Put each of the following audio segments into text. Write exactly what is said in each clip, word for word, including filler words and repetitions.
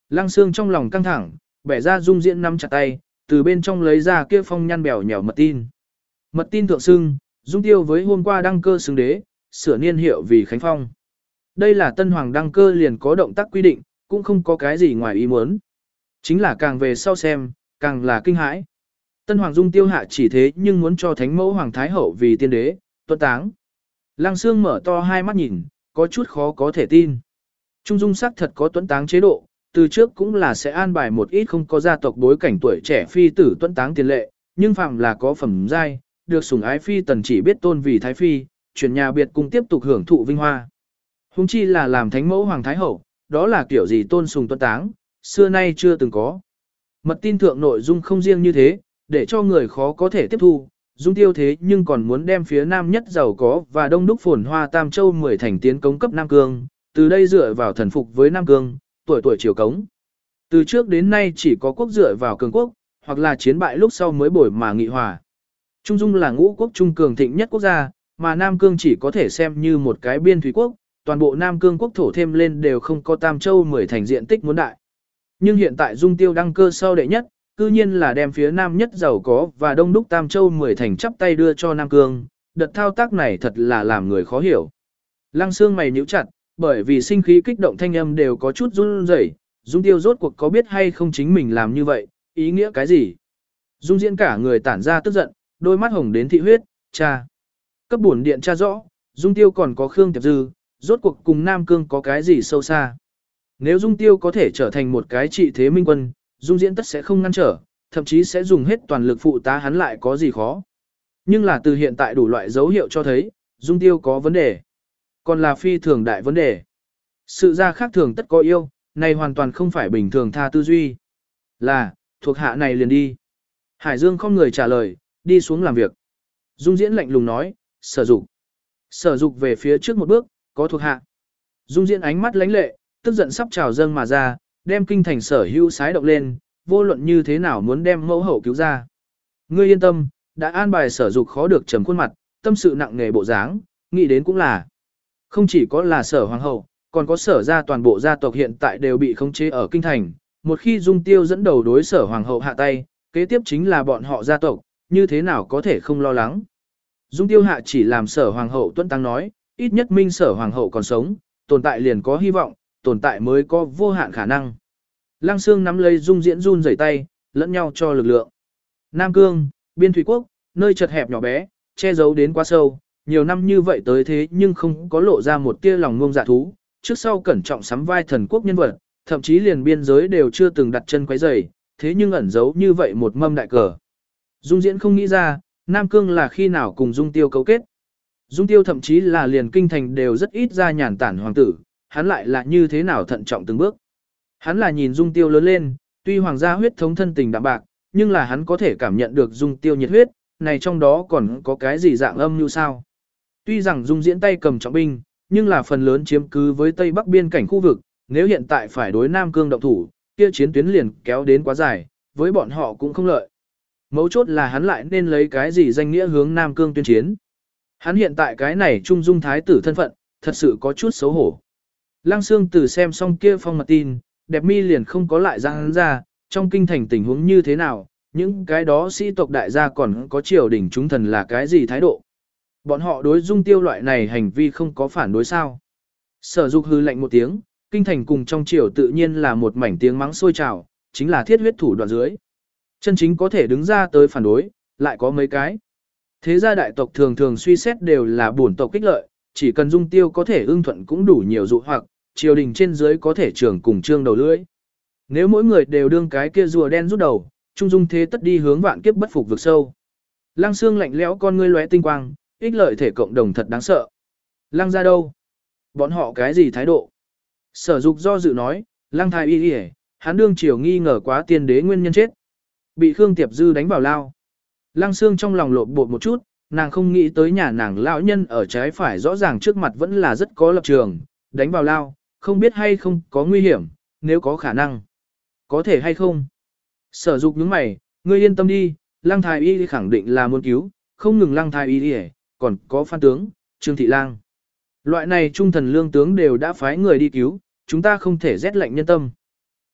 Lăng Sương trong lòng căng thẳng, bẻ ra Dung Diễn nắm chặt tay, từ bên trong lấy ra kia phong nhăn bèo nhèo mật tin. Mật tin thượng xưng, Dung Tiêu với hôm qua đăng cơ xứng đế, sửa niên hiệu vì Khánh Phong. Đây là tân hoàng đăng cơ liền có động tác quy định, cũng không có cái gì ngoài ý muốn. Chính là càng về sau xem, càng là kinh hãi. Tân hoàng Dung Tiêu hạ chỉ thế nhưng muốn cho thánh mẫu hoàng thái hậu vì tiên đế, tuân táng. Lăng Sương mở to hai mắt nhìn, có chút khó có thể tin. Trung Dung sắc thật có tuân táng chế độ, từ trước cũng là sẽ an bài một ít không có gia tộc bối cảnh tuổi trẻ phi tử tuân táng tiền lệ, nhưng phạm là có phẩm giai, được sủng ái phi tần chỉ biết tôn vì thái phi, chuyển nhà biệt cùng tiếp tục hưởng thụ vinh hoa. Hùng chi là làm thánh mẫu hoàng thái hậu, đó là kiểu gì tôn sùng tuân táng, xưa nay chưa từng có. Mật tin thượng nội dung không riêng như thế, để cho người khó có thể tiếp thu, Dung Tiêu thế nhưng còn muốn đem phía nam nhất giàu có và đông đúc phồn hoa Tam Châu mười thành tiến cống cấp Nam Cương, từ đây dựa vào thần phục với Nam Cương, tuổi tuổi triều cống. Từ trước đến nay chỉ có quốc dựa vào cường quốc, hoặc là chiến bại lúc sau mới bồi mà nghị hòa. Trung Dung là ngũ quốc trung cường thịnh nhất quốc gia, mà Nam Cương chỉ có thể xem như một cái biên thủy quốc, toàn bộ Nam Cương quốc thổ thêm lên đều không có Tam Châu mười thành diện tích muốn đại. Nhưng hiện tại Dung Tiêu đăng cơ sau đệ nhất, cư nhiên là đem phía Nam nhất giàu có và đông đúc Tam Châu mười thành chắp tay đưa cho Nam Cương, đợt thao tác này thật là làm người khó hiểu. Lăng Sương mày nhíu chặt, bởi vì sinh khí kích động thanh âm đều có chút run rẩy, Dung Tiêu rốt cuộc có biết hay không chính mình làm như vậy, ý nghĩa cái gì? Dung Diễn cả người tản ra tức giận, đôi mắt hồng đến thị huyết, cha. Cấp bổn điện tra rõ, Dung Tiêu còn có Khương Tiệp Dư, rốt cuộc cùng Nam Cương có cái gì sâu xa. Nếu Dung Tiêu có thể trở thành một cái trị thế minh quân, Dung Diễn tất sẽ không ngăn trở, thậm chí sẽ dùng hết toàn lực phụ tá hắn lại có gì khó. Nhưng là từ hiện tại đủ loại dấu hiệu cho thấy, Dung Tiêu có vấn đề. Còn là phi thường đại vấn đề. Sự ra khác thường tất có yêu, này hoàn toàn không phải bình thường tha tư duy. Là, thuộc hạ này liền đi. Hải Dương không người trả lời, đi xuống làm việc. Dung Diễn lạnh lùng nói, sở dục. Sở dục về phía trước một bước, có thuộc hạ. Dung Diễn ánh mắt lánh lệ, tức giận sắp trào dâng mà ra, đem kinh thành sở hữu sái động lên, vô luận như thế nào muốn đem mẫu hậu cứu ra. Ngươi yên tâm, đã an bài sở dục khó được trầm khuôn mặt, tâm sự nặng nề bộ dáng, nghĩ đến cũng là. Không chỉ có là sở hoàng hậu, còn có sở gia toàn bộ gia tộc hiện tại đều bị khống chế ở kinh thành. Một khi Dung Tiêu dẫn đầu đối sở hoàng hậu hạ tay, kế tiếp chính là bọn họ gia tộc, như thế nào có thể không lo lắng. Dung Tiêu hạ chỉ làm sở hoàng hậu tuân tăng nói, ít nhất minh sở hoàng hậu còn sống, tồn tại liền có hy vọng, tồn tại mới có vô hạn khả năng. Lăng Sương nắm lấy Dung Diễn run rẩy tay, lẫn nhau cho lực lượng. Nam Cương, biên thủy quốc, nơi chật hẹp nhỏ bé, che giấu đến quá sâu, nhiều năm như vậy tới thế nhưng không có lộ ra một tia lòng ngông dạ thú, trước sau cẩn trọng sắm vai thần quốc nhân vật, thậm chí liền biên giới đều chưa từng đặt chân quấy rầy, thế nhưng ẩn giấu như vậy một mâm đại cờ. Dung Diễn không nghĩ ra, Nam Cương là khi nào cùng Dung Tiêu cấu kết. Dung Tiêu thậm chí là liền kinh thành đều rất ít ra nhàn tản hoàng tử, hắn lại là như thế nào thận trọng từng bước. Hắn là nhìn Dung Tiêu lớn lên, tuy hoàng gia huyết thống thân tình đạm bạc, nhưng là hắn có thể cảm nhận được Dung Tiêu nhiệt huyết, này trong đó còn có cái gì dạng âm như sao. Tuy rằng Dung Diễn tay cầm trọng binh, nhưng là phần lớn chiếm cứ với Tây Bắc biên cảnh khu vực, nếu hiện tại phải đối Nam Cương động thủ, kia chiến tuyến liền kéo đến quá dài, với bọn họ cũng không lợi. Mấu chốt là hắn lại nên lấy cái gì danh nghĩa hướng Nam Cương tuyên chiến. Hắn hiện tại cái này trung dung thái tử thân phận, thật sự có chút xấu hổ. Lăng Sương từ xem xong kia phong mật tin, đẹp mi liền không có lại ra hắn ra, trong kinh thành tình huống như thế nào, những cái đó sĩ tộc đại gia còn có triều đình chúng thần là cái gì thái độ. Bọn họ đối Dung Tiêu loại này hành vi không có phản đối sao. Sở Dục hư lạnh một tiếng, kinh thành cùng trong triều tự nhiên là một mảnh tiếng mắng sôi trào, chính là thiết huyết thủ đoạn dưới. Chân chính có thể đứng ra tới phản đối, lại có mấy cái. Thế gia đại tộc thường thường suy xét đều là bổn tộc kích lợi, chỉ cần Dung Tiêu có thể ưng thuận cũng đủ nhiều dụ hoặc, triều đình trên dưới có thể trưởng cùng trương đầu lưỡi. Nếu mỗi người đều đương cái kia rùa đen rút đầu, trung dung thế tất đi hướng vạn kiếp bất phục vực sâu. Lăng Sương lạnh lẽo con ngươi lóe tinh quang, ích lợi thể cộng đồng thật đáng sợ. Lăng ra đâu? Bọn họ cái gì thái độ? Sở Dục do dự nói, Lăng thái y y, hắn đương triều nghi ngờ quá tiên đế nguyên nhân chết. Bị Khương Tiệp Dư đánh vào lao. Lăng Sương trong lòng lộn bột một chút, nàng không nghĩ tới nhà nàng lão nhân ở trái phải rõ ràng trước mặt vẫn là rất có lập trường, đánh vào lao, không biết hay không có nguy hiểm, nếu có khả năng. Có thể hay không? Sở Dục nhướng mày, ngươi yên tâm đi, Lăng thái y khẳng định là muốn cứu, không ngừng Lăng thái y đi, còn có Phan tướng, Trương Thị Lang. Loại này trung thần lương tướng đều đã phái người đi cứu, chúng ta không thể rét lạnh nhân tâm.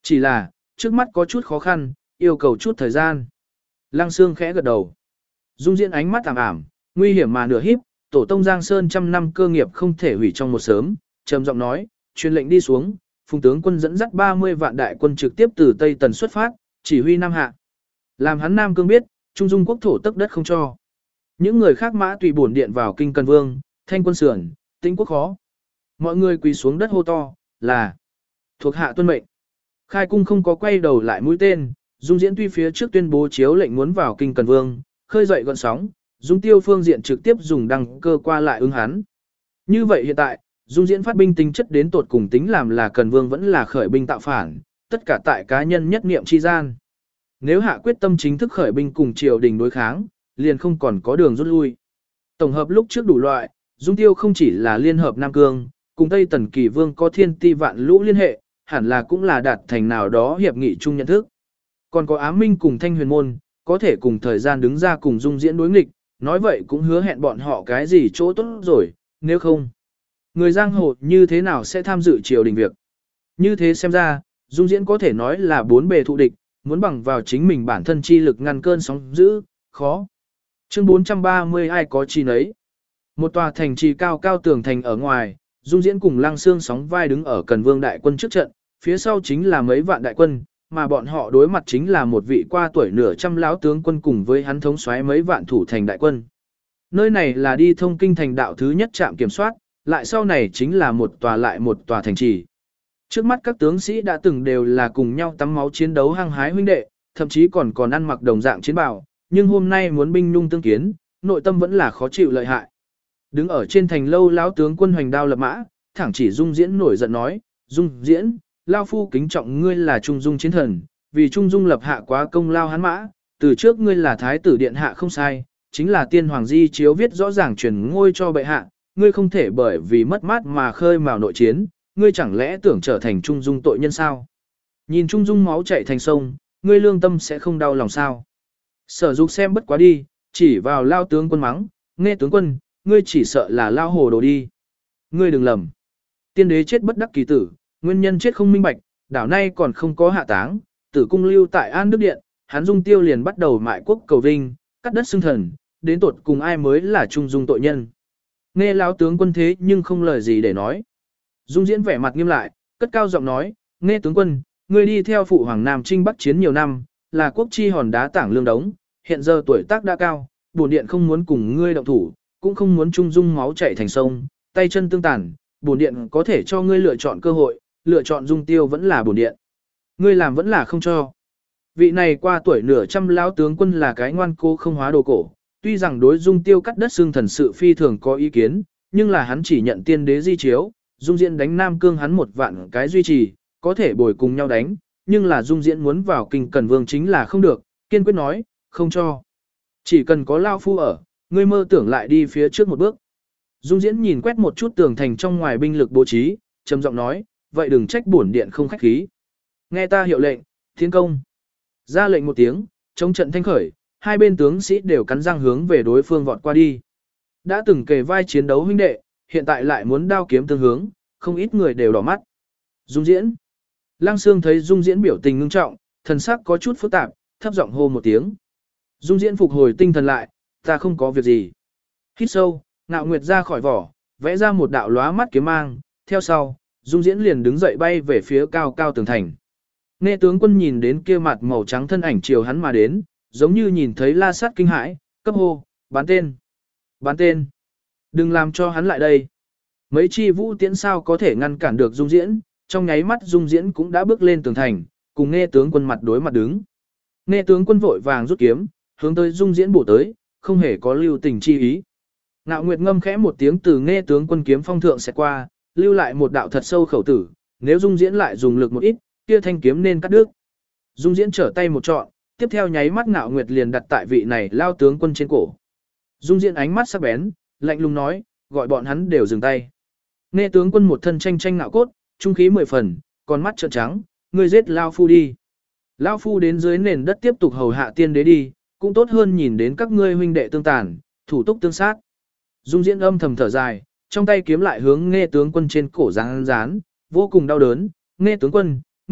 Chỉ là, trước mắt có chút khó khăn, yêu cầu chút thời gian. Lăng Sương khẽ gật đầu. Dung Diễn ánh mắt ảm ảm, nguy hiểm mà nửa híp, tổ tông Giang Sơn trăm năm cơ nghiệp không thể hủy trong một sớm, trầm giọng nói, truyền lệnh đi xuống, Phùng tướng quân dẫn dắt ba mươi vạn đại quân trực tiếp từ Tây Tần xuất phát, chỉ huy Nam Hạ. Làm hắn Nam Cương biết, Trung Dung quốc thổ tấc đất không cho. Những người khác mã tùy bổn điện vào kinh Cần Vương, Thanh quân sườn, Tĩnh quốc khó. Mọi người quỳ xuống đất hô to, là thuộc hạ tuân mệnh. Khai cung không có quay đầu lại mũi tên, Dung Diễn tuy phía trước tuyên bố chiếu lệnh muốn vào kinh Cần Vương, khơi dậy gọn sóng, Dung Tiêu phương diện trực tiếp dùng đăng cơ qua lại ứng hắn. Như vậy hiện tại, Dung Diễn phát binh tính chất đến tột cùng tính làm là Cần Vương vẫn là khởi binh tạo phản, tất cả tại cá nhân nhất niệm chi gian. Nếu hạ quyết tâm chính thức khởi binh cùng triều đình đối kháng, liền không còn có đường rút lui. Tổng hợp lúc trước đủ loại, Dung Tiêu không chỉ là liên hợp Nam Cương, cùng Tây Tần Kỳ Vương có thiên ti vạn lũ liên hệ, hẳn là cũng là đạt thành nào đó hiệp nghị chung nhận thức. Còn có Ám Minh cùng Thanh Huyền Môn, có thể cùng thời gian đứng ra cùng Dung Diễn đối nghịch, nói vậy cũng hứa hẹn bọn họ cái gì chỗ tốt rồi, nếu không. Người giang hồ như thế nào sẽ tham dự triều đình việc? Như thế xem ra, Dung Diễn có thể nói là bốn bề thụ địch, muốn bằng vào chính mình bản thân chi lực ngăn cơn sóng dữ, khó. Chương bốn trăm ba mươi ai có chi nấy. Một tòa thành trì cao cao tường thành ở ngoài, Dung Diễn cùng Lăng Xương sóng vai đứng ở Cần Vương đại quân trước trận, phía sau chính là mấy vạn đại quân, mà bọn họ đối mặt chính là một vị qua tuổi nửa trăm lão tướng quân cùng với hắn thống soái mấy vạn thủ thành đại quân. Nơi này là đi thông kinh thành đạo thứ nhất trạm kiểm soát, lại sau này chính là một tòa lại một tòa thành trì. Trước mắt các tướng sĩ đã từng đều là cùng nhau tắm máu chiến đấu hăng hái huynh đệ, thậm chí còn còn ăn mặc đồng dạng chiến bào, nhưng hôm nay muốn binh nhung tương kiến, nội tâm vẫn là khó chịu lợi hại. Đứng ở trên thành lâu lão tướng quân hoành đao lập mã, thẳng chỉ Dung Diễn nổi giận nói, Dung Diễn, lao phu kính trọng ngươi là Trung Dung chiến thần, vì Trung Dung lập hạ quá công lao hắn mã, từ trước ngươi là thái tử điện hạ không sai, chính là tiên hoàng di chiếu viết rõ ràng truyền ngôi cho bệ hạ, ngươi không thể bởi vì mất mát mà khơi mào nội chiến, ngươi chẳng lẽ tưởng trở thành Trung Dung tội nhân sao? Nhìn Trung Dung máu chảy thành sông, ngươi lương tâm sẽ không đau lòng sao? Sở Dục xem bất quá đi, chỉ vào lao tướng quân mắng, nghe tướng quân, ngươi chỉ sợ là lao hồ đồ đi. Ngươi đừng lầm. Tiên đế chết bất đắc kỳ tử, nguyên nhân chết không minh bạch, đảo nay còn không có hạ táng, tử cung lưu tại An Đức Điện, hắn Dung Tiêu liền bắt đầu mại quốc cầu vinh, cắt đất xưng thần, đến tột cùng ai mới là Trung Dung tội nhân. Nghe lão tướng quân thế nhưng không lời gì để nói. Dung Diễn vẻ mặt nghiêm lại, cất cao giọng nói, nghe tướng quân, ngươi đi theo phụ hoàng Nam Trinh Bắc chiến nhiều năm, là quốc chi hòn đá tảng lương đống, hiện giờ tuổi tác đã cao, bổn điện không muốn cùng ngươi động thủ, cũng không muốn Trung Dung máu chảy thành sông, tay chân tương tàn, bổn điện có thể cho ngươi lựa chọn cơ hội, lựa chọn Dung Tiêu vẫn là bổn điện. Ngươi làm vẫn là không cho. Vị này qua tuổi nửa trăm lão tướng quân là cái ngoan cố không hóa đồ cổ, tuy rằng đối Dung Tiêu cắt đất xương thần sự phi thường có ý kiến, nhưng là hắn chỉ nhận tiên đế di chiếu, Dung Diễn đánh Nam Cương hắn một vạn cái duy trì, có thể bồi cùng nhau đánh, nhưng là Dung Diễn muốn vào kinh Cần Vương chính là không được, kiên quyết nói, không cho. Chỉ cần có lao phu ở, ngươi mơ tưởng lại đi phía trước một bước. Dung Diễn nhìn quét một chút tường thành trong ngoài binh lực bố trí, trầm giọng nói, vậy đừng trách bổn điện không khách khí. Nghe ta hiệu lệnh, tiến công. Ra lệnh một tiếng, chống trận thanh khởi, hai bên tướng sĩ đều cắn răng hướng về đối phương vọt qua đi. Đã từng kề vai chiến đấu huynh đệ, hiện tại lại muốn đao kiếm tương hướng, không ít người đều đỏ mắt. Dung Diễn. Lăng Xương thấy Dung Diễn biểu tình ngưng trọng, thần sắc có chút phức tạp, thấp giọng hô một tiếng. Dung Diễn phục hồi tinh thần lại, ta không có việc gì. Hít sâu, Ngạo Nguyệt ra khỏi vỏ, vẽ ra một đạo lóa mắt kiếm mang, theo sau, Dung Diễn liền đứng dậy bay về phía cao cao tường thành. Nghe tướng quân nhìn đến kia mặt màu trắng thân ảnh chiều hắn mà đến, giống như nhìn thấy la sát kinh hãi, cấp hô, bán tên. Bán tên. Đừng làm cho hắn lại đây. Mấy chi vũ tiễn sao có thể ngăn cản được Dung Diễn, trong nháy mắt Dung Diễn cũng đã bước lên tường thành, cùng nghe tướng quân mặt đối mặt đứng. Nghe tướng quân vội vàng rút kiếm, hướng tới Dung Diễn bổ tới, không hề có lưu tình chi ý. Ngạo Nguyệt ngâm khẽ một tiếng từ nghe tướng quân kiếm phong thượng sẽ qua, lưu lại một đạo thật sâu khẩu tử, nếu Dung Diễn lại dùng lực một ít, kia thanh kiếm nên cắt đứt. Dung Diễn trở tay một trọn, tiếp theo nháy mắt Ngạo Nguyệt liền đặt tại vị này lao tướng quân trên cổ. Dung Diễn ánh mắt sắc bén, lạnh lùng nói, gọi bọn hắn đều dừng tay. Nghe tướng quân một thân tranh tranh ngạo cốt, trung khí mười phần, còn mắt trợn trắng, ngươi giết lao phu đi. Lao phu đến dưới nền đất tiếp tục hầu hạ tiên đế đi, cũng tốt hơn nhìn đến các ngươi huynh đệ tương tàn, thủ túc tương sát. Dung Diễn âm thầm thở dài, trong tay kiếm lại hướng nghe tướng quân trên cổ giáng rán, vô cùng đau đớn, nghe tướng quân,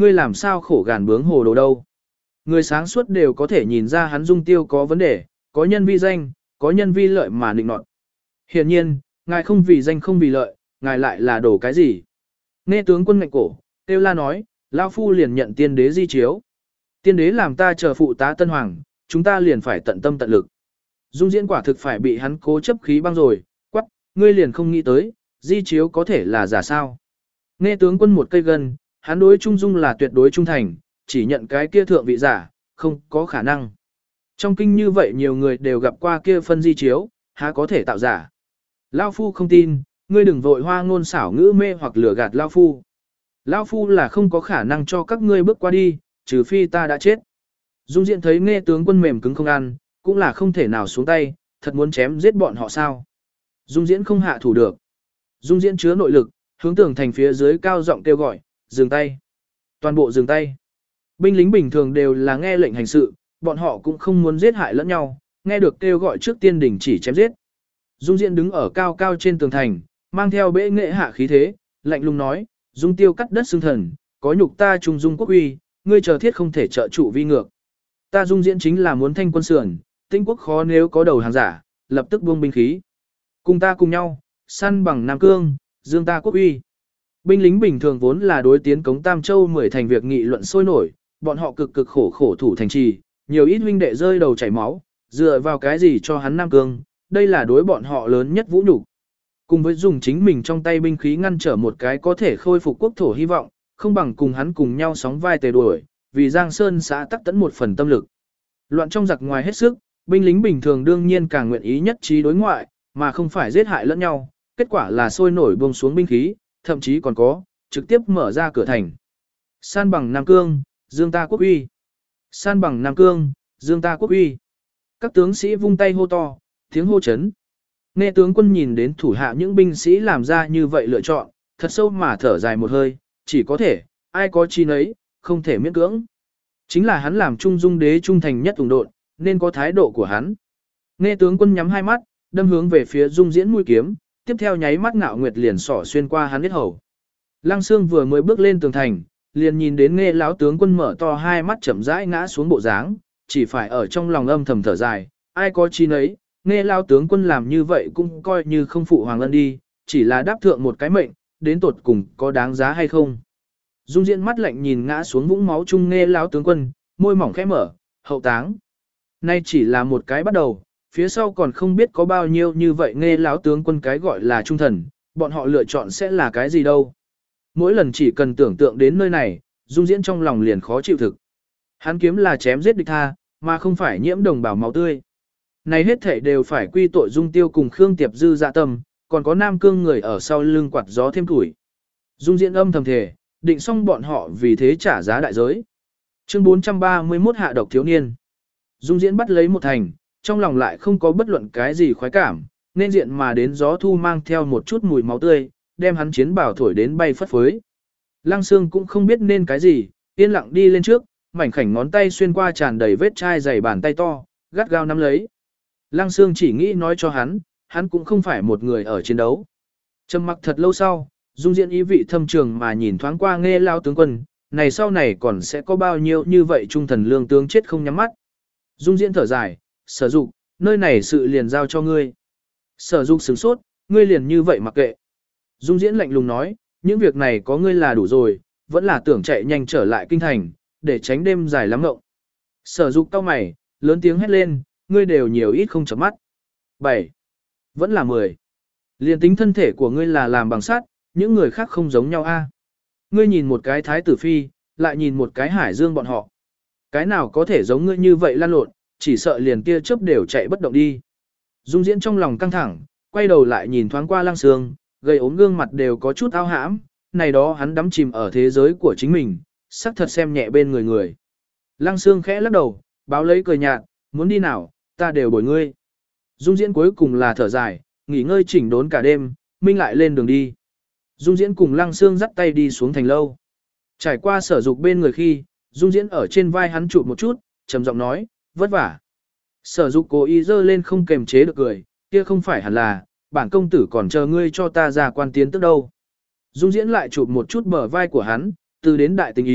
ngươi làm sao khổ gàn bướng hồ đồ đâu. Người sáng suốt đều có thể nhìn ra hắn Dung Tiêu có vấn đề, có nhân vi danh, có nhân vi lợi mà nịnh nọt. Hiển nhiên, ngài không vì danh không vì lợi, ngài lại là đổ cái gì. Nghe tướng quân ngạnh cổ, Tiêu La nói, Lao Phu liền nhận tiên đế di chiếu. Tiên đế làm ta chờ phụ tá tân hoàng, chúng ta liền phải tận tâm tận lực. Dung Diễn quả thực phải bị hắn cố chấp khí băng rồi, quắc, ngươi liền không nghĩ tới, di chiếu có thể là giả sao. Nghe tướng quân một cây gân, hắn đối Trung Dung là tuyệt đối trung thành, chỉ nhận cái kia thượng vị giả, không có khả năng. Trong kinh như vậy nhiều người đều gặp qua kia phân di chiếu, há có thể tạo giả. Lao Phu không tin, ngươi đừng vội hoa ngôn xảo ngữ mê hoặc lừa gạt Lao Phu. Lao Phu là không có khả năng cho các ngươi bước qua đi, trừ phi ta đã chết. Dung Diễn thấy nghe tướng quân mềm cứng không ăn, cũng là không thể nào xuống tay, thật muốn chém giết bọn họ sao. Dung Diễn không hạ thủ được. Dung Diễn chứa nội lực, hướng tường thành phía dưới cao giọng kêu gọi, dừng tay. Toàn bộ dừng tay. Binh lính bình thường đều là nghe lệnh hành sự, bọn họ cũng không muốn giết hại lẫn nhau, nghe được kêu gọi trước tiên đình chỉ chém giết. Dung Diễn đứng ở cao cao trên tường thành, mang theo bệ nghệ hạ khí thế, lạnh lùng nói, Dung Tiêu cắt đất xương thần, có nhục ta trung dung quốc uy, ngươi chờ thiết không thể trợ trụ vi ngược. Ta Dung Diễn chính là muốn thanh quân sườn, Tĩnh quốc khó nếu có đầu hàng giả, lập tức buông binh khí. Cùng ta cùng nhau, săn bằng Nam Cương, dương ta quốc uy. Binh lính bình thường vốn là đối tiến cống Tam Châu mười thành việc nghị luận sôi nổi, bọn họ cực cực khổ khổ thủ thành trì, nhiều ít huynh đệ rơi đầu chảy máu, dựa vào cái gì cho hắn Nam Cương, đây là đối bọn họ lớn nhất vũ nhục. Cùng với dùng chính mình trong tay binh khí ngăn trở một cái có thể khôi phục quốc thổ hy vọng, không bằng cùng hắn cùng nhau sóng vai tề đuổi, vì Giang Sơn xã tắc tẫn một phần tâm lực. Loạn trong giặc ngoài hết sức, binh lính bình thường đương nhiên càng nguyện ý nhất trí đối ngoại, mà không phải giết hại lẫn nhau, kết quả là sôi nổi buông xuống binh khí, thậm chí còn có, trực tiếp mở ra cửa thành. San bằng Nam Cương, dương ta quốc uy. San bằng Nam Cương, dương ta quốc uy. Các tướng sĩ vung tay hô to, tiếng hô chấn. Nghe tướng quân nhìn đến thủ hạ những binh sĩ làm ra như vậy lựa chọn, thật sâu mà thở dài một hơi, chỉ có thể, ai có chi nấy, không thể miễn cưỡng. Chính là hắn làm trung dung đế trung thành nhất ủng độn, nên có thái độ của hắn. Nghe tướng quân nhắm hai mắt, đâm hướng về phía Dung Diễn mũi kiếm, tiếp theo nháy mắt ngạo nguyệt liền xỏ xuyên qua hắn huyết hầu. Lăng Xương vừa mới bước lên tường thành, liền nhìn đến nghe lão tướng quân mở to hai mắt chậm rãi ngã xuống bộ dáng, chỉ phải ở trong lòng âm thầm thở dài, ai có chi nấy, nghe lão tướng quân làm như vậy cũng coi như không phụ hoàng ân đi, chỉ là đáp thượng một cái mệnh, đến tột cùng có đáng giá hay không. Dung Diễn mắt lạnh nhìn ngã xuống vũng máu chung nghe lão tướng quân, môi mỏng khẽ mở, hậu táng. Nay chỉ là một cái bắt đầu, phía sau còn không biết có bao nhiêu như vậy nghe lão tướng quân cái gọi là trung thần, bọn họ lựa chọn sẽ là cái gì đâu. Mỗi lần chỉ cần tưởng tượng đến nơi này, Dung Diễn trong lòng liền khó chịu thực. Hắn kiếm là chém giết địch tha, mà không phải nhiễm đồng bào máu tươi. Này hết thảy đều phải quy tội Dung Tiêu cùng Khương Tiệp Dư dạ tâm, còn có Nam Cương người ở sau lưng quạt gió thêm tuổi. Dung Diễn âm thầm thề, định xong bọn họ vì thế trả giá đại giới. Chương bốn trăm ba mươi mốt hạ độc thiếu niên. Dung Diễn bắt lấy một thành, trong lòng lại không có bất luận cái gì khoái cảm, nên diện mà đến gió thu mang theo một chút mùi máu tươi, đem hắn chiến bảo thổi đến bay phất phới. Lăng Xương cũng không biết nên cái gì, yên lặng đi lên trước, mảnh khảnh ngón tay xuyên qua tràn đầy vết chai dày bàn tay to, gắt gao nắm lấy. Lăng Xương chỉ nghĩ nói cho hắn, hắn cũng không phải một người ở chiến đấu. Trầm mặc thật lâu sau, Dung Diễn ý vị thâm trường mà nhìn thoáng qua nghe lao tướng quân, này sau này còn sẽ có bao nhiêu như vậy trung thần lương tướng chết không nhắm mắt. Dung Diễn thở dài, Sở Dục, nơi này sự liền giao cho ngươi. Sở Dục sửng sốt, ngươi liền như vậy mặc kệ. Dung Diễn lạnh lùng nói, những việc này có ngươi là đủ rồi, vẫn là tưởng chạy nhanh trở lại kinh thành, để tránh đêm dài lắm ngộng. Sở Dục cau mày, lớn tiếng hét lên, ngươi đều nhiều ít không chấm mắt. bảy. Vẫn là mười. Liền tính thân thể của ngươi là làm bằng sắt, những người khác không giống nhau a. Ngươi nhìn một cái thái tử phi, lại nhìn một cái hải dương bọn họ. Cái nào có thể giống ngươi như vậy lan lộn, chỉ sợ liền tia chớp đều chạy bất động đi. Dung Diễn trong lòng căng thẳng, quay đầu lại nhìn thoáng qua Lăng Xương, gầy ốm gương mặt đều có chút ao hãm, này đó hắn đắm chìm ở thế giới của chính mình, sắc thật xem nhẹ bên người người. Lăng Xương khẽ lắc đầu, báo lấy cười nhạt, muốn đi nào, ta đều bồi ngươi. Dung Diễn cuối cùng là thở dài, nghỉ ngơi chỉnh đốn cả đêm, minh lại lên đường đi. Dung Diễn cùng Lăng Xương dắt tay đi xuống thành lâu. Trải qua Sở Dục bên người khi, Dung Diễn ở trên vai hắn chụp một chút, trầm giọng nói, vất vả. Sở Dục cố ý dơ lên không kềm chế được cười, kia không phải hẳn là, bản công tử còn chờ ngươi cho ta ra quan tiến tức đâu. Dung Diễn lại chụp một chút bờ vai của hắn, từ đến đại tình ý,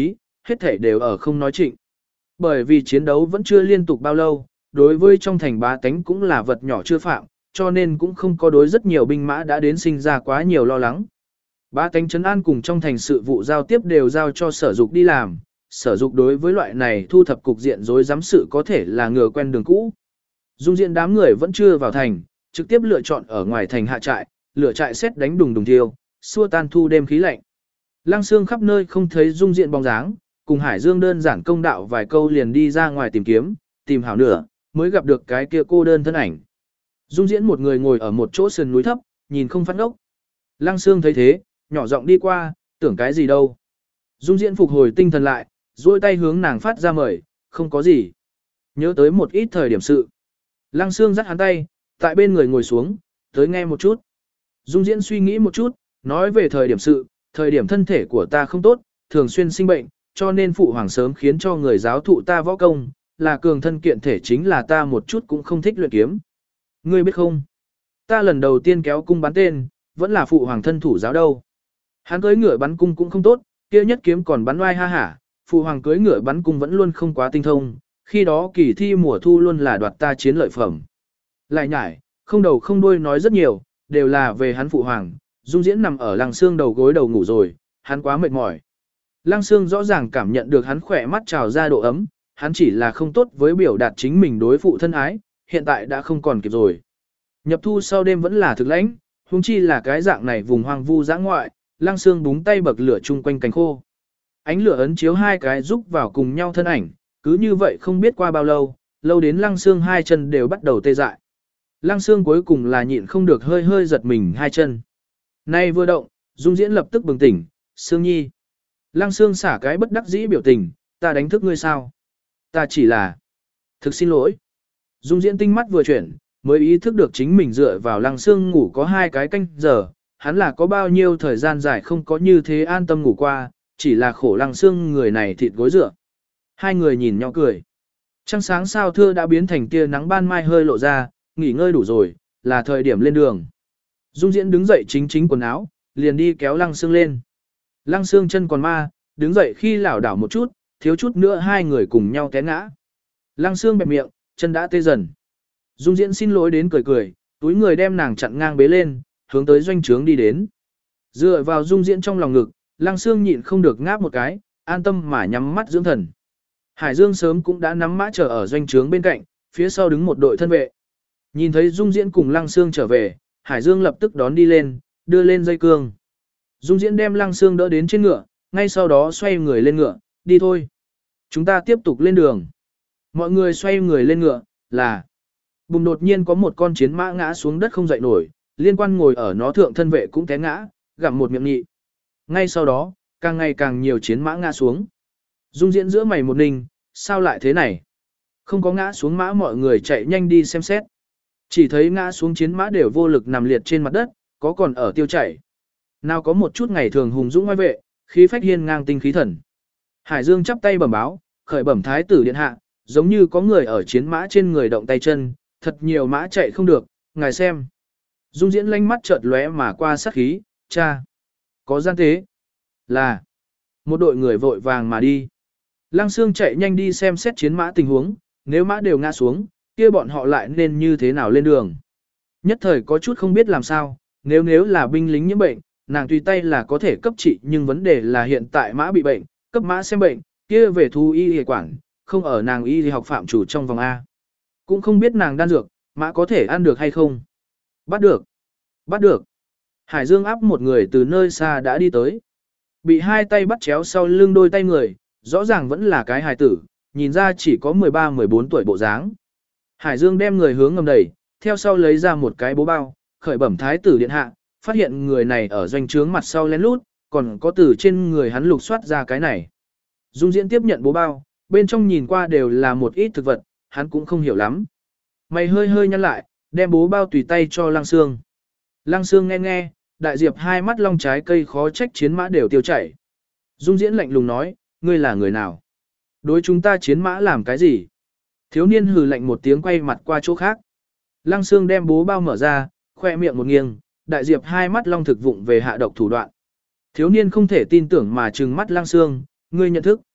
hết thảy đều ở không nói trịnh. Bởi vì chiến đấu vẫn chưa liên tục bao lâu, đối với trong thành bá tánh cũng là vật nhỏ chưa phạm, cho nên cũng không có đối rất nhiều binh mã đã đến sinh ra quá nhiều lo lắng. Bá tánh trấn an cùng trong thành sự vụ giao tiếp đều giao cho sở dục đi làm, sở dục đối với loại này thu thập cục diện rối rắm sự có thể là ngừa quen đường cũ. Dung diện đám người vẫn chưa vào thành, trực tiếp lựa chọn ở ngoài thành hạ trại, lửa trại xét đánh đùng đùng thiêu, xua tan thu đêm khí lạnh. Lăng Xương khắp nơi không thấy Dung diện bóng dáng, cùng Hải Dương đơn giản công đạo vài câu liền đi ra ngoài tìm kiếm, tìm hảo nửa, mới gặp được cái kia cô đơn thân ảnh. Dung diễn một người ngồi ở một chỗ sườn núi thấp, nhìn không phát ốc. Lăng Xương thấy thế, nhỏ giọng đi qua, tưởng cái gì đâu. Dung diễn phục hồi tinh thần lại, duỗi tay hướng nàng phát ra mời, không có gì. Nhớ tới một ít thời điểm sự. Lăng Xương dắt hắn tay, tại bên người ngồi xuống, tới nghe một chút. Dung diễn suy nghĩ một chút, nói về thời điểm sự, thời điểm thân thể của ta không tốt, thường xuyên sinh bệnh, cho nên phụ hoàng sớm khiến cho người giáo thụ ta võ công, là cường thân kiện thể chính là ta một chút cũng không thích luyện kiếm. Ngươi biết không? Ta lần đầu tiên kéo cung bắn tên, vẫn là phụ hoàng thân thủ giáo đâu. Hắn cưỡi ngựa bắn cung cũng không tốt, kia nhất kiếm còn bắn oai ha hả, phụ hoàng cưỡi ngựa bắn cung vẫn luôn không quá tinh thông, khi đó kỳ thi mùa thu luôn là đoạt ta chiến lợi phẩm. Lại nhải, không đầu không đuôi nói rất nhiều, đều là về hắn phụ hoàng, Dung diễn nằm ở Lăng Xương đầu gối đầu ngủ rồi, hắn quá mệt mỏi. Lăng Xương rõ ràng cảm nhận được hắn khỏe mắt trào ra độ ấm, hắn chỉ là không tốt với biểu đạt chính mình đối phụ thân ái, hiện tại đã không còn kịp rồi. Nhập thu sau đêm vẫn là thực lãnh, huống chi là cái dạng này vùng hoang vu dã ngoại, Lăng Xương búng tay bậc lửa chung quanh cánh khô. Ánh lửa ấn chiếu hai cái rúc vào cùng nhau thân ảnh, cứ như vậy không biết qua bao lâu, lâu đến Lăng Xương hai chân đều bắt đầu tê dại. Lăng Xương cuối cùng là nhịn không được hơi hơi giật mình hai chân. Nay vừa động, Dung diễn lập tức bừng tỉnh, Xương Nhi. Lăng Xương xả cái bất đắc dĩ biểu tình, ta đánh thức ngươi sao? Ta chỉ là... Thực xin lỗi. Dung diễn tinh mắt vừa chuyển, mới ý thức được chính mình dựa vào Lăng Xương ngủ có hai cái canh giờ, hắn là có bao nhiêu thời gian dài không có như thế an tâm ngủ qua, chỉ là khổ Lăng Xương người này thịt gối dựa. Hai người nhìn nhau cười. Trăng sáng sao thưa đã biến thành tia nắng ban mai hơi lộ ra, nghỉ ngơi đủ rồi, là thời điểm lên đường. Dung diễn đứng dậy chính chính quần áo, liền đi kéo Lăng Xương lên. Lăng Xương chân còn ma, đứng dậy khi lảo đảo một chút, thiếu chút nữa hai người cùng nhau té ngã. Lăng Xương bẹp miệng, chân đã tê dần. Dung diễn xin lỗi đến cười cười, túi người đem nàng chặn ngang bế lên, hướng tới doanh trướng đi đến. Dựa vào Dung diễn trong lòng ngực, Lăng Xương nhịn không được ngáp một cái, an tâm mà nhắm mắt dưỡng thần. Hải Dương sớm cũng đã nắm mã chờ ở doanh trướng bên cạnh, phía sau đứng một đội thân vệ. Nhìn thấy Dung diễn cùng Lăng Xương trở về, Hải Dương lập tức đón đi lên, đưa lên dây cương. Dung diễn đem Lăng Xương đỡ đến trên ngựa, ngay sau đó xoay người lên ngựa, đi thôi. Chúng ta tiếp tục lên đường. Mọi người xoay người lên ngựa, là... Bùm đột nhiên có một con chiến mã ngã xuống đất không dậy nổi, liên quan ngồi ở nó thượng thân vệ cũng té ngã, gặm một miệng nhị. Ngay sau đó, càng ngày càng nhiều chiến mã ngã xuống. Dung diễn giữa mày một ninh, sao lại thế này? Không có ngã xuống mã mọi người chạy nhanh đi xem xét. Chỉ thấy ngã xuống chiến mã đều vô lực nằm liệt trên mặt đất, có còn ở tiêu chảy. Nào có một chút ngày thường hùng dũng ngoài vệ, khí phách hiên ngang tinh khí thần. Hải Dương chắp tay bẩm báo, khởi bẩm thái tử điện hạ, giống như có người ở chiến mã trên người động tay chân, thật nhiều mã chạy không được, ngài xem. Dung diễn lanh mắt chợt lóe mà qua sát khí, cha. Có gian tế. Là. Một đội người vội vàng mà đi. Lăng Xương chạy nhanh đi xem xét chiến mã tình huống, nếu mã đều ngã xuống, kia bọn họ lại nên như thế nào lên đường. Nhất thời có chút không biết làm sao, nếu nếu là binh lính nhiễm bệnh, nàng tùy tay là có thể cấp trị, nhưng vấn đề là hiện tại mã bị bệnh, cấp mã xem bệnh, kia về thu y y quản, không ở nàng y y học phạm chủ trong vòng A. Cũng không biết nàng đan dược, mã có thể ăn được hay không. Bắt được. Bắt được. Hải Dương áp một người từ nơi xa đã đi tới. Bị hai tay bắt chéo sau lưng đôi tay người, rõ ràng vẫn là cái hài tử, nhìn ra chỉ có mười ba mười bốn tuổi bộ dáng. Hải Dương đem người hướng ngầm đẩy, theo sau lấy ra một cái bố bao, khởi bẩm thái tử điện hạ, phát hiện người này ở doanh trướng mặt sau lén lút, còn có từ trên người hắn lục soát ra cái này. Dung diễn tiếp nhận bố bao, bên trong nhìn qua đều là một ít thực vật, hắn cũng không hiểu lắm. Mày hơi hơi nhăn lại, đem bố bao tùy tay cho Lăng Xương. Lăng Xương nghe nghe, đại diệp hai mắt long trái cây khó trách chiến mã đều tiêu chảy. Dung diễn lạnh lùng nói, ngươi là người nào? Đối chúng ta chiến mã làm cái gì? Thiếu niên hừ lạnh một tiếng quay mặt qua chỗ khác. Lăng Xương đem bố bao mở ra, khoe miệng một nghiêng, đại diệp hai mắt long thực vụng về hạ độc thủ đoạn. Thiếu niên không thể tin tưởng mà trừng mắt Lăng Xương, ngươi nhận thức.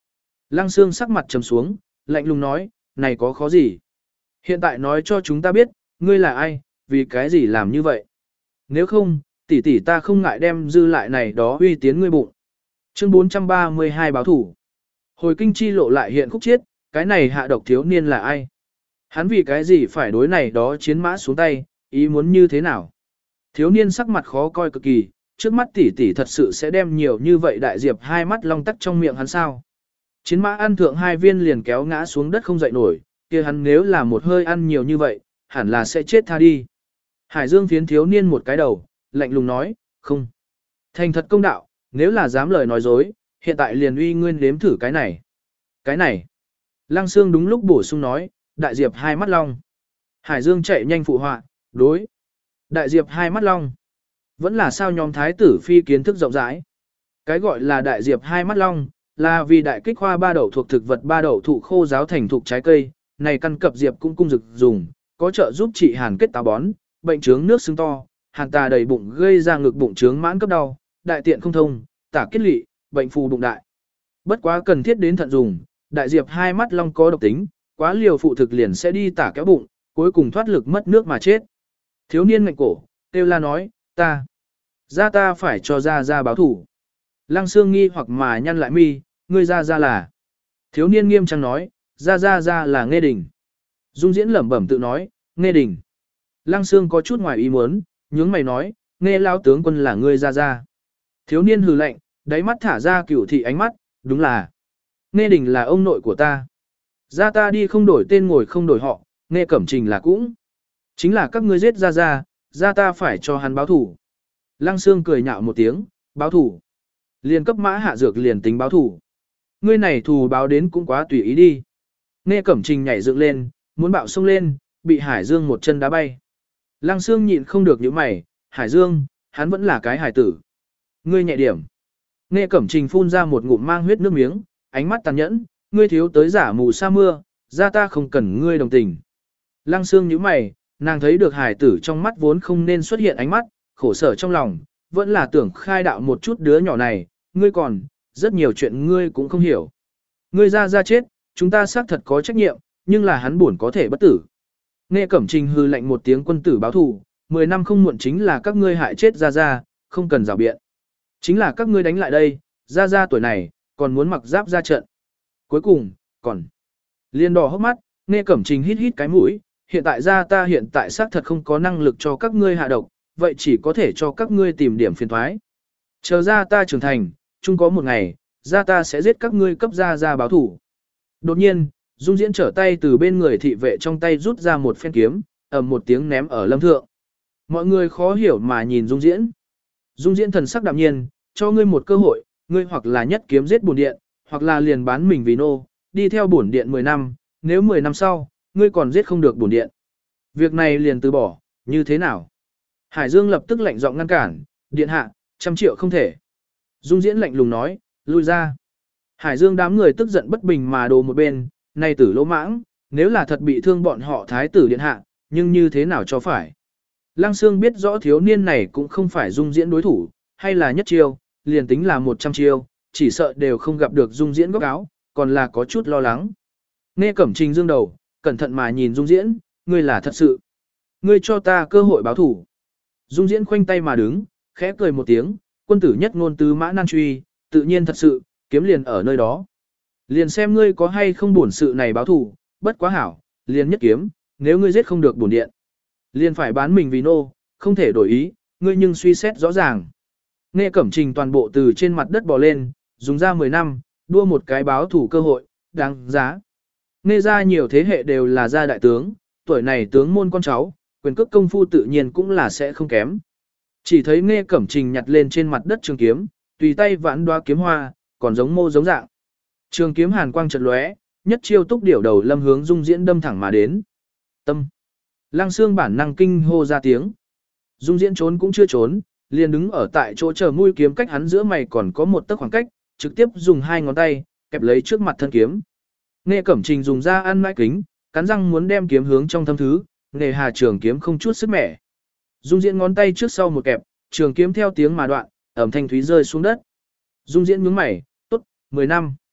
Lăng Sương sắc mặt trầm xuống, lạnh lùng nói, này có khó gì? Hiện tại nói cho chúng ta biết, ngươi là ai, vì cái gì làm như vậy? Nếu không, tỷ tỷ ta không ngại đem dư lại này đó uy tiến ngươi bụng. Chương bốn trăm ba mươi hai báo thủ. Hồi kinh chi lộ lại hiện khúc chiết, cái này hạ độc thiếu niên là ai? Hắn vì cái gì phải đối này đó chiến mã xuống tay, ý muốn như thế nào? Thiếu niên sắc mặt khó coi cực kỳ, trước mắt tỷ tỷ thật sự sẽ đem nhiều như vậy đại diệp hai mắt long tắc trong miệng hắn sao? Chiến mã ăn thượng hai viên liền kéo ngã xuống đất không dậy nổi, kia hắn nếu là một hơi ăn nhiều như vậy, hẳn là sẽ chết tha đi. Hải Dương phiến thiếu niên một cái đầu, lạnh lùng nói, không. Thành thật công đạo, nếu là dám lời nói dối, hiện tại liền uy nguyên đếm thử cái này. Cái này. Lăng Sương đúng lúc bổ sung nói, đại diệp hai mắt long. Hải Dương chạy nhanh phụ họa, đối. Đại diệp hai mắt long. Vẫn là sao nhóm thái tử phi kiến thức rộng rãi. Cái gọi là đại diệp hai mắt long, là vì đại kích hoa ba đậu thuộc thực vật ba đậu thụ khô giáo thành thục trái cây, này căn cập diệp cũng cung dực dùng, có trợ giúp trị hàn kết táo bón, bệnh trướng nước xương to, hàn tà đầy bụng gây ra ngực bụng trướng mãn cấp đau, đại tiện không thông, tả kết lị, bệnh phù bụng đại. Bất quá cần thiết đến thận dùng, đại diệp hai mắt long có độc tính, quá liều phụ thực liền sẽ đi tả kéo bụng, cuối cùng thoát lực mất nước mà chết. Thiếu niên ngạnh cổ, kêu la nói, ta, ra ta phải cho ra ra báo thủ. Lăng Sương nghi hoặc mà nhăn lại mi, ngươi ra ra là. Thiếu niên nghiêm trang nói, ra ra ra là Nghê Đình. Dung Diễn lẩm bẩm tự nói, Nghê Đình. Lăng Sương có chút ngoài ý muốn, nhướng mày nói, Nghê lao tướng quân là ngươi ra ra. Thiếu niên hừ lạnh, đáy mắt thả ra cửu thị ánh mắt, đúng là. Nghê Đình là ông nội của ta. Ra ta đi không đổi tên ngồi không đổi họ, Nghê Cẩm Trình là cũng. Chính là các ngươi giết ra ra, ra ta phải cho hắn báo thủ. Lăng Sương cười nhạo một tiếng, báo thủ. Liền cấp mã hạ dược liền tính báo thủ. Ngươi này thù báo đến cũng quá tùy ý đi. Nghe Cẩm Trình nhảy dựng lên, muốn bạo xông lên, bị Hải Dương một chân đá bay. Lăng Sương nhịn không được những mày, Hải Dương, hắn vẫn là cái hải tử. Ngươi nhẹ điểm. Nghe Cẩm Trình phun ra một ngụm mang huyết nước miếng, ánh mắt tàn nhẫn, ngươi thiếu tới giả mù sa mưa, ra ta không cần ngươi đồng tình. Lăng Sương nhíu mày, nàng thấy được hải tử trong mắt vốn không nên xuất hiện ánh mắt, khổ sở trong lòng, vẫn là tưởng khai đạo một chút đứa nhỏ này, ngươi còn, rất nhiều chuyện ngươi cũng không hiểu. Ngươi ra ra chết, chúng ta xác thật có trách nhiệm, nhưng là hắn buồn có thể bất tử. Nghe Cẩm Trình hư lạnh một tiếng quân tử báo thù, mười năm không muộn chính là các ngươi hại chết ra ra, không cần rào biện. Chính là các ngươi đánh lại đây, ra ra tuổi này, còn muốn mặc giáp ra trận. Cuối cùng, còn liên đỏ hốc mắt, Nghe Cẩm Trình hít hít cái mũi, hiện tại ra ta hiện tại xác thật không có năng lực cho các ngươi hạ độc, vậy chỉ có thể cho các ngươi tìm điểm phiền thoái. Chờ ra ta trưởng thành, chung có một ngày, ra ta sẽ giết các ngươi cấp ra ra báo thủ. Đột nhiên, Dung Diễn trở tay từ bên người thị vệ trong tay rút ra một phen kiếm, ầm một tiếng ném ở lâm thượng. Mọi người khó hiểu mà nhìn Dung Diễn. Dung Diễn thần sắc đạm nhiên, cho ngươi một cơ hội, ngươi hoặc là nhất kiếm giết bổn điện, hoặc là liền bán mình vì nô, đi theo bổn điện mười năm, nếu mười năm sau, ngươi còn giết không được bổn điện. Việc này liền từ bỏ, như thế nào? Hải Dương lập tức lạnh giọng ngăn cản, điện hạ, trăm triệu không thể. Dung Diễn lạnh lùng nói, lui ra. Hải Dương đám người tức giận bất bình mà đồ một bên, này tử lỗ mãng, nếu là thật bị thương bọn họ thái tử điện hạ, nhưng như thế nào cho phải. Lăng Sương biết rõ thiếu niên này cũng không phải Dung Diễn đối thủ, hay là nhất chiêu, liền tính là một trăm chiêu, chỉ sợ đều không gặp được Dung Diễn góc áo, còn là có chút lo lắng. Nghe Cẩm Trình dương đầu, cẩn thận mà nhìn Dung Diễn, ngươi là thật sự. Ngươi cho ta cơ hội báo thủ. Dung Diễn khoanh tay mà đứng, khẽ cười một tiếng, quân tử nhất ngôn tứ mã nan truy, tự nhiên thật sự, kiếm liền ở nơi đó. Liền xem ngươi có hay không bổn sự này báo thủ, bất quá hảo, liền nhất kiếm, nếu ngươi giết không được bổn điện. Liền phải bán mình vì nô, không thể đổi ý, ngươi nhưng suy xét rõ ràng. Nghe Cẩm Trình toàn bộ từ trên mặt đất bò lên, dùng ra mười năm, đua một cái báo thủ cơ hội, đáng giá. Nghe ra nhiều thế hệ đều là gia đại tướng, tuổi này tướng môn con cháu, quyền cước công phu tự nhiên cũng là sẽ không kém. Chỉ thấy Nghe Cẩm Trình nhặt lên trên mặt đất trường kiếm, tùy tay vãn đoá kiếm hoa, còn giống mô giống dạng. Trường kiếm hàn quang chợt lóe, nhất chiêu túc điểu đầu lâm hướng Dung Diễn đâm thẳng mà đến. Tâm. Lăng Sương bản năng kinh hô ra tiếng. Dung Diễn trốn cũng chưa trốn, liền đứng ở tại chỗ chờ mũi kiếm cách hắn giữa mày còn có một tấc khoảng cách, trực tiếp dùng hai ngón tay kẹp lấy trước mặt thân kiếm. Nghe Cẩm Trình dùng ra ăn mãi kính, cắn răng muốn đem kiếm hướng trong thâm thứ, nghề hà trường kiếm không chút sức mẻ. Dung Diễn ngón tay trước sau một kẹp, trường kiếm theo tiếng mà đoạn, ẩm thanh thúy rơi xuống đất. Dung Diễn nhướng mày, tốt, mười năm.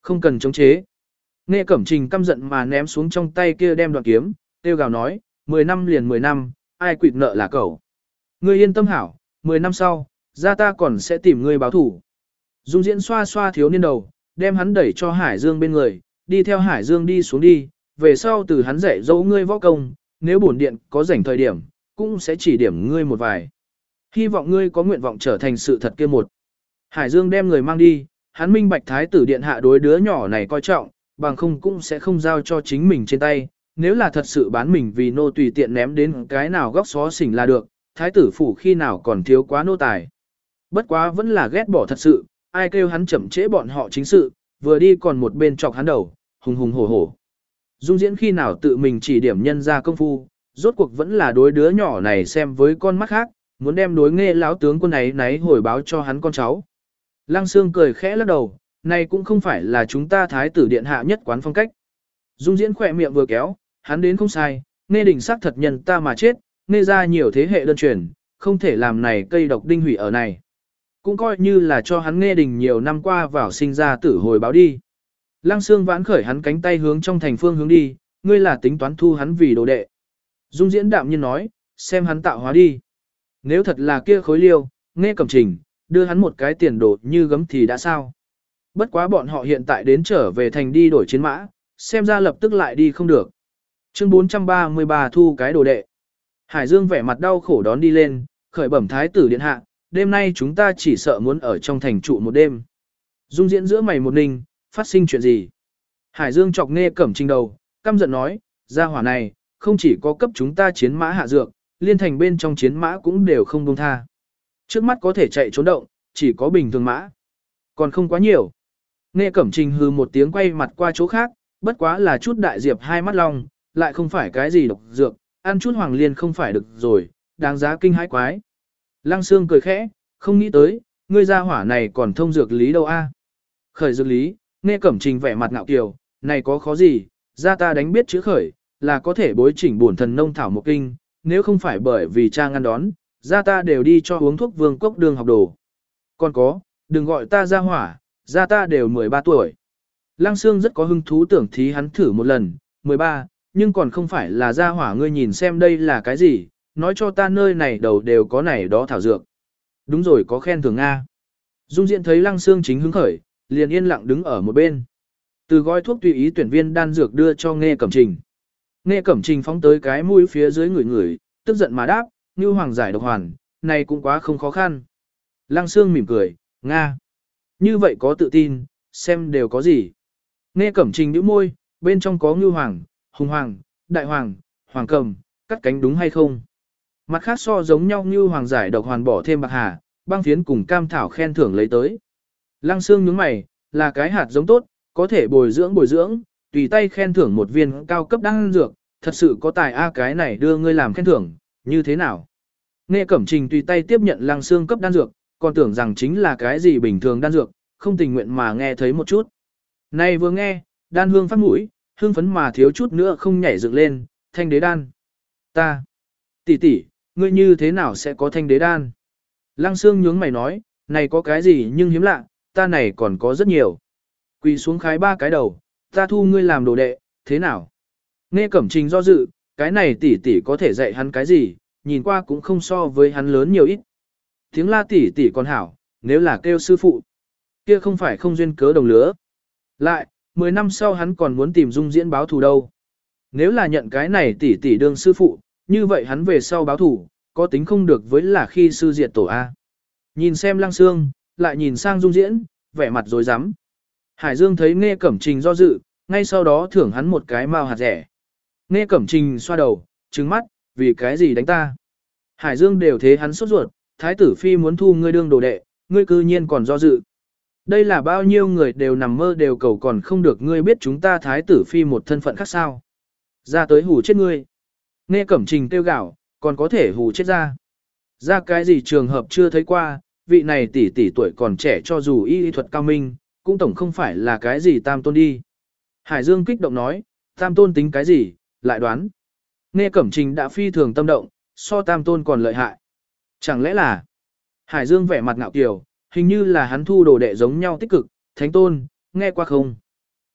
Không cần chống chế. Nghe Cẩm Trình căm giận mà ném xuống trong tay kia đem đoạn kiếm, tiêu gào nói, mười năm liền mười năm, ai quỵt nợ là cậu. Ngươi yên tâm hảo, mười năm sau, ra ta còn sẽ tìm ngươi báo thủ. Dung Diễn xoa xoa thiếu niên đầu, đem hắn đẩy cho Hải Dương bên người, đi theo Hải Dương đi xuống đi, về sau từ hắn dạy dỗ ngươi võ công, nếu bổn điện có rảnh thời điểm, cũng sẽ chỉ điểm ngươi một vài. Hy vọng ngươi có nguyện vọng trở thành sự thật kia một. Hải Dương đem người mang đi, hắn minh bạch thái tử điện hạ đối đứa nhỏ này coi trọng, bằng không cũng sẽ không giao cho chính mình trên tay, nếu là thật sự bán mình vì nô tùy tiện ném đến cái nào góc xó xỉnh là được, thái tử phủ khi nào còn thiếu quá nô tài. Bất quá vẫn là ghét bỏ thật sự, ai kêu hắn chậm trễ bọn họ chính sự, vừa đi còn một bên chọc hắn đầu, hùng hùng hổ hổ. Dung Diễn khi nào tự mình chỉ điểm nhân ra công phu, rốt cuộc vẫn là đối đứa nhỏ này xem với con mắt khác, muốn đem đối nghe lão tướng quân ấy náy hồi báo cho hắn con cháu. Lăng Sương cười khẽ lắc đầu, này cũng không phải là chúng ta thái tử điện hạ nhất quán phong cách. Dung Diễn khỏe miệng vừa kéo, hắn đến không sai, nghe đỉnh sắc thật nhân ta mà chết, nghe ra nhiều thế hệ đơn truyền, không thể làm này cây độc đinh hủy ở này. Cũng coi như là cho hắn nghe đình nhiều năm qua vào sinh ra tử hồi báo đi. Lăng Sương vãn khởi hắn cánh tay hướng trong thành phương hướng đi, ngươi là tính toán thu hắn vì đồ đệ. Dung Diễn đạm nhiên nói, xem hắn tạo hóa đi. Nếu thật là kia khối liêu, nghe Cẩm Trình, đưa hắn một cái tiền đồ như gấm thì đã sao. Bất quá bọn họ hiện tại đến trở về thành đi đổi chiến mã, xem ra lập tức lại đi không được. Chương bốn trăm ba mươi ba thu cái đồ đệ. Hải Dương vẻ mặt đau khổ đón đi lên, khởi bẩm thái tử điện hạ, đêm nay chúng ta chỉ sợ muốn ở trong thành trụ một đêm. Dung Diễn giữa mày một ninh, phát sinh chuyện gì? Hải Dương chọc nghe Cẩm Trình đầu, căm giận nói, gia hỏa này, không chỉ có cấp chúng ta chiến mã hạ dược, liên thành bên trong chiến mã cũng đều không buông tha. Trước mắt có thể chạy trốn động, chỉ có bình thường mã. Còn không quá nhiều. Nghe Cẩm Trình hư một tiếng quay mặt qua chỗ khác, bất quá là chút đại diệp hai mắt long, lại không phải cái gì độc dược, ăn chút hoàng liên không phải được rồi, đáng giá kinh hãi quái. Lăng Sương cười khẽ, không nghĩ tới, ngươi gia hỏa này còn thông dược lý đâu a? Khởi dược lý, nghe Cẩm Trình vẻ mặt ngạo kiều, này có khó gì, gia ta đánh biết chữ khởi, là có thể bối chỉnh bổn thần nông thảo một kinh, nếu không phải bởi vì cha ngăn đón, gia ta đều đi cho uống thuốc vương cốc đường học đồ. Còn có, đừng gọi ta gia hỏa, gia ta đều mười ba tuổi. Lăng Sương rất có hứng thú tưởng thí hắn thử một lần, mười ba, nhưng còn không phải là gia hỏa, ngươi nhìn xem đây là cái gì, nói cho ta nơi này đầu đều có này đó thảo dược. Đúng rồi, có khen thưởng A. Dung Diễn thấy Lăng Sương chính hứng khởi, liền yên lặng đứng ở một bên. Từ gói thuốc tùy ý tuyển viên đan dược đưa cho Nghe Cẩm Trình. Nghe Cẩm Trình phóng tới cái mũi phía dưới người người, tức giận mà đáp, như hoàng giải độc hoàn, này cũng quá không khó khăn. Lăng Sương mỉm cười, Nga. Như vậy có tự tin, xem đều có gì. Nghe Cẩm Trình nhíu môi, bên trong có ngưu hoàng, hùng hoàng, đại hoàng, hoàng cầm, cắt cánh đúng hay không. Mặt khác so giống nhau như hoàng giải độc hoàn bỏ thêm bạc hà, băng phiến cùng cam thảo khen thưởng lấy tới. Lăng Sương nhướng mày, là cái hạt giống tốt, có thể bồi dưỡng bồi dưỡng, tùy tay khen thưởng một viên cao cấp đan dược, thật sự có tài a cái này đưa ngươi làm khen thưởng, như thế nào? Nghe Cẩm Trình tùy tay tiếp nhận Lăng Sương cấp đan dược, còn tưởng rằng chính là cái gì bình thường đan dược, không tình nguyện mà nghe thấy một chút. Này vừa nghe, đan hương phát mũi, hương phấn mà thiếu chút nữa không nhảy dựng lên, thanh đế đan. Ta, tỷ tỷ, ngươi như thế nào sẽ có thanh đế đan? Lăng Sương nhướng mày nói, này có cái gì nhưng hiếm lạ, ta này còn có rất nhiều. Quỳ xuống khái ba cái đầu, ta thu ngươi làm đồ đệ, thế nào? Nghe Cẩm Trình do dự, cái này tỷ tỷ có thể dạy hắn cái gì, nhìn qua cũng không so với hắn lớn nhiều ít. Tiếng la tỷ tỷ còn hảo, nếu là kêu sư phụ, kia không phải không duyên cớ đồng lứa. Lại, mười năm sau hắn còn muốn tìm Dung Diễn báo thù đâu. Nếu là nhận cái này tỷ tỷ đương sư phụ, như vậy hắn về sau báo thù, có tính không được với là khi sư diệt tổ A. Nhìn xem Lăng Sương, lại nhìn sang Dung Diễn, vẻ mặt dối rắm. Hải Dương thấy Nghe Cẩm Trình do dự, ngay sau đó thưởng hắn một cái mao hạt rẻ. Nghe Cẩm Trình xoa đầu, trừng mắt, vì cái gì đánh ta. Hải Dương đều thế hắn sốt ruột, thái tử phi muốn thu ngươi đương đồ đệ, ngươi cư nhiên còn do dự. Đây là bao nhiêu người đều nằm mơ đều cầu còn không được, ngươi biết chúng ta thái tử phi một thân phận khác sao. Ra tới hù chết ngươi. Nghe Cẩm Trình kêu gạo, còn có thể hù chết ra. Ra cái gì trường hợp chưa thấy qua, vị này tỷ tỷ tuổi còn trẻ cho dù y thuật cao minh, cũng tổng không phải là cái gì tam tôn đi. Hải Dương kích động nói, tam tôn tính cái gì, lại đoán. Nghe Cẩm Trình đã phi thường tâm động, so tam tôn còn lợi hại. Chẳng lẽ là... Hải Dương vẻ mặt ngạo kiều, hình như là hắn thu đồ đệ giống nhau tích cực, thánh tôn, nghe qua không?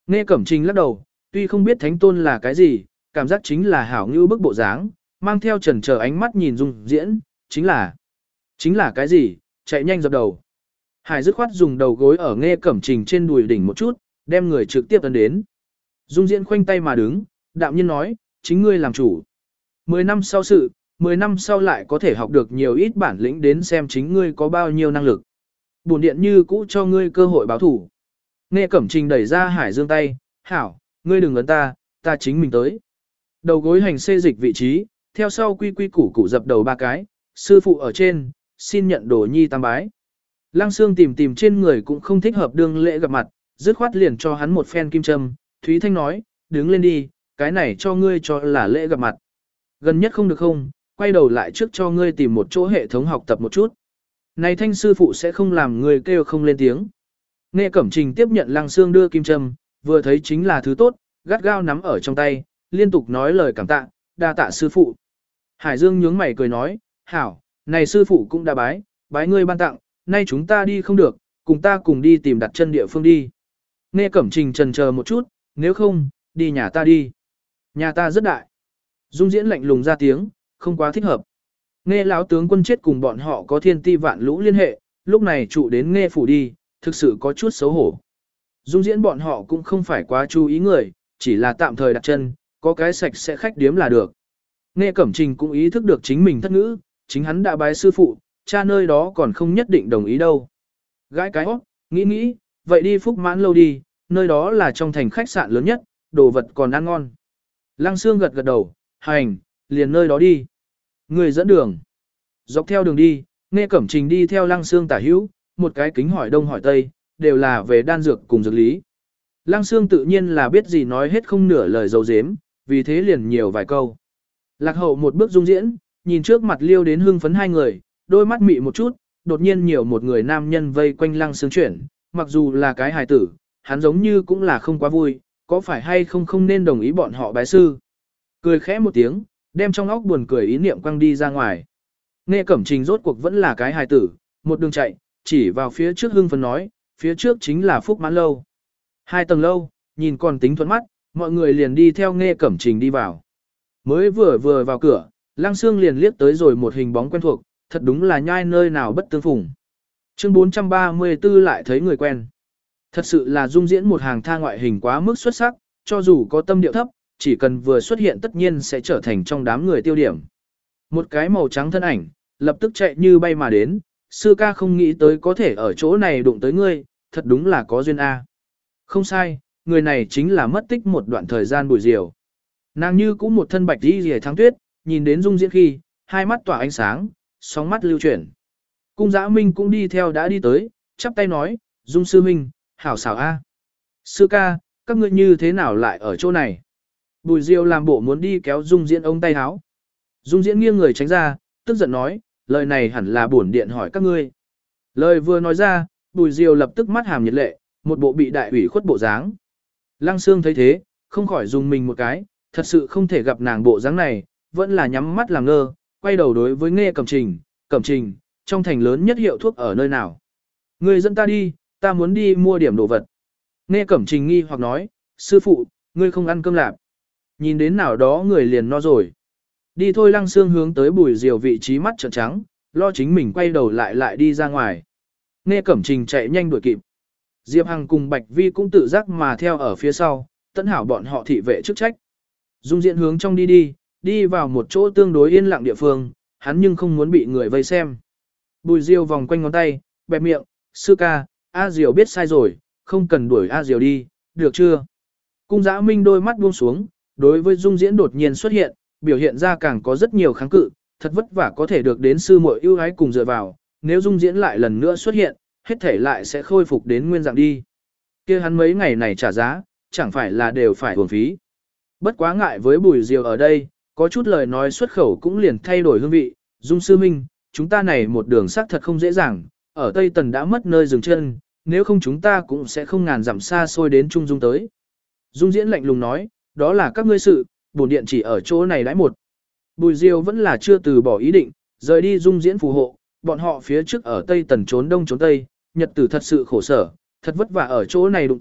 Nghe Cẩm Trình lắc đầu, tuy không biết thánh tôn là cái gì, cảm giác chính là hảo ngữ bức bộ dáng, mang theo trần chờ ánh mắt nhìn Dung Diễn, chính là, chính là cái gì, chạy nhanh dập đầu. Hải dứt khoát dùng đầu gối ở Nghe Cẩm Trình trên đùi đỉnh một chút, đem người trực tiếp ấn đến. Dung Diễn khoanh tay mà đứng, đạm nhiên nói, chính ngươi làm chủ. Mười năm sau sự, mười năm sau lại có thể học được nhiều ít bản lĩnh đến xem chính ngươi có bao nhiêu năng lực. Bổn điện như cũ cho ngươi cơ hội báo thủ. Nghe Cẩm Trình đẩy ra Hải Dương tay, hảo, ngươi đừng ấn ta, ta chính mình tới. Đầu gối hành xê dịch vị trí, theo sau quy quy củ củ dập đầu ba cái, sư phụ ở trên, xin nhận đồ nhi tam bái. Lăng Sương tìm tìm trên người cũng không thích hợp đương lễ gặp mặt, dứt khoát liền cho hắn một phen kim châm, Thúy Thanh nói, đứng lên đi, cái này cho ngươi cho là lễ gặp mặt. Gần nhất không được không, quay đầu lại trước cho ngươi tìm một chỗ hệ thống học tập một chút. Này Thanh sư phụ sẽ không làm người kêu không lên tiếng. Nghe Cẩm Trình tiếp nhận Lăng Sương đưa kim châm, vừa thấy chính là thứ tốt, gắt gao nắm ở trong tay, liên tục nói lời cảm tạ, đa tạ sư phụ. Hải Dương nhướng mày cười nói, hảo, này sư phụ cũng đã bái, bái ngươi ban tặng, nay chúng ta đi không được, cùng ta cùng đi tìm đặt chân địa phương đi. Nghe Cẩm Trình trần chờ một chút, nếu không, đi nhà ta đi. Nhà ta rất đại. Dung Diễn lạnh lùng ra tiếng, không quá thích hợp. Nghe lão tướng quân chết cùng bọn họ có thiên ti vạn lũ liên hệ, lúc này trụ đến Nghe phủ đi, thực sự có chút xấu hổ. Dung Diễn bọn họ cũng không phải quá chú ý người, chỉ là tạm thời đặt chân, có cái sạch sẽ khách điếm là được. Nghe Cẩm Trình cũng ý thức được chính mình thất ngữ, chính hắn đã bái sư phụ, cha nơi đó còn không nhất định đồng ý đâu. Gãi cái hót, nghĩ nghĩ, vậy đi Phúc Mãn lâu đi, nơi đó là trong thành khách sạn lớn nhất, đồ vật còn ăn ngon. Lăng Sương gật gật đầu, hành, liền nơi đó đi. Người dẫn đường. Dọc theo đường đi, Nghe Cẩm Trình đi theo Lăng Sương tả hữu, một cái kính hỏi đông hỏi tây, đều là về đan dược cùng dược lý. Lăng Sương tự nhiên là biết gì nói hết không nửa lời dấu dếm, vì thế liền nhiều vài câu. Lạc Hậu một bước Dung Diễn, nhìn trước mặt liêu đến hưng phấn hai người, đôi mắt mị một chút, đột nhiên nhiều một người nam nhân vây quanh Lăng Sương chuyển, mặc dù là cái hài tử, hắn giống như cũng là không quá vui, có phải hay không không nên đồng ý bọn họ bái sư. Cười khẽ một tiếng, đem trong óc buồn cười ý niệm quăng đi ra ngoài. Nghe Cẩm Trình rốt cuộc vẫn là cái hài tử, một đường chạy, chỉ vào phía trước hưng phấn nói, phía trước chính là Phúc Mãn lâu. Hai tầng lâu, nhìn còn tính thuận mắt, mọi người liền đi theo Nghe Cẩm Trình đi vào. Mới vừa vừa vào cửa, Lăng Sương liền liếc tới rồi một hình bóng quen thuộc, thật đúng là nhai nơi nào bất tương phùng. Chương bốn trăm ba mươi tư lại thấy người quen. Thật sự là Dung Diễn một hàng tha ngoại hình quá mức xuất sắc, cho dù có tâm điệu thấp, chỉ cần vừa xuất hiện tất nhiên sẽ trở thành trong đám người tiêu điểm. Một cái màu trắng thân ảnh, lập tức chạy như bay mà đến, sư ca không nghĩ tới có thể ở chỗ này đụng tới ngươi, thật đúng là có duyên A. Không sai, người này chính là mất tích một đoạn thời gian Bùi Diều. Nàng như cũng một thân bạch đi rìa tháng tuyết, nhìn đến Dung Diễn khi, hai mắt tỏa ánh sáng, sóng mắt lưu chuyển. Cung Dã Minh cũng đi theo đã đi tới, chắp tay nói, Dung sư minh, hảo xảo A. Sư ca, các ngươi như thế nào lại ở chỗ này? Bùi Diều làm bộ muốn đi kéo Dung Diễn ống tay áo. Dung Diễn nghiêng người tránh ra, tức giận nói, lời này hẳn là bổn điện hỏi các ngươi. Lời vừa nói ra, Bùi Diều lập tức mắt hàm nhiệt lệ, một bộ bị đại ủy khuất bộ dáng. Lăng Sương thấy thế, không khỏi dùng mình một cái, thật sự không thể gặp nàng bộ dáng này, vẫn là nhắm mắt làm ngơ, quay đầu đối với Nghe Cẩm Trình, Cẩm Trình, trong thành lớn nhất hiệu thuốc ở nơi nào? Ngươi dẫn ta đi, ta muốn đi mua điểm đồ vật. Nghe Cẩm Trình nghi hoặc nói, sư phụ, ngươi không ăn cơm lạp. Nhìn đến nào đó người liền no rồi. Đi thôi. Lăng Sương hướng tới Bùi Diều vị trí mắt trợn trắng, lo chính mình quay đầu lại lại đi ra ngoài. Nghe Cẩm Trình chạy nhanh đuổi kịp. Diệp Hằng cùng Bạch Vi cũng tự giác mà theo ở phía sau, tận hảo bọn họ thị vệ chức trách. Dung Diễn hướng trong đi đi, đi vào một chỗ tương đối yên lặng địa phương, hắn nhưng không muốn bị người vây xem. Bùi Diều vòng quanh ngón tay, bẹp miệng, sư ca, A Diều biết sai rồi, không cần đuổi A Diều đi, được chưa? Cung Dã Minh đôi mắt buông xuống, đối với Dung Diễn đột nhiên xuất hiện, biểu hiện ra càng có rất nhiều kháng cự, thật vất vả có thể được đến sư muội ưu ái cùng dựa vào, nếu Dung Diễn lại lần nữa xuất hiện, hết thể lại sẽ khôi phục đến nguyên dạng đi. Kia hắn mấy ngày này trả giá, chẳng phải là đều phải uổng phí. Bất quá ngại với Bùi Diều ở đây, có chút lời nói xuất khẩu cũng liền thay đổi hương vị, Dung sư minh, chúng ta này một đường xác thật không dễ dàng, ở Tây Tần đã mất nơi dừng chân, nếu không chúng ta cũng sẽ không ngàn dặm xa xôi đến Trung Dung tới. Dung Diễn lạnh lùng nói, đó là các ngươi sự, bổn điện chỉ ở chỗ này đãi một. Bùi Diều vẫn là chưa từ bỏ ý định, rời đi Dung Diễn phù hộ, bọn họ phía trước ở Tây Tần trốn đông trốn Tây, nhật tử thật sự khổ sở, thật vất vả ở chỗ này đụng tới,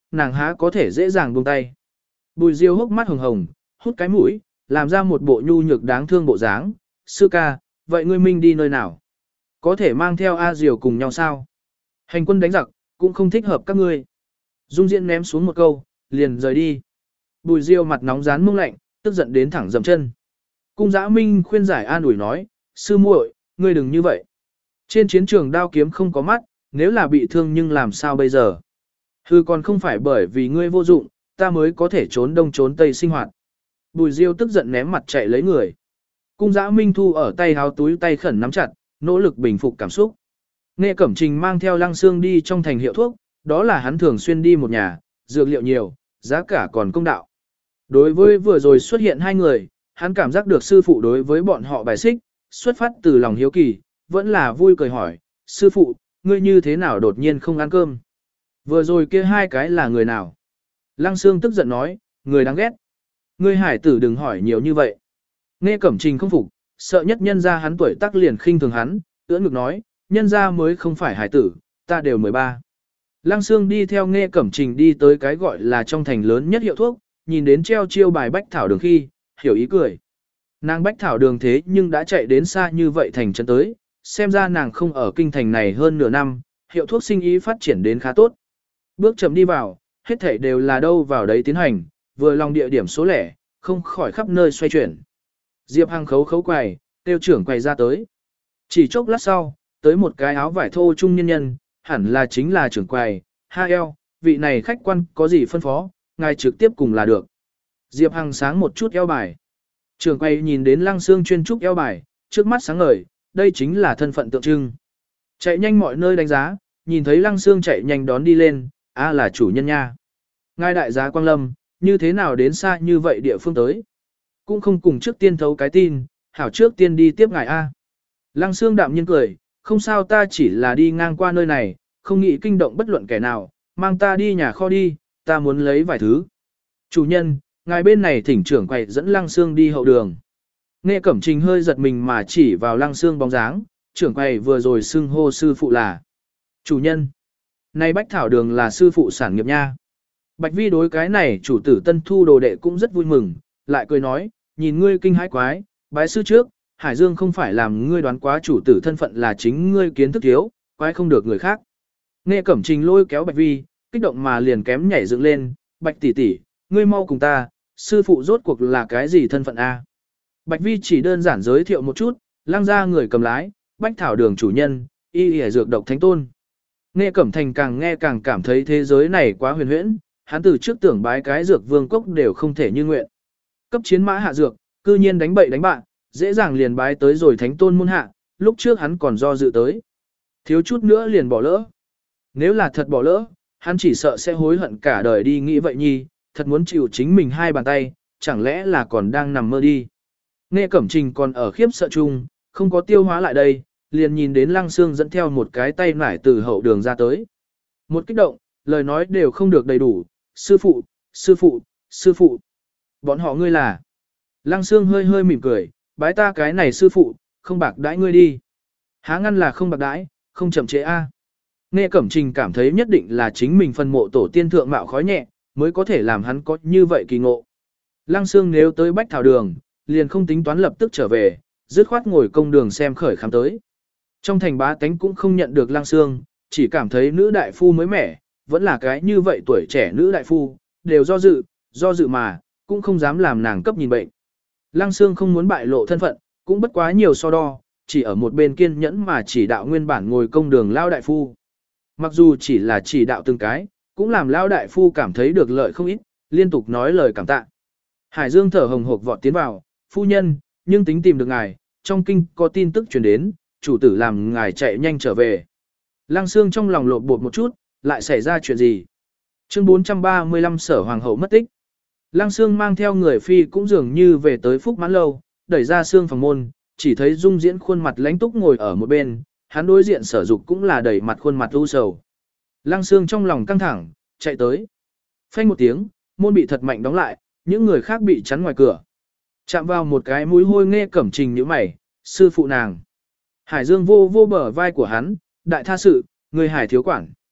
nàng há có thể dễ dàng buông tay. Bùi Diêu hốc mắt hồng hồng, hút cái mũi, làm ra một bộ nhu nhược đáng thương bộ dáng. Sư ca, vậy ngươi minh đi nơi nào? Có thể mang theo A Diều cùng nhau sao? Hành quân đánh giặc, cũng không thích hợp các ngươi. Dung Diễn ném xuống một câu, liền rời đi. Bùi Diêu mặt nóng rán mông lạnh, tức giận đến thẳng dậm chân. Cung Dã Minh khuyên giải an ủi nói, sư muội, ngươi đừng như vậy. Trên chiến trường đao kiếm không có mắt, nếu là bị thương nhưng làm sao bây giờ? Hư còn không phải bởi vì ngươi vô dụng, ta mới có thể trốn đông trốn tây sinh hoạt. Bùi Diêu tức giận ném mặt chạy lấy người. Cung Dã Minh thu ở tay háo túi tay khẩn nắm chặt, nỗ lực bình phục cảm xúc. Nghe Cẩm Trình mang theo Lăng Xương đi trong thành hiệu thuốc, đó là hắn thường xuyên đi một nhà, dược liệu nhiều, giá cả còn công đạo. Đối với vừa rồi xuất hiện hai người, hắn cảm giác được sư phụ đối với bọn họ bài xích, xuất phát từ lòng hiếu kỳ, vẫn là vui cười hỏi, sư phụ, ngươi như thế nào đột nhiên không ăn cơm? Vừa rồi kia hai cái là người nào? Lăng Xương tức giận nói, người đáng ghét. Ngươi hải tử đừng hỏi nhiều như vậy. Nghe Cẩm Trình không phục, sợ nhất nhân ra hắn tuổi tác liền khinh thường hắn, ưỡn ngực nói, nhân ra mới không phải hải tử, ta đều mười ba. Lăng Xương đi theo Nghe Cẩm Trình đi tới cái gọi là trong thành lớn nhất hiệu thuốc, nhìn đến treo chiêu bài bách thảo đường khi, hiểu ý cười. Nàng bách thảo đường thế nhưng đã chạy đến xa như vậy thành trấn tới, xem ra nàng không ở kinh thành này hơn nửa năm, hiệu thuốc sinh ý phát triển đến khá tốt. Bước chậm đi vào, hết thảy đều là đâu vào đấy tiến hành, vừa lòng địa điểm số lẻ, không khỏi khắp nơi xoay chuyển. Diệp Hằng khấu khấu quầy, tiêu trưởng quầy ra tới. Chỉ chốc lát sau, tới một cái áo vải thô trung nhân nhân, hẳn là chính là trưởng quầy, ha eo, vị này khách quan có gì phân phó, ngài trực tiếp cùng là được. Diệp Hằng sáng một chút eo bài. Trưởng quầy nhìn đến Lăng Xương chuyên trúc eo bài, trước mắt sáng ngời, đây chính là thân phận tượng trưng. Chạy nhanh mọi nơi đánh giá, nhìn thấy Lăng Xương chạy nhanh đón đi lên, a là chủ nhân nha. Ngài đại giá Quang Lâm, như thế nào đến xa như vậy địa phương tới? Cũng không cùng trước tiên thấu cái tin, hảo trước tiên đi tiếp ngài a. Lăng Xương đạm nhiên cười, không sao, ta chỉ là đi ngang qua nơi này, không nghĩ kinh động bất luận kẻ nào, mang ta đi nhà kho đi, ta muốn lấy vài thứ. Chủ nhân, ngài bên này thỉnh trưởng quầy dẫn Lăng Xương đi hậu đường. Nghe Cẩm Trình hơi giật mình mà chỉ vào Lăng Xương bóng dáng, trưởng quầy vừa rồi xưng hô sư phụ là chủ nhân. Này bách thảo đường là sư phụ sản nghiệp nha. Bạch Vi đối cái này chủ tử tân thu đồ đệ cũng rất vui mừng, lại cười nói, nhìn ngươi kinh hãi quái, bái sư trước, Hải Dương không phải làm ngươi đoán quá chủ tử thân phận là chính ngươi kiến thức thiếu, quái không được người khác. Nghe Cẩm Trình lôi kéo Bạch Vi, kích động mà liền kém nhảy dựng lên, Bạch tỷ tỷ, ngươi mau cùng ta, sư phụ rốt cuộc là cái gì thân phận a? Bạch Vi chỉ đơn giản giới thiệu một chút, Lăng ra người cầm lái, bách thảo đường chủ nhân, y y dược độc thánh tôn. Nghe Cẩm Thành càng nghe càng cảm thấy thế giới này quá huyền huyễn, hắn từ trước tưởng bái cái dược vương cốc đều không thể như nguyện. Cấp chiến mã hạ dược, cư nhiên đánh bậy đánh bạn, dễ dàng liền bái tới rồi thánh tôn môn hạ, lúc trước hắn còn do dự tới. Thiếu chút nữa liền bỏ lỡ. Nếu là thật bỏ lỡ, hắn chỉ sợ sẽ hối hận cả đời đi nghĩ vậy nhi, thật muốn chịu chính mình hai bàn tay, chẳng lẽ là còn đang nằm mơ đi. Nghe Cẩm Trình còn ở khiếp sợ chung, không có tiêu hóa lại đây, liền nhìn đến Lăng Xương dẫn theo một cái tay nải từ hậu đường ra tới. Một kích động, lời nói đều không được đầy đủ, sư phụ, sư phụ, sư phụ. Bọn họ ngươi là. Lăng Xương hơi hơi mỉm cười, bái ta cái này sư phụ, không bạc đãi ngươi đi. Há ngăn là không bạc đãi, không chậm trễ a. Nghe Cẩm Trình cảm thấy nhất định là chính mình phân mộ tổ tiên thượng mạo khói nhẹ, mới có thể làm hắn có như vậy kỳ ngộ. Lăng Xương nếu tới bách thảo đường, liền không tính toán lập tức trở về, dứt khoát ngồi công đường xem khởi khám tới. Trong thành bá tánh cũng không nhận được Lăng Xương, chỉ cảm thấy nữ đại phu mới mẻ, vẫn là cái như vậy tuổi trẻ nữ đại phu, đều do dự, do dự mà, cũng không dám làm nàng cấp nhìn bệnh. Lăng Xương không muốn bại lộ thân phận, cũng bất quá nhiều so đo, chỉ ở một bên kiên nhẫn mà chỉ đạo nguyên bản ngồi công đường lao đại phu. Mặc dù chỉ là chỉ đạo từng cái, cũng làm lao đại phu cảm thấy được lợi không ít, liên tục nói lời cảm tạ. Hải Dương thở hồng hộc vọt tiến vào, phu nhân, nhưng tính tìm được ngài, trong kinh có tin tức truyền đến, chủ tử làm ngài chạy nhanh trở về. Lăng Xương trong lòng lột bột một chút, lại xảy ra chuyện gì? Chương bốn trăm ba mươi lăm Sở Hoàng hậu mất tích. Lăng Xương mang theo người phi cũng dường như về tới Phúc Mãn Lâu, đẩy ra xương phòng môn, chỉ thấy Dung Diễn khuôn mặt lãnh túc ngồi ở một bên, hắn đối diện Sở Dục cũng là đẩy mặt khuôn mặt u sầu. Lăng Xương trong lòng căng thẳng, chạy tới. Phanh một tiếng, môn bị thật mạnh đóng lại, những người khác bị chắn ngoài cửa. Chạm vào một cái mũi hôi Nghe Cẩm Trình nhíu mày, sư phụ nàng. Hải Dương vô vô bờ vai của hắn, đại tha sự, người Hải thiếu quản.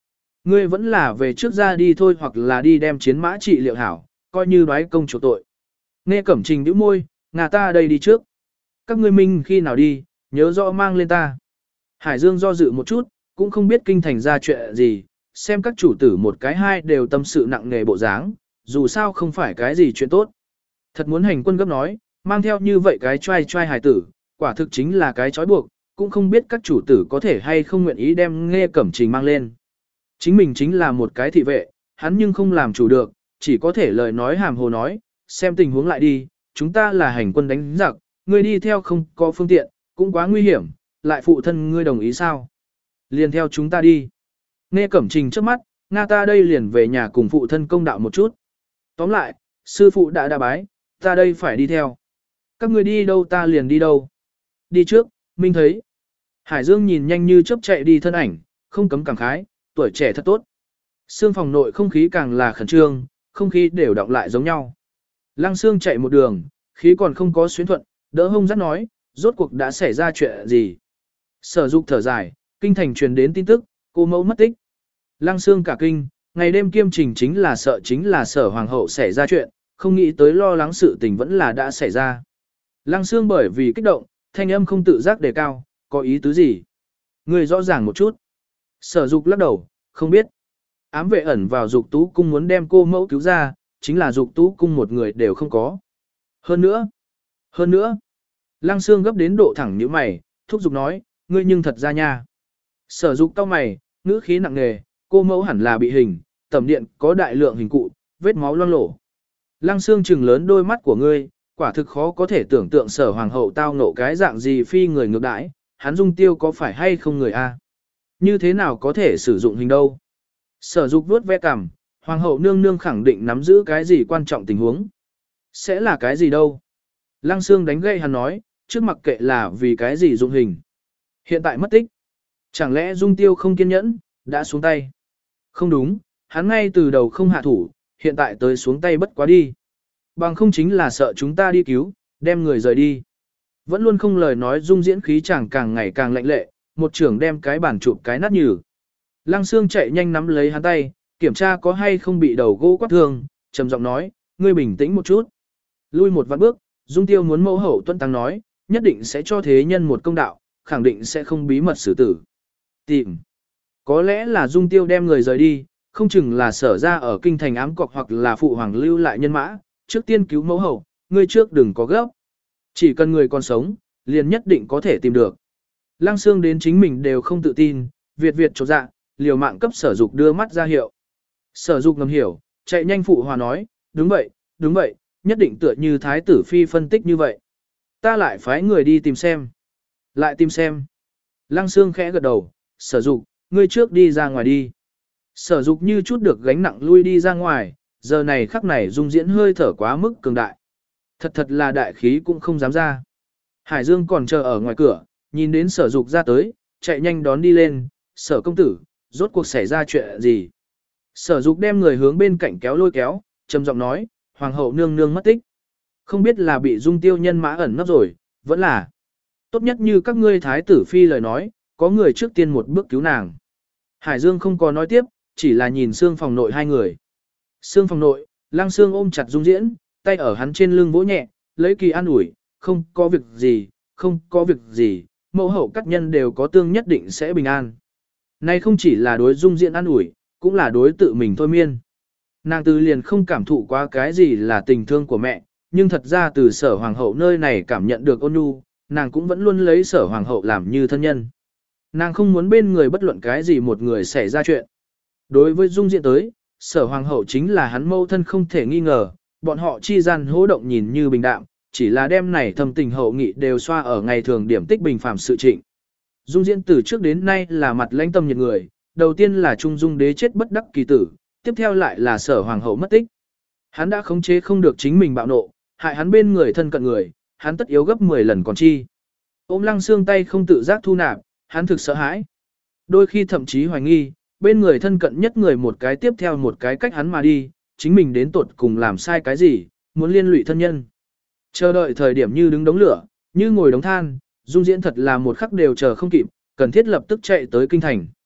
Ngươi vẫn là về trước ra đi thôi hoặc là đi đem chiến mã trị liệu hảo, coi như đoái công chủ tội. Nghe Cẩm Trình bĩu môi, ngà ta đây đi trước. Các ngươi minh khi nào đi, nhớ rõ mang lên ta. Hải Dương do dự một chút, cũng không biết kinh thành ra chuyện gì, xem các chủ tử một cái hai đều tâm sự nặng nề bộ dáng, dù sao không phải cái gì chuyện tốt. Thật muốn hành quân gấp nói, mang theo như vậy cái trai trai hải tử, quả thực chính là cái trói buộc, cũng không biết các chủ tử có thể hay không nguyện ý đem Nghe Cẩm Trình mang lên. Chính mình chính là một cái thị vệ, hắn nhưng không làm chủ được, chỉ có thể lời nói hàm hồ nói, xem tình huống lại đi, chúng ta là hành quân đánh giặc, ngươi đi theo không có phương tiện, cũng quá nguy hiểm, lại phụ thân ngươi đồng ý sao? Liền theo chúng ta đi. Nghe Cẩm Trình trước mắt, Nga ta đây liền về nhà cùng phụ thân công đạo một chút. Tóm lại, sư phụ đã đà bái, ta đây phải đi theo. Các ngươi đi đâu ta liền đi đâu. Đi trước, Minh thấy. Hải Dương nhìn nhanh như chớp chạy đi thân ảnh, không cấm cảm khái, tuổi trẻ thật tốt. Sương phòng nội không khí càng là khẩn trương, không khí đều đọng lại giống nhau. Lăng Sương chạy một đường, khí còn không có xuyến thuận, đỡ hông dắt nói, rốt cuộc đã xảy ra chuyện gì. Sở Dục thở dài, kinh thành truyền đến tin tức, cô mẫu mất tích. Lăng Sương cả kinh, ngày đêm kiêm trình chính là sợ chính là sở hoàng hậu xảy ra chuyện, không nghĩ tới lo lắng sự tình vẫn là đã xảy ra. Lăng Sương bởi vì kích động, thanh âm không tự giác đề cao, có ý tứ gì? Người rõ ràng một chút. Sở Dục lắc đầu, không biết. Ám vệ ẩn vào Dục Tú cung muốn đem cô mẫu cứu ra, chính là Dục Tú cung một người đều không có. Hơn nữa, hơn nữa. Lăng Sương gấp đến độ thẳng nhíu mày, thúc giục nói, ngươi nhưng thật ra nha. Sở Dục cau mày, ngữ khí nặng nề, cô mẫu hẳn là bị hình, tầm điện có đại lượng hình cụ, vết máu loang lổ. Lăng Sương trừng lớn đôi mắt của ngươi, quả thực khó có thể tưởng tượng sở hoàng hậu tao ngộ cái dạng gì phi người ngược đãi, hắn Dung Tiêu có phải hay không người a? Như thế nào có thể sử dụng hình đâu? Sở Dục vuốt ve cằm, hoàng hậu nương nương khẳng định nắm giữ cái gì quan trọng tình huống. Sẽ là cái gì đâu? Lăng Sương đánh gậy hắn nói, trước mặc kệ là vì cái gì dụng hình. Hiện tại mất tích. Chẳng lẽ Dung Tiêu không kiên nhẫn, đã xuống tay? Không đúng, hắn ngay từ đầu không hạ thủ, hiện tại tới xuống tay bất quá đi. Bằng không chính là sợ chúng ta đi cứu, đem người rời đi. Vẫn luôn không lời nói Dung diễn khí chẳng càng ngày càng lạnh lệ, một trưởng đem cái bản chụp cái nát nhừ. Lăng Sương chạy nhanh nắm lấy hắn tay, kiểm tra có hay không bị đầu gỗ quát thương, trầm giọng nói, ngươi bình tĩnh một chút. Lui một vạn bước, Dung Tiêu muốn mẫu hậu tuân tăng nói, nhất định sẽ cho thế nhân một công đạo, khẳng định sẽ không bí mật xử tử. Tìm. Có lẽ là Dung Tiêu đem người rời đi, không chừng là sở ra ở kinh thành ám cọc hoặc là phụ hoàng lưu lại nhân mã, trước tiên cứu mẫu hậu, ngươi trước đừng có gấp. Chỉ cần người còn sống, liền nhất định có thể tìm được. Lăng Sương đến chính mình đều không tự tin, Việt Việt chột dạ, liều mạng cấp Sở Dục đưa mắt ra hiệu. Sở Dục ngầm hiểu, chạy nhanh phụ hòa nói, đúng vậy, đúng vậy, nhất định tựa như Thái tử Phi phân tích như vậy. Ta lại phái người đi tìm xem. Lại tìm xem. Lăng Sương khẽ gật đầu, Sở Dục, ngươi trước đi ra ngoài đi. Sở Dục như chút được gánh nặng lui đi ra ngoài, giờ này khắc này Dung diễn hơi thở quá mức cường đại. Thật thật là đại khí cũng không dám ra. Hải Dương còn chờ ở ngoài cửa, nhìn đến Sở Dục ra tới, chạy nhanh đón đi lên, Sở công tử, rốt cuộc xảy ra chuyện gì. Sở Dục đem người hướng bên cạnh kéo lôi kéo, trầm giọng nói, Hoàng hậu nương nương mất tích. Không biết là bị Dung Tiêu nhân mã ẩn nấp rồi, vẫn là. Tốt nhất như các ngươi thái tử phi lời nói, có người trước tiên một bước cứu nàng. Hải Dương không có nói tiếp, chỉ là nhìn xương phòng nội hai người. Xương phòng nội, Lăng Sương ôm chặt Dung Diễn, tay ở hắn trên lưng vỗ nhẹ, lấy kỳ an ủi, không có việc gì, không có việc gì, mẫu hậu các nhân đều có tương nhất định sẽ bình an. Này không chỉ là đối Dung Diễn an ủi, cũng là đối tự mình thôi miên. Nàng từ liền không cảm thụ qua cái gì là tình thương của mẹ, nhưng thật ra từ sở hoàng hậu nơi này cảm nhận được ôn nhu, nàng cũng vẫn luôn lấy sở hoàng hậu làm như thân nhân. Nàng không muốn bên người bất luận cái gì một người xảy ra chuyện. Đối với Dung Diễn tới, sở hoàng hậu chính là hắn mâu thân không thể nghi ngờ, bọn họ chi gian hỗ động nhìn như bình đạm, chỉ là đêm này thâm tình hậu nghị đều xoa ở ngày thường điểm tích bình phàm sự trịnh. Dung Diễn từ trước đến nay là mặt lãnh tâm nhiệt người, đầu tiên là Trung Dung đế chết bất đắc kỳ tử, tiếp theo lại là sở hoàng hậu mất tích. Hắn đã khống chế không được chính mình bạo nộ, hại hắn bên người thân cận người, hắn tất yếu gấp mười lần còn chi. Ôm Lăng Sương tay không tự giác thu nạp, hắn thực sợ hãi. Đôi khi thậm chí hoài nghi, bên người thân cận nhất người một cái tiếp theo một cái cách hắn mà đi, chính mình đến tuột cùng làm sai cái gì, muốn liên lụy thân nhân. Chờ đợi thời điểm như đứng đống lửa, như ngồi đống than, Dung Diễn thật là một khắc đều chờ không kịp, cần thiết lập tức chạy tới kinh thành.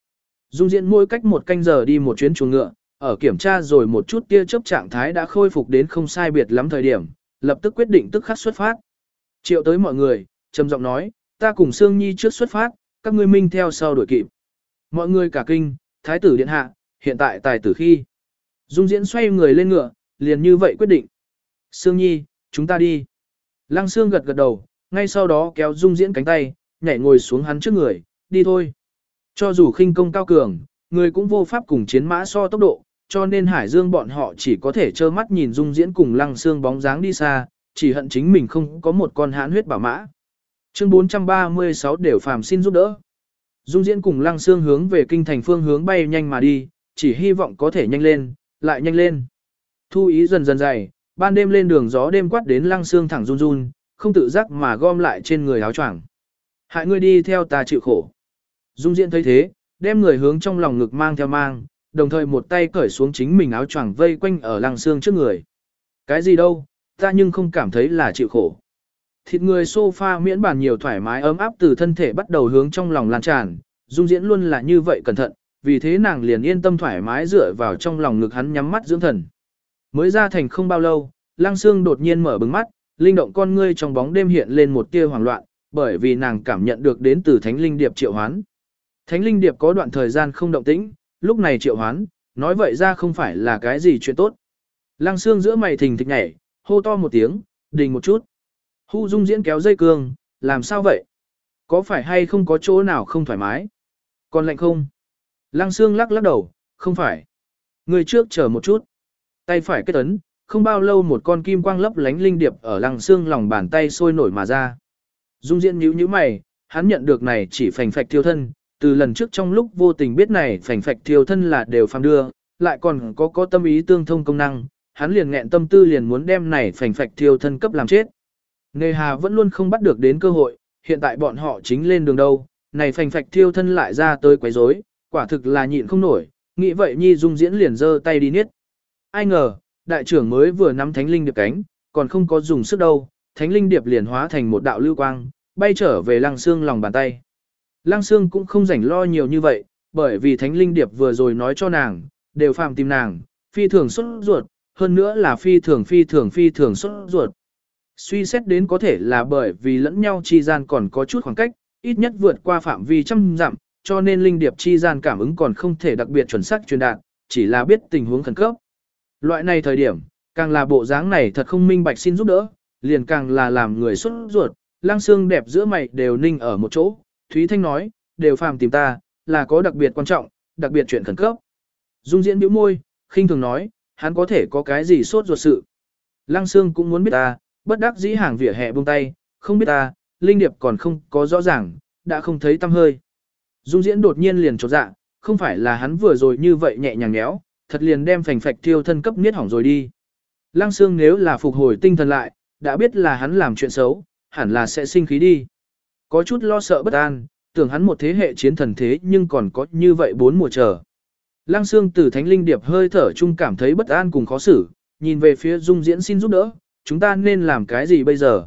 Dung Diễn mỗi cách một canh giờ đi một chuyến chuồng ngựa, ở kiểm tra rồi một chút tia chớp trạng thái đã khôi phục đến không sai biệt lắm thời điểm, lập tức quyết định tức khắc xuất phát. Triệu tới mọi người, trầm giọng nói, ta cùng Sương Nhi trước xuất phát, các ngươi minh theo sau đuổi kịp. Mọi người cả kinh, thái tử điện hạ, hiện tại tài tử khi. Dung Diễn xoay người lên ngựa, liền như vậy quyết định. Sương Nhi, chúng ta đi. Lăng Sương gật gật đầu, ngay sau đó kéo Dung Diễn cánh tay, nhảy ngồi xuống hắn trước người, đi thôi. Cho dù khinh công cao cường, người cũng vô pháp cùng chiến mã so tốc độ, cho nên Hải Dương bọn họ chỉ có thể trơ mắt nhìn Dung Diễn cùng Lăng Sương bóng dáng đi xa, chỉ hận chính mình không có một con hãn huyết bảo mã. Chương bốn trăm ba mươi sáu đều phàm xin giúp đỡ. Dung Diễn cùng Lăng Sương hướng về kinh thành phương hướng bay nhanh mà đi, chỉ hy vọng có thể nhanh lên, lại nhanh lên. Thu ý dần dần dày, ban đêm lên đường gió đêm quát đến Lăng Sương thẳng run run, không tự giác mà gom lại trên người áo choàng. Hại ngươi đi theo ta chịu khổ. Dung Diễn thấy thế, đem người hướng trong lòng ngực mang theo mang, đồng thời một tay cởi xuống chính mình áo choàng vây quanh ở Lăng Sương trước người. Cái gì đâu, ta nhưng không cảm thấy là chịu khổ. Thịt người sofa miễn bàn nhiều thoải mái ấm áp từ thân thể bắt đầu hướng trong lòng lan tràn, Dung Diễn luôn là như vậy cẩn thận, vì thế nàng liền yên tâm thoải mái dựa vào trong lòng ngực hắn nhắm mắt dưỡng thần. Mới ra thành không bao lâu, Lăng Sương đột nhiên mở bừng mắt, linh động con ngươi trong bóng đêm hiện lên một tia hoảng loạn, bởi vì nàng cảm nhận được đến từ Thánh Linh Điệp triệu hoán. Thánh Linh Điệp có đoạn thời gian không động tĩnh, lúc này triệu hoán, nói vậy ra không phải là cái gì chuyện tốt. Lăng Sương giữa mày thình thịch nhảy, hô to một tiếng, đình một chút. Hu Dung Diễn kéo dây cương, làm sao vậy? Có phải hay không có chỗ nào không thoải mái? Còn lạnh không? Lăng Sương lắc lắc đầu, không phải. Người trước chờ một chút. Tay phải kết ấn, không bao lâu một con kim quang lấp lánh linh điệp ở Lăng Sương lòng bàn tay sôi nổi mà ra. Dung Diễn nhíu nhíu mày, hắn nhận được này chỉ phành phạch thiêu thân, từ lần trước trong lúc vô tình biết này phành phạch thiêu thân là đều phàm đưa, lại còn có có tâm ý tương thông công năng, hắn liền nghẹn tâm tư liền muốn đem này phành phạch thiêu thân cấp làm chết. Nề hà vẫn luôn không bắt được đến cơ hội, hiện tại bọn họ chính lên đường đâu, này phành phạch thiêu thân lại ra tới quấy rối, quả thực là nhịn không nổi, nghĩ vậy Nhi Dung Diễn liền giơ tay đi niết. Ai ngờ, đại trưởng mới vừa nắm Thánh Linh Điệp cánh, còn không có dùng sức đâu, Thánh Linh Điệp liền hóa thành một đạo lưu quang, bay trở về Lăng Sương lòng bàn tay. Lăng Sương cũng không rảnh lo nhiều như vậy, bởi vì Thánh Linh Điệp vừa rồi nói cho nàng, đều phàm tìm nàng, phi thường xuất ruột, hơn nữa là phi thường phi thường phi thường xuất ruột. Suy xét đến có thể là bởi vì lẫn nhau chi gian còn có chút khoảng cách, ít nhất vượt qua phạm vi trăm dặm, cho nên Linh Điệp chi gian cảm ứng còn không thể đặc biệt chuẩn xác truyền đạt, chỉ là biết tình huống khẩn cấp. Loại này thời điểm, càng là bộ dáng này thật không minh bạch xin giúp đỡ, liền càng là làm người xuất ruột, Lăng Sương đẹp giữa mày đều ninh ở một chỗ, Thúy Thanh nói, đều phàm tìm ta, là có đặc biệt quan trọng, đặc biệt chuyện khẩn cấp. Dung Diễn bĩu môi, khinh thường nói, hắn có thể có cái gì sốt ruột sự. Lăng Sương cũng muốn biết ta, bất đắc dĩ hàng vỉa hè buông tay, không biết ta, Linh Điệp còn không có rõ ràng, đã không thấy tâm hơi. Dung Diễn đột nhiên liền chột dạ, không phải là hắn vừa rồi như vậy nhẹ nhàng nhéo, thật liền đem phành phạch thiêu thân cấp niết hỏng rồi đi. Lăng Sương nếu là phục hồi tinh thần lại, đã biết là hắn làm chuyện xấu, hẳn là sẽ sinh khí đi. Có chút lo sợ bất an, tưởng hắn một thế hệ chiến thần thế nhưng còn có như vậy bốn mùa chờ. Lăng Sương từ Thánh Linh Điệp hơi thở chung cảm thấy bất an cùng khó xử, nhìn về phía Dung Diễn xin giúp đỡ, chúng ta nên làm cái gì bây giờ?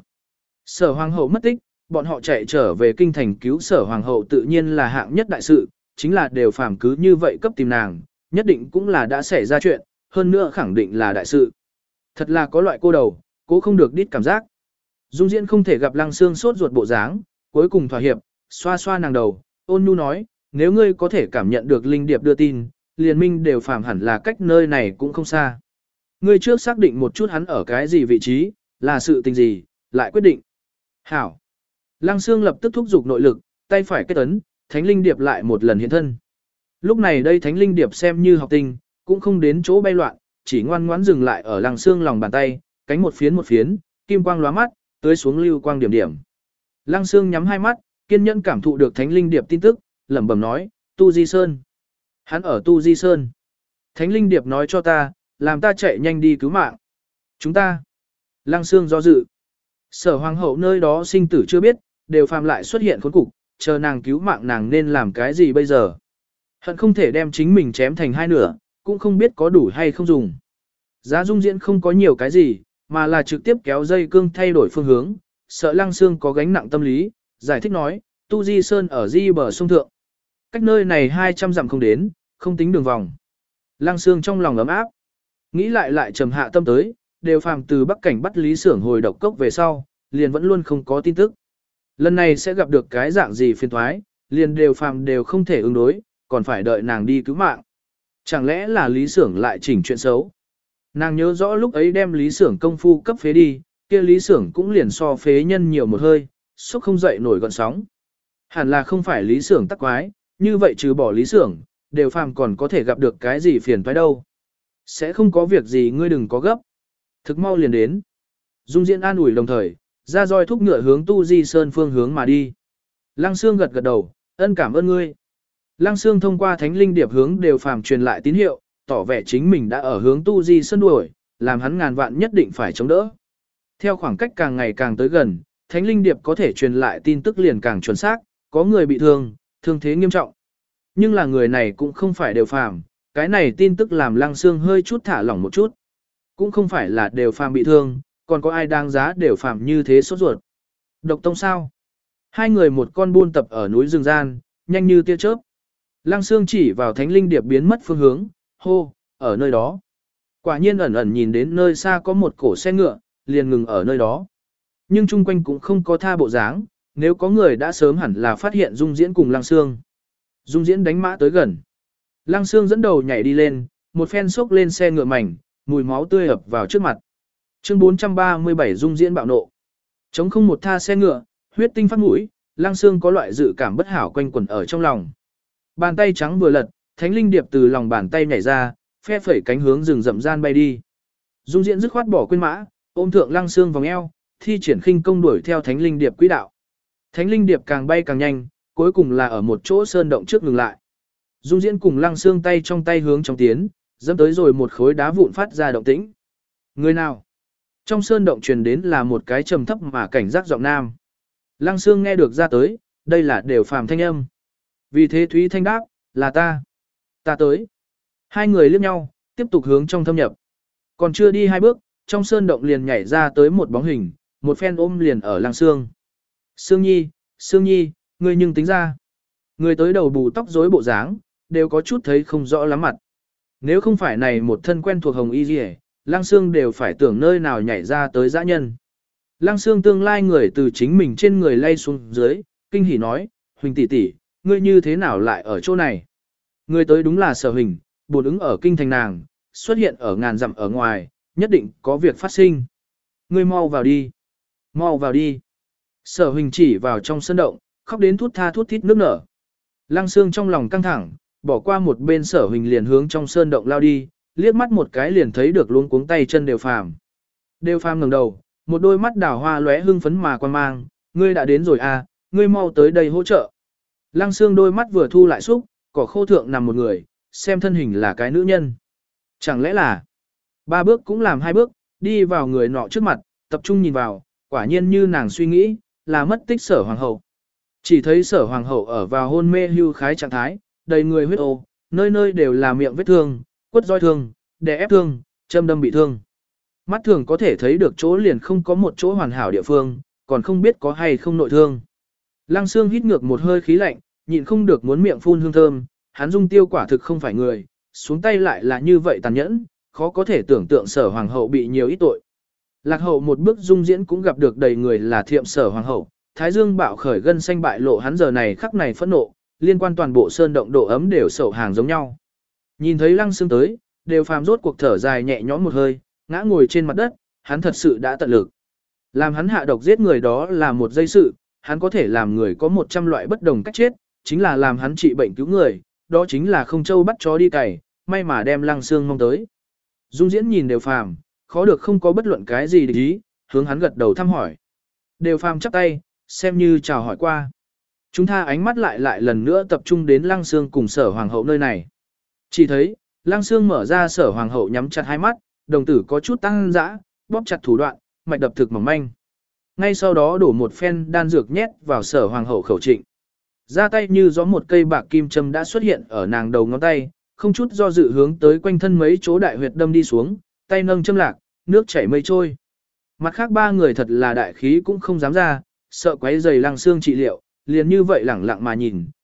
Sở Hoàng hậu mất tích, bọn họ chạy trở về kinh thành cứu Sở Hoàng hậu tự nhiên là hạng nhất đại sự, chính là đều phàm cứ như vậy cấp tìm nàng, nhất định cũng là đã xảy ra chuyện, hơn nữa khẳng định là đại sự. Thật là có loại cô đầu, cố không được đít cảm giác. Dung Diễn không thể gặp Lăng Sương sốt ruột bộ dáng, cuối cùng thỏa hiệp, xoa xoa nàng đầu, ôn nhu nói, nếu ngươi có thể cảm nhận được Linh Điệp đưa tin, liền minh đều phàm hẳn là cách nơi này cũng không xa. Ngươi trước xác định một chút hắn ở cái gì vị trí, là sự tình gì, lại quyết định. Hảo. Lăng Sương lập tức thúc giục nội lực, tay phải kết ấn, Thánh Linh Điệp lại một lần hiện thân. Lúc này đây Thánh Linh Điệp xem như học tinh, cũng không đến chỗ bay loạn, chỉ ngoan ngoãn dừng lại ở Lăng Sương lòng bàn tay, cánh một phiến một phiến, kim quang lóa mắt, tưới xuống lưu quang điểm điểm. Lăng Sương nhắm hai mắt, kiên nhẫn cảm thụ được Thánh Linh Điệp tin tức, lẩm bẩm nói, Tu Di Sơn. Hắn ở Tu Di Sơn. Thánh Linh Điệp nói cho ta, làm ta chạy nhanh đi cứu mạng. Chúng ta. Lăng Sương do dự. Sở Hoàng hậu nơi đó sinh tử chưa biết, đều phàm lại xuất hiện khốn cục, chờ nàng cứu mạng nàng nên làm cái gì bây giờ. Hận không thể đem chính mình chém thành hai nửa, cũng không biết có đủ hay không dùng. Giá Dung Diễn không có nhiều cái gì, mà là trực tiếp kéo dây cương thay đổi phương hướng, sợ Lăng Sương có gánh nặng tâm lý, giải thích nói, Tu Di Sơn ở di bờ sông thượng. cách nơi này hai trăm dặm không đến, không tính đường vòng. Lăng Sương trong lòng ấm áp, nghĩ lại lại trầm hạ tâm tới, đều phàm từ Bắc Cảnh bắt Lý Xưởng hồi độc cốc về sau, liền vẫn luôn không có tin tức. Lần này sẽ gặp được cái dạng gì phiền thoái, liền đều phàm đều không thể ứng đối, còn phải đợi nàng đi cứu mạng. Chẳng lẽ là Lý Xưởng lại chỉnh chuyện xấu? Nàng nhớ rõ lúc ấy đem Lý Xưởng công phu cấp phế đi, kia Lý Xưởng cũng liền so phế nhân nhiều một hơi, xúc không dậy nổi gọn sóng. Hẳn là không phải Lý Xưởng tắc quái, như vậy trừ bỏ Lý Xưởng, đều phàm còn có thể gặp được cái gì phiền toái đâu. Sẽ không có việc gì ngươi đừng có gấp. Thực mau liền đến. Dung Diễn an ủi đồng thời, ra roi thúc ngựa hướng Tu Di Sơn phương hướng mà đi. Lăng Sương gật gật đầu, ân cảm ơn ngươi. Lăng Sương thông qua thánh linh điệp hướng đều phàm truyền lại tín hiệu, tỏ vẻ chính mình đã ở hướng Tu Di Sơn đuổi, làm hắn ngàn vạn nhất định phải chống đỡ. Theo khoảng cách càng ngày càng tới gần, thánh linh điệp có thể truyền lại tin tức liền càng chuẩn xác, có người bị thương, thương thế nghiêm trọng. Nhưng là người này cũng không phải đều phàm, cái này tin tức làm Lăng Sương hơi chút thả lỏng một chút. Cũng không phải là đều phàm bị thương, còn có ai đáng giá đều phàm như thế sốt ruột. Độc tông sao? Hai người một con buôn tập ở núi rừng gian, nhanh như tia chớp. Lăng Sương chỉ vào thánh linh điệp biến mất phương hướng, hô, ở nơi đó. Quả nhiên ẩn ẩn nhìn đến nơi xa có một cổ xe ngựa, liền ngừng ở nơi đó. Nhưng chung quanh cũng không có tha bộ dáng, nếu có người đã sớm hẳn là phát hiện Dung Diễn cùng Lăng Sương. Dung Diễn đánh mã tới gần. Lăng Sương dẫn đầu nhảy đi lên, một phen xốc lên xe ngựa mảnh, mùi máu tươi ập vào trước mặt. Chương bốn trăm ba mươi bảy Dung Diễn bạo nộ. Chống không một tha xe ngựa, huyết tinh phát mũi, Lăng Sương có loại dự cảm bất hảo quanh quẩn ở trong lòng. Bàn tay trắng vừa lật, thánh linh điệp từ lòng bàn tay nhảy ra, phe phẩy cánh hướng rừng rậm gian bay đi. Dung Diễn dứt khoát bỏ quên mã, ôm thượng Lăng Sương vòng eo, thi triển khinh công đuổi theo thánh linh điệp quỹ đạo. Thánh linh điệp càng bay càng nhanh, cuối cùng là ở một chỗ sơn động trước ngừng lại. Dung Diễn cùng Lăng Sương tay trong tay hướng trong tiến, dẫm tới rồi một khối đá vụn phát ra động tĩnh. Người nào? Trong sơn động truyền đến là một cái trầm thấp mà cảnh giác giọng nam. Lăng Sương nghe được ra tới, đây là đều phàm thanh âm. Vì thế Thúy Thanh đáp, là ta. Ta tới. Hai người liếc nhau, tiếp tục hướng trong thâm nhập. Còn chưa đi hai bước, trong sơn động liền nhảy ra tới một bóng hình, một phen ôm liền ở Lăng Sương. Sương Nhi, Sương Nhi, ngươi nhưng tính ra. Người tới đầu bù tóc rối bộ dáng, đều có chút thấy không rõ lắm mặt. Nếu không phải này một thân quen thuộc hồng y gì hết, Lăng Sương đều phải tưởng nơi nào nhảy ra tới dã nhân. Lăng Sương tương lai người từ chính mình trên người lay xuống dưới, kinh hỉ nói, Huỳnh tỷ tỷ, ngươi như thế nào lại ở chỗ này? Người tới đúng là Sở Huỳnh, bổn ứng ở kinh thành nàng, xuất hiện ở ngàn dặm ở ngoài, nhất định có việc phát sinh. Ngươi mau vào đi. Mau vào đi. Sở Huỳnh chỉ vào trong sân động, khóc đến thút tha thút thít nước nở. Lăng Sương trong lòng căng thẳng, bỏ qua một bên Sở Huỳnh liền hướng trong sơn động lao đi, liếc mắt một cái liền thấy được luống cuống tay chân đều phàm. Đều phàm ngẩng đầu, một đôi mắt đào hoa lóe hưng phấn mà quan mang, ngươi đã đến rồi à, ngươi mau tới đây hỗ trợ. Lăng Sương đôi mắt vừa thu lại xúc, cỏ khô thượng nằm một người, xem thân hình là cái nữ nhân. Chẳng lẽ là, ba bước cũng làm hai bước, đi vào người nọ trước mặt, tập trung nhìn vào, quả nhiên như nàng suy nghĩ, là mất tích Sở Hoàng hậu. Chỉ thấy Sở Hoàng hậu ở vào hôn mê hưu khái trạng thái, đầy người huyết ô, nơi nơi đều là miệng vết thương, quất roi thương, đè ép thương, châm đâm bị thương. Mắt thường có thể thấy được chỗ liền không có một chỗ hoàn hảo địa phương, còn không biết có hay không nội thương. Lăng Sương hít ngược một hơi khí lạnh, nhịn không được muốn miệng phun hương thơm, hắn Dung Tiêu quả thực không phải người, xuống tay lại là như vậy tàn nhẫn, khó có thể tưởng tượng Sở Hoàng hậu bị nhiều ít tội. Lạc hậu một bước Dung Diễn cũng gặp được đầy người là thiệm Sở Hoàng hậu, Thái Dương bạo khởi gân xanh bại lộ hắn giờ này khắc này phẫn nộ, liên quan toàn bộ sơn động độ ấm đều sầu hàng giống nhau. Nhìn thấy Lăng Sương tới, đều phàm rốt cuộc thở dài nhẹ nhõm một hơi, ngã ngồi trên mặt đất, hắn thật sự đã tận lực. Làm hắn hạ độc giết người đó là một dây sự, hắn có thể làm người có một trăm loại bất đồng cách chết, chính là làm hắn trị bệnh cứu người, đó chính là không châu bắt chó đi cày, may mà đem Lăng Sương mong tới. Dung Diễn nhìn đều phàm, khó được không có bất luận cái gì để ý, hướng hắn gật đầu thăm hỏi. Đều phàm chắp tay, xem như chào hỏi qua. Chúng ta ánh mắt lại lại lần nữa tập trung đến Lăng Sương cùng Sở Hoàng hậu nơi này. Chỉ thấy, Lăng Sương mở ra Sở Hoàng hậu nhắm chặt hai mắt, đồng tử có chút tăng dã, bóp chặt thủ đoạn, mạch đập thực mỏng manh. Ngay sau đó đổ một phen đan dược nhét vào Sở Hoàng hậu khẩu trịnh. Ra tay như gió một cây bạc kim châm đã xuất hiện ở nàng đầu ngón tay, không chút do dự hướng tới quanh thân mấy chỗ đại huyệt đâm đi xuống, tay nâng châm lạc, nước chảy mây trôi. Mặt khác ba người thật là đại khí cũng không dám ra, sợ quấy rầy Lăng Sương trị liệu, liền như vậy lẳng lặng mà nhìn,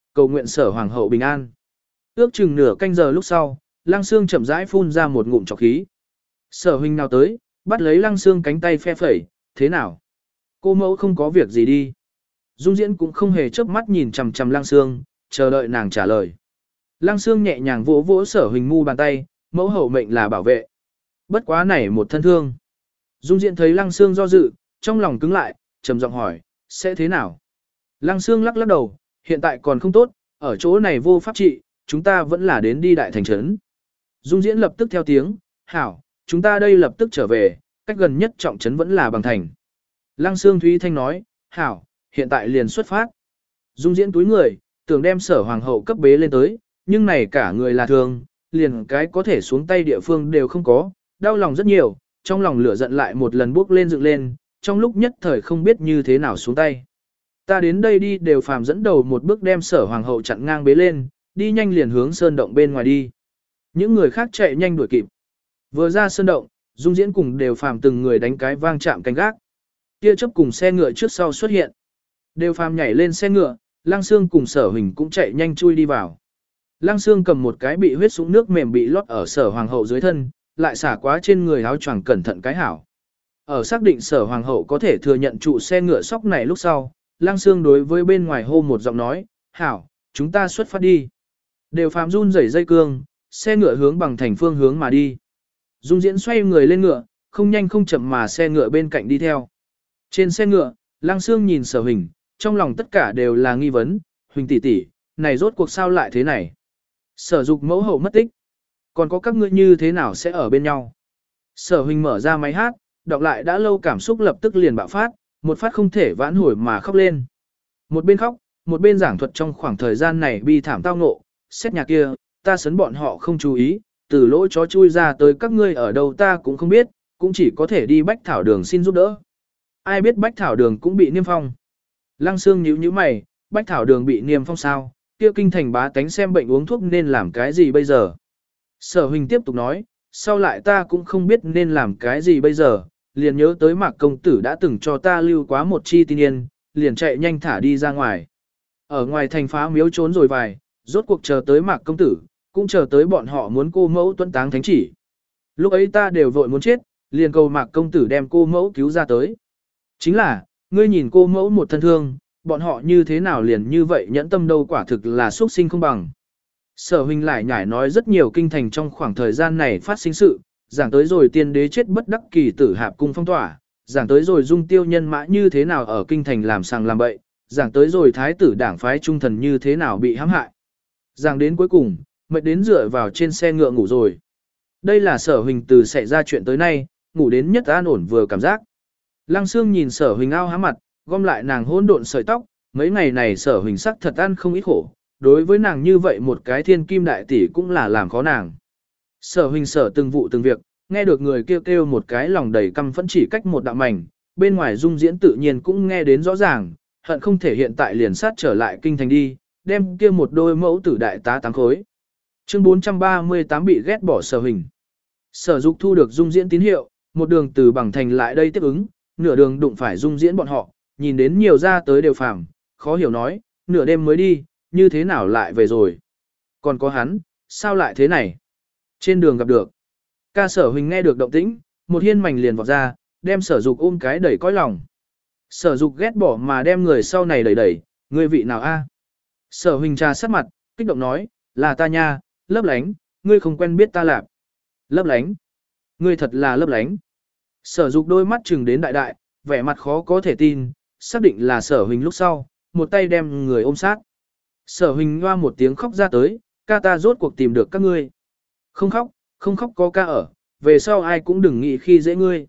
cầu nguyện sở hoàng hậu bình an. Ước chừng nửa canh giờ lúc sau, Lăng Xương chậm rãi phun ra một ngụm trọc khí. Sở huynh nào tới, bắt lấy Lăng Xương cánh tay phe phẩy, thế nào? Cô mẫu không có việc gì đi. Dung Diễn cũng không hề chớp mắt nhìn chằm chằm Lăng Xương, chờ đợi nàng trả lời. Lăng Xương nhẹ nhàng vỗ vỗ Sở huynh mu bàn tay, mẫu hậu mệnh là bảo vệ. Bất quá này một thân thương. Dung Diễn thấy Lăng Xương do dự, trong lòng cứng lại, trầm giọng hỏi, sẽ thế nào? Lăng Xương lắc lắc đầu, hiện tại còn không tốt, ở chỗ này vô pháp trị, chúng ta vẫn là đến đi đại thành trấn. Dung Diễn lập tức theo tiếng, hảo, chúng ta đây lập tức trở về, cách gần nhất trọng trấn vẫn là bằng thành. Lăng Xương Thúy Thanh nói, hảo, hiện tại liền xuất phát. Dung Diễn túi người, tưởng đem sở hoàng hậu cấp bế lên tới, nhưng này cả người là thương, liền cái có thể xuống tay địa phương đều không có, đau lòng rất nhiều, trong lòng lửa giận lại một lần bước lên dựng lên, trong lúc nhất thời không biết như thế nào xuống tay. Ta đến đây đi đều phàm dẫn đầu một bước đem sở hoàng hậu chặn ngang bế lên, đi nhanh liền hướng sơn động bên ngoài đi. Những người khác chạy nhanh đuổi kịp. Vừa ra sơn động, Dung Diễn cùng đều phàm từng người đánh cái vang chạm canh gác. Tia chớp cùng xe ngựa trước sau xuất hiện. Đều phàm nhảy lên xe ngựa, Lăng Xương cùng Sở Huỳnh cũng chạy nhanh chui đi vào. Lăng Xương cầm một cái bị huyết sũng nước mềm bị lót ở sở hoàng hậu dưới thân, lại xả quá trên người áo choàng cẩn thận cái hảo. Ở xác định sở hoàng hậu có thể thừa nhận trụ xe ngựa sóc này lúc sau, Lăng Xương đối với bên ngoài hô một giọng nói, hảo, chúng ta xuất phát đi. Đều phàm run rẩy dây cương, xe ngựa hướng bằng thành phương hướng mà đi. Dung Diễn xoay người lên ngựa, không nhanh không chậm mà xe ngựa bên cạnh đi theo. Trên xe ngựa, Lăng Xương nhìn Sở Huỳnh, trong lòng tất cả đều là nghi vấn, Huỳnh tỷ tỷ, này rốt cuộc sao lại thế này? Sở Dục mẫu hậu mất tích, còn có các ngươi như thế nào sẽ ở bên nhau? Sở Huỳnh mở ra máy hát, đọc lại đã lâu cảm xúc lập tức liền bạo phát, một phát không thể vãn hồi mà khóc lên. Một bên khóc, một bên giảng thuật trong khoảng thời gian này bi thảm tao ngộ, xét nhà kia, ta sấn bọn họ không chú ý, từ lỗ chó chui ra tới các ngươi ở đâu ta cũng không biết, cũng chỉ có thể đi Bách Thảo Đường xin giúp đỡ. Ai biết Bách Thảo Đường cũng bị niêm phong. Lăng Xương nhíu nhíu mày, Bách Thảo Đường bị niêm phong sao, kia kinh thành bá tánh xem bệnh uống thuốc nên làm cái gì bây giờ. Sở Huỳnh tiếp tục nói, sau lại ta cũng không biết nên làm cái gì bây giờ, liền nhớ tới Mạc công tử đã từng cho ta lưu quá một chi tin yên, liền chạy nhanh thả đi ra ngoài. Ở ngoài thành phá miếu trốn rồi vài, rốt cuộc chờ tới Mạc công tử, cũng chờ tới bọn họ muốn cô mẫu tuân táng thánh chỉ. Lúc ấy ta đều vội muốn chết, liền cầu Mạc công tử đem cô mẫu cứu ra tới. Chính là, ngươi nhìn cô mẫu một thân thương, bọn họ như thế nào liền như vậy nhẫn tâm đâu quả thực là xuất sinh không bằng. Sở Huỳnh lại nhải nói rất nhiều kinh thành trong khoảng thời gian này phát sinh sự, giảng tới rồi tiên đế chết bất đắc kỳ tử hạp cung phong tỏa, giảng tới rồi dung tiêu nhân mã như thế nào ở kinh thành làm sàng làm bậy, giảng tới rồi thái tử đảng phái trung thần như thế nào bị hãm hại. Giảng đến cuối cùng, mệt đến dựa vào trên xe ngựa ngủ rồi. Đây là Sở Huỳnh từ xảy ra chuyện tới nay, ngủ đến nhất an ổn vừa cảm giác. Lăng Xương nhìn Sở Huỳnh ao há mặt, gom lại nàng hỗn độn sợi tóc, mấy ngày này Sở Huỳnh sắc thật ăn không ít khổ, đối với nàng như vậy một cái thiên kim đại tỷ cũng là làm khó nàng. Sở Huỳnh sở từng vụ từng việc, nghe được người kêu kêu một cái lòng đầy căm phẫn chỉ cách một đạo mảnh, bên ngoài Dung Diễn tự nhiên cũng nghe đến rõ ràng, hận không thể hiện tại liền sát trở lại kinh thành đi, đem kia một đôi mẫu tử đại tá tám khối. Chương bốn trăm ba mươi tám bị ghét bỏ Sở Huỳnh. Sở Dục thu được Dung Diễn tín hiệu, một đường từ bằng thành lại đây tiếp ứng, nửa đường đụng phải Dung Diễn bọn họ, nhìn đến nhiều ra tới đều phàm, khó hiểu nói, nửa đêm mới đi, như thế nào lại về rồi. Còn có hắn, sao lại thế này? Trên đường gặp được. Ca Sở Huỳnh nghe được động tĩnh, một hiên mảnh liền vọt ra, đem Sở Dục ôm cái đẩy cõi lòng. Sở Dục ghét bỏ mà đem người sau này đẩy đẩy, ngươi vị nào a? Sở Huỳnh trà sát mặt, kích động nói, là ta nha, Lấp Lánh, ngươi không quen biết ta lạp. Lấp Lánh, ngươi thật là Lấp Lánh. Sở Dục đôi mắt trừng đến đại đại, vẻ mặt khó có thể tin, xác định là Sở Huỳnh lúc sau, một tay đem người ôm sát. Sở Huỳnh loa một tiếng khóc ra tới, ca ta rốt cuộc tìm được các ngươi. Không khóc, không khóc có ca ở, về sau ai cũng đừng nghĩ khi dễ ngươi.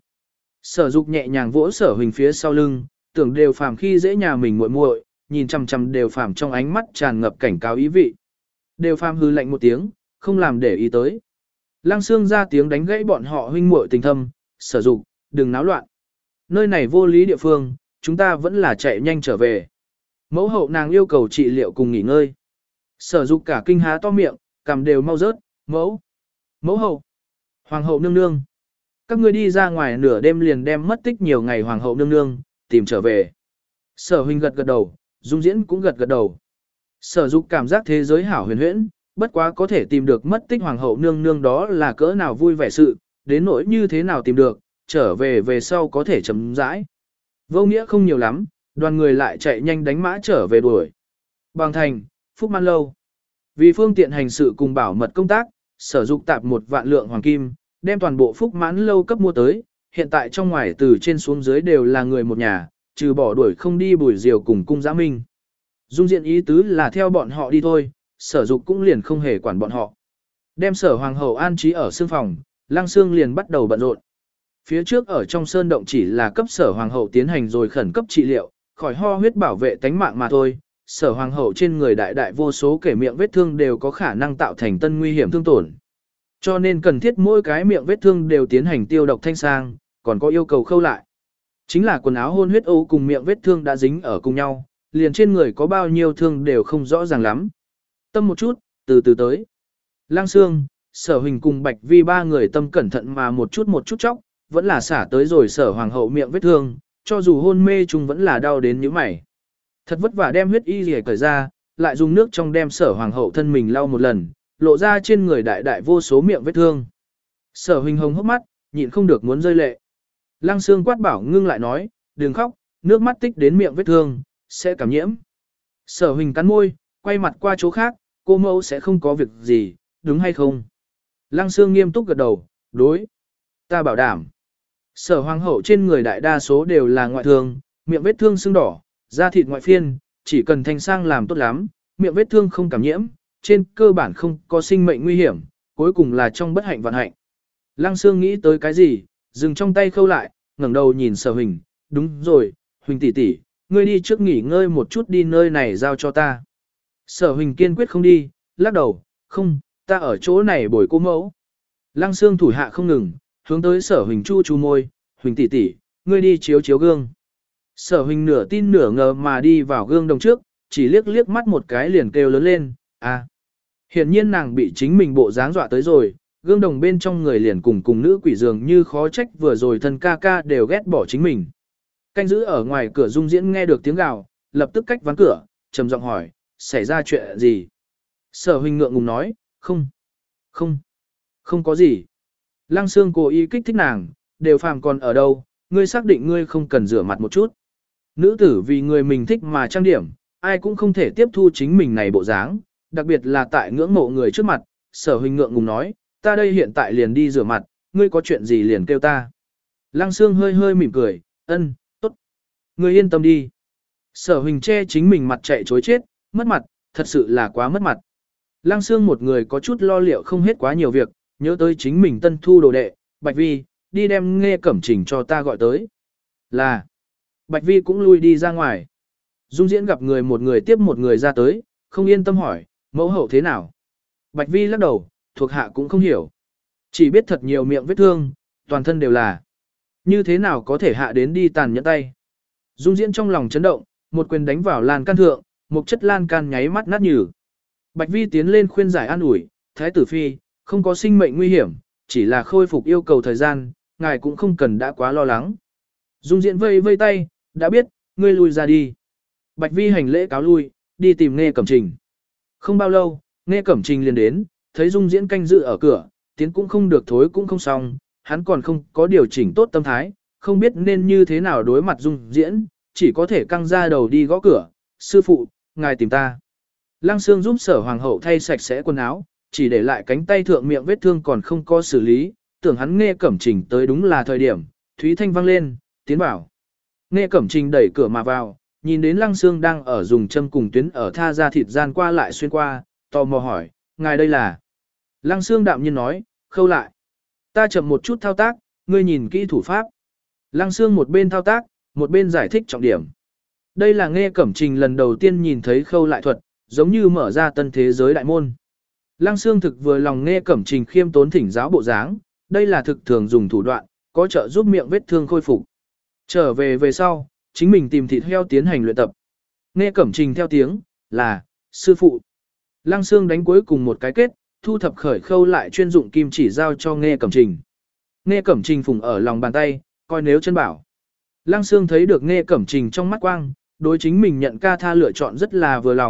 Sở Dục nhẹ nhàng vỗ Sở Huỳnh phía sau lưng, tưởng đều phàm khi dễ nhà mình muội muội, nhìn chằm chằm đều phàm trong ánh mắt tràn ngập cảnh cáo ý vị. Đều phàm hư lạnh một tiếng, không làm để ý tới. Lăng Xương ra tiếng đánh gãy bọn họ huynh muội tình thâm, Sở Dục, đừng náo loạn. Nơi này vô lý địa phương, chúng ta vẫn là chạy nhanh trở về. Mẫu hậu nàng yêu cầu trị liệu cùng nghỉ ngơi. Sở Dục cả kinh há to miệng, cằm đều mau rớt, mẫu. Mẫu hậu. Hoàng hậu nương nương. Các ngươi đi ra ngoài nửa đêm liền đem mất tích nhiều ngày hoàng hậu nương nương, tìm trở về. Sở Huỳnh gật gật đầu, Dung Diễn cũng gật gật đầu. Sở Dục cảm giác thế giới hảo huyền huyễn, bất quá có thể tìm được mất tích hoàng hậu nương nương đó là cỡ nào vui vẻ sự, đến nỗi như thế nào tìm được, trở về về sau có thể chấm rãi. Vô nghĩa không nhiều lắm, đoàn người lại chạy nhanh đánh mã trở về đuổi. Bằng thành, Phúc Man Lâu. Vì phương tiện hành sự cùng bảo mật công tác, Sở Dục tạp một vạn lượng hoàng kim, đem toàn bộ Phúc Mãn Lâu cấp mua tới, hiện tại trong ngoài từ trên xuống dưới đều là người một nhà, trừ bỏ đuổi không đi Bùi Diều cùng cung Giã Minh. Dung diện ý tứ là theo bọn họ đi thôi, Sở Dục cũng liền không hề quản bọn họ. Đem Sở Hoàng hậu an trí ở sương phòng, Lăng Sương liền bắt đầu bận rộn. Phía trước ở trong sơn động chỉ là cấp Sở Hoàng hậu tiến hành rồi khẩn cấp trị liệu, khỏi ho huyết bảo vệ tánh mạng mà thôi. Sở Hoàng hậu trên người đại đại vô số kể miệng vết thương đều có khả năng tạo thành tân nguy hiểm thương tổn. Cho nên cần thiết mỗi cái miệng vết thương đều tiến hành tiêu độc thanh sang, còn có yêu cầu khâu lại. Chính là quần áo hôn huyết ấu cùng miệng vết thương đã dính ở cùng nhau, liền trên người có bao nhiêu thương đều không rõ ràng lắm. Tâm một chút, từ từ tới. Lăng Sương, Sở Huỳnh cùng Bạch Vi ba người tâm cẩn thận mà một chút một chút chóc, vẫn là xả tới rồi Sở Hoàng hậu miệng vết thương, cho dù hôn mê chung vẫn là đau đến nhíu mày. Thật vất vả đem huyết y rìa cởi ra, lại dùng nước trong đem Sở Hoàng hậu thân mình lau một lần, lộ ra trên người đại đại vô số miệng vết thương. Sở Huỳnh hồng hốc mắt, nhịn không được muốn rơi lệ. Lăng Sương quát bảo ngưng lại nói, đừng khóc, nước mắt tích đến miệng vết thương, sẽ cảm nhiễm. Sở Huỳnh cắn môi, quay mặt qua chỗ khác, cô mẫu sẽ không có việc gì, đúng hay không? Lăng Sương nghiêm túc gật đầu, đối. Ta bảo đảm. Sở Hoàng hậu trên người đại đa số đều là ngoại thương, miệng vết thương sưng đỏ, da thịt ngoại phiên, chỉ cần thanh sang làm tốt lắm, miệng vết thương không cảm nhiễm, trên cơ bản không có sinh mệnh nguy hiểm, cuối cùng là trong bất hạnh vạn hạnh. Lăng Sương nghĩ tới cái gì, dừng trong tay khâu lại, ngẩng đầu nhìn Sở Huỳnh, đúng rồi, Huỳnh tỷ tỷ, ngươi đi trước nghỉ ngơi một chút đi nơi này giao cho ta. Sở Huỳnh kiên quyết không đi, lắc đầu, không, ta ở chỗ này bồi cô mẫu. Lăng Sương thủ hạ không ngừng, hướng tới Sở Huỳnh chu chu môi, Huỳnh tỷ tỷ, ngươi đi chiếu chiếu gương. Sở Huỳnh nửa tin nửa ngờ mà đi vào gương đồng trước, chỉ liếc liếc mắt một cái liền kêu lớn lên, à. Hiển nhiên nàng bị chính mình bộ dáng dọa tới rồi, gương đồng bên trong người liền cùng cùng nữ quỷ dường như khó trách vừa rồi thân ca ca đều ghét bỏ chính mình. Canh giữ ở ngoài cửa Dung Diễn nghe được tiếng gào, lập tức cách ván cửa, trầm giọng hỏi, xảy ra chuyện gì? Sở Huỳnh ngượng ngùng nói, không, không, không có gì. Lăng Sương cố ý kích thích nàng, đều phàm còn ở đâu, ngươi xác định ngươi không cần rửa mặt một chút. Nữ tử vì người mình thích mà trang điểm, ai cũng không thể tiếp thu chính mình này bộ dáng, đặc biệt là tại ngưỡng mộ người trước mặt. Sở Huỳnh ngượng ngùng nói, ta đây hiện tại liền đi rửa mặt, ngươi có chuyện gì liền kêu ta. Lăng Sương hơi hơi mỉm cười, ân, tốt. Ngươi yên tâm đi. Sở Huỳnh che chính mình mặt chạy chối chết, mất mặt, thật sự là quá mất mặt. Lăng Sương một người có chút lo liệu không hết quá nhiều việc, nhớ tới chính mình tân thu đồ đệ, Bạch Vi, đi đem Nghe Cẩm Trình cho ta gọi tới. Là, Bạch Vi cũng lui đi ra ngoài. Dung Diễn gặp người một người tiếp một người ra tới, không yên tâm hỏi, mẫu hậu thế nào? Bạch Vi lắc đầu, thuộc hạ cũng không hiểu. Chỉ biết thật nhiều miệng vết thương, toàn thân đều là. Như thế nào có thể hạ đến đi tàn nhẫn tay? Dung Diễn trong lòng chấn động, một quyền đánh vào lan can thượng, một chất lan can nháy mắt nát nhừ. Bạch Vi tiến lên khuyên giải an ủi, Thái tử phi, không có sinh mệnh nguy hiểm, chỉ là khôi phục yêu cầu thời gian, ngài cũng không cần đã quá lo lắng. Dung Diễn vây vây tay, đã biết, ngươi lui ra đi. Bạch Vi hành lễ cáo lui, đi tìm Nghe Cẩm Trình. Không bao lâu, Nghe Cẩm Trình liền đến, thấy Dung Diễn canh dự ở cửa, tiến cũng không được thối cũng không xong, hắn còn không có điều chỉnh tốt tâm thái, không biết nên như thế nào đối mặt Dung Diễn, chỉ có thể căng ra đầu đi gõ cửa, sư phụ, ngài tìm ta. Lăng Sương giúp Sở Hoàng hậu thay sạch sẽ quần áo, chỉ để lại cánh tay thượng miệng vết thương còn không có xử lý, tưởng hắn Nghe Cẩm Trình tới đúng là thời điểm, Thúy Thanh vang lên, tiến vào. Nghe Cẩm Trình đẩy cửa mà vào, nhìn đến Lăng Sương đang ở dùng châm cùng tuyến ở tha ra thịt gian qua lại xuyên qua, tò mò hỏi, ngài đây là? Lăng Sương đạm nhiên nói, khâu lại. Ta chậm một chút thao tác, ngươi nhìn kỹ thủ pháp. Lăng Sương một bên thao tác, một bên giải thích trọng điểm. Đây là Nghe Cẩm Trình lần đầu tiên nhìn thấy khâu lại thuật, giống như mở ra tân thế giới đại môn. Lăng Sương thực vừa lòng Nghe Cẩm Trình khiêm tốn thỉnh giáo bộ dáng, đây là thực thường dùng thủ đoạn, có trợ giúp miệng vết thương khôi phục. Trở về về sau, chính mình tìm thịt heo tiến hành luyện tập. Nghe Cẩm Trình theo tiếng, là, sư phụ. Lăng Sương đánh cuối cùng một cái kết, thu thập khởi khâu lại chuyên dụng kim chỉ giao cho Nghe Cẩm Trình. Nghe Cẩm Trình phùng ở lòng bàn tay, coi nếu chân bảo. Lăng Sương thấy được Nghe Cẩm Trình trong mắt quang, đối chính mình nhận ca tha lựa chọn rất là vừa lòng,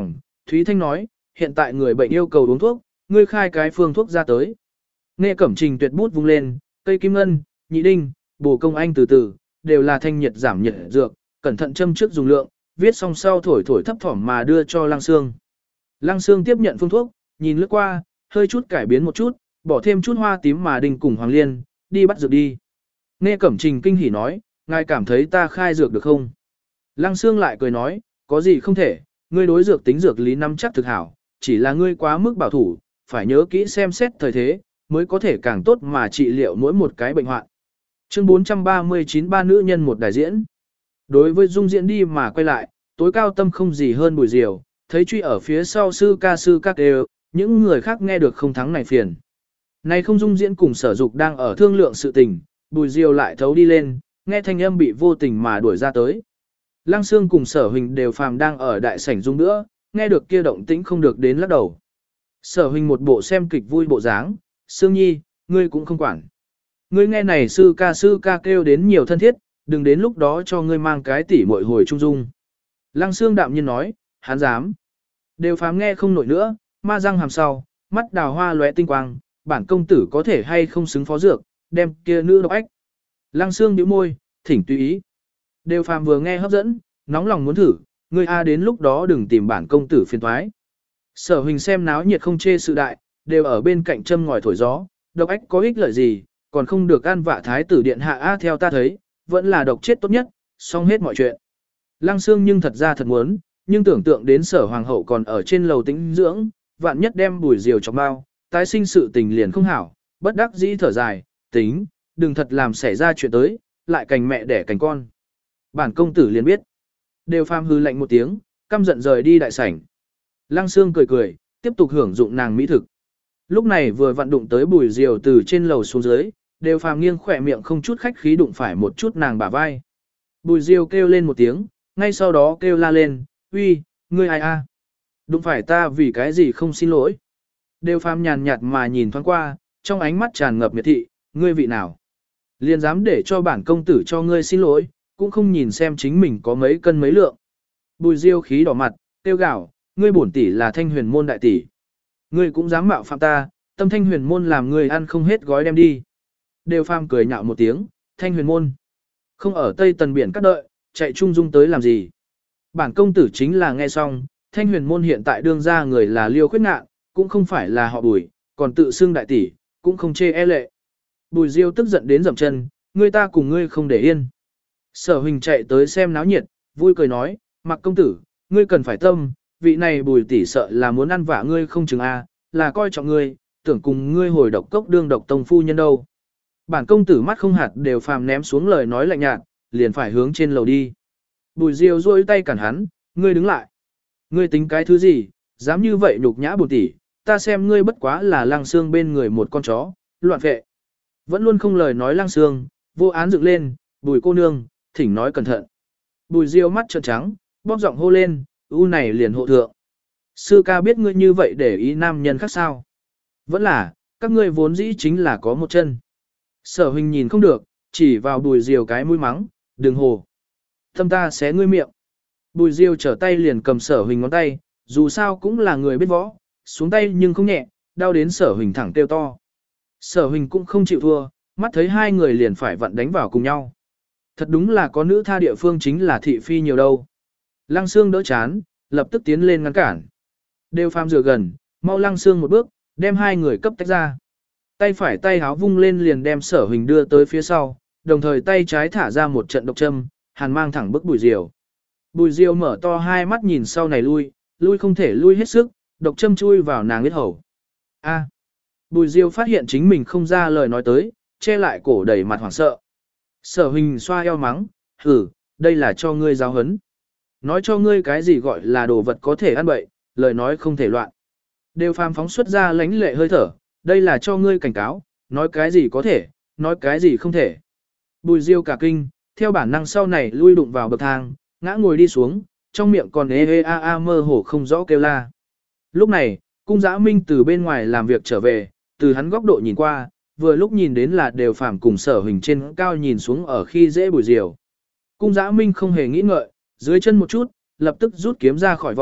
Thúy Thanh nói, hiện tại người bệnh yêu cầu uống thuốc, ngươi khai cái phương thuốc ra tới. Nghe Cẩm Trình tuyệt bút vung lên, cây kim ngân, nhị đinh, bổ công anh từ từ, đều là thanh nhiệt giảm nhiệt dược, cẩn thận châm trước dùng lượng, viết xong sau thổi thổi thấp thỏm mà đưa cho Lăng Sương. Lăng Sương tiếp nhận phương thuốc, nhìn lướt qua, hơi chút cải biến một chút, bỏ thêm chút hoa tím mà đinh cùng hoàng liên, đi bắt dược đi. Nghe Cẩm Trình kinh hỉ nói, ngài cảm thấy ta khai dược được không? Lăng Sương lại cười nói, có gì không thể, ngươi đối dược tính dược lý nắm chắc thực hảo, chỉ là ngươi quá mức bảo thủ, phải nhớ kỹ xem xét thời thế, mới có thể càng tốt mà trị liệu mỗi một cái bệnh hoạn. Chương bốn trăm ba mươi chín ba nữ nhân một đại diễn. Đối với Dung diễn đi mà quay lại, tối cao tâm không gì hơn Bùi Diều, thấy truy ở phía sau sư ca sư các đều, những người khác nghe được không thắng này phiền. Này không Dung diễn cùng Sở Dục đang ở thương lượng sự tình, Bùi Diều lại thấu đi lên, nghe thanh âm bị vô tình mà đuổi ra tới. Lăng Sương cùng Sở Huỳnh đều phàm đang ở đại sảnh dung nữa, nghe được kia động tĩnh không được đến lắc đầu. Sở Huỳnh một bộ xem kịch vui bộ dáng, Sương Nhi, ngươi cũng không quản. Ngươi nghe này sư ca sư ca kêu đến nhiều thân thiết, đừng đến lúc đó cho ngươi mang cái tỉ muội hồi trung dung. Lăng Sương đạm nhiên nói, hắn dám. Đều phàm nghe không nổi nữa, ma răng hàm sau, mắt đào hoa lóe tinh quang, bản công tử có thể hay không xứng phó dược, đem kia nữ độc ách. Lăng Sương nhíu môi, thỉnh tùy ý. Đều phàm vừa nghe hấp dẫn, nóng lòng muốn thử, ngươi a đến lúc đó đừng tìm bản công tử phiền toái. Sở Huỳnh xem náo nhiệt không chê sự đại, đều ở bên cạnh châm ngòi thổi gió, độc ách có ích lợi gì, còn không được ăn vạ thái tử điện hạ a theo ta thấy, vẫn là độc chết tốt nhất, xong hết mọi chuyện. Lăng Sương nhưng thật ra thật muốn, nhưng tưởng tượng đến Sở hoàng hậu còn ở trên lầu tĩnh dưỡng, vạn nhất đem Bùi Diều trong bao, tái sinh sự tình liền không hảo, bất đắc dĩ thở dài, tính, đừng thật làm xảy ra chuyện tới, lại cành mẹ đẻ cành con. Bản công tử liền biết. Đều phàm hư lạnh một tiếng, căm giận rời đi đại sảnh. Lăng Sương cười cười, tiếp tục hưởng dụng nàng mỹ thực. Lúc này vừa vặn đụng tới Bùi Diều từ trên lầu xuống dưới, đều phàm nghiêng khỏe miệng không chút khách khí đụng phải một chút nàng bả vai. Bùi Diều kêu lên một tiếng, ngay sau đó kêu la lên, uy, ngươi ai a? Đụng phải ta vì cái gì không xin lỗi. Đều phàm nhàn nhạt mà nhìn thoáng qua, trong ánh mắt tràn ngập miệt thị, ngươi vị nào? Liền dám để cho bản công tử cho ngươi xin lỗi, cũng không nhìn xem chính mình có mấy cân mấy lượng. Bùi Diêu khí đỏ mặt, tiêu gạo, ngươi bổn tỷ là Thanh Huyền môn đại tỷ. Ngươi cũng dám mạo phạm ta, tâm Thanh Huyền môn làm ngươi ăn không hết gói đem đi. Đều phàm cười nhạo một tiếng, Thanh Huyền môn. Không ở Tây Tần biển cắt đợi, chạy trung dung tới làm gì. Bản công tử chính là nghe xong, Thanh Huyền môn hiện tại đương ra người là Liêu Khuyết Ngạn, cũng không phải là họ Bùi, còn tự xưng đại tỷ, cũng không chê e lệ. Bùi Diêu tức giận đến dậm chân, ngươi ta cùng ngươi không để yên. Sở Huỳnh chạy tới xem náo nhiệt, vui cười nói, Mặc công tử, ngươi cần phải tâm, vị này Bùi tỷ sợ là muốn ăn vạ ngươi không chừng a, là coi trọng ngươi, tưởng cùng ngươi hồi độc cốc đương độc tông phu nhân đâu. Bản công tử mắt không hạt đều phàm ném xuống lời nói lạnh nhạt, liền phải hướng trên lầu đi. Bùi Diêu duỗi tay cản hắn, ngươi đứng lại. Ngươi tính cái thứ gì, dám như vậy nhục nhã Bùi tỷ, ta xem ngươi bất quá là Lăng Sương bên người một con chó, loạn vệ. Vẫn luôn không lời nói Lăng Sương, vô án dựng lên, Bùi cô nương, thỉnh nói cẩn thận. Bùi Diêu mắt trợn trắng, bóp giọng hô lên, u này liền hộ thượng. Sư ca biết ngươi như vậy để ý nam nhân khác sao? Vẫn là, các ngươi vốn dĩ chính là có một chân. Sở Huỳnh nhìn không được, chỉ vào Bùi Diêu cái mũi mắng, đừng hồ. Thâm ta xé ngươi miệng. Bùi Diêu trở tay liền cầm Sở Huỳnh ngón tay, dù sao cũng là người biết võ, xuống tay nhưng không nhẹ, đau đến Sở Huỳnh thẳng kêu to. Sở Huỳnh cũng không chịu thua, mắt thấy hai người liền phải vặn đánh vào cùng nhau. Thật đúng là có nữ tha địa phương chính là thị phi nhiều đâu. Lăng Sương đỡ chán, lập tức tiến lên ngăn cản. Đều phàm rửa gần, mau Lăng Sương một bước, đem hai người cấp tách ra. Tay phải tay háo vung lên liền đem Sở Huỳnh đưa tới phía sau, đồng thời tay trái thả ra một trận độc châm, hàn mang thẳng bức Bùi Diêu. Bùi Diêu mở to hai mắt nhìn sau này lui, lui không thể lui hết sức, độc châm chui vào nàng huyết hầu. A. Bùi Diêu phát hiện chính mình không ra lời nói tới, che lại cổ đầy mặt hoảng sợ. Sở Huỳnh xoa eo mắng, hử, đây là cho ngươi giáo huấn. Nói cho ngươi cái gì gọi là đồ vật có thể ăn bậy, lời nói không thể loạn. Đều phàm phóng xuất ra lánh lệ hơi thở, đây là cho ngươi cảnh cáo, nói cái gì có thể, nói cái gì không thể. Bùi Diêu cả kinh, theo bản năng sau này lui đụng vào bậc thang, ngã ngồi đi xuống, trong miệng còn ê ê a a mơ hồ không rõ kêu la. Lúc này, Cung Dã Minh từ bên ngoài làm việc trở về, từ hắn góc độ nhìn qua, vừa lúc nhìn đến là đều phàm cùng Sở Huỳnh trên cao nhìn xuống ở khi dễ Bùi Diêu. Cung Dã Minh không hề nghĩ ngợi, dưới chân một chút, lập tức rút kiếm ra khỏi vỏ,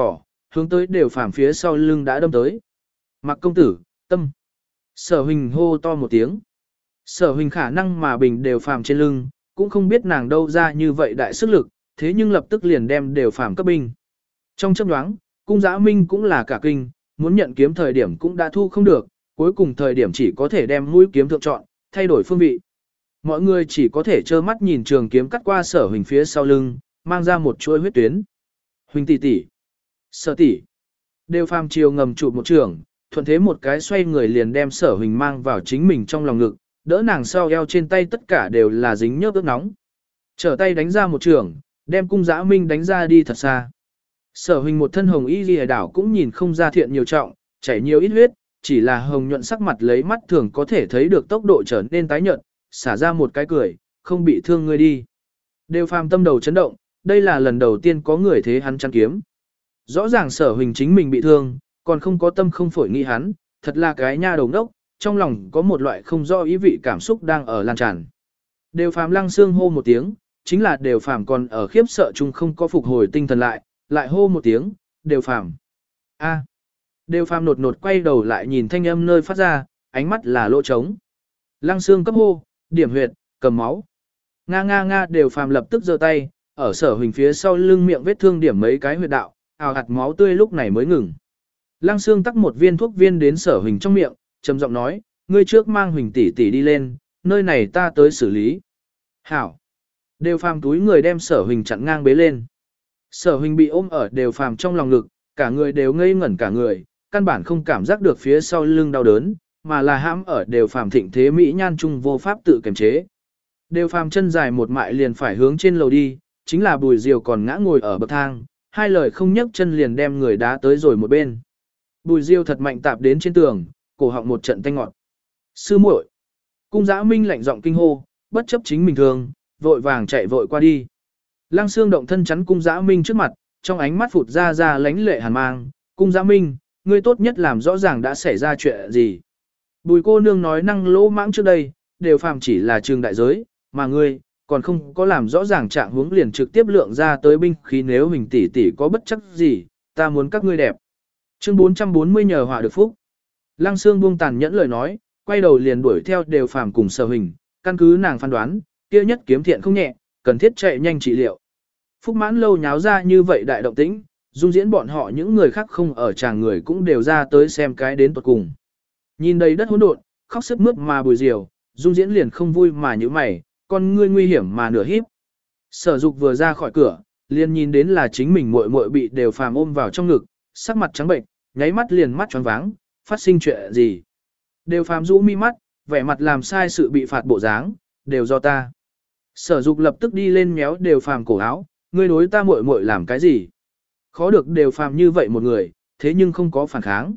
hướng tới đều phàm phía sau lưng đã đâm tới. Mặc công tử, tâm. Sở Huỳnh hô to một tiếng. Sở Huỳnh khả năng mà bình đều phàm trên lưng, cũng không biết nàng đâu ra như vậy đại sức lực, thế nhưng lập tức liền đem đều phàm cấp binh. Trong chớp nhoáng, cung Dã Minh cũng là cả kinh, muốn nhận kiếm thời điểm cũng đã thu không được, cuối cùng thời điểm chỉ có thể đem mũi kiếm thượng chọn, thay đổi phương vị. Mọi người chỉ có thể trơ mắt nhìn trường kiếm cắt qua Sở Huỳnh phía sau lưng, mang ra một chuỗi huyết tuyến. Huỳnh tỷ tỷ, Sở tỷ. Đều phàm chiều ngầm chụp một trường, thuận thế một cái xoay người liền đem Sở Huỳnh mang vào chính mình trong lòng ngực, đỡ nàng sau eo trên tay tất cả đều là dính nhớp ướt nóng. Trở tay đánh ra một trường, đem cung Dã Minh đánh ra đi thật xa. Sở Huỳnh một thân hồng y liễu đảo cũng nhìn không ra thiện nhiều trọng, chảy nhiều ít huyết, chỉ là hồng nhuận sắc mặt lấy mắt thường có thể thấy được tốc độ trở nên tái nhợt, xả ra một cái cười, không bị thương ngươi đi. Đều phàm tâm đầu chấn động, đây là lần đầu tiên có người thế hắn chăn kiếm. Rõ ràng Sở Huỳnh chính mình bị thương, còn không có tâm không phổi nghĩ hắn, thật là cái nha đầu đốc, trong lòng có một loại không rõ ý vị cảm xúc đang ở lan tràn. Đều phàm lăng xương hô một tiếng, chính là đều phàm còn ở khiếp sợ chung không có phục hồi tinh thần lại, lại hô một tiếng, đều phàm. A. Đều phàm nột nột quay đầu lại nhìn thanh âm nơi phát ra, ánh mắt là lỗ trống. Lăng xương cấp hô, điểm huyệt, cầm máu. Nga nga nga đều phàm lập tức giơ tay, ở Sở Huỳnh phía sau lưng miệng vết thương điểm mấy cái huyệt đạo, ào hạt máu tươi lúc này mới ngừng. Lăng xương tắc một viên thuốc viên đến Sở Huỳnh trong miệng, trầm giọng nói, ngươi trước mang Huỳnh tỷ tỷ đi lên, nơi này ta tới xử lý. Hảo. Đều phàm túi người đem Sở Huỳnh chặn ngang bế lên. Sở Huỳnh bị ôm ở đều phàm trong lòng ngực, cả người đều ngây ngẩn cả người, căn bản không cảm giác được phía sau lưng đau đớn, mà là hãm ở đều phàm thịnh thế mỹ nhan trung vô pháp tự kiềm chế. Đều phàm chân dài một mại liền phải hướng trên lầu đi, chính là Bùi Diều còn ngã ngồi ở bậc thang, hai lời không nhấc chân liền đem người đá tới rồi một bên. Bùi Diêu thật mạnh tạp đến trên tường, cổ họng một trận tanh ngọt. Sư muội. Cung Dã Minh lạnh giọng kinh hô, bất chấp chính mình thường, vội vàng chạy vội qua đi. Lăng Xương động thân chắn Cung Dã Minh trước mặt, trong ánh mắt phụt ra ra lánh lệ hàn mang. Cung Dã Minh, ngươi tốt nhất làm rõ ràng đã xảy ra chuyện gì. Bùi cô nương nói năng lỗ mãng trước đây, đều phàm chỉ là trường đại giới, mà ngươi, còn không có làm rõ ràng trạng huống liền trực tiếp lượng ra tới binh khí nếu mình tỷ tỷ có bất chấp gì, ta muốn các ngươi đẹp. Chương bốn trăm bốn mươi nhờ họa được phúc. Lăng Xương buông tàn nhẫn lời nói, quay đầu liền đuổi theo đều phàm cùng Sở Huỳnh, căn cứ nàng phán đoán, kia nhất kiếm thiện không nhẹ, cần thiết chạy nhanh trị liệu. Phúc Mãn lâu nháo ra như vậy đại động tĩnh, dung diễn bọn họ những người khác không ở chàng người cũng đều ra tới xem cái đến tuột cùng. Nhìn đầy đất hỗn độn, khóc sướt mướt mà Bùi Diều, dung diễn liền không vui mà như mày, con ngươi nguy hiểm mà nửa híp. Sở Dục vừa ra khỏi cửa, liền nhìn đến là chính mình muội muội bị đều phàm ôm vào trong ngực, sắc mặt trắng bệnh, nháy mắt liền mắt tròn váng, phát sinh chuyện gì? Đều phàm rũ mi mắt, vẻ mặt làm sai sự bị phạt bộ dáng, đều do ta. Sở Dục lập tức đi lên méo đều phàm cổ áo, ngươi đối ta muội muội làm cái gì? Khó được đều phàm như vậy một người, thế nhưng không có phản kháng.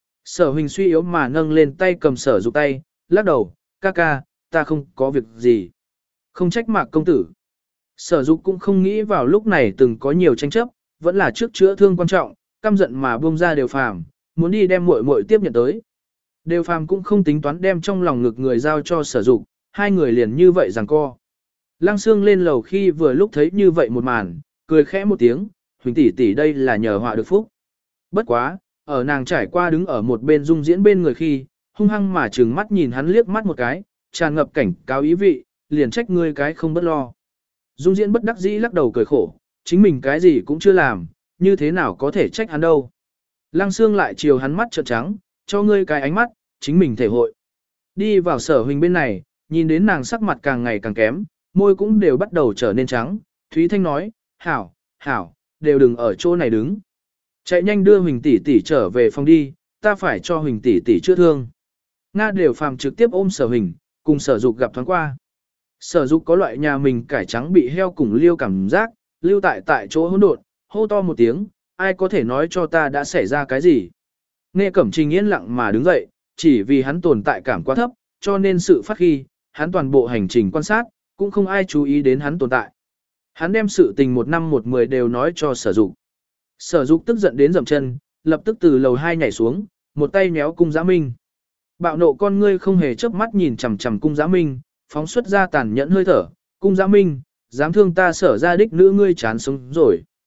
Sở Huỳnh suy yếu mà nâng lên tay cầm Sở Dục tay, lắc đầu, ca ca, ta không có việc gì. Không trách Mạc công tử. Sở Dục cũng không nghĩ vào lúc này từng có nhiều tranh chấp, vẫn là trước chữa thương quan trọng, căm giận mà buông ra đều phàm, muốn đi đem muội muội tiếp nhận tới. Đều phàm cũng không tính toán đem trong lòng ngực người giao cho Sở Dục, hai người liền như vậy giằng co. Lăng Xương lên lầu khi vừa lúc thấy như vậy một màn, cười khẽ một tiếng, Huỳnh tỷ tỷ đây là nhờ họa được phúc. Bất quá, ở nàng trải qua đứng ở một bên dung diễn bên người khi, hung hăng mà trừng mắt nhìn hắn liếc mắt một cái, tràn ngập cảnh cáo ý vị, liền trách ngươi cái không bất lo. Dung diễn bất đắc dĩ lắc đầu cười khổ, chính mình cái gì cũng chưa làm, như thế nào có thể trách hắn đâu. Lăng Xương lại chiều hắn mắt trợn trắng, cho ngươi cái ánh mắt, chính mình thể hội. Đi vào Sở Huỳnh bên này, nhìn đến nàng sắc mặt càng ngày càng kém, môi cũng đều bắt đầu trở nên trắng, Thúy Thanh nói, hảo, hảo, đều đừng ở chỗ này đứng. Chạy nhanh đưa Huỳnh tỷ tỷ trở về phòng đi, ta phải cho Huỳnh tỷ tỷ chữa thương. Nga đều phàm trực tiếp ôm Sở Huỳnh, cùng Sở Dục gặp thoáng qua. Sở Dục có loại nhà mình cải trắng bị heo cùng liêu cảm giác, lưu tại tại chỗ hỗn độn, hô to một tiếng, ai có thể nói cho ta đã xảy ra cái gì. Nghe Cẩm Trình yên lặng mà đứng dậy, chỉ vì hắn tồn tại cảm quá thấp, cho nên sự phát khi, hắn toàn bộ hành trình quan sát, cũng không ai chú ý đến hắn tồn tại. Hắn đem sự tình một năm một mười đều nói cho Sở Dục. Sở Dục tức giận đến dậm chân, lập tức từ lầu hai nhảy xuống, một tay méo Cung Dã Minh. Bạo nộ con ngươi không hề chớp mắt nhìn chằm chằm Cung Dã Minh, phóng xuất ra tàn nhẫn hơi thở, Cung Dã Minh, dám thương ta Sở ra đích nữ ngươi chán sống rồi.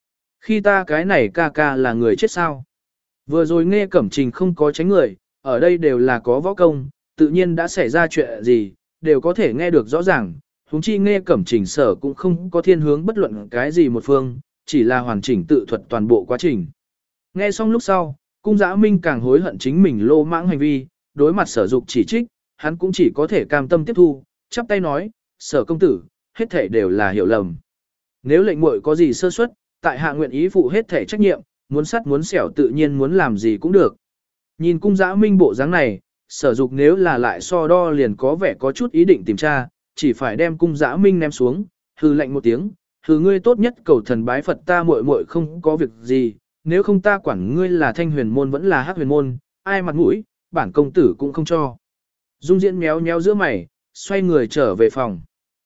Khi ta cái này ca ca là người chết sao? Vừa rồi nghe Cẩm Trình không có tránh người, ở đây đều là có võ công, tự nhiên đã xảy ra chuyện gì, đều có thể nghe được rõ ràng. Huống chi nghe Cẩm Trình sở cũng không có thiên hướng bất luận cái gì một phương, chỉ là hoàn chỉnh tự thuật toàn bộ quá trình. Nghe xong lúc sau, Cung Dã Minh càng hối hận chính mình lô mãng hành vi, đối mặt Sở Dục chỉ trích, hắn cũng chỉ có thể cam tâm tiếp thu, chắp tay nói, Sở công tử, hết thể đều là hiểu lầm. Nếu lệnh muội có gì sơ suất, tại hạ nguyện ý phụ hết thể trách nhiệm, muốn sắt muốn xẻo tự nhiên muốn làm gì cũng được. Nhìn Cung Dã Minh bộ dáng này, Sở Dục nếu là lại so đo liền có vẻ có chút ý định tìm tra, chỉ phải đem Cung Dã Minh ném xuống, hừ lạnh một tiếng, hừ ngươi tốt nhất cầu thần bái Phật ta muội muội không có việc gì, nếu không ta quản ngươi là Thanh Huyền môn vẫn là Hắc Huyền môn, ai mặt mũi, bản công tử cũng không cho. Dung Diễn méo méo giữa mày, xoay người trở về phòng.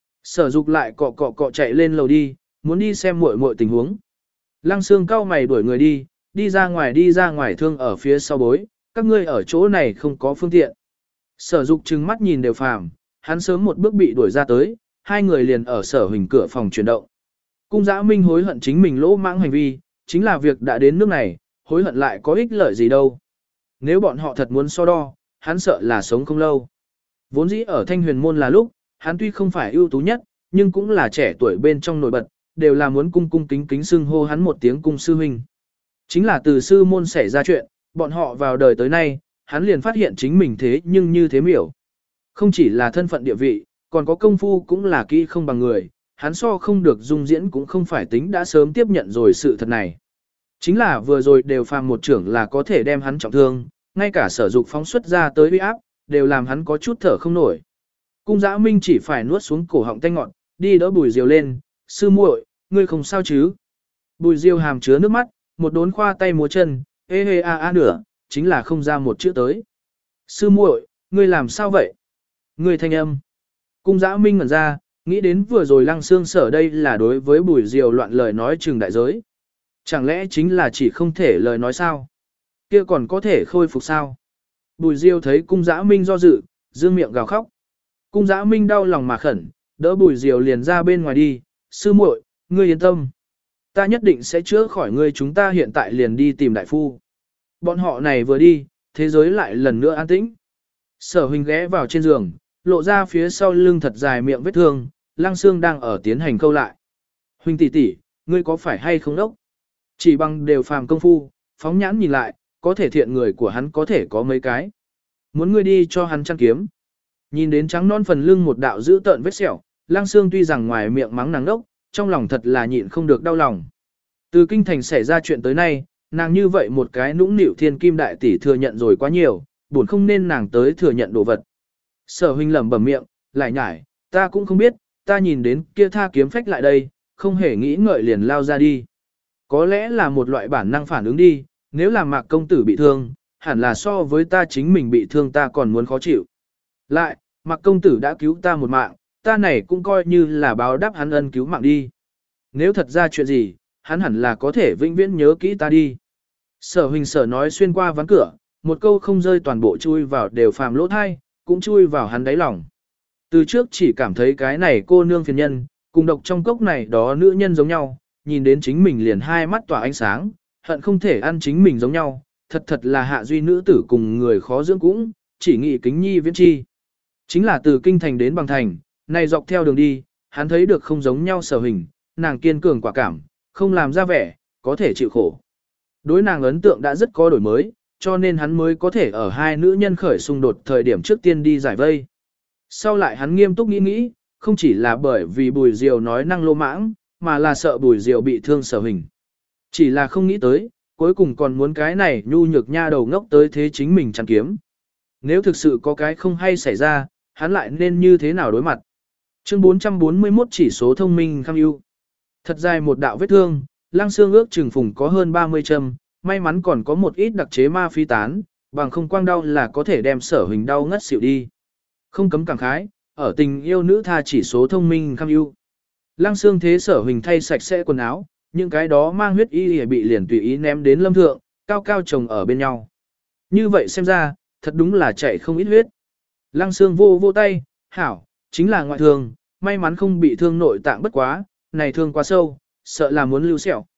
Sở Dục lại cọ cọ cọ chạy lên lầu đi, muốn đi xem muội muội tình huống. Lăng Sương cau mày đuổi người đi, đi ra ngoài đi ra ngoài thương ở phía sau bối, các ngươi ở chỗ này không có phương tiện. Sở Dục trừng mắt nhìn đều phàm, hắn sớm một bước bị đuổi ra tới, hai người liền ở Sở Huỳnh cửa phòng chuyển động. Cung Dã Minh hối hận chính mình lỗ mãng hành vi, chính là việc đã đến nước này, hối hận lại có ích lợi gì đâu. Nếu bọn họ thật muốn so đo, hắn sợ là sống không lâu. Vốn dĩ ở Thanh Huyền môn là lúc, hắn tuy không phải ưu tú nhất, nhưng cũng là trẻ tuổi bên trong nổi bật, đều là muốn cung cung kính kính xưng hô hắn một tiếng cung sư huynh. Chính là từ sư môn xảy ra chuyện, bọn họ vào đời tới nay, hắn liền phát hiện chính mình thế nhưng như thế miểu. Không chỉ là thân phận địa vị, còn có công phu cũng là kỹ không bằng người, hắn so không được Dung Diễn cũng không phải tính đã sớm tiếp nhận rồi sự thật này. Chính là vừa rồi đều phàm một trưởng là có thể đem hắn trọng thương, ngay cả Sở Dục phóng xuất ra tới uy áp, đều làm hắn có chút thở không nổi. Cung Dã Minh chỉ phải nuốt xuống cổ họng tanh ngọn, đi đỡ Bùi Diều lên, sư muội, ngươi không sao chứ? Bùi Diều hàm chứa nước mắt, một đốn khoa tay múa chân, ê hê a a nửa, chính là không ra một chữ tới. Sư muội, ngươi làm sao vậy? Ngươi thanh âm. Cung Dã Minh ngẩn ra, nghĩ đến vừa rồi Lăng Sương sở đây là đối với Bùi Diều loạn lời nói trừng đại giới. Chẳng lẽ chính là chỉ không thể lời nói sao? Kia còn có thể khôi phục sao? Bùi Diều thấy Cung Dã Minh do dự, dương miệng gào khóc. Cung Dã Minh đau lòng mà khẩn, đỡ Bùi Diều liền ra bên ngoài đi, sư muội, ngươi yên tâm. Ta nhất định sẽ chữa khỏi ngươi chúng ta hiện tại liền đi tìm đại phu. Bọn họ này vừa đi, thế giới lại lần nữa an tĩnh. Sở Huỳnh ghé vào trên giường, lộ ra phía sau lưng thật dài miệng vết thương, Lăng Sương đang ở tiến hành câu lại. Huỳnh tỷ tỷ, ngươi có phải hay không đốc? Chỉ bằng đều phàm công phu, phóng nhãn nhìn lại, có thể thiện người của hắn có thể có mấy cái. Muốn ngươi đi cho hắn chăn kiếm. Nhìn đến trắng non phần lưng một đạo dữ tợn vết sẹo, Lăng Sương tuy rằng ngoài miệng mắng nàng đốc, trong lòng thật là nhịn không được đau lòng. Từ kinh thành xảy ra chuyện tới nay, nàng như vậy một cái nũng nịu thiên kim đại tỷ thừa nhận rồi quá nhiều, buồn không nên nàng tới thừa nhận đồ vật. Sở Huynh lẩm bẩm miệng, lại nhải, ta cũng không biết, ta nhìn đến kia tha kiếm phách lại đây, không hề nghĩ ngợi liền lao ra đi. Có lẽ là một loại bản năng phản ứng đi, nếu là Mạc công tử bị thương, hẳn là so với ta chính mình bị thương ta còn muốn khó chịu. Lại, Mạc công tử đã cứu ta một mạng, ta này cũng coi như là báo đáp hắn ân cứu mạng đi. Nếu thật ra chuyện gì, hắn hẳn là có thể vĩnh viễn nhớ kỹ ta đi. Sở Huỳnh sở nói xuyên qua ván cửa, một câu không rơi toàn bộ chui vào đều phàm lỗ thai, cũng chui vào hắn đáy lòng. Từ trước chỉ cảm thấy cái này cô nương phiền nhân, cùng độc trong cốc này đó nữ nhân giống nhau, nhìn đến chính mình liền hai mắt tỏa ánh sáng, hận không thể ăn chính mình giống nhau, thật thật là hạ duy nữ tử cùng người khó dưỡng cũng, chỉ nghĩ kính nhi viễn chi. Chính là từ kinh thành đến bằng thành, này dọc theo đường đi, hắn thấy được không giống nhau Sở Huỳnh, nàng kiên cường quả cảm, không làm ra vẻ, có thể chịu khổ. Đối nàng ấn tượng đã rất có đổi mới, cho nên hắn mới có thể ở hai nữ nhân khởi xung đột thời điểm trước tiên đi giải vây. Sau lại hắn nghiêm túc nghĩ nghĩ, không chỉ là bởi vì Bùi Diều nói năng lô mãng, mà là sợ Bùi Diều bị thương Sở Huỳnh. Chỉ là không nghĩ tới, cuối cùng còn muốn cái này nhu nhược nha đầu ngốc tới thế chính mình chăn kiếm. Nếu thực sự có cái không hay xảy ra, hắn lại nên như thế nào đối mặt. Chương bốn trăm bốn mươi mốt chỉ số thông minh kham ưu. Thật dài một đạo vết thương, Lăng Sương ước chừng phùng có hơn ba mươi châm, may mắn còn có một ít đặc chế ma phi tán, bằng không quang đau là có thể đem Sở Huỳnh đau ngất xỉu đi. Không cấm cảm khái, ở tình yêu nữ tha chỉ số thông minh kham ưu. Lăng Sương thế Sở Huỳnh thay sạch sẽ quần áo, những cái đó mang huyết y bị liền tùy ý ném đến lâm thượng, cao cao chồng ở bên nhau. Như vậy xem ra, thật đúng là chạy không ít huyết. Lăng Sương vô vô tay, hảo, chính là ngoại thương, may mắn không bị thương nội tạng bất quá, này thương quá sâu, sợ là muốn lưu sẹo.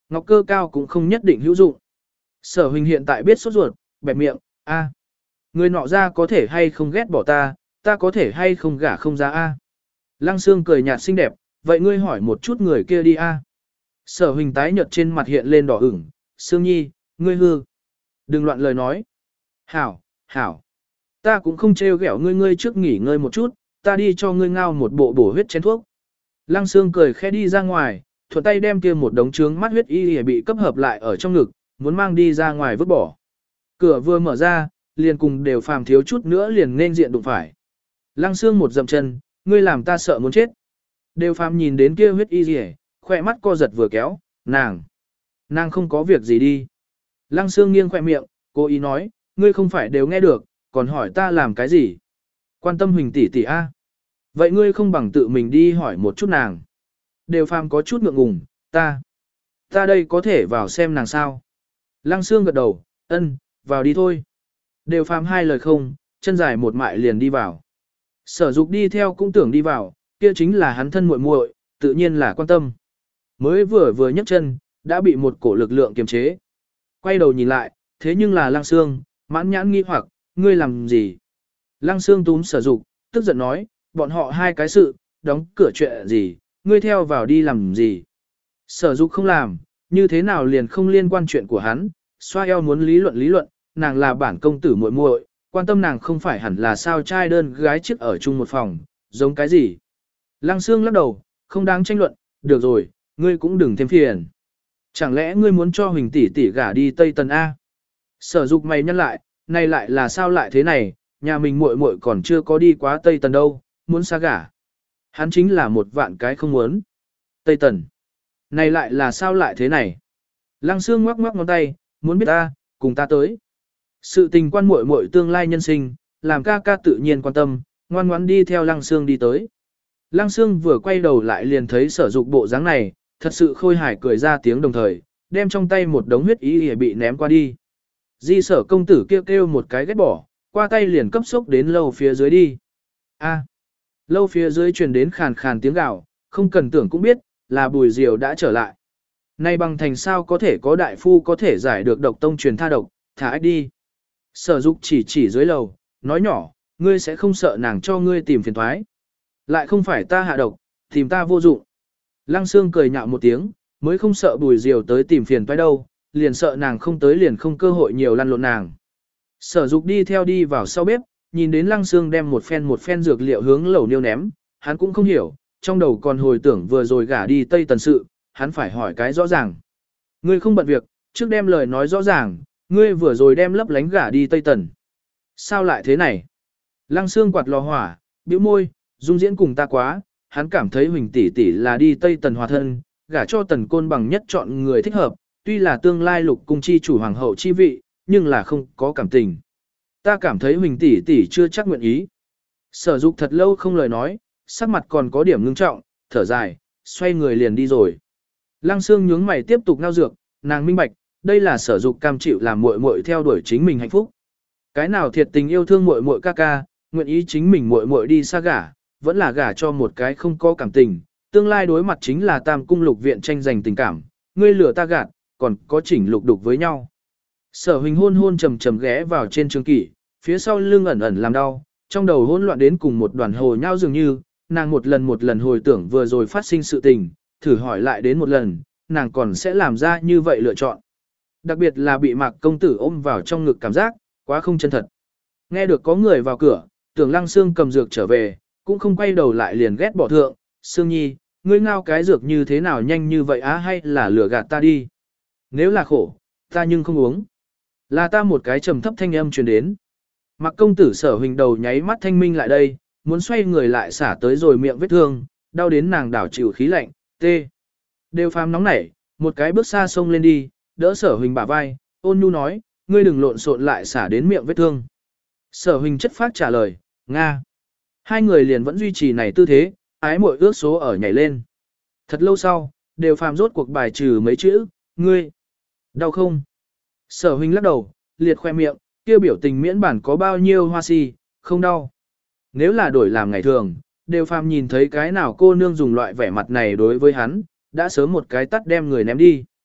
ngọc cơ cao cũng không nhất định hữu dụng. Sở Huỳnh hiện tại biết sốt ruột, bẹp miệng, a, người nọ ra có thể hay không ghét bỏ ta, ta có thể hay không gả không ra a. Lăng Sương cười nhạt xinh đẹp, vậy ngươi hỏi một chút người kia đi a. Sở Huỳnh tái nhợt trên mặt hiện lên đỏ ửng, Sương Nhi, ngươi hư. Đừng loạn lời nói. Hảo, hảo. Ta cũng không trêu ghẹo ngươi ngươi trước nghỉ ngơi một chút, ta đi cho ngươi ngao một bộ bổ huyết chén thuốc. Lăng Sương cười khẽ đi ra ngoài, thuận tay đem kia một đống trướng mắt huyết y bị cấp hợp lại ở trong ngực, muốn mang đi ra ngoài vứt bỏ. Cửa vừa mở ra, liền cùng đều phàm thiếu chút nữa liền nên diện đụng phải. Lăng Sương một dậm chân, ngươi làm ta sợ muốn chết. Đều phàm nhìn đến kia huyết y rỉ, khỏe mắt co giật vừa kéo, nàng. Nàng không có việc gì đi. Lăng Sương nghiêng khỏe miệng, cố ý nói, ngươi không phải đều nghe được, còn hỏi ta làm cái gì. Quan tâm Huỳnh tỷ tỷ a. Vậy ngươi không bằng tự mình đi hỏi một chút nàng. Đều phàm có chút ngượng ngùng, ta. Ta đây có thể vào xem nàng sao. Lăng Sương gật đầu, ân, vào đi thôi. Đều phàm hai lời không, chân dài một mại liền đi vào. Sở Dục đi theo cũng tưởng đi vào, kia chính là hắn thân muội muội, tự nhiên là quan tâm. Mới vừa vừa nhấc chân, đã bị một cổ lực lượng kiềm chế. Quay đầu nhìn lại, thế nhưng là Lăng Sương, mãn nhãn nghi hoặc, ngươi làm gì? Lăng Sương túm Sở Dục, tức giận nói, bọn họ hai cái sự, đóng cửa chuyện gì, ngươi theo vào đi làm gì? Sở Dục không làm, như thế nào liền không liên quan chuyện của hắn, xoa eo muốn lý luận lý luận, nàng là bản công tử muội muội, quan tâm nàng không phải hẳn là sao trai đơn gái chiếc ở chung một phòng, giống cái gì? Lăng Sương lắc đầu, không đáng tranh luận, được rồi, ngươi cũng đừng thêm phiền. Chẳng lẽ ngươi muốn cho Huỳnh tỷ tỷ gả đi Tây Tần A? Sở Dục mày nhăn lại, này lại là sao lại thế này, nhà mình muội muội còn chưa có đi quá Tây Tần đâu, muốn xa gả. Hắn chính là một vạn cái không muốn. Tây Tần. Này lại là sao lại thế này? Lăng Sương ngoắc ngoắc ngón tay, muốn biết ta, cùng ta tới. Sự tình quan muội muội tương lai nhân sinh, làm ca ca tự nhiên quan tâm, ngoan ngoãn đi theo Lăng Sương đi tới. Lăng Sương vừa quay đầu lại liền thấy Sở Dục bộ dáng này, thật sự khôi hài cười ra tiếng đồng thời, đem trong tay một đống huyết ý ỉa bị ném qua đi. Di Sở công tử kêu kêu một cái ghét bỏ, qua tay liền cấp sốc đến lâu phía dưới đi. A. Lâu phía dưới truyền đến khàn khàn tiếng gào, không cần tưởng cũng biết, là Bùi Diều đã trở lại. Nay bằng thành sao có thể có đại phu có thể giải được độc tông truyền tha độc, thả ách đi. Sở Dục chỉ chỉ dưới lầu, nói nhỏ, ngươi sẽ không sợ nàng cho ngươi tìm phiền toái. Lại không phải ta hạ độc, tìm ta vô dụng. Lăng Sương cười nhạo một tiếng, mới không sợ Bùi Diều tới tìm phiền toái đâu, liền sợ nàng không tới liền không cơ hội nhiều lăn lộn nàng. Sở Dục đi theo đi vào sau bếp, nhìn đến Lăng Sương đem một phen một phen dược liệu hướng lẩu niêu ném, hắn cũng không hiểu, trong đầu còn hồi tưởng vừa rồi gả đi Tây Tần sự, hắn phải hỏi cái rõ ràng. Ngươi không bận việc, trước đem lời nói rõ ràng, ngươi vừa rồi đem lấp lánh gả đi Tây Tần. Sao lại thế này? Lăng Sương quạt lò hỏa, bĩu môi, dung diễn cùng ta quá, hắn cảm thấy Huỳnh tỷ tỷ là đi Tây Tần hòa thân, gả cho Tần Côn bằng nhất chọn người thích hợp, tuy là tương lai lục cung chi chủ hoàng hậu chi vị, nhưng là không có cảm tình. Ta cảm thấy Huỳnh tỷ tỷ chưa chắc nguyện ý. Sở Dục thật lâu không lời nói, sắc mặt còn có điểm ngưng trọng, thở dài, xoay người liền đi rồi. Lăng Sương nhướng mày tiếp tục ngao dược, nàng minh bạch, đây là Sở Dục cam chịu làm muội muội theo đuổi chính mình hạnh phúc. Cái nào thiệt tình yêu thương muội muội ca ca, nguyện ý chính mình muội muội đi xa gả, vẫn là gả cho một cái không có cảm tình, tương lai đối mặt chính là Tam cung lục viện tranh giành tình cảm, ngươi lửa ta gạt, còn có chỉnh lục đục với nhau. Sở Huỳnh hôn hôn trầm trầm ghé vào trên trường kỷ, phía sau lưng ẩn ẩn làm đau, trong đầu hỗn loạn đến cùng một đoàn hồ nhau dường như, nàng một lần một lần hồi tưởng vừa rồi phát sinh sự tình, thử hỏi lại đến một lần, nàng còn sẽ làm ra như vậy lựa chọn. Đặc biệt là bị Mạc công tử ôm vào trong ngực cảm giác, quá không chân thật. Nghe được có người vào cửa, tưởng Lăng Sương cầm dược trở về, cũng không quay đầu lại liền ghét bỏ thượng, Sương Nhi, ngươi ngao cái dược như thế nào nhanh như vậy á hay là lừa gạt ta đi. Nếu là khổ, ta nhưng không uống. Là ta một cái trầm thấp thanh âm truyền đến. Mạc công tử Sở Huỳnh đầu nháy mắt thanh minh lại đây, muốn xoay người lại xả tới rồi miệng vết thương, đau đến nàng đảo chịu khí lạnh, tê. Đều phàm nóng nảy, một cái bước xa xông lên đi, đỡ Sở Huỳnh bả vai, ôn nhu nói, ngươi đừng lộn xộn lại xả đến miệng vết thương. Sở Huỳnh chất phác trả lời, Nga. Hai người liền vẫn duy trì này tư thế, ái mội ước số ở nhảy lên. Thật lâu sau, đều phàm rốt cuộc bài trừ mấy chữ, ngươi. Đau không? Sở Huỳnh lắc đầu, liệt khoe miệng, kêu biểu tình miễn bản có bao nhiêu hoa si, không đau. Nếu là đổi làm ngày thường, đều phàm nhìn thấy cái nào cô nương dùng loại vẻ mặt này đối với hắn, đã sớm một cái tắt đem người ném đi.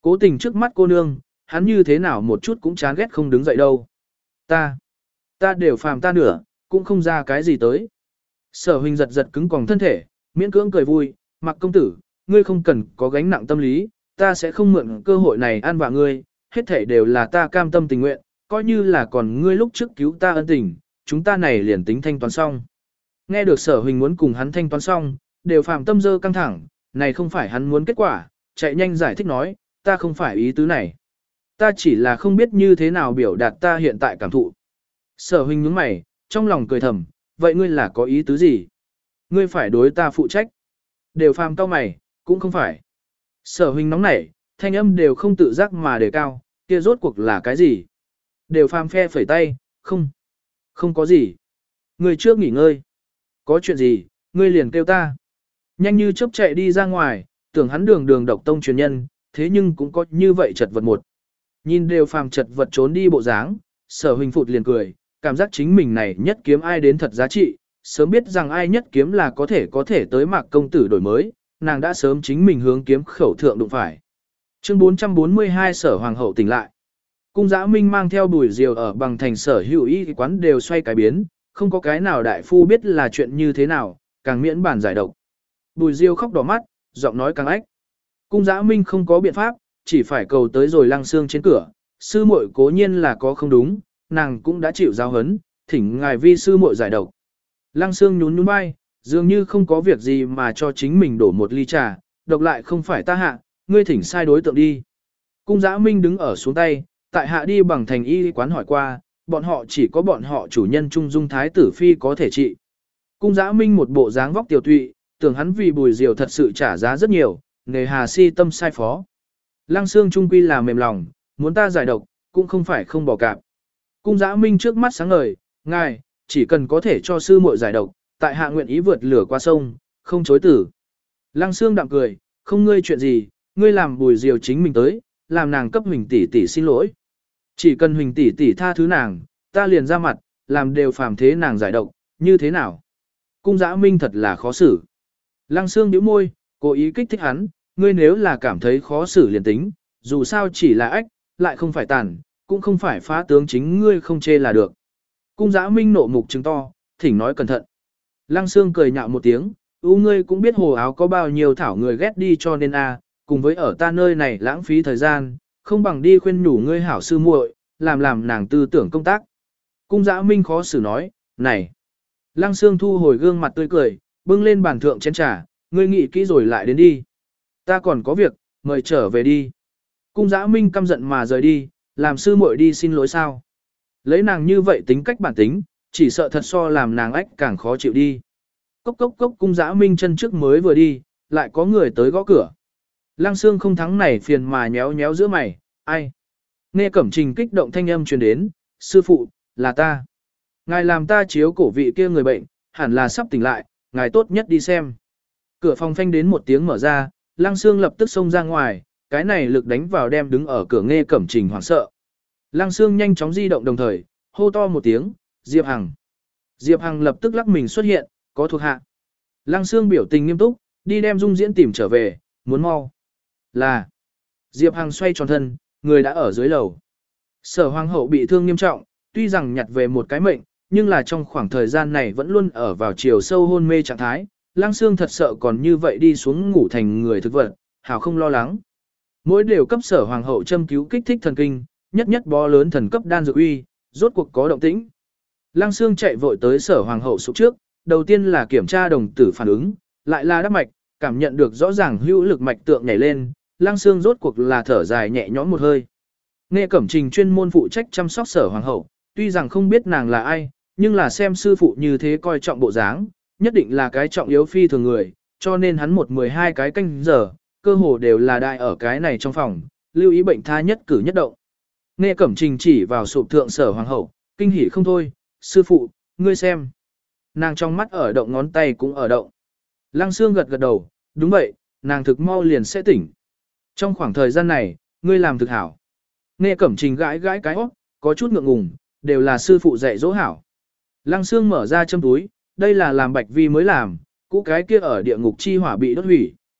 Cố tình trước mắt cô nương, hắn như thế nào một chút cũng chán ghét không đứng dậy đâu. Ta, ta đều phàm ta nửa, cũng không ra cái gì tới. Sở Huỳnh giật giật cứng còng thân thể, miễn cưỡng cười vui, Mạc công tử, ngươi không cần có gánh nặng tâm lý, ta sẽ không mượn cơ hội này an vạ ngươi, hết thảy đều là ta cam tâm tình nguyện, coi như là còn ngươi lúc trước cứu ta ân tình, chúng ta này liền tính thanh toán xong. Nghe được Sở Huỳnh muốn cùng hắn thanh toán xong, đều phàm tâm dơ căng thẳng, này không phải hắn muốn kết quả, chạy nhanh giải thích nói, ta không phải ý tứ này. Ta chỉ là không biết như thế nào biểu đạt ta hiện tại cảm thụ. Sở Huỳnh nhướng mày, trong lòng cười thầm, vậy ngươi là có ý tứ gì? Ngươi phải đối ta phụ trách. Đều phàm cao mày, cũng không phải. Sở Huỳnh nóng nảy, thanh âm đều không tự giác mà đề cao, kia rốt cuộc là cái gì? Đều phàm phe phẩy tay, không, không có gì. Ngươi trước nghỉ ngơi. Có chuyện gì, ngươi liền kêu ta. Nhanh như chớp chạy đi ra ngoài, tưởng hắn đường đường độc tông truyền nhân, thế nhưng cũng có như vậy chật vật một. Nhìn đều phàm chật vật trốn đi bộ dáng, Sở Huỳnh phụt liền cười, cảm giác chính mình này nhất kiếm ai đến thật giá trị, sớm biết rằng ai nhất kiếm là có thể có thể tới Mạc công tử đổi mới, nàng đã sớm chính mình hướng kiếm khẩu thượng đụng phải. Chương bốn trăm bốn mươi hai Sở Hoàng hậu tỉnh lại. Cung Dã Minh mang theo Bùi Diều ở bằng thành Sở hữu y quán đều xoay cái biến, không có cái nào đại phu biết là chuyện như thế nào, càng miễn bản giải độc. Bùi Diều khóc đỏ mắt, giọng nói càng ách. Cung Dã Minh không có biện pháp, chỉ phải cầu tới rồi Lăng Xương trên cửa, sư muội cố nhiên là có không đúng, nàng cũng đã chịu giáo huấn, thỉnh ngài vi sư muội giải độc. Lăng Xương nhún nhún vai, dường như không có việc gì mà cho chính mình đổ một ly trà, độc lại không phải ta hạ, ngươi thỉnh sai đối tượng đi. Cung Dã Minh đứng ở xuống tay, tại hạ đi bằng thành y quán hỏi qua, bọn họ chỉ có bọn họ chủ nhân Trung Dung Thái tử Phi có thể trị. Cung Dã Minh một bộ dáng vóc tiểu tụy, tưởng hắn vì Bùi Diều thật sự trả giá rất nhiều, nề hà si tâm sai phó. Lăng Xương trung quy là mềm lòng, muốn ta giải độc, cũng không phải không bỏ cạp. Cung Dã Minh trước mắt sáng ngời, ngài, chỉ cần có thể cho sư muội giải độc, tại hạ nguyện ý vượt lửa qua sông, không chối tử. Lăng Xương đạm cười, không ngươi chuyện gì, ngươi làm Bùi Diều chính mình tới, làm nàng cấp Huỳnh tỷ tỷ xin lỗi. Chỉ cần Huỳnh tỷ tỷ tha thứ nàng, ta liền ra mặt, làm đều phàm thế nàng giải độc, như thế nào? Cung Dã Minh thật là khó xử. Lăng Xương nhíu môi, cố ý kích thích hắn, ngươi nếu là cảm thấy khó xử liền tính, dù sao chỉ là ách, lại không phải tàn, cũng không phải phá tướng chính ngươi không chê là được. Cung Dã Minh nộ mục trừng to, thỉnh nói cẩn thận. Lăng Xương cười nhạo một tiếng, u ngươi cũng biết hồ áo có bao nhiêu thảo người ghét đi cho nên a, cùng với ở ta nơi này lãng phí thời gian, không bằng đi khuyên nhủ ngươi hảo sư muội, làm làm nàng tư tưởng công tác. Cung Dã Minh khó xử nói, này. Lăng Xương thu hồi gương mặt tươi cười, bưng lên bàn thượng chén trà, ngươi nghĩ kỹ rồi lại đến đi. Ta còn có việc, mời trở về đi. Cung Dã Minh căm giận mà rời đi, làm sư muội đi xin lỗi sao. Lấy nàng như vậy tính cách bản tính, chỉ sợ thật so làm nàng ách càng khó chịu đi. Cốc cốc cốc Cung Dã Minh chân trước mới vừa đi, lại có người tới gõ cửa. Lăng Xương không thắng này phiền mà nhéo nhéo giữa mày, ai. Nghe Cẩm Trình kích động thanh âm truyền đến, sư phụ, là ta. Ngài làm ta chiếu cổ vị kia người bệnh, hẳn là sắp tỉnh lại, ngài tốt nhất đi xem. Cửa phòng phanh đến một tiếng mở ra, Lăng Xương lập tức xông ra ngoài, cái này lực đánh vào đem đứng ở cửa Nghe Cẩm Trình hoảng sợ. Lăng Xương nhanh chóng di động đồng thời, hô to một tiếng, Diệp Hằng. Diệp Hằng lập tức lắc mình xuất hiện, có thuộc hạ. Lăng Xương biểu tình nghiêm túc, đi đem Dung Diễn tìm trở về, muốn mau. Là. Diệp Hằng xoay tròn thân, người đã ở dưới lầu. Sở Hoàng hậu bị thương nghiêm trọng, tuy rằng nhặt về một cái mệnh, nhưng là trong khoảng thời gian này vẫn luôn ở vào chiều sâu hôn mê trạng thái. Lăng Xương thật sợ còn như vậy đi xuống ngủ thành người thực vật, hảo không lo lắng. Mỗi đều cấp Sở Hoàng hậu châm cứu kích thích thần kinh, nhất nhất bó lớn thần cấp đan dược uy, rốt cuộc có động tĩnh. Lăng Xương chạy vội tới Sở Hoàng hậu sụp trước, đầu tiên là kiểm tra đồng tử phản ứng, lại là đắp mạch, cảm nhận được rõ ràng hữu lực mạch tượng nhảy lên, Lăng Xương rốt cuộc là thở dài nhẹ nhõm một hơi. Nghe Cẩm Trình chuyên môn phụ trách chăm sóc Sở Hoàng hậu, tuy rằng không biết nàng là ai, nhưng là xem sư phụ như thế coi trọng bộ dáng, nhất định là cái trọng yếu phi thường người, cho nên hắn một mười hai cái canh giờ, cơ hồ đều là đại ở cái này trong phòng, lưu ý bệnh tha nhất cử nhất động. Nghe Cẩm Trình chỉ vào sụp thượng Sở Hoàng hậu, kinh hỉ không thôi, sư phụ, ngươi xem. Nàng trong mắt ở động ngón tay cũng ở động. Lăng Xương gật gật đầu, đúng vậy, nàng thực mau liền sẽ tỉnh. Trong khoảng thời gian này, ngươi làm thực hảo. Nghe Cẩm Trình gãi gãi cái óc, có chút ngượng ngùng, đều là sư phụ dạy dỗ hảo. Lăng Xương mở ra châm túi, đây là làm Bạch Vi mới làm, cũ cái kia ở địa ngục chi hỏa bị đốt hủy.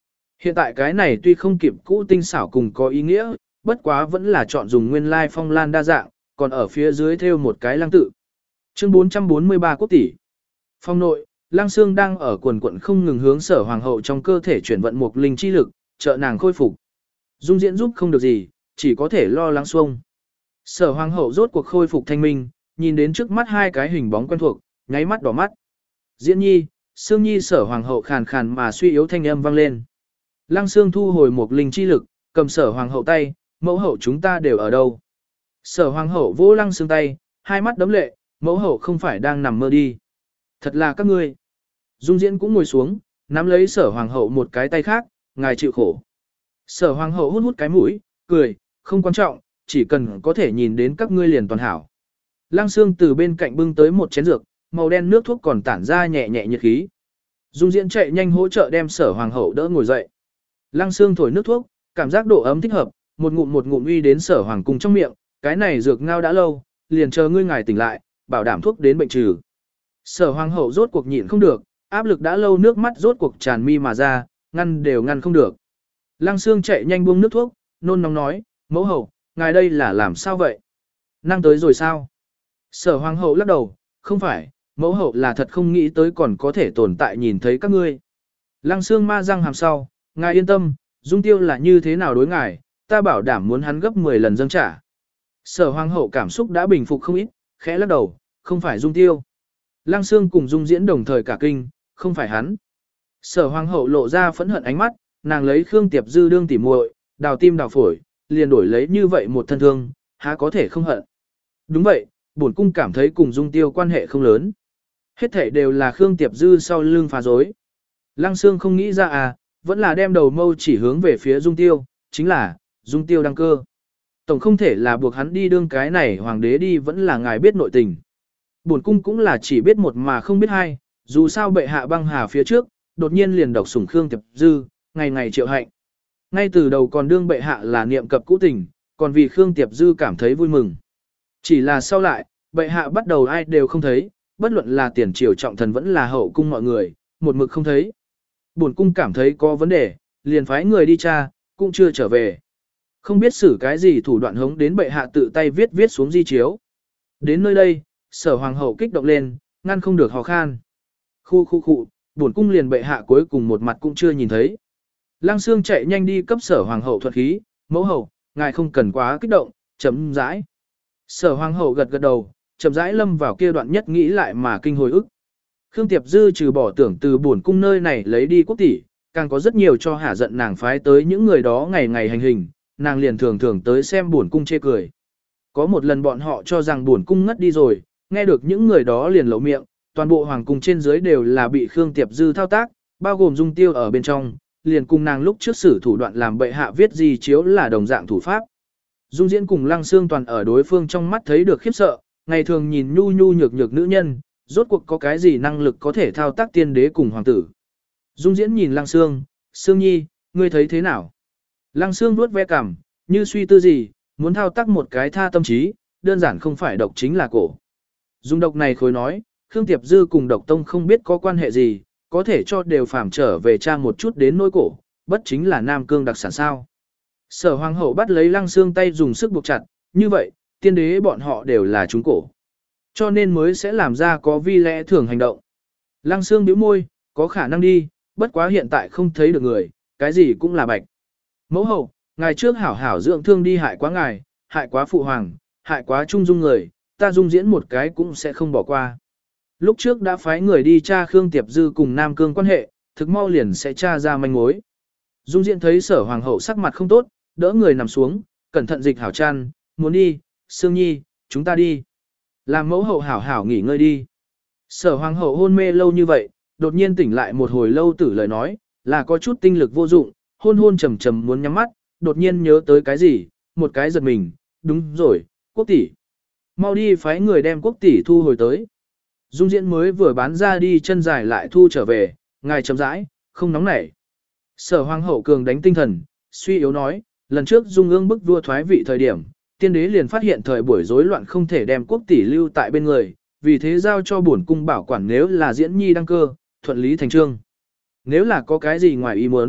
Hiện tại cái này tuy không kịp cũ tinh xảo cùng có ý nghĩa, bất quá vẫn là chọn dùng nguyên lai phong lan đa dạng, còn ở phía dưới thêu một cái lăng tự. Chương bốn trăm bốn mươi ba quốc tỷ. Phong nội, Lăng Xương đang ở quần quận không ngừng hướng Sở Hoàng hậu trong cơ thể chuyển vận một linh chi lực, trợ nàng khôi phục. Dung Diễn giúp không được gì, chỉ có thể lo lắng xuông. Sở Hoàng hậu rốt cuộc khôi phục thanh minh, nhìn đến trước mắt hai cái hình bóng quen thuộc, nháy mắt đỏ mắt. Diễn Nhi, Sương Nhi. Sở Hoàng hậu khàn khàn mà suy yếu thanh âm vang lên. Lăng Xương thu hồi một linh chi lực, cầm Sở Hoàng hậu tay, mẫu hậu chúng ta đều ở đâu? Sở Hoàng hậu vỗ Lăng Xương tay, hai mắt đấm lệ, mẫu hậu không phải đang nằm mơ đi. Thật là các ngươi. Dung Diễn cũng ngồi xuống, nắm lấy Sở Hoàng hậu một cái tay khác, ngài chịu khổ. Sở Hoàng hậu hút hút cái mũi, cười, không quan trọng, chỉ cần có thể nhìn đến các ngươi liền toàn hảo. Lăng Xương từ bên cạnh bưng tới một chén dược, màu đen nước thuốc còn tản ra nhẹ nhẹ nhiệt khí. Dung Diễn chạy nhanh hỗ trợ đem Sở Hoàng hậu đỡ ngồi dậy. Lăng Xương thổi nước thuốc, cảm giác độ ấm thích hợp, một ngụm một ngụm uy đến Sở Hoàng cung trong miệng, cái này dược ngao đã lâu, liền chờ ngươi ngài tỉnh lại, bảo đảm thuốc đến bệnh trừ. Sở Hoàng hậu rốt cuộc nhịn không được, áp lực đã lâu nước mắt rốt cuộc tràn mi mà ra, ngăn đều ngăn không được. Lăng Xương chạy nhanh buông nước thuốc, nôn nóng nói, mẫu hậu, ngài đây là làm sao vậy? Năng tới rồi sao? Sở Hoàng hậu lắc đầu, không phải, mẫu hậu là thật không nghĩ tới còn có thể tồn tại nhìn thấy các ngươi. Lăng Xương ma răng hàm sau, ngài yên tâm, Dung Tiêu là như thế nào đối ngài, ta bảo đảm muốn hắn gấp mười lần dâng trả. Sở Hoàng hậu cảm xúc đã bình phục không ít, khẽ lắc đầu, không phải Dung Tiêu. Lăng Xương cùng Dung Diễn đồng thời cả kinh, không phải hắn. Sở Hoàng hậu lộ ra phẫn hận ánh mắt, nàng lấy Khương Tiệp Dư đương tỉ muội, đào tim đào phổi, liền đổi lấy như vậy một thân thương, há có thể không hận. Đúng vậy, bổn cung cảm thấy cùng Dung Tiêu quan hệ không lớn. Hết thảy đều là Khương Tiệp Dư sau lưng phá dối. Lăng Xương không nghĩ ra à, vẫn là đem đầu mâu chỉ hướng về phía Dung Tiêu, chính là, Dung Tiêu đăng cơ. Tổng không thể là buộc hắn đi đương cái này hoàng đế đi vẫn là ngài biết nội tình. Bổn cung cũng là chỉ biết một mà không biết hai, dù sao bệ hạ băng hà phía trước, đột nhiên liền độc sủng Khương Tiệp Dư, ngày ngày triệu hạnh. Ngay từ đầu còn đương bệ hạ là niệm cập cũ tình, còn vì Khương Tiệp Dư cảm thấy vui mừng. Chỉ là sau lại, bệ hạ bắt đầu ai đều không thấy, bất luận là tiền triều trọng thần vẫn là hậu cung mọi người, một mực không thấy. Bổn cung cảm thấy có vấn đề, liền phái người đi tra, cũng chưa trở về. Không biết xử cái gì thủ đoạn hống đến bệ hạ tự tay viết viết xuống di chiếu. Đến nơi đây, Sở Hoàng hậu kích động lên, ngăn không được hò khan. Khu khu khu, bổn cung liền bệ hạ cuối cùng một mặt cũng chưa nhìn thấy. Lăng Xương chạy nhanh đi cấp Sở Hoàng hậu thuật khí, mẫu hậu, ngài không cần quá kích động, chấm rãi. Sở Hoàng hậu gật gật đầu, chậm rãi lâm vào kia đoạn nhất nghĩ lại mà kinh hồi ức. Khương Tiệp Dư trừ bỏ tưởng từ bổn cung nơi này lấy đi quốc tỷ, càng có rất nhiều cho hả giận nàng phái tới những người đó ngày ngày hành hình, nàng liền thường thường tới xem bổn cung chê cười. Có một lần bọn họ cho rằng bổn cung ngất đi rồi, nghe được những người đó liền lẩu miệng, toàn bộ hoàng cung trên dưới đều là bị Khương Tiệp Dư thao tác, bao gồm Dung Tiêu ở bên trong, liền cùng nàng lúc trước xử thủ đoạn làm bệ hạ viết gì chiếu là đồng dạng thủ pháp. Dung Diễn cùng Lăng Xương toàn ở đối phương trong mắt thấy được khiếp sợ, ngày thường nhìn nhu nhu nhược nhược nữ nhân, rốt cuộc có cái gì năng lực có thể thao tác tiên đế cùng hoàng tử. Dung Diễn nhìn Lăng Xương, Xương Nhi, ngươi thấy thế nào? Lăng Xương vuốt ve cằm, như suy tư gì, muốn thao tác một cái tha tâm trí, đơn giản không phải độc chính là cổ. Dung độc này khối nói, Khương Tiệp Dư cùng độc tông không biết có quan hệ gì, có thể cho đều phàm trở về cha một chút đến nỗi cổ, bất chính là Nam Cương đặc sản sao. Sở Hoàng hậu bắt lấy Lăng Xương tay dùng sức buộc chặt, như vậy, tiên đế bọn họ đều là chúng cổ. Cho nên mới sẽ làm ra có vi lẽ thường hành động. Lăng Xương bĩu môi, có khả năng đi, bất quá hiện tại không thấy được người, cái gì cũng là bạch. Mẫu hậu, ngài trước hảo hảo dưỡng thương đi hại quá ngài, hại quá phụ hoàng, hại quá trung dung người, ta Dung Diễn một cái cũng sẽ không bỏ qua. Lúc trước đã phái người đi tra Khương Tiệp Dư cùng Nam Cương quan hệ, thực mau liền sẽ tra ra manh mối. Dung Diễn thấy Sở Hoàng hậu sắc mặt không tốt, đỡ người nằm xuống, cẩn thận dịch hảo chăn, muốn đi, Sương Nhi, chúng ta đi. Làm mẫu hậu hảo hảo nghỉ ngơi đi. Sở Hoàng hậu hôn mê lâu như vậy, đột nhiên tỉnh lại một hồi lâu tử lời nói, là có chút tinh lực vô dụng, hôn hôn trầm trầm muốn nhắm mắt, đột nhiên nhớ tới cái gì, một cái giật mình, đúng rồi, quốc tỷ. Mau đi phái người đem quốc tỷ thu hồi tới. Dung Diễn mới vừa bán ra đi chân dài lại thu trở về, ngài chậm rãi, không nóng nảy. Sở Hoàng hậu cường đánh tinh thần, suy yếu nói, lần trước Dung ương bức vua thoái vị thời điểm, tiên đế liền phát hiện thời buổi rối loạn không thể đem quốc tỷ lưu tại bên người, vì thế giao cho bổn cung bảo quản nếu là Diễn Nhi đăng cơ, thuận lý thành trương. Nếu là có cái gì ngoài ý muốn,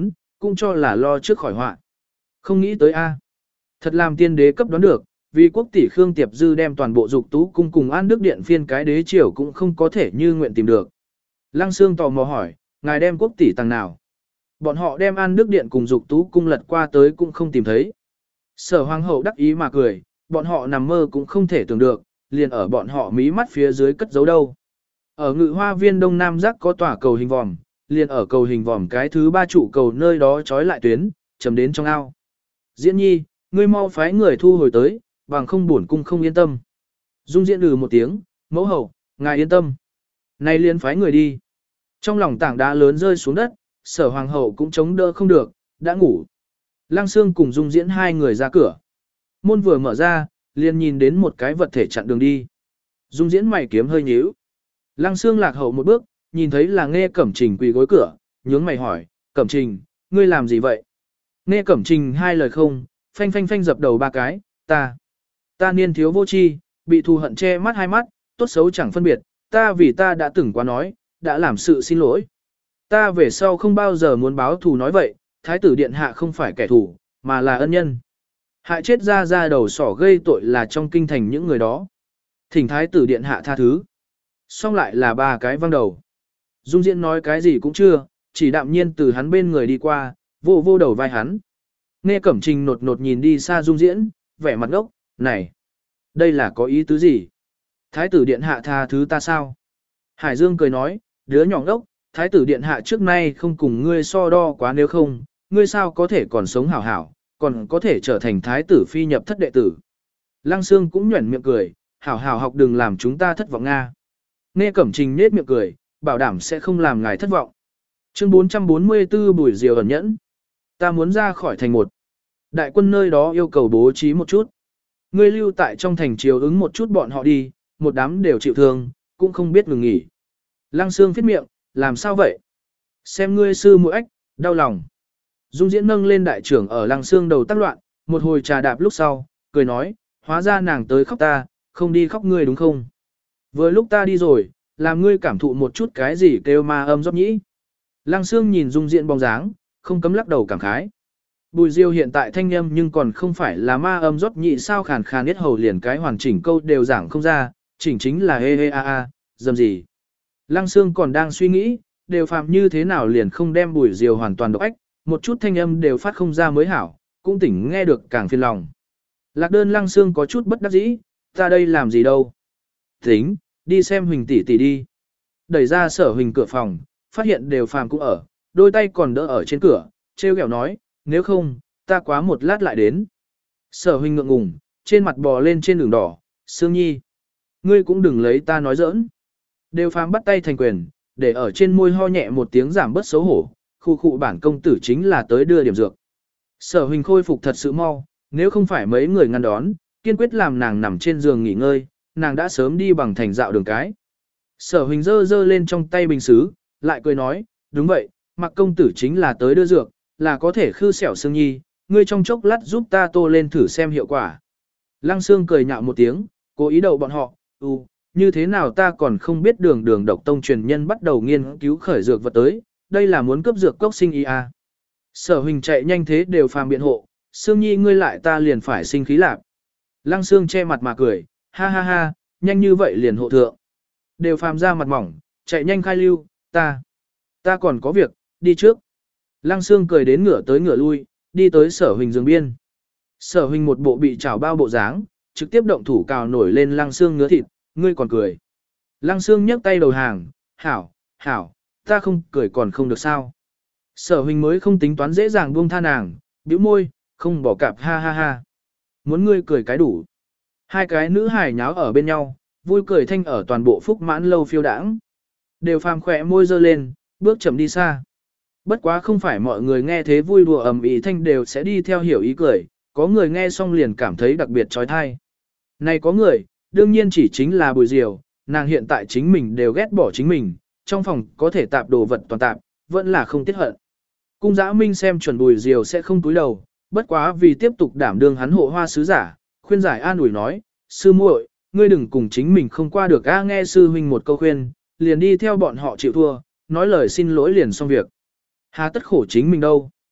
cũng cho là lo trước khỏi họa. Không nghĩ tới a, thật làm tiên đế cấp đoán được, vì quốc tỷ Khương Tiệp Dư đem toàn bộ dục tú cung cùng An Đức Điện phiên cái đế triều cũng không có thể như nguyện tìm được. Lăng Xương tò mò hỏi, ngài đem quốc tỷ tàng nào? Bọn họ đem An Đức Điện cùng dục tú cung lật qua tới cũng không tìm thấy. Sở hoàng hậu đắc ý mà cười, bọn họ nằm mơ cũng không thể tưởng được, liền ở bọn họ mí mắt phía dưới cất giấu đâu. Ở ngự hoa viên đông nam giác có tòa cầu hình vòm, liền ở cầu hình vòm cái thứ ba trụ cầu nơi đó trói lại tuyến, chấm đến trong ao. Diễn nhi, ngươi mau phái người thu hồi tới, bằng không bổn cung không yên tâm. Dung diễn lừ một tiếng, mẫu hậu, ngài yên tâm. Nay liền phái người đi. Trong lòng tảng đá lớn rơi xuống đất, sở hoàng hậu cũng chống đỡ không được, đã ngủ. Lăng Xương cùng Dung diễn hai người ra cửa. Môn vừa mở ra, liền nhìn đến một cái vật thể chặn đường đi. Dung diễn mày kiếm hơi nhíu. Lăng Xương lạc hậu một bước, nhìn thấy là Nghe Cẩm Trình quỳ gối cửa, nhướng mày hỏi, Cẩm Trình, ngươi làm gì vậy? Nghe Cẩm Trình hai lời không, phanh phanh phanh dập đầu ba cái, ta, ta niên thiếu vô tri, bị thù hận che mắt hai mắt, tốt xấu chẳng phân biệt, ta vì ta đã từng quá nói, đã làm sự xin lỗi. Ta về sau không bao giờ muốn báo thù nói vậy, thái tử điện hạ không phải kẻ thù, mà là ân nhân. Hại chết ra ra đầu sỏ gây tội là trong kinh thành những người đó. Thỉnh thái tử điện hạ tha thứ. Xong lại là ba cái văng đầu. Dung diễn nói cái gì cũng chưa, chỉ đạm nhiên từ hắn bên người đi qua, vô vô đầu vai hắn. Nghe Cẩm Trình nột nột nhìn đi xa Dung diễn, vẻ mặt ngốc, này, đây là có ý tứ gì? Thái tử điện hạ tha thứ ta sao? Hải Dương cười nói, đứa nhỏ ngốc, thái tử điện hạ trước nay không cùng ngươi so đo quá, nếu không, ngươi sao có thể còn sống hảo hảo, còn có thể trở thành thái tử phi nhập thất đệ tử. Lăng Xương cũng nhuẩn miệng cười, hảo hảo học đừng làm chúng ta thất vọng Nga. Nghe Cẩm Trình nết miệng cười, bảo đảm sẽ không làm ngài thất vọng. Chương bốn trăm bốn mươi tư Bùi Diều ẩn nhẫn. Ta muốn ra khỏi thành một. Đại quân nơi đó yêu cầu bố trí một chút. Ngươi lưu tại trong thành chiều ứng một chút bọn họ đi, một đám đều chịu thương, cũng không biết ngừng nghỉ. Lăng Xương phết miệng, làm sao vậy? Xem ngươi sư mũi ếch, đau lòng. Dung diễn nâng lên đại trưởng ở Lăng Xương đầu tác loạn, một hồi trà đạp lúc sau, cười nói, hóa ra nàng tới khóc ta, không đi khóc ngươi đúng không? Vừa lúc ta đi rồi, làm ngươi cảm thụ một chút cái gì kêu ma âm dốc nhĩ. Lăng Xương nhìn Dung diễn bóng dáng, không cấm lắc đầu cảm khái. Bùi Diêu hiện tại thanh âm nhưng còn không phải là ma âm rót nhị sao khàn khàn nhất hầu liền cái hoàn chỉnh câu đều giảng không ra, chỉnh chính là hê hê a a, dầm gì. Lăng Xương còn đang suy nghĩ, đều phạm như thế nào liền không đem Bùi Diêu hoàn toàn độc ách, một chút thanh âm đều phát không ra mới hảo, cũng tỉnh nghe được càng phiền lòng. Lạc đơn Lăng Xương có chút bất đắc dĩ, ta đây làm gì đâu. Tính, đi xem Huỳnh tỷ tỷ đi. Đẩy ra Sở Huỳnh cửa phòng, phát hiện đều phàm cũng ở, đôi tay còn đỡ ở trên cửa, treo kẹo nói, nếu không, ta quá một lát lại đến. Sở Huỳnh ngượng ngùng, trên mặt bò lên trên đường đỏ, Sương Nhi. Ngươi cũng đừng lấy ta nói giỡn. Đều phàm bắt tay thành quyền, để ở trên môi ho nhẹ một tiếng giảm bớt xấu hổ, khu khu bản công tử chính là tới đưa điểm dược. Sở Huỳnh khôi phục thật sự mau, nếu không phải mấy người ngăn đón, kiên quyết làm nàng nằm trên giường nghỉ ngơi, nàng đã sớm đi bằng thành dạo đường cái. Sở Huỳnh giơ giơ lên trong tay bình sứ, lại cười nói, đúng vậy, mặc công tử chính là tới đưa dược, là có thể khư xẻo Sương Nhi, ngươi trong chốc lát giúp ta tô lên thử xem hiệu quả. Lăng Xương cười nhạo một tiếng, cố ý đậu bọn họ, ừ, như thế nào ta còn không biết đường đường độc tông truyền nhân bắt đầu nghiên cứu khởi dược vật tới, đây là muốn cướp dược cốc sinh y à. Sở Huỳnh chạy nhanh thế đều phàm biện hộ, Sương Nhi ngươi lại ta liền phải sinh khí lạc. Lăng Xương che mặt mà cười, ha ha ha, nhanh như vậy liền hộ thượng. Đều phàm ra mặt mỏng, chạy nhanh khai lưu, ta, ta còn có việc, đi trước. Lăng Xương cười đến ngửa tới ngửa lui, đi tới Sở Huỳnh giường biên. Sở Huỳnh một bộ bị chảo bao bộ dáng, trực tiếp động thủ cào nổi lên Lăng Xương ngứa thịt, ngươi còn cười. Lăng Xương nhấc tay đầu hàng, hảo, hảo, ta không cười còn không được sao. Sở Huỳnh mới không tính toán dễ dàng buông tha nàng, bĩu môi, không bỏ cạp ha ha ha. Muốn ngươi cười cái đủ. Hai cái nữ hài nháo ở bên nhau, vui cười thanh ở toàn bộ phúc mãn lâu phiêu đãng. Đều phàm khỏe môi dơ lên, bước chậm đi xa. Bất quá không phải mọi người nghe thế vui đùa ầm ĩ thanh đều sẽ đi theo hiểu ý cười, có người nghe xong liền cảm thấy đặc biệt trói thai. Này có người, đương nhiên chỉ chính là Bùi Diều, nàng hiện tại chính mình đều ghét bỏ chính mình, trong phòng có thể tạp đồ vật toàn tạp, vẫn là không tiết hận. Cung Dã Minh xem chuẩn Bùi Diều sẽ không túi đầu, bất quá vì tiếp tục đảm đương hắn hộ hoa sứ giả, khuyên giải an ủi nói, sư muội, ngươi đừng cùng chính mình không qua được a, nghe sư huynh một câu khuyên, liền đi theo bọn họ chịu thua, nói lời xin lỗi liền xong việc. Hà tất khổ chính mình đâu.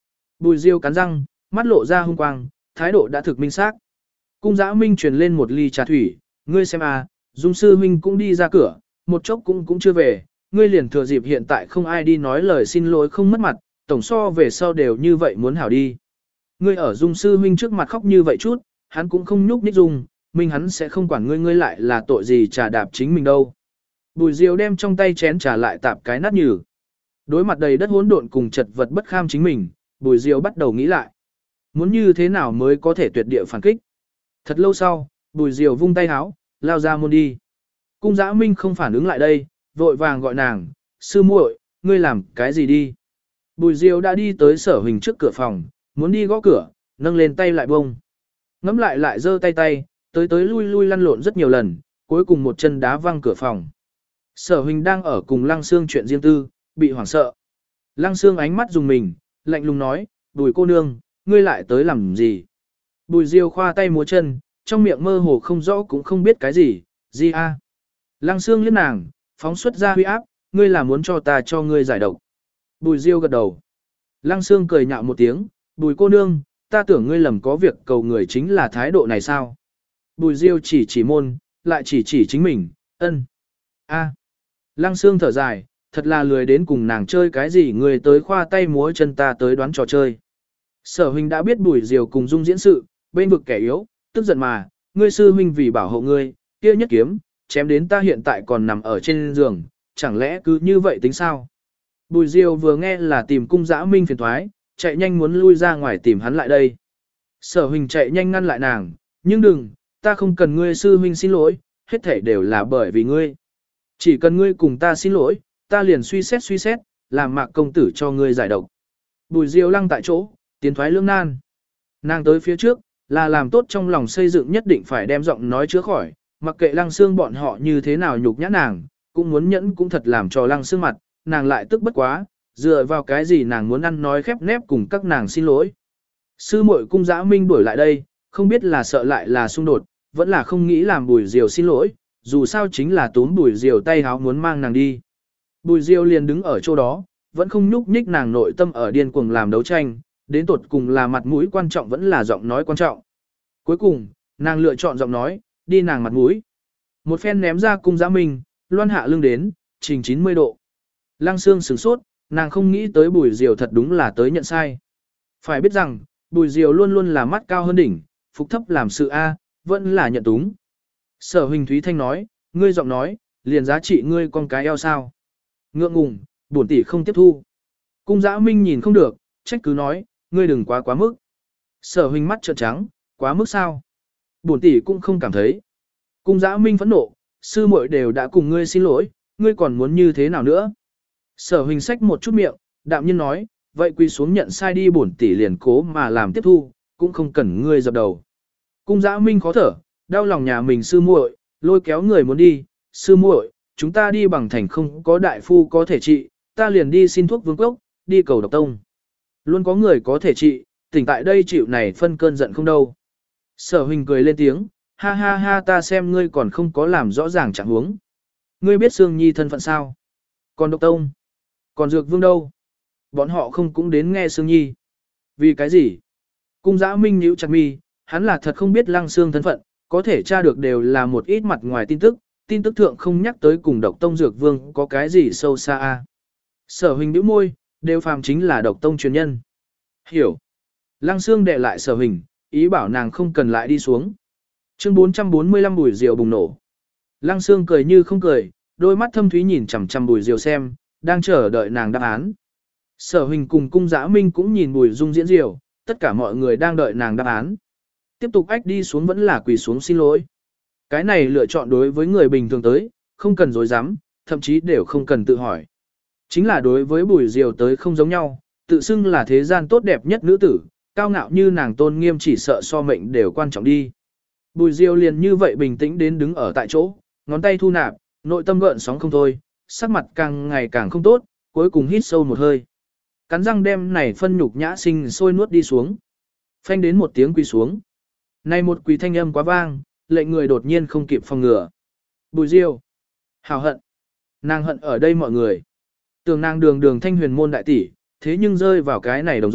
Bùi Diêu cắn răng, mắt lộ ra hung quang, thái độ đã thực minh xác. Cung Dã Minh truyền lên một ly trà thủy, ngươi xem à, Dung sư huynh cũng đi ra cửa, một chốc cũng cũng chưa về, ngươi liền thừa dịp hiện tại không ai đi nói lời xin lỗi không mất mặt, tổng so về sau đều như vậy muốn hảo đi. Ngươi ở Dung sư huynh trước mặt khóc như vậy chút, hắn cũng không nhúc nhích Dung, minh hắn sẽ không quản ngươi ngươi lại là tội gì trà đạp chính mình đâu. Bùi Diêu đem trong tay chén trà lại tạp cái nát nhừ. Đối mặt đầy đất hỗn độn cùng chật vật bất kham chính mình, Bùi Diêu bắt đầu nghĩ lại. Muốn như thế nào mới có thể tuyệt địa phản kích. Thật lâu sau, Bùi Diêu vung tay háo, lao ra môn đi. Cung Dã Minh không phản ứng lại đây, vội vàng gọi nàng, sư muội, ngươi làm cái gì đi. Bùi Diêu đã đi tới Sở Huỳnh trước cửa phòng, muốn đi gõ cửa, nâng lên tay lại bông. Ngắm lại lại giơ tay tay, tới tới lui lui lăn lộn rất nhiều lần, cuối cùng một chân đá văng cửa phòng. Sở Huỳnh đang ở cùng Lăng Sương chuyện riêng tư, bị hoảng sợ. Lăng Sương ánh mắt dùng mình, lạnh lùng nói, Bùi cô nương, ngươi lại tới làm gì? Bùi Diêu khoa tay múa chân, trong miệng mơ hồ không rõ cũng không biết cái gì, gì a? Lăng Sương liếc nàng, phóng xuất ra huy áp, ngươi là muốn cho ta cho ngươi giải độc. Bùi Diêu gật đầu. Lăng Sương cười nhạo một tiếng, Bùi cô nương, ta tưởng ngươi lầm có việc cầu người chính là thái độ này sao? Bùi Diêu chỉ chỉ môn, lại chỉ chỉ chính mình, ân. A. Lăng Sương thở dài, thật là lười đến cùng nàng chơi cái gì người tới khoa tay múa chân ta tới đoán trò chơi. Sở huynh đã biết Bùi Diêu cùng Dung diễn sự, bên vực kẻ yếu, tức giận mà, ngươi sư huynh vì bảo hộ ngươi, kia nhất kiếm, chém đến ta hiện tại còn nằm ở trên giường, chẳng lẽ cứ như vậy tính sao? Bùi Diêu vừa nghe là tìm Cung Dã Minh phiền thoái, chạy nhanh muốn lui ra ngoài tìm hắn lại đây. Sở huynh chạy nhanh ngăn lại nàng, nhưng đừng, ta không cần ngươi sư huynh xin lỗi, hết thảy đều là bởi vì ngươi. Chỉ cần ngươi cùng ta xin lỗi, ta liền suy xét suy xét, làm Mạc công tử cho ngươi giải độc. Bùi Diêu lăng tại chỗ, tiến thoái lưỡng nan. Nàng tới phía trước, là làm tốt trong lòng xây dựng nhất định phải đem giọng nói chữa khỏi, mặc kệ Lăng Sương bọn họ như thế nào nhục nhã nàng, cũng muốn nhẫn cũng thật làm cho Lăng Sương mặt, nàng lại tức bất quá, dựa vào cái gì nàng muốn ăn nói khép nép cùng các nàng xin lỗi. Sư muội Cung Dã Minh đuổi lại đây, không biết là sợ lại là xung đột, vẫn là không nghĩ làm Bùi Diêu xin lỗi, dù sao chính là túm Bùi Diêu tay háo muốn mang nàng đi. Bùi Diêu liền đứng ở chỗ đó, vẫn không nhúc nhích, nàng nội tâm ở điên cuồng làm đấu tranh, đến tột cùng là mặt mũi quan trọng vẫn là giọng nói quan trọng. Cuối cùng, nàng lựa chọn giọng nói, đi nàng mặt mũi. Một phen ném ra Cung Dã Minh, loan hạ lưng đến, trình chín mươi độ. Lăng Sương sửng sốt, nàng không nghĩ tới Bùi Diêu thật đúng là tới nhận sai. Phải biết rằng, Bùi Diêu luôn luôn là mắt cao hơn đỉnh, phục thấp làm sự A, vẫn là nhận túng. Sở Huỳnh Thúy Thanh nói, ngươi giọng nói, liền giá trị ngươi con cái eo sao. Ngượng ngùng, bổn tỷ không tiếp thu. Cung Dã Minh nhìn không được, trách cứ nói, ngươi đừng quá quá mức. Sở Huỳnh mắt trợn trắng, quá mức sao? Bổn tỷ cũng không cảm thấy. Cung Dã Minh phẫn nộ, sư muội đều đã cùng ngươi xin lỗi, ngươi còn muốn như thế nào nữa? Sở Huỳnh xách một chút miệng, đạm nhiên nói, vậy quy xuống nhận sai đi, bổn tỷ liền cố mà làm tiếp thu, cũng không cần ngươi dập đầu. Cung Dã Minh khó thở, đau lòng nhà mình sư muội, lôi kéo người muốn đi, sư muội, chúng ta đi bằng thành không có đại phu có thể trị, ta liền đi xin thuốc vương cốc, đi cầu độc tông. Luôn có người có thể trị, tỉnh tại đây chịu này phân cơn giận không đâu. Sở Huỳnh cười lên tiếng, ha ha ha, ta xem ngươi còn không có làm rõ ràng trạng huống. Ngươi biết Sương Nhi thân phận sao? Còn độc tông? Còn dược vương đâu? Bọn họ không cũng đến nghe Sương Nhi. Vì cái gì? Cung Dã Minh nhíu chặt mi, hắn là thật không biết Lăng Sương thân phận, có thể tra được đều là một ít mặt ngoài tin tức, tin tức thượng không nhắc tới cùng độc tông dược vương có cái gì sâu xa a. Sở Huỳnh bĩu môi, đều phàm chính là độc tông truyền nhân. Hiểu. Lăng Sương đệ lại Sở Huỳnh, ý bảo nàng không cần lại đi xuống. Chương bốn trăm bốn mươi lăm Bùi Diêu bùng nổ. Lăng Sương cười như không cười, đôi mắt thâm thúy nhìn chằm chằm Bùi Diêu xem, đang chờ đợi nàng đáp án. Sở Huỳnh cùng Cung Dã Minh cũng nhìn Bùi Dung diễn Diêu, tất cả mọi người đang đợi nàng đáp án. Tiếp tục ách đi xuống vẫn là quỳ xuống xin lỗi. Cái này lựa chọn đối với người bình thường tới, không cần dối dám, thậm chí đều không cần tự hỏi. Chính là đối với Bùi Diêu tới không giống nhau, tự xưng là thế gian tốt đẹp nhất nữ tử, cao ngạo như nàng tôn nghiêm chỉ sợ so mệnh đều quan trọng đi. Bùi Diêu liền như vậy bình tĩnh đến đứng ở tại chỗ, ngón tay thu nạp, nội tâm gợn sóng không thôi, sắc mặt càng ngày càng không tốt, cuối cùng hít sâu một hơi. Cắn răng đem này phân nhục nhã sinh sôi nuốt đi xuống. Phanh đến một tiếng quỳ xuống. Này một quỳ thanh âm quá vang, lệnh người đột nhiên không kịp phòng ngừa. Bùi Diêu, hào hận. Nàng hận ở đây mọi người. Tưởng nàng đường đường thanh huyền môn đại tỷ, thế nhưng rơi vào cái này đồng ruộng,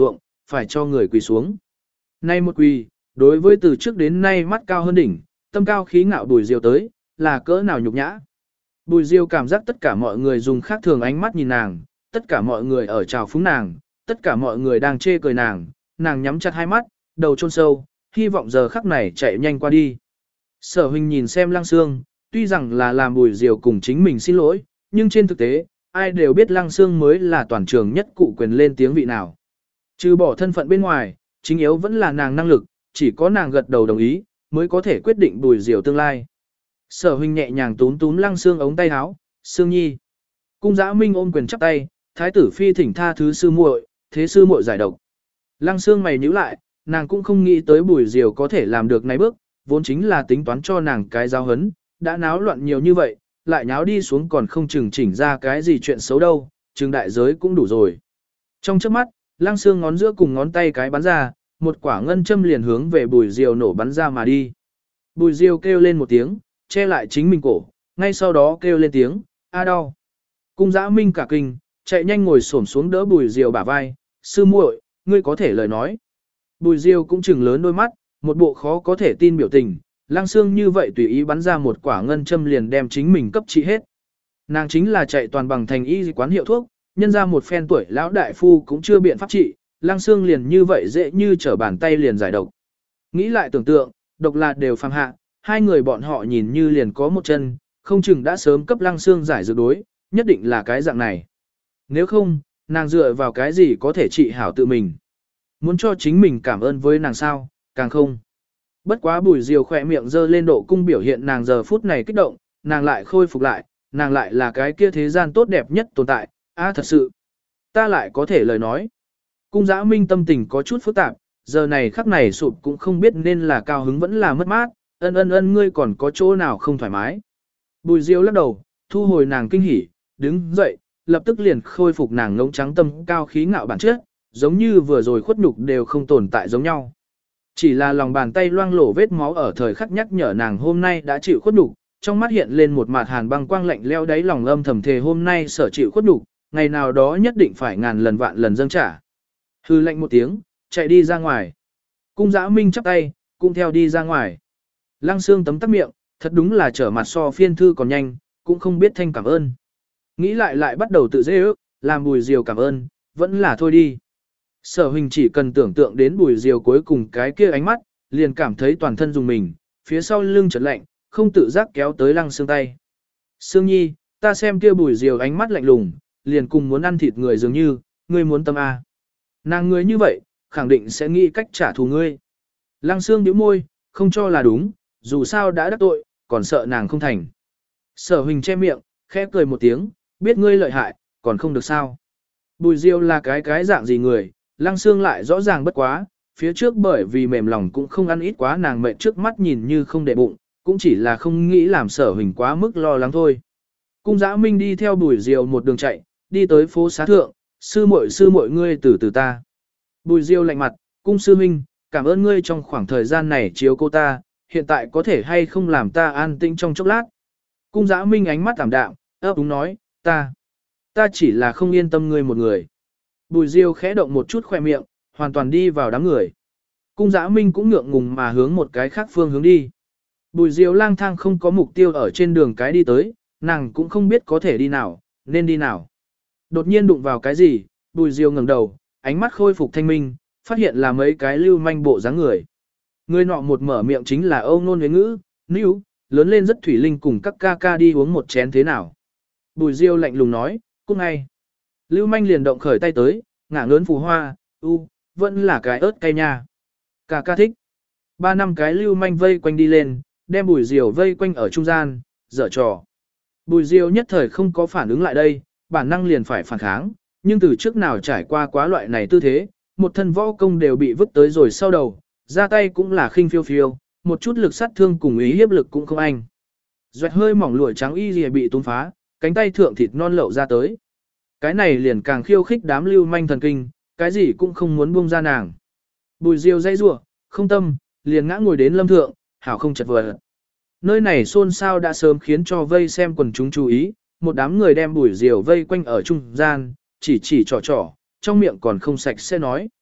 phải cho người quỳ xuống. Nay một quỳ, đối với từ trước đến nay mắt cao hơn đỉnh, tâm cao khí ngạo Bùi Diêu tới, là cỡ nào nhục nhã. Bùi Diêu cảm giác tất cả mọi người dùng khác thường ánh mắt nhìn nàng, tất cả mọi người ở chào phúng nàng, tất cả mọi người đang chê cười nàng, nàng nhắm chặt hai mắt, đầu chôn sâu, hy vọng giờ khắc này chạy nhanh qua đi. Sở Huynh nhìn xem Lăng Sương, tuy rằng là làm Bùi Diêu cùng chính mình xin lỗi, nhưng trên thực tế, ai đều biết Lăng Sương mới là toàn trường nhất cụ quyền lên tiếng vị nào. Trừ bỏ thân phận bên ngoài, chính yếu vẫn là nàng năng lực, chỉ có nàng gật đầu đồng ý, mới có thể quyết định Bùi Diêu tương lai. Sở Huynh nhẹ nhàng túm túm Lăng Sương ống tay áo, "Sương Nhi." Cung Dã Minh ôm quyền chắp tay, "Thái tử phi thỉnh tha thứ sư muội, thế sư muội giải độc." Lăng Sương mày nhíu lại, nàng cũng không nghĩ tới Bùi Diêu có thể làm được này bước, vốn chính là tính toán cho nàng cái giáo hấn, đã náo loạn nhiều như vậy, lại nháo đi xuống còn không chừng chỉnh ra cái gì chuyện xấu đâu, chừng đại giới cũng đủ rồi. Trong chớp mắt, Lăng Sương ngón giữa cùng ngón tay cái bắn ra, một quả ngân châm liền hướng về Bùi Diêu nổ bắn ra mà đi. Bùi Diêu kêu lên một tiếng, che lại chính mình cổ, ngay sau đó kêu lên tiếng, "A đau." Cung Dã Minh cả kinh, chạy nhanh ngồi xổm xuống đỡ Bùi Diêu bả vai, "Sư muội, ngươi có thể lời nói." Bùi Diêu cũng trừng lớn đôi mắt, một bộ khó có thể tin biểu tình, Lăng Sương như vậy tùy ý bắn ra một quả ngân châm liền đem chính mình cấp trị hết. Nàng chính là chạy toàn bằng thành y quán hiệu thuốc, nhân ra một phen tuổi lão đại phu cũng chưa biện pháp trị, Lăng Sương liền như vậy dễ như trở bàn tay liền giải độc. Nghĩ lại tưởng tượng, độc là đều phàm hạ, hai người bọn họ nhìn như liền có một chân, không chừng đã sớm cấp Lăng Sương giải dược đối, nhất định là cái dạng này. Nếu không, nàng dựa vào cái gì có thể trị hảo tự mình. Muốn cho chính mình cảm ơn với nàng sao, càng không. Bất quá Bùi Diêu khỏe miệng dơ lên độ cung biểu hiện nàng giờ phút này kích động, nàng lại khôi phục lại, nàng lại là cái kia thế gian tốt đẹp nhất tồn tại, a thật sự. Ta lại có thể lời nói. Cung Dã Minh tâm tình có chút phức tạp, giờ này khắc này sụp cũng không biết nên là cao hứng vẫn là mất mát, ân ân ân ngươi còn có chỗ nào không thoải mái. Bùi Diêu lắc đầu, thu hồi nàng kinh hỉ, đứng dậy, lập tức liền khôi phục nàng ngông trắng tâm cao khí ngạo bản chất, giống như vừa rồi khuất nhục đều không tồn tại giống nhau. Chỉ là lòng bàn tay loang lổ vết máu ở thời khắc nhắc nhở nàng hôm nay đã chịu khuất nhục, trong mắt hiện lên một mạt hàn băng quang lạnh leo đáy lòng âm thầm thề hôm nay sở chịu khuất nhục, ngày nào đó nhất định phải ngàn lần vạn lần dâng trả. Hư lạnh một tiếng, chạy đi ra ngoài. Cung Dã Minh chắp tay, cũng theo đi ra ngoài. Lăng Sương tấm tắc miệng, thật đúng là trở mặt so phiên thư còn nhanh, cũng không biết thanh cảm ơn. Nghĩ lại lại bắt đầu tự dễ ước, làm Bùi Diêu cảm ơn, vẫn là thôi đi. Sở Huỳnh chỉ cần tưởng tượng đến Bùi Diêu cuối cùng cái kia ánh mắt, liền cảm thấy toàn thân dùng mình, phía sau lưng chợt lạnh, không tự giác kéo tới Lăng Sương tay. Sương Nhi, ta xem kia Bùi Diêu ánh mắt lạnh lùng, liền cùng muốn ăn thịt người dường như, ngươi muốn tâm a. Nàng người như vậy, khẳng định sẽ nghĩ cách trả thù ngươi. Lăng Sương nhíu môi, không cho là đúng, dù sao đã đắc tội, còn sợ nàng không thành. Sở Huỳnh che miệng, khẽ cười một tiếng, biết ngươi lợi hại, còn không được sao. Bùi Diêu là cái cái dạng gì người, Lăng Sương lại rõ ràng bất quá, phía trước bởi vì mềm lòng cũng không ăn ít quá nàng mệt trước mắt nhìn như không để bụng, cũng chỉ là không nghĩ làm Sở Huỳnh quá mức lo lắng thôi. Cung Dã Minh đi theo Bùi Diêu một đường chạy, đi tới phố xá thượng, sư muội sư muội ngươi từ từ ta. Bùi Diêu lạnh mặt, cung sư huynh, cảm ơn ngươi trong khoảng thời gian này chiếu cô ta, hiện tại có thể hay không làm ta an tĩnh trong chốc lát. Cung Dã Minh ánh mắt tảm đạm, ấp úng nói, ta, ta chỉ là không yên tâm ngươi một người. Bùi Diêu khẽ động một chút khoe miệng, hoàn toàn đi vào đám người. Cung Dã Minh cũng ngượng ngùng mà hướng một cái khác phương hướng đi. Bùi Diêu lang thang không có mục tiêu ở trên đường cái đi tới, nàng cũng không biết có thể đi nào, nên đi nào. Đột nhiên đụng vào cái gì, Bùi Diêu ngẩng đầu, ánh mắt khôi phục thanh minh, phát hiện là mấy cái lưu manh bộ dáng người. Người nọ một mở miệng chính là Âu Nôn Huế Ngữ, níu, lớn lên rất thủy linh cùng các ca ca đi uống một chén thế nào. Bùi Diêu lạnh lùng nói, cút ngay. Lưu manh liền động khởi tay tới, ngả ngớn phù hoa, u, vẫn là cái ớt cay nha. Ca ca thích. Ba năm cái lưu manh vây quanh đi lên, đem Bùi Diêu vây quanh ở trung gian, dở trò. Bùi Diêu nhất thời không có phản ứng lại đây, bản năng liền phải phản kháng, nhưng từ trước nào trải qua quá loại này tư thế, một thân võ công đều bị vứt tới rồi sau đầu, ra tay cũng là khinh phiêu phiêu, một chút lực sát thương cùng ý hiếp lực cũng không anh. Doẹt hơi mỏng lụa trắng y lìa bị túm phá, cánh tay thượng thịt non lậu ra tới. Cái này liền càng khiêu khích đám lưu manh thần kinh, cái gì cũng không muốn buông ra nàng. Bùi Diêu dây rủa, không tâm, liền ngã ngồi đến lâm thượng, hảo không chật vật. Nơi này xôn xao đã sớm khiến cho vây xem quần chúng chú ý, một đám người đem Bùi Diêu vây quanh ở trung gian, chỉ chỉ trò trò, trong miệng còn không sạch sẽ nói.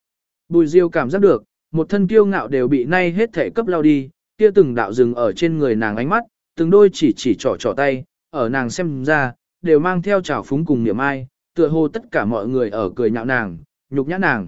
Bùi Diêu cảm giác được, một thân kiêu ngạo đều bị nay hết thể cấp lao đi, kia từng đạo rừng ở trên người nàng ánh mắt, từng đôi chỉ chỉ trỏ trỏ tay, ở nàng xem ra, đều mang theo trào phúng cùng niệm ai, tựa hồ tất cả mọi người ở cười nhạo nàng, nhục nhã nàng.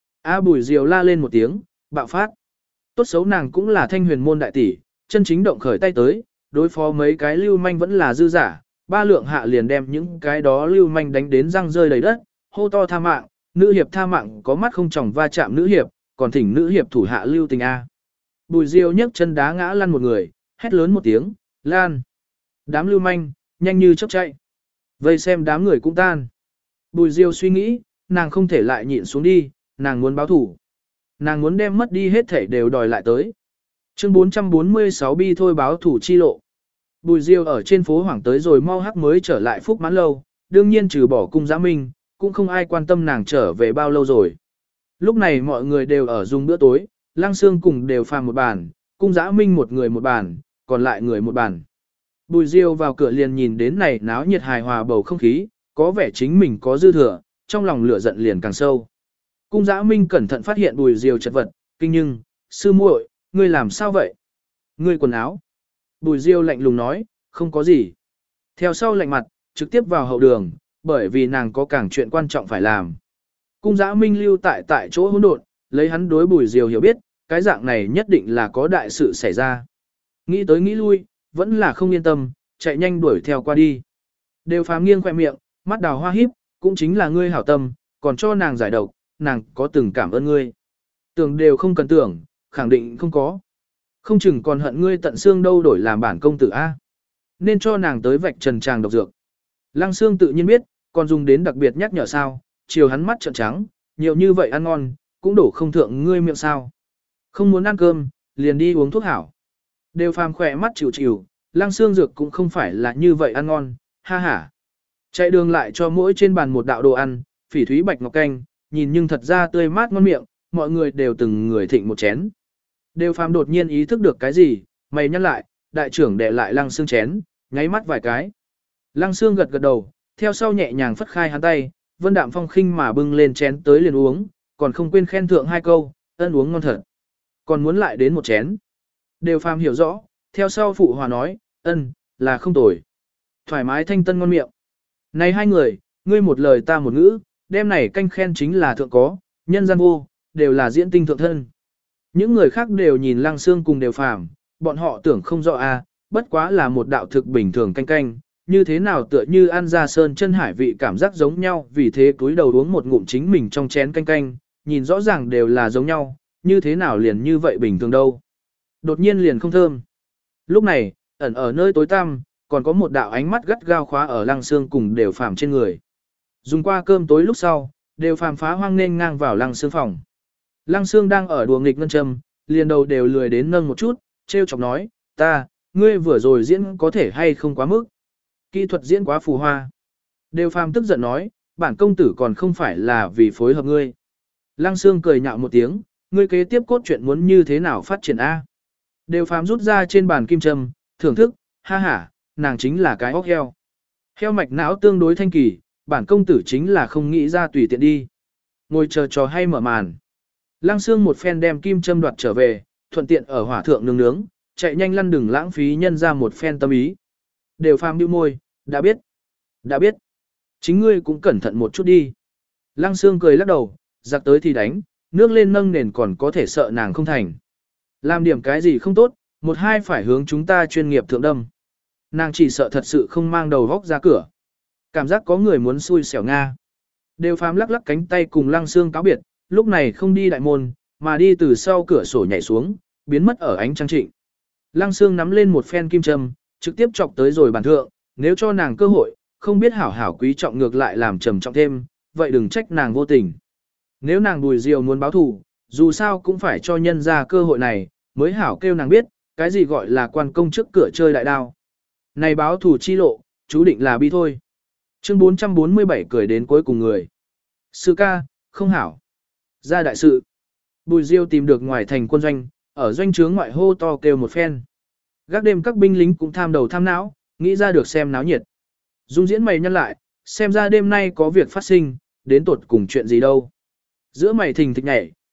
A Bùi Diêu la lên một tiếng, bạo phát. Tốt xấu nàng cũng là thanh huyền môn đại tỷ, chân chính động khởi tay tới, đối phó mấy cái lưu manh vẫn là dư giả, ba lượng hạ liền đem những cái đó lưu manh đánh đến răng rơi đầy đất, hô to tha mạng, nữ hiệp tha mạng có mắt không tròng va chạm nữ hiệp, còn thỉnh nữ hiệp thủ hạ lưu tình A. Bùi Diêu nhấc chân đá ngã lăn một người, hét lớn một tiếng, lan. Đám lưu manh, nhanh như chớp chạy. Vây xem đám người cũng tan. Bùi Diêu suy nghĩ, nàng không thể lại nhịn xuống đi, nàng muốn báo thủ. Nàng muốn đem mất đi hết thể đều đòi lại tới. Chương bốn trăm bốn mươi sáu bi thôi báo thủ chi lộ. Bùi Diêu ở trên phố hoảng tới rồi mau hắc mới trở lại Phúc Mãn Lâu, đương nhiên trừ bỏ cung Giã Minh, cũng không ai quan tâm nàng trở về bao lâu rồi. Lúc này mọi người đều ở dùng bữa tối, Lăng Sương cùng đều phàm một bàn, cung Giã Minh một người một bàn, còn lại người một bàn. Bùi Diêu vào cửa liền nhìn đến này náo nhiệt hài hòa bầu không khí, có vẻ chính mình có dư thừa, trong lòng lửa giận liền càng sâu. Cung Giã Minh cẩn thận phát hiện Bùi Diêu chật vật, kinh nhưng, sư muội, ngươi làm sao vậy? Ngươi quần áo. Bùi Diêu lạnh lùng nói, không có gì. Theo sau lạnh mặt, trực tiếp vào hậu đường, bởi vì nàng có càng chuyện quan trọng phải làm. Cung Giã Minh lưu tại tại chỗ hỗn độn, lấy hắn đối Bùi Diêu hiểu biết, cái dạng này nhất định là có đại sự xảy ra. Nghĩ tới nghĩ lui, vẫn là không yên tâm, chạy nhanh đuổi theo qua đi. Đều phàm nghiêng khỏe miệng, mắt đào hoa híp, cũng chính là ngươi hảo tâm, còn cho nàng giải độc, nàng có từng cảm ơn ngươi. Tưởng đều không cần tưởng, khẳng định không có. Không chừng còn hận ngươi tận xương đâu đổi làm bản công tử A. Nên cho nàng tới vạch trần tràng độc dược. Lăng Sương tự nhiên biết, còn dùng đến đặc biệt nhắc nhở sao, chiều hắn mắt trợn trắng, nhiều như vậy ăn ngon, cũng đổ không thượng ngươi miệng sao. Không muốn ăn cơm, liền đi uống thuốc hảo. Đều phàm khỏe mắt chịu chịu, Lăng Sương dược cũng không phải là như vậy ăn ngon, ha ha. Chạy đường lại cho mỗi trên bàn một đạo đồ ăn, phỉ thúy bạch ngọc canh, nhìn nhưng thật ra tươi mát ngon miệng, mọi người đều từng người thịnh một chén. Đều phàm đột nhiên ý thức được cái gì, mày nhắc lại, đại trưởng đệ lại Lăng Sương chén, nháy mắt vài cái. Lăng Sương gật gật đầu, theo sau nhẹ nhàng phất khai hắn tay, Vân Đạm Phong khinh mà bưng lên chén tới liền uống, còn không quên khen thượng hai câu, ân uống ngon thật. Còn muốn lại đến một chén. Đều phàm hiểu rõ, theo sau phụ hòa nói, ân, là không tồi. Thoải mái thanh tân ngon miệng. Này hai người, ngươi một lời ta một ngữ, đêm này canh khen chính là thượng có, nhân gian vô, đều là diễn tinh thượng thân. Những người khác đều nhìn Lăng Sương cùng đều phàm, bọn họ tưởng không rõ a, bất quá là một đạo thực bình thường canh canh, như thế nào tựa như ăn ra sơn chân hải vị cảm giác giống nhau, vì thế túi đầu uống một ngụm chính mình trong chén canh canh, nhìn rõ ràng đều là giống nhau, như thế nào liền như vậy bình thường đâu. Đột nhiên liền không thơm. Lúc này, ẩn ở nơi tối tăm, còn có một đạo ánh mắt gắt gao khóa ở Lăng Sương cùng đều phàm trên người. Dùng qua cơm tối lúc sau, đều phàm phá hoang nên ngang vào Lăng Sương phòng. Lăng Sương đang ở đùa nghịch ngân châm, liền đầu đều lười đến nâng một chút, trêu chọc nói, ta, ngươi vừa rồi diễn có thể hay không quá mức. Kỹ thuật diễn quá phù hoa. Đều phàm tức giận nói, bản công tử còn không phải là vì phối hợp ngươi. Lăng Sương cười nhạo một tiếng, ngươi kế tiếp cốt truyện muốn như thế nào phát triển A. Đều phàm rút ra trên bàn kim châm, thưởng thức, ha ha, nàng chính là cái óc heo. Heo mạch não tương đối thanh kỳ, bản công tử chính là không nghĩ ra tùy tiện đi. Ngồi chờ trò hay mở màn. Lăng Sương một phen đem kim châm đoạt trở về, thuận tiện ở hỏa thượng nướng nướng, chạy nhanh lăn đừng lãng phí nhân ra một phen tâm ý. Đều phàm bĩu môi, đã biết, đã biết. Chính ngươi cũng cẩn thận một chút đi. Lăng Sương cười lắc đầu, giặc tới thì đánh, nước lên nâng nền còn có thể sợ nàng không thành. Làm điểm cái gì không tốt, một hai phải hướng chúng ta chuyên nghiệp thượng đâm. Nàng chỉ sợ thật sự không mang đầu góc ra cửa. Cảm giác có người muốn xui xẻo Nga. Đều phàm lắc lắc cánh tay cùng Lăng Sương cáo biệt, lúc này không đi đại môn, mà đi từ sau cửa sổ nhảy xuống, biến mất ở ánh trăng trịnh. Lăng Sương nắm lên một phen kim châm, trực tiếp chọc tới rồi bàn thượng, nếu cho nàng cơ hội, không biết hảo hảo quý trọng ngược lại làm trầm trọng thêm, vậy đừng trách nàng vô tình. Nếu nàng Bùi Diêu muốn báo thù, dù sao cũng phải cho nhân ra cơ hội này, mới hảo kêu nàng biết, cái gì gọi là quan công trước cửa chơi đại đao. Này báo thù chi lộ, chú định là bi thôi. Chương bốn trăm bốn mươi bảy cười đến cuối cùng người. Sư ca, không hảo. Ra đại sự. Bùi Diêu tìm được ngoài thành quân doanh, ở doanh trướng ngoại hô to kêu một phen. Gác đêm các binh lính cũng tham đầu tham não, nghĩ ra được xem náo nhiệt. Dung diễn mày nhăn lại, xem ra đêm nay có việc phát sinh, đến tột cùng chuyện gì đâu. Giữa mày thình thịch nhảy,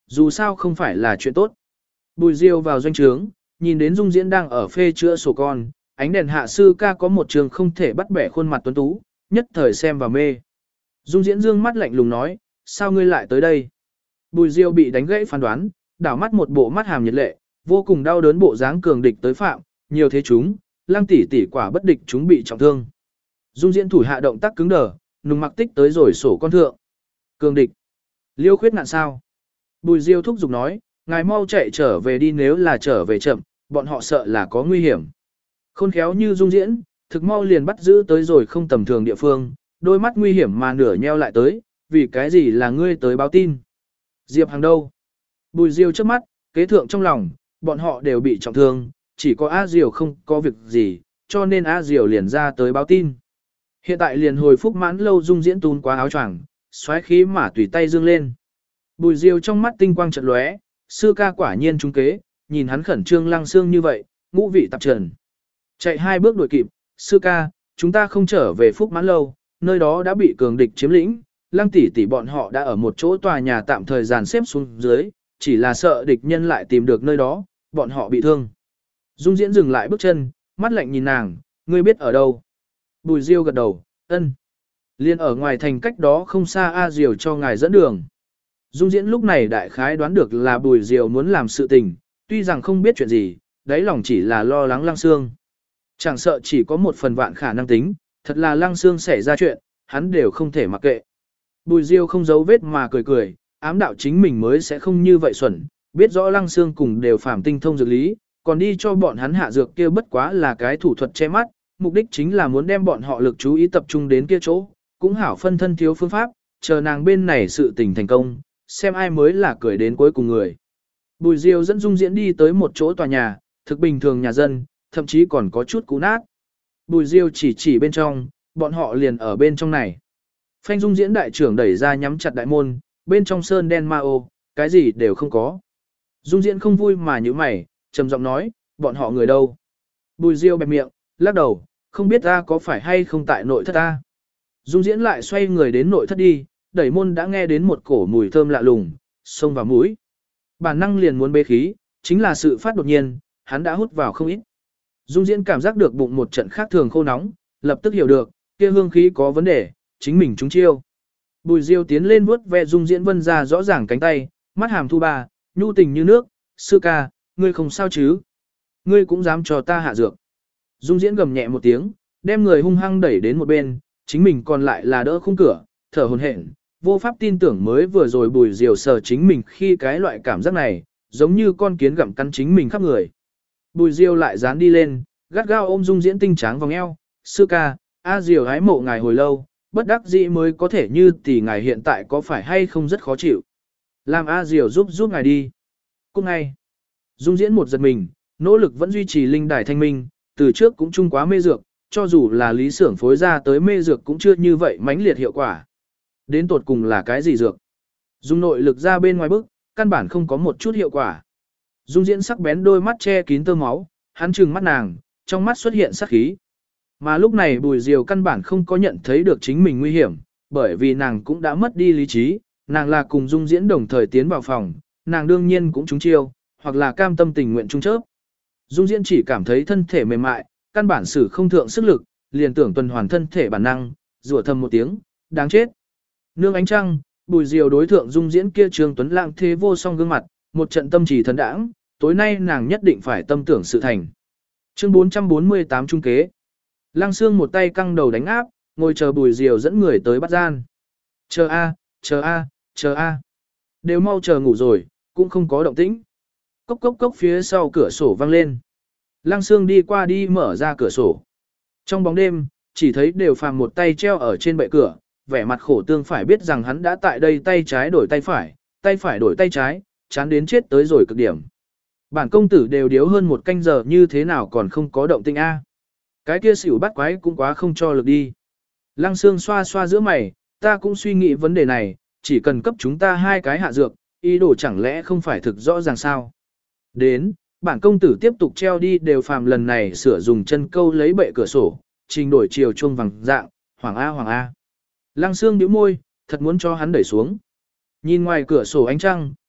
dù sao không phải là chuyện tốt. Bùi Diêu vào doanh trướng, nhìn đến Dung Diễn đang ở phê chữa sổ con, ánh đèn hạ sư ca có một trường không thể bắt bẻ khuôn mặt tuấn tú, nhất thời xem vào mê. Dung Diễn dương mắt lạnh lùng nói, sao ngươi lại tới đây? Bùi Diêu bị đánh gãy phán đoán, đảo mắt một bộ mắt hàm nhiệt lệ, vô cùng đau đớn bộ dáng cường địch tới phạm, nhiều thế chúng, Lăng tỷ tỷ quả bất địch chúng bị trọng thương. Dung Diễn thủ hạ động tác cứng đờ, nùng mặc tích tới rồi sổ con thượng. Cường địch. Liêu khuyết nạn sao? Bùi Diêu thúc giục nói, ngài mau chạy trở về đi, nếu là trở về chậm, bọn họ sợ là có nguy hiểm. Khôn khéo như Dung Diễn, thực mau liền bắt giữ tới rồi không tầm thường địa phương, đôi mắt nguy hiểm mà nửa nheo lại tới, vì cái gì là ngươi tới báo tin? Diệp Hằng đâu? Bùi Diêu trước mắt, kế thượng trong lòng, bọn họ đều bị trọng thương, chỉ có A Diều không có việc gì, cho nên A Diều liền ra tới báo tin. Hiện tại liền hồi phúc mãn lâu Dung Diễn tún qua áo choàng, xoáy khí mà tùy tay dương lên. Bùi Diêu trong mắt tinh quang chợt lóe, sư ca quả nhiên trúng kế, nhìn hắn khẩn trương Lăng Xương như vậy, ngũ vị tạp trần. Chạy hai bước đuổi kịp, sư ca, chúng ta không trở về phúc mãn lâu, nơi đó đã bị cường địch chiếm lĩnh, Lăng tỷ tỷ bọn họ đã ở một chỗ tòa nhà tạm thời dàn xếp xuống dưới, chỉ là sợ địch nhân lại tìm được nơi đó, bọn họ bị thương. Dung Diễn dừng lại bước chân, mắt lạnh nhìn nàng, ngươi biết ở đâu? Bùi Diêu gật đầu, ân. Liên ở ngoài thành cách đó không xa A Diều cho ngài dẫn đường. Dung Diễn lúc này đại khái đoán được là Bùi Diều muốn làm sự tình, tuy rằng không biết chuyện gì, đáy lòng chỉ là lo lắng Lăng Xương. Chẳng sợ chỉ có một phần vạn khả năng tính, thật là Lăng Xương xảy ra chuyện, hắn đều không thể mặc kệ. Bùi Diêu không giấu vết mà cười cười, ám đạo chính mình mới sẽ không như vậy xuẩn, biết rõ Lăng Xương cùng đều phàm tinh thông dược lý, còn đi cho bọn hắn hạ dược kia bất quá là cái thủ thuật che mắt, mục đích chính là muốn đem bọn họ lực chú ý tập trung đến kia chỗ, cũng hảo phân thân thiếu phương pháp, chờ nàng bên này sự tình thành công, xem ai mới là cười đến cuối cùng người. Bùi Diêu dẫn Dung Diễn đi tới một chỗ tòa nhà, thực bình thường nhà dân, thậm chí còn có chút cũ nát. Bùi Diêu chỉ chỉ bên trong, bọn họ liền ở bên trong này. Phanh Dung Diễn đại trưởng đẩy ra nhắm chặt đại môn, bên trong sơn đen ma ô, cái gì đều không có. Dung Diễn không vui mà như mày, trầm giọng nói, bọn họ người đâu? Bùi Diêu bẹp miệng, lắc đầu, không biết ta có phải hay không tại nội thất ta. Dung Diễn lại xoay người đến nội thất đi, đẩy môn đã nghe đến một cổ mùi thơm lạ lùng, xông vào mũi. Bản năng liền muốn bế khí, chính là sự phát đột nhiên, hắn đã hút vào không ít. Dung Diễn cảm giác được bụng một trận khác thường khô nóng, lập tức hiểu được, kia hương khí có vấn đề, chính mình trúng chiêu. Bùi Diêu tiến lên vuốt ve Dung Diễn vân ra rõ ràng cánh tay, mắt hàm thu ba, nhu tình như nước, sư ca, ngươi không sao chứ? Ngươi cũng dám cho ta hạ dược. Dung Diễn gầm nhẹ một tiếng, đem người hung hăng đẩy đến một bên, chính mình còn lại là đỡ khung cửa, thở hổn hển, vô pháp tin tưởng mới vừa rồi Bùi Diêu sờ chính mình khi cái loại cảm giác này, giống như con kiến gặm cắn chính mình khắp người. Bùi Diêu lại dán đi lên, gắt gao ôm Dung Diễn tinh tráng vòng eo, sư ca, A Diều hái mộ ngài hồi lâu, bất đắc dĩ mới có thể như tỷ ngài hiện tại có phải hay không rất khó chịu. Làm A Diều giúp giúp ngài đi. Cũng ngay. Dung Diễn một giật mình, nỗ lực vẫn duy trì linh đài thanh minh, từ trước cũng chung quá mê dược, cho dù là lý xưởng phối ra tới mê dược cũng chưa như vậy mãnh liệt hiệu quả. Đến tột cùng là cái gì dược? Dung nội lực ra bên ngoài bức, căn bản không có một chút hiệu quả. Dung Diễn sắc bén đôi mắt che kín tơ máu, hắn trừng mắt nàng, trong mắt xuất hiện sát khí. Mà lúc này Bùi Diều căn bản không có nhận thấy được chính mình nguy hiểm, bởi vì nàng cũng đã mất đi lý trí, nàng là cùng Dung Diễn đồng thời tiến vào phòng, nàng đương nhiên cũng trúng chiêu, hoặc là cam tâm tình nguyện trung chớp. Dung Diễn chỉ cảm thấy thân thể mềm mại, căn bản sử không thượng sức lực, liền tưởng tuần hoàn thân thể bản năng, rủa thầm một tiếng, đáng chết. Nương ánh trăng, Bùi Diều đối thượng Dung Diễn kia Trương Tuấn Lãng thế vô song gương mặt, một trận tâm trì thần đãng, tối nay nàng nhất định phải tâm tưởng sự thành. Chương bốn trăm bốn mươi tám trung kế. Lăng Xương một tay căng đầu đánh áp, ngồi chờ Bùi Diều dẫn người tới bắt gian. Chờ a, chờ a, chờ a. Đều mau chờ ngủ rồi, cũng không có động tĩnh. Cốc cốc cốc phía sau cửa sổ vang lên. Lăng Xương đi qua đi mở ra cửa sổ. Trong bóng đêm, chỉ thấy đều phàm một tay treo ở trên bệ cửa, vẻ mặt khổ tương phải biết rằng hắn đã tại đây tay trái đổi tay phải, tay phải đổi tay trái, chán đến chết tới rồi cực điểm. Bản công tử đều điếu hơn một canh giờ như thế nào còn không có động tĩnh a. Cái kia xỉu bắt quái cũng quá không cho lực đi. Lăng Xương xoa xoa giữa mày, ta cũng suy nghĩ vấn đề này, chỉ cần cấp chúng ta hai cái hạ dược, ý đồ chẳng lẽ không phải thực rõ ràng sao. Đến, bản công tử tiếp tục treo đi đều phàm lần này sửa dùng chân câu lấy bệ cửa sổ, trình đổi chiều chuông vàng dạng, hoàng A hoàng A. Lăng Xương nhíu môi, thật muốn cho hắn đẩy xuống. Nhìn ngoài cửa sổ ánh trăng,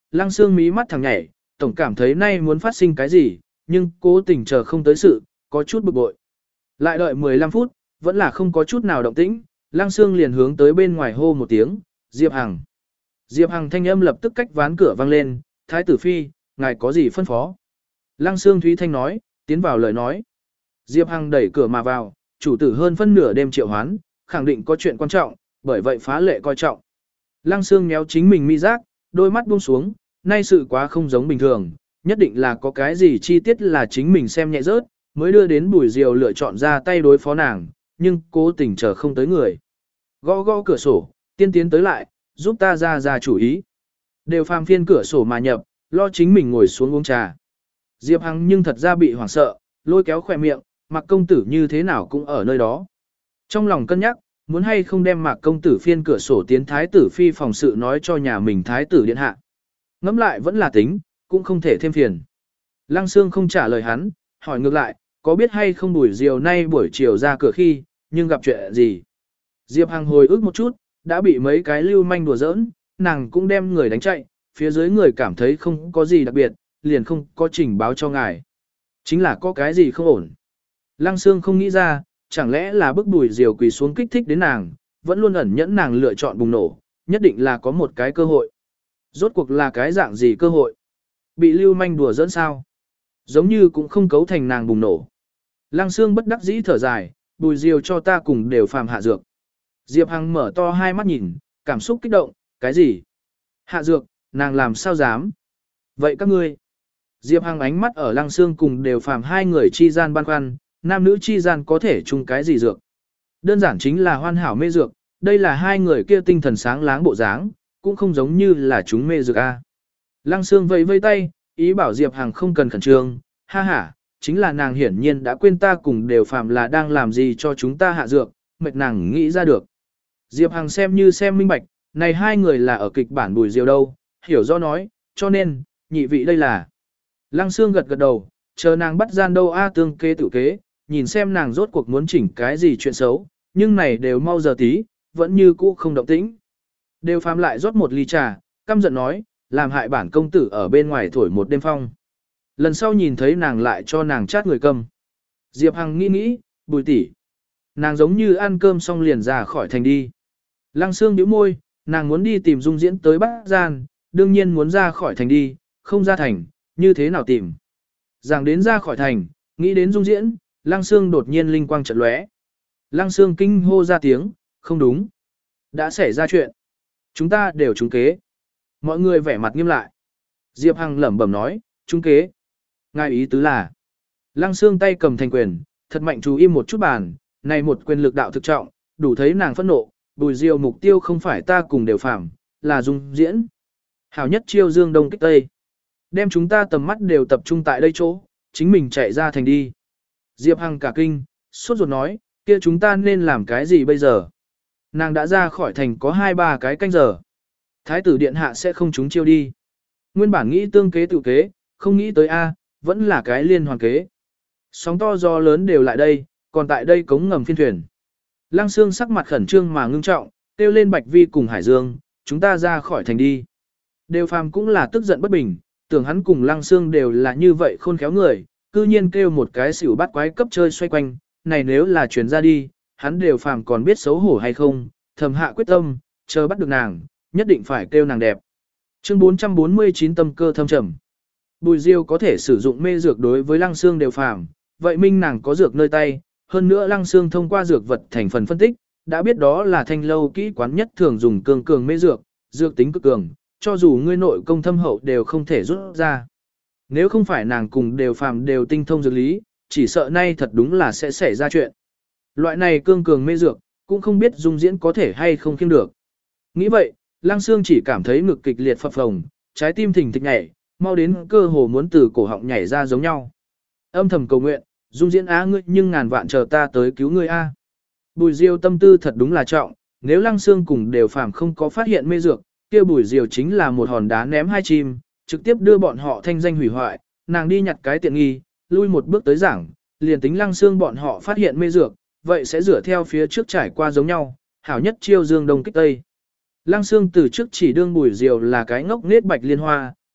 Lăng Sương mí mắt thẳng nhảy, tổng cảm thấy nay muốn phát sinh cái gì, nhưng cố tình chờ không tới sự, có chút bực bội. Lại đợi mười lăm phút, vẫn là không có chút nào động tĩnh, Lăng Sương liền hướng tới bên ngoài hô một tiếng, Diệp Hằng. Diệp Hằng thanh âm lập tức cách ván cửa vang lên, Thái tử phi, ngài có gì phân phó? Lăng Sương Thúy Thanh nói, tiến vào lời nói. Diệp Hằng đẩy cửa mà vào, chủ tử hơn phân nửa đêm triệu hoán, khẳng định có chuyện quan trọng, bởi vậy phá lệ coi trọng. Lăng Sương méo chính mình mi giác, đôi mắt buông xuống, nay sự quá không giống bình thường, nhất định là có cái gì chi tiết là chính mình xem nhẹ rớt, mới đưa đến Bùi Diều lựa chọn ra tay đối phó nàng, nhưng cố tình chờ không tới người. Gõ gõ cửa sổ, tiên tiến tới lại, giúp ta ra ra chủ ý. Đều phàm phiên cửa sổ mà nhập, lo chính mình ngồi xuống uống trà. Diệp Hằng nhưng thật ra bị hoảng sợ, lôi kéo khỏe miệng, Mạc công tử như thế nào cũng ở nơi đó. Trong lòng cân nhắc, muốn hay không đem Mạc công tử phiên cửa sổ tiến thái tử phi phòng sự nói cho nhà mình thái tử điện hạ. Ngẫm lại vẫn là tính, cũng không thể thêm phiền. Lăng Sương không trả lời hắn, hỏi ngược lại, có biết hay không Bùi Diều nay buổi chiều ra cửa khi, nhưng gặp chuyện gì? Diệp Hằng hồi ức một chút, đã bị mấy cái lưu manh đùa giỡn, nàng cũng đem người đánh chạy, phía dưới người cảm thấy không có gì đặc biệt, liền không có trình báo cho ngài. Chính là có cái gì không ổn. Lăng Sương không nghĩ ra, chẳng lẽ là bức Bùi Diều quỳ xuống kích thích đến nàng, vẫn luôn ẩn nhẫn nàng lựa chọn bùng nổ, nhất định là có một cái cơ hội. Rốt cuộc là cái dạng gì cơ hội? Bị lưu manh đùa giỡn sao? Giống như cũng không cấu thành nàng bùng nổ. Lăng Sương bất đắc dĩ thở dài, Bùi Diều cho ta cùng đều phàm hạ dược. Diệp Hằng mở to hai mắt nhìn, cảm xúc kích động, cái gì? Hạ dược, nàng làm sao dám? Vậy các ngươi? Diệp Hằng ánh mắt ở Lăng Sương cùng đều phàm hai người chi gian băn khoăn, nam nữ chi gian có thể chung cái gì dược? Đơn giản chính là hoàn hảo mê dược, đây là hai người kia tinh thần sáng láng bộ dáng, cũng không giống như là chúng mê dược a. Lăng Sương vẫy vây tay, ý bảo Diệp Hằng không cần khẩn trương, ha ha, chính là nàng hiển nhiên đã quên ta cùng đều phàm là đang làm gì cho chúng ta hạ dược, mệt nàng nghĩ ra được. Diệp Hằng xem như xem minh bạch, này hai người là ở kịch bản Bùi Diều đâu, hiểu rõ nói, cho nên, nhị vị đây là. Lăng Sương gật gật đầu, chờ nàng bắt gian đâu a tương kế tự kế, nhìn xem nàng rốt cuộc muốn chỉnh cái gì chuyện xấu, nhưng này đều mau giờ tí, vẫn như cũ không động tĩnh. Đều phàm lại rót một ly trà, căm giận nói, làm hại bản công tử ở bên ngoài thổi một đêm phong. Lần sau nhìn thấy nàng lại cho nàng chát người cầm. Diệp Hằng nghĩ nghĩ, Bùi tỷ, nàng giống như ăn cơm xong liền ra khỏi thành đi. Lăng Sương nhíu môi, nàng muốn đi tìm Dung Diễn tới Bắc Gian, đương nhiên muốn ra khỏi thành đi, không ra thành, như thế nào tìm. Giảng đến ra khỏi thành, nghĩ đến Dung Diễn, Lăng Sương đột nhiên linh quang chợt lóe. Lăng Sương kinh hô ra tiếng, không đúng. Đã xảy ra chuyện. Chúng ta đều trúng kế. Mọi người vẻ mặt nghiêm lại. Diệp Hằng lẩm bẩm nói, trúng kế. Ngài ý tứ là. Lăng Sương tay cầm thành quyền, thật mạnh chú im một chút bàn, này một quyền lực đạo thực trọng, đủ thấy nàng phẫn nộ. Bùi Diều mục tiêu không phải ta cùng đều phạm, là Dung Diễn. Hảo nhất chiêu dương đông kích tây. Đem chúng ta tầm mắt đều tập trung tại đây chỗ, chính mình chạy ra thành đi. Diệp Hằng cả kinh, sốt ruột nói, kia chúng ta nên làm cái gì bây giờ? Nàng đã ra khỏi thành có hai ba cái canh giờ. Thái tử điện hạ sẽ không trúng chiêu đi. Nguyên bản nghĩ tương kế tự kế, không nghĩ tới A, vẫn là cái liên hoàn kế. Sóng to gió lớn đều lại đây, còn tại đây cống ngầm phiên thuyền. Lăng Sương sắc mặt khẩn trương mà ngưng trọng, kêu lên Bạch Vi cùng Hải Dương, chúng ta ra khỏi thành đi. Đều phàm cũng là tức giận bất bình, tưởng hắn cùng Lăng Sương đều là như vậy khôn khéo người, cư nhiên kêu một cái xỉu bắt quái cấp chơi xoay quanh, này nếu là chuyển ra đi, hắn đều phàm còn biết xấu hổ hay không, thầm hạ quyết tâm, chờ bắt được nàng, nhất định phải kêu nàng đẹp. Chương bốn trăm bốn mươi chín tâm cơ thâm trầm. Bùi Diêu có thể sử dụng mê dược đối với Lăng Sương đều phàm, vậy minh nàng có dược nơi tay, hơn nữa Lăng Sương thông qua dược vật thành phần phân tích, đã biết đó là thanh lâu kỹ quán nhất thường dùng cường cường mê dược, dược tính cực cường, cho dù ngươi nội công thâm hậu đều không thể rút ra. Nếu không phải nàng cùng đều phàm đều tinh thông dược lý, chỉ sợ nay thật đúng là sẽ xảy ra chuyện. Loại này cương cường mê dược, cũng không biết Dung Diễn có thể hay không khiêng được. Nghĩ vậy, Lăng Sương chỉ cảm thấy ngực kịch liệt phập phồng, trái tim thình thịch nhảy, mau đến cơ hồ muốn từ cổ họng nhảy ra giống nhau. Âm thầm cầu nguyện, Dung Diễn á ngươi nhưng ngàn vạn chờ ta tới cứu ngươi a. Bùi Diêu tâm tư thật đúng là trọng, nếu Lăng Sương cùng đều phàm không có phát hiện mê dược, kia Bùi Diêu chính là một hòn đá ném hai chim, trực tiếp đưa bọn họ thanh danh hủy hoại, nàng đi nhặt cái tiện nghi, lui một bước tới giảng, liền tính Lăng Sương bọn họ phát hiện mê dược, vậy sẽ rửa theo phía trước trải qua giống nhau, hảo nhất chiêu dương đông kích tây. Lăng Sương từ trước chỉ đương Bùi Diêu là cái ngốc nghếch bạch liên hoa,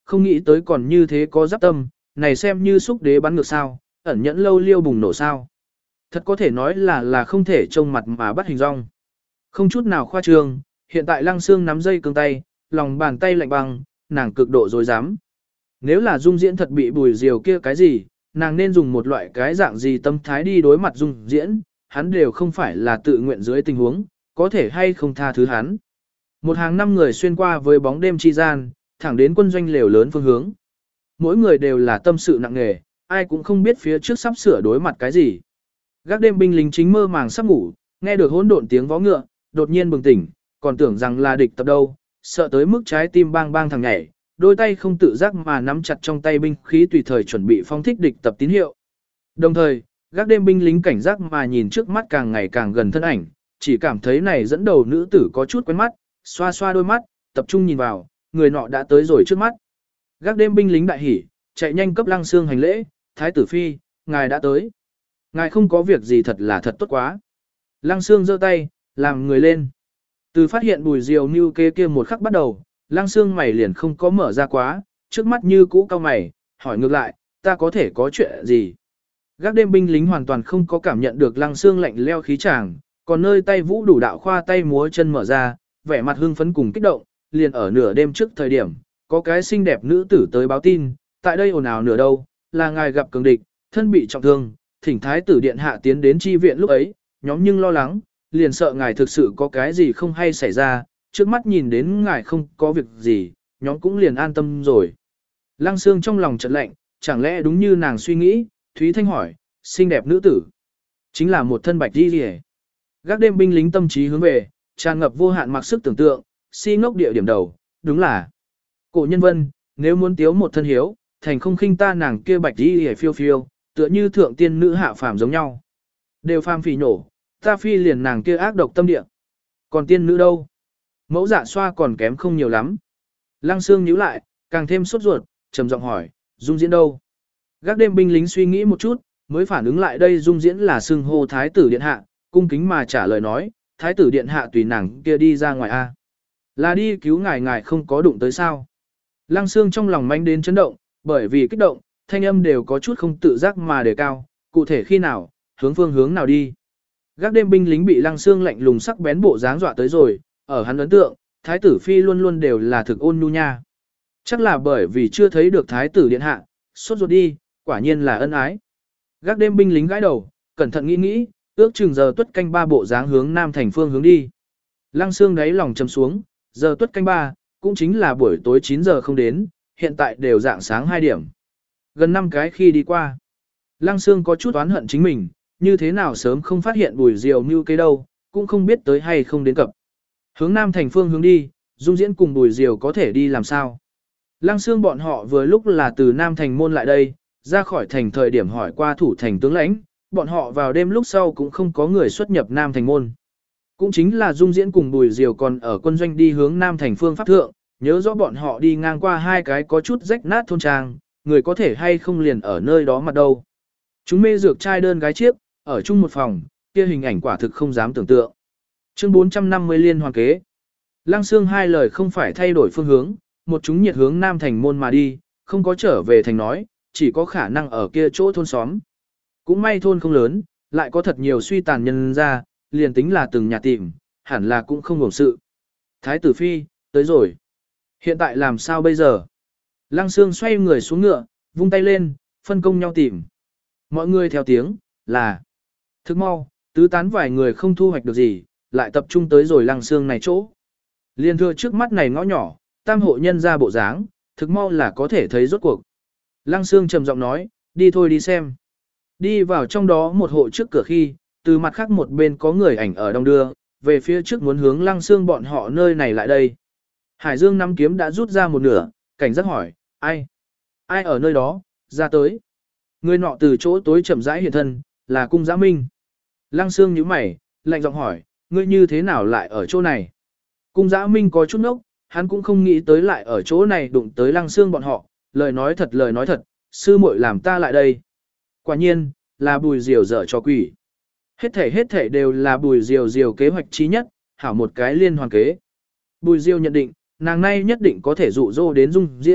không nghĩ tới còn như thế có giáp tâm, này xem như xúc đế bắn ngược sao, ẩn nhẫn lâu liêu bùng nổ sao. Thật có thể nói là là không thể trông mặt mà bắt hình rong. Không chút nào khoa trương, hiện tại Lăng Xương nắm dây cương tay, lòng bàn tay lạnh băng, nàng cực độ dối dám. Nếu là Dung Diễn thật bị Bùi Diều kia cái gì, nàng nên dùng một loại cái dạng gì tâm thái đi đối mặt Dung Diễn, hắn đều không phải là tự nguyện dưới tình huống, có thể hay không tha thứ hắn. Một hàng năm người xuyên qua với bóng đêm chi gian, thẳng đến quân doanh lều lớn phương hướng. Mỗi người đều là tâm sự nặng nề, ai cũng không biết phía trước sắp sửa đối mặt cái gì. Gác đêm binh lính chính mơ màng sắp ngủ, nghe được hỗn độn tiếng vó ngựa, đột nhiên bừng tỉnh, còn tưởng rằng là địch tập đâu, sợ tới mức trái tim bang bang thằng nhảy, đôi tay không tự giác mà nắm chặt trong tay binh khí tùy thời chuẩn bị phong thích địch tập tín hiệu. Đồng thời, gác đêm binh lính cảnh giác mà nhìn trước mắt càng ngày càng gần thân ảnh, chỉ cảm thấy này dẫn đầu nữ tử có chút quen mắt, xoa xoa đôi mắt, tập trung nhìn vào, người nọ đã tới rồi trước mắt. Gác đêm binh lính đại hỉ, chạy nhanh cấp Lăng Xương hành lễ, thái tử phi, ngài đã tới. Ngài không có việc gì thật là thật tốt quá. Lăng Xương giơ tay, làm người lên. Từ phát hiện Bùi Diều mưu kế kia một khắc bắt đầu, Lăng Xương mày liền không có mở ra quá, trước mắt như cũ cao mày, hỏi ngược lại, ta có thể có chuyện gì? Gác đêm binh lính hoàn toàn không có cảm nhận được Lăng Xương lạnh leo khí chàng, còn nơi tay vũ đủ đạo khoa tay múa chân mở ra, vẻ mặt hưng phấn cùng kích động, liền ở nửa đêm trước thời điểm, có cái xinh đẹp nữ tử tới báo tin, tại đây ồn ào nửa đâu, là ngài gặp cường địch, thân bị trọng thương, thỉnh thái tử điện hạ tiến đến chi viện lúc ấy, nhóm nhưng lo lắng, liền sợ ngài thực sự có cái gì không hay xảy ra, trước mắt nhìn đến ngài không có việc gì, nhóm cũng liền an tâm rồi. Lăng Xương trong lòng chợt lạnh, chẳng lẽ đúng như nàng suy nghĩ, Thúy Thanh hỏi, xinh đẹp nữ tử, chính là một thân bạch đi rìa. Gác đêm binh lính tâm trí hướng về, tràn ngập vô hạn mặc sức tưởng tượng, si ngốc địa điểm đầu, đúng là cổ nhân vân, nếu muốn tiếu một thân hiếu, thành không khinh ta nàng kia bạch đi rìa phiêu phiêu, tựa như thượng tiên nữ hạ phàm giống nhau. Đều phàm phỉ nổ, ta phi liền nàng kia ác độc tâm địa. Còn tiên nữ đâu? Mẫu dạ xoa còn kém không nhiều lắm. Lăng Xương nhíu lại, càng thêm sốt ruột, trầm giọng hỏi, Dung Diễn đâu? Gác đêm binh lính suy nghĩ một chút, mới phản ứng lại đây Dung Diễn là xưng hô thái tử điện hạ, cung kính mà trả lời nói, thái tử điện hạ tùy nàng kia đi ra ngoài a. Là đi cứu ngài ngài không có đụng tới sao? Lăng Xương trong lòng manh đến chấn động, bởi vì kích động, thanh âm đều có chút không tự giác mà đề cao, cụ thể khi nào, hướng phương hướng nào đi. Gác đêm binh lính bị Lăng Xương lạnh lùng sắc bén bộ dáng dọa tới rồi, ở hắn ấn tượng, thái tử phi luôn luôn đều là thực ôn nhu nha. Chắc là bởi vì chưa thấy được thái tử điện hạ, sốt ruột đi, quả nhiên là ân ái. Gác đêm binh lính gãi đầu, cẩn thận nghĩ nghĩ, ước chừng giờ tuất canh ba bộ dáng hướng nam thành phương hướng đi. Lăng Xương đáy lòng chầm xuống, giờ tuất canh ba, cũng chính là buổi tối chín giờ không đến, hiện tại đều dạng sáng hai điểm. Gần năm cái khi đi qua. Lăng Xương có chút oán hận chính mình, như thế nào sớm không phát hiện Bùi Diều mưu kế đâu, cũng không biết tới hay không đến cập. Hướng nam thành phương hướng đi, Dung Diễn cùng Bùi Diều có thể đi làm sao. Lăng Xương bọn họ vừa lúc là từ nam thành môn lại đây, ra khỏi thành thời điểm hỏi qua thủ thành tướng lãnh, bọn họ vào đêm lúc sau cũng không có người xuất nhập nam thành môn. Cũng chính là Dung Diễn cùng Bùi Diều còn ở quân doanh đi hướng nam thành phương pháp thượng, nhớ rõ bọn họ đi ngang qua hai cái có chút rách nát thôn trang, người có thể hay không liền ở nơi đó mặt đâu. Chúng mê dược trai đơn gái chiếc, ở chung một phòng, kia hình ảnh quả thực không dám tưởng tượng. Chương bốn trăm năm mươi liên hoàn kế. Lăng Xương hai lời không phải thay đổi phương hướng, một chúng nhiệt hướng nam thành môn mà đi, không có trở về thành nói, chỉ có khả năng ở kia chỗ thôn xóm. Cũng may thôn không lớn, lại có thật nhiều suy tàn nhân ra, liền tính là từng nhà tìm, hẳn là cũng không ngổng sự. Thái tử phi, tới rồi. Hiện tại làm sao bây giờ? Lăng Xương xoay người xuống ngựa, vung tay lên, phân công nhau tìm. Mọi người theo tiếng, là. Thức mau, tứ tán vài người không thu hoạch được gì, lại tập trung tới rồi Lăng Xương này chỗ. Liên thưa trước mắt này ngõ nhỏ, tam hộ nhân ra bộ dáng, thực mau là có thể thấy rốt cuộc. Lăng Xương trầm giọng nói, đi thôi đi xem. Đi vào trong đó một hộ trước cửa khi, từ mặt khác một bên có người ảnh ở đông đưa, về phía trước muốn hướng Lăng Xương bọn họ nơi này lại đây. Hải Dương nắm kiếm đã rút ra một nửa, cảnh giác hỏi, ai? Ai ở nơi đó, ra tới. Người nọ từ chỗ tối chậm rãi hiện thân, là Cung Giã Minh. Lăng Xương nhíu mày, lạnh giọng hỏi, ngươi như thế nào lại ở chỗ này? Cung Giã Minh có chút nốc, hắn cũng không nghĩ tới lại ở chỗ này đụng tới Lăng Xương bọn họ, lời nói thật lời nói thật, sư muội làm ta lại đây. Quả nhiên, là Bùi Diều dở cho quỷ. Hết thể hết thể đều là Bùi Diều Diều kế hoạch chí nhất, hảo một cái liên hoàn kế. Bùi Diều nhận định, nàng nay nhất định có thể dụ dỗ đến Dung Diễn,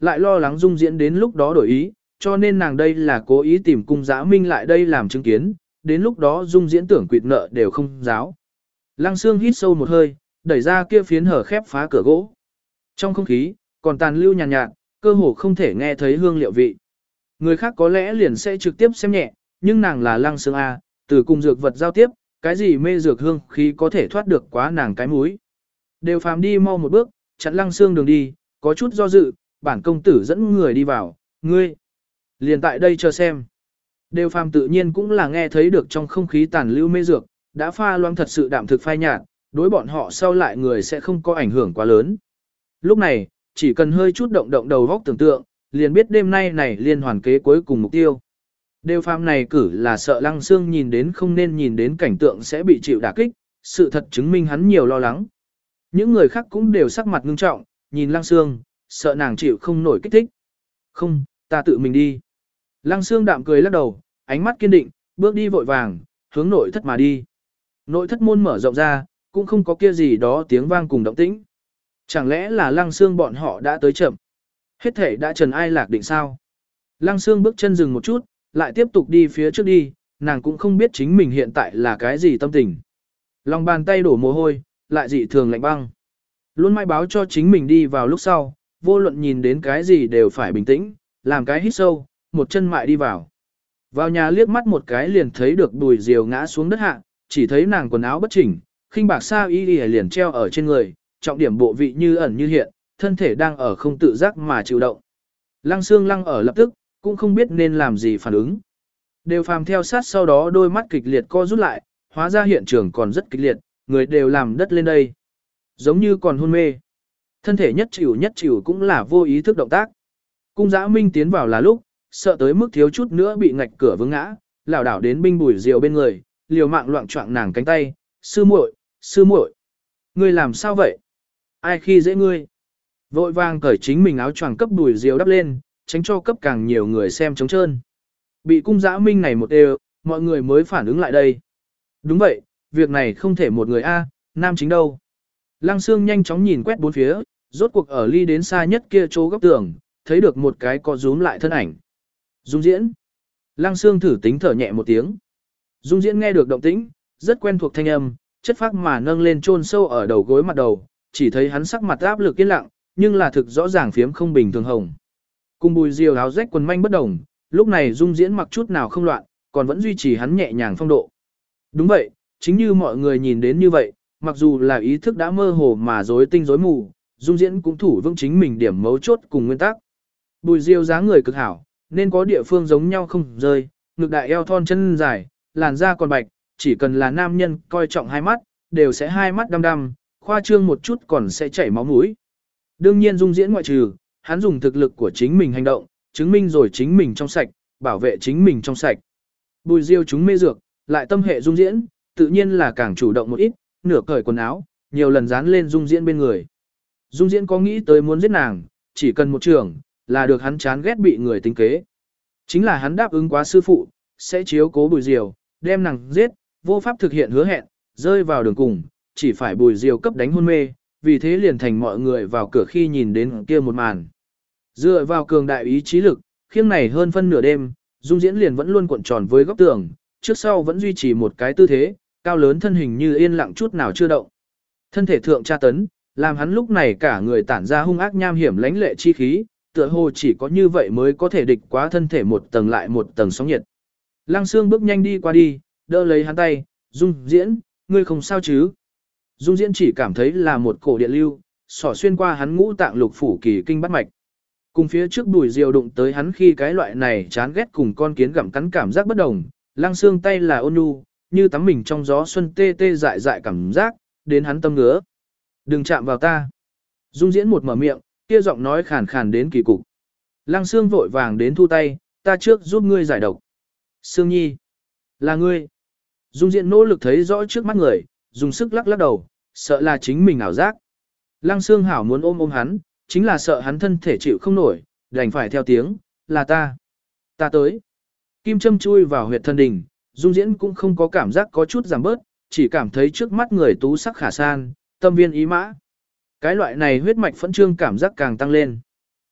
lại lo lắng Dung Diễn đến lúc đó đổi ý, cho nên nàng đây là cố ý tìm Cung Giã Minh lại đây làm chứng kiến, đến lúc đó Dung Diễn tưởng quỵt nợ đều không giáo. Lăng Sương hít sâu một hơi, đẩy ra kia phiến hở khép phá cửa gỗ. Trong không khí, còn tàn lưu nhàn nhạt, nhạt, cơ hồ không thể nghe thấy hương liệu vị. Người khác có lẽ liền sẽ trực tiếp xem nhẹ, nhưng nàng là Lăng Sương A, từ cùng dược vật giao tiếp, cái gì mê dược hương khí có thể thoát được quá nàng cái mũi. Đều Phàm đi mau một bước, chặn Lăng Sương đường đi, có chút do dự, bản công tử dẫn người đi vào, ngươi. Liền tại đây chờ xem. Đều Phàm tự nhiên cũng là nghe thấy được trong không khí tàn lưu mê dược, đã pha loãng thật sự đạm thực phai nhạt, đối bọn họ sau lại người sẽ không có ảnh hưởng quá lớn. Lúc này, chỉ cần hơi chút động động đầu góc tưởng tượng, liền biết đêm nay này liên hoàn kế cuối cùng mục tiêu. Đều Phàm này cử là sợ Lăng Sương nhìn đến không nên nhìn đến cảnh tượng sẽ bị chịu đả kích, sự thật chứng minh hắn nhiều lo lắng. Những người khác cũng đều sắc mặt ngưng trọng, nhìn Lăng Sương, sợ nàng chịu không nổi kích thích. Không, ta tự mình đi. Lăng Sương đạm cười lắc đầu, ánh mắt kiên định, bước đi vội vàng, hướng nội thất mà đi. Nội thất môn mở rộng ra, cũng không có kia gì đó tiếng vang cùng động tĩnh. Chẳng lẽ là Lăng Sương bọn họ đã tới chậm? Hết thể đã trần ai lạc định sao? Lăng Sương bước chân dừng một chút, lại tiếp tục đi phía trước đi, nàng cũng không biết chính mình hiện tại là cái gì tâm tình. Lòng bàn tay đổ mồ hôi, lại dị thường lạnh băng. Luôn mai báo cho chính mình đi vào lúc sau, vô luận nhìn đến cái gì đều phải bình tĩnh, làm cái hít sâu, một chân mại đi vào. Vào nhà liếc mắt một cái liền thấy được Bùi Diều ngã xuống đất hạ, chỉ thấy nàng quần áo bất chỉnh, khinh bạc sa y liền treo ở trên người, trọng điểm bộ vị như ẩn như hiện, thân thể đang ở không tự giác mà chịu động. Lăng Sương lăng ở lập tức, cũng không biết nên làm gì phản ứng. Đều Phàm theo sát sau đó đôi mắt kịch liệt co rút lại, hóa ra hiện trường còn rất kịch liệt, người đều làm đất lên đây. Giống như còn hôn mê. Thân thể nhất chịu nhất chịu cũng là vô ý thức động tác. Cung Giã Minh tiến vào là lúc, sợ tới mức thiếu chút nữa bị ngạch cửa vướng ngã, lảo đảo đến Binh Bùi Diều bên người, liều mạng loạn choạng nàng cánh tay, sư muội, sư muội, ngươi làm sao vậy? Ai khi dễ ngươi? Vội vàng cởi chính mình áo choàng cấp Bùi Diều đắp lên, tránh cho cấp càng nhiều người xem trống trơn. Bị Cung Giã Minh này một đều, mọi người mới phản ứng lại đây. Đúng vậy, việc này không thể một người A, nam chính đâu. Lăng Sương nhanh chóng nhìn quét bốn phía, rốt cuộc ở ly đến xa nhất kia chỗ góc tường, thấy được một cái có rúm lại thân ảnh. Dung Diễn. Lăng Sương thử tính thở nhẹ một tiếng. Dung Diễn nghe được động tĩnh, rất quen thuộc thanh âm, chất phác mà nâng lên chôn sâu ở đầu gối mặt đầu, chỉ thấy hắn sắc mặt áp lực yên lặng, nhưng là thực rõ ràng phiếm không bình thường hồng. Cùng Bùi Diều áo rách quần manh bất đồng, lúc này Dung Diễn mặc chút nào không loạn, còn vẫn duy trì hắn nhẹ nhàng phong độ. Đúng vậy, chính như mọi người nhìn đến như vậy, mặc dù là ý thức đã mơ hồ mà rối tinh rối mù, Dung Diễn cũng thủ vững chính mình điểm mấu chốt cùng nguyên tắc. Bùi Diều dáng người cực hảo, nên có địa phương giống nhau không rơi, ngực đại eo thon chân dài, làn da còn bạch, chỉ cần là nam nhân coi trọng hai mắt, đều sẽ hai mắt đăm đăm, khoa trương một chút còn sẽ chảy máu mũi. Đương nhiên Dung Diễn ngoại trừ, hắn dùng thực lực của chính mình hành động, chứng minh rồi chính mình trong sạch, bảo vệ chính mình trong sạch. Bùi Diêu chúng mê dược, lại tâm hệ Dung Diễn, tự nhiên là càng chủ động một ít, nửa cởi quần áo, nhiều lần dán lên Dung Diễn bên người. Dung Diễn có nghĩ tới muốn giết nàng, chỉ cần một trường, là được hắn chán ghét bị người tính kế. Chính là hắn đáp ứng quá sư phụ, sẽ chiếu cố Bùi Diều, đem nàng giết, vô pháp thực hiện hứa hẹn, rơi vào đường cùng, chỉ phải Bùi Diều cấp đánh hôn mê, vì thế liền thành mọi người vào cửa khi nhìn đến kia một màn. Dựa vào cường đại ý chí lực, khiêng này hơn phân nửa đêm, Dung Diễn liền vẫn luôn cuộn tròn với góc tường, trước sau vẫn duy trì một cái tư thế, cao lớn thân hình như yên lặng chút nào chưa động. Thân thể thượng tra tấn, làm hắn lúc này cả người tản ra hung ác nham hiểm lãnh lệ chi khí, tựa hồ chỉ có như vậy mới có thể địch quá thân thể một tầng lại một tầng sóng nhiệt. Lăng Sương bước nhanh đi qua đi, đỡ lấy hắn tay, Dung Diễn, ngươi không sao chứ? Dung Diễn chỉ cảm thấy là một cổ điện lưu, xỏ xuyên qua hắn ngũ tạng lục phủ kỳ kinh bắt mạch. Cùng phía trước Bùi Diều đụng tới hắn khi cái loại này chán ghét cùng con kiến gặm cắn cảm giác bất đồng, Lăng Sương tay là ôn nhu, như tắm mình trong gió xuân tê tê dại dại cảm giác, đến hắn tâm ngứa. Đừng chạm vào ta. Dung Diễn một mở miệng, kia giọng nói khàn khàn đến kỳ cục. Lăng Sương vội vàng đến thu tay, ta trước giúp ngươi giải độc. Sương Nhi, là ngươi. Dung Diễn nỗ lực thấy rõ trước mắt người, dùng sức lắc lắc đầu, sợ là chính mình ảo giác. Lăng Sương hảo muốn ôm ôm hắn, chính là sợ hắn thân thể chịu không nổi, đành phải theo tiếng, là ta. Ta tới. Kim châm chui vào huyệt thân đình, Dung Diễn cũng không có cảm giác có chút giảm bớt, chỉ cảm thấy trước mắt người tú sắc khả san, tâm viên ý mã. Cái loại này huyết mạch phẫn trương cảm giác càng tăng lên.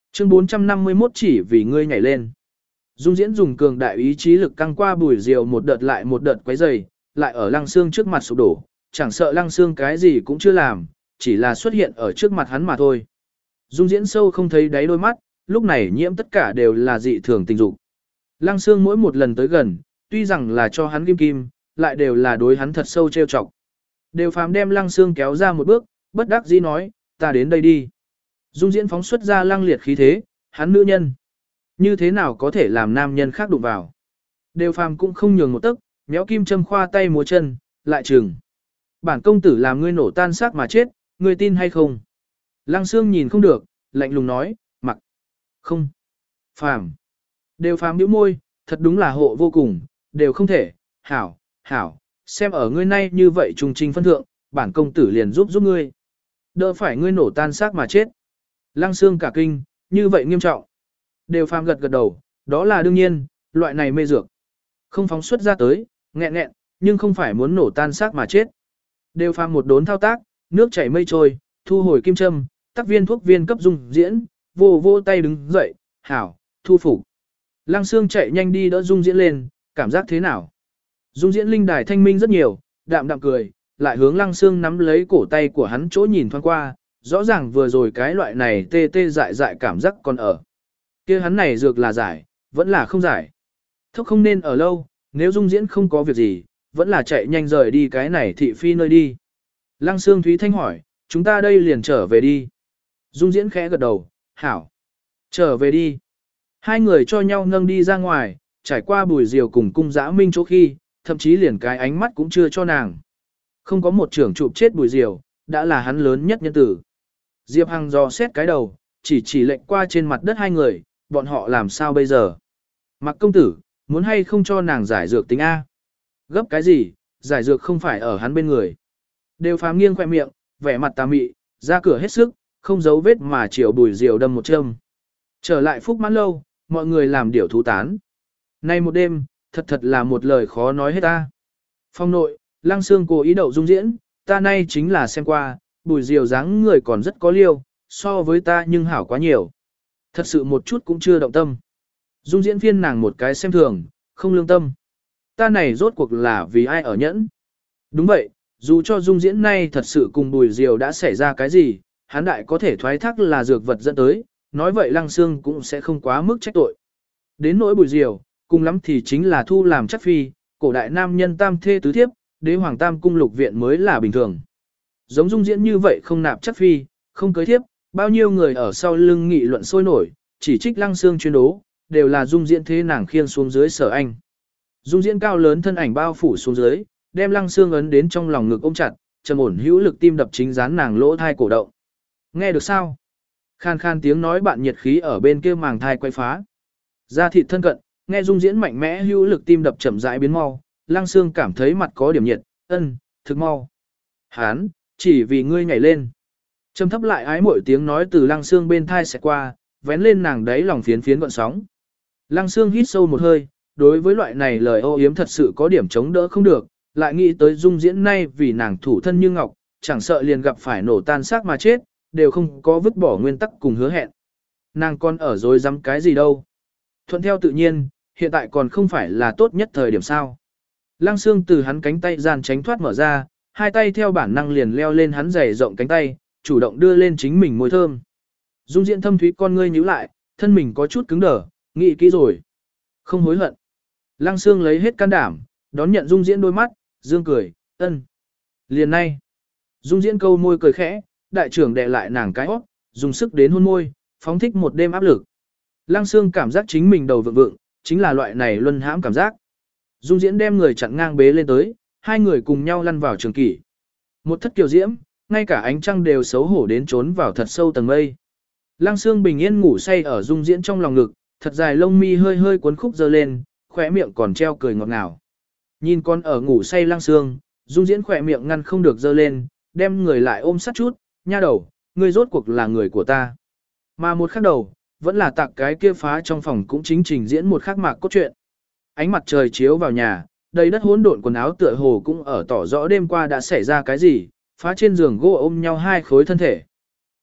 Chương bốn trăm năm mươi mốt chỉ vì ngươi nhảy lên. Dung Diễn dùng cường đại ý chí lực căng qua bùi diều một đợt lại một đợt quấy rầy, lại ở Lăng Xương trước mặt sụp đổ, chẳng sợ Lăng Xương cái gì cũng chưa làm, chỉ là xuất hiện ở trước mặt hắn mà thôi. Dung Diễn sâu không thấy đáy đôi mắt, lúc này nhiễm tất cả đều là dị thường tình dục. Lăng Xương mỗi một lần tới gần, tuy rằng là cho hắn kim kim, lại đều là đối hắn thật sâu trêu chọc. Đều Phàm đem Lăng Xương kéo ra một bước, bất đắc dĩ nói, ta đến đây đi. Dung Diễn phóng xuất ra lăng liệt khí thế, hắn nữ nhân. Như thế nào có thể làm nam nhân khác đụng vào. Đều Phàm cũng không nhường một tấc, méo kim châm khoa tay múa chân, lại trừng. Bản công tử làm ngươi nổ tan xác mà chết, ngươi tin hay không? Lăng Xương nhìn không được, lạnh lùng nói, mặc. Không. Phàm. Đều Phàm nhíu môi, thật đúng là hộ vô cùng, đều không thể, hảo, hảo, xem ở ngươi nay như vậy trùng trình phân thượng, bản công tử liền giúp giúp ngươi. Đỡ phải ngươi nổ tan xác mà chết. Lăng Xương cả kinh, như vậy nghiêm trọng. Đều Phàm gật gật đầu, đó là đương nhiên, loại này mê dược. Không phóng xuất ra tới, nghẹn nghẹn, nhưng không phải muốn nổ tan xác mà chết. Đều Phàm một đốn thao tác, nước chảy mây trôi, thu hồi kim châm, tác viên thuốc viên cấp Dung Diễn, vô vô tay đứng dậy, hảo, thu phục. Lăng Xương chạy nhanh đi đỡ Dung Diễn lên, cảm giác thế nào? Dung Diễn linh đài thanh minh rất nhiều, đạm đạm cười, lại hướng Lăng Xương nắm lấy cổ tay của hắn chỗ nhìn thoáng qua, rõ ràng vừa rồi cái loại này tê tê dại dại cảm giác còn ở. Kia hắn này dược là giải, vẫn là không giải. Thốc không nên ở lâu, nếu Dung Diễn không có việc gì, vẫn là chạy nhanh rời đi cái này thị phi nơi đi. Lăng Xương Thúy Thanh hỏi, chúng ta đây liền trở về đi. Dung Diễn khẽ gật đầu, hảo. Trở về đi. Hai người cho nhau nâng đi ra ngoài, trải qua bùi diều cùng cung dã minh chỗ khi, thậm chí liền cái ánh mắt cũng chưa cho nàng. Không có một trưởng chụp chết bùi diều, đã là hắn lớn nhất nhân tử. Diệp Hằng dò xét cái đầu, chỉ chỉ lệnh qua trên mặt đất hai người, bọn họ làm sao bây giờ? Mặc công tử, muốn hay không cho nàng giải dược tính A? Gấp cái gì, giải dược không phải ở hắn bên người. Đều Phàm nghiêng khoe miệng, vẻ mặt tà mị, ra cửa hết sức, không giấu vết mà chiều bùi diều đâm một châm. Trở lại Phúc Mãn Lâu, mọi người làm điểu thú tán. Nay một đêm, thật thật là một lời khó nói hết ta. Phong nội, Lăng Xương cố ý đậu Dung Diễn, ta nay chính là xem qua, bùi diều dáng người còn rất có liêu, so với ta nhưng hảo quá nhiều. Thật sự một chút cũng chưa động tâm. Dung Diễn phiên nàng một cái xem thường, không lương tâm. Ta này rốt cuộc là vì ai ở nhẫn. Đúng vậy, dù cho Dung Diễn nay thật sự cùng bùi diều đã xảy ra cái gì, hắn đại có thể thoái thác là dược vật dẫn tới, nói vậy Lăng Xương cũng sẽ không quá mức trách tội. Đến nỗi bùi diều, cùng lắm thì chính là thu làm chắc phi, cổ đại nam nhân tam thê tứ thiếp, đế hoàng tam cung lục viện mới là bình thường. Giống Dung Diễn như vậy không nạp chắc phi, không cưới thiếp, bao nhiêu người ở sau lưng nghị luận sôi nổi, chỉ trích Lăng Xương chuyên đố, đều là Dung Diễn thế nàng khiêng xuống dưới Sở Anh. Dung Diễn cao lớn thân ảnh bao phủ xuống dưới, đem Lăng Xương ấn đến trong lòng ngực ôm chặt, trầm ổn hữu lực tim đập chính dán nàng lỗ thai cổ động. Nghe được sao? Khan khan tiếng nói bạn nhiệt khí ở bên kia màng thai quay phá. Da thịt thân cận, nghe Dung Diễn mạnh mẽ hữu lực tim đập chậm rãi biến mau, Lăng Xương cảm thấy mặt có điểm nhiệt, ân, thực mau. Hán, chỉ vì ngươi nhảy lên. Trầm thấp lại ái mỗi tiếng nói từ Lăng Xương bên thai sẽ qua, vén lên nàng đáy lòng phiến phiến gọn sóng. Lăng Xương hít sâu một hơi, đối với loại này lời ô yếm thật sự có điểm chống đỡ không được, lại nghĩ tới Dung Diễn nay vì nàng thủ thân như ngọc, chẳng sợ liền gặp phải nổ tan xác mà chết, đều không có vứt bỏ nguyên tắc cùng hứa hẹn. Nàng còn ở dối dám cái gì đâu. Thuận theo tự nhiên, hiện tại còn không phải là tốt nhất thời điểm sao. Lăng Xương từ hắn cánh tay gian tránh thoát mở ra, hai tay theo bản năng liền leo lên hắn dày rộng cánh tay, chủ động đưa lên chính mình môi thơm. Dung Diễn thâm thúy con ngươi nhíu lại, thân mình có chút cứng đờ, nghĩ kỹ rồi. Không hối hận. Lăng Xương lấy hết can đảm, đón nhận Dung Diễn đôi mắt, dương cười, ân. Liền nay. Dung Diễn câu môi cười khẽ, đại trưởng đè lại nàng cái óc, dùng sức đến hôn môi, phóng thích một đêm áp lực. Lăng Xương cảm giác chính mình đầu vượng vượng, chính là loại này luân hãm cảm giác. Dung Diễn đem người chặn ngang bế lên tới, hai người cùng nhau lăn vào trường kỷ. Một thất kiều diễm, ngay cả ánh trăng đều xấu hổ đến trốn vào thật sâu tầng mây. Lăng Xương bình yên ngủ say ở Dung Diễn trong lòng ngực, thật dài lông mi hơi hơi cuốn khúc dơ lên, khỏe miệng còn treo cười ngọt ngào. Nhìn con ở ngủ say Lăng Xương, Dung Diễn khỏe miệng ngăn không được dơ lên, đem người lại ôm sát chút, nha đầu, ngươi rốt cuộc là người của ta. Mà một khắc đầu, vẫn là tạc cái kia phá trong phòng cũng chính trình diễn một khắc mạc cốt truyện. Ánh mặt trời chiếu vào nhà, đầy đất hỗn độn quần áo tựa hồ cũng ở tỏ rõ đêm qua đã xảy ra cái gì, phá trên giường gỗ ôm nhau hai khối thân thể.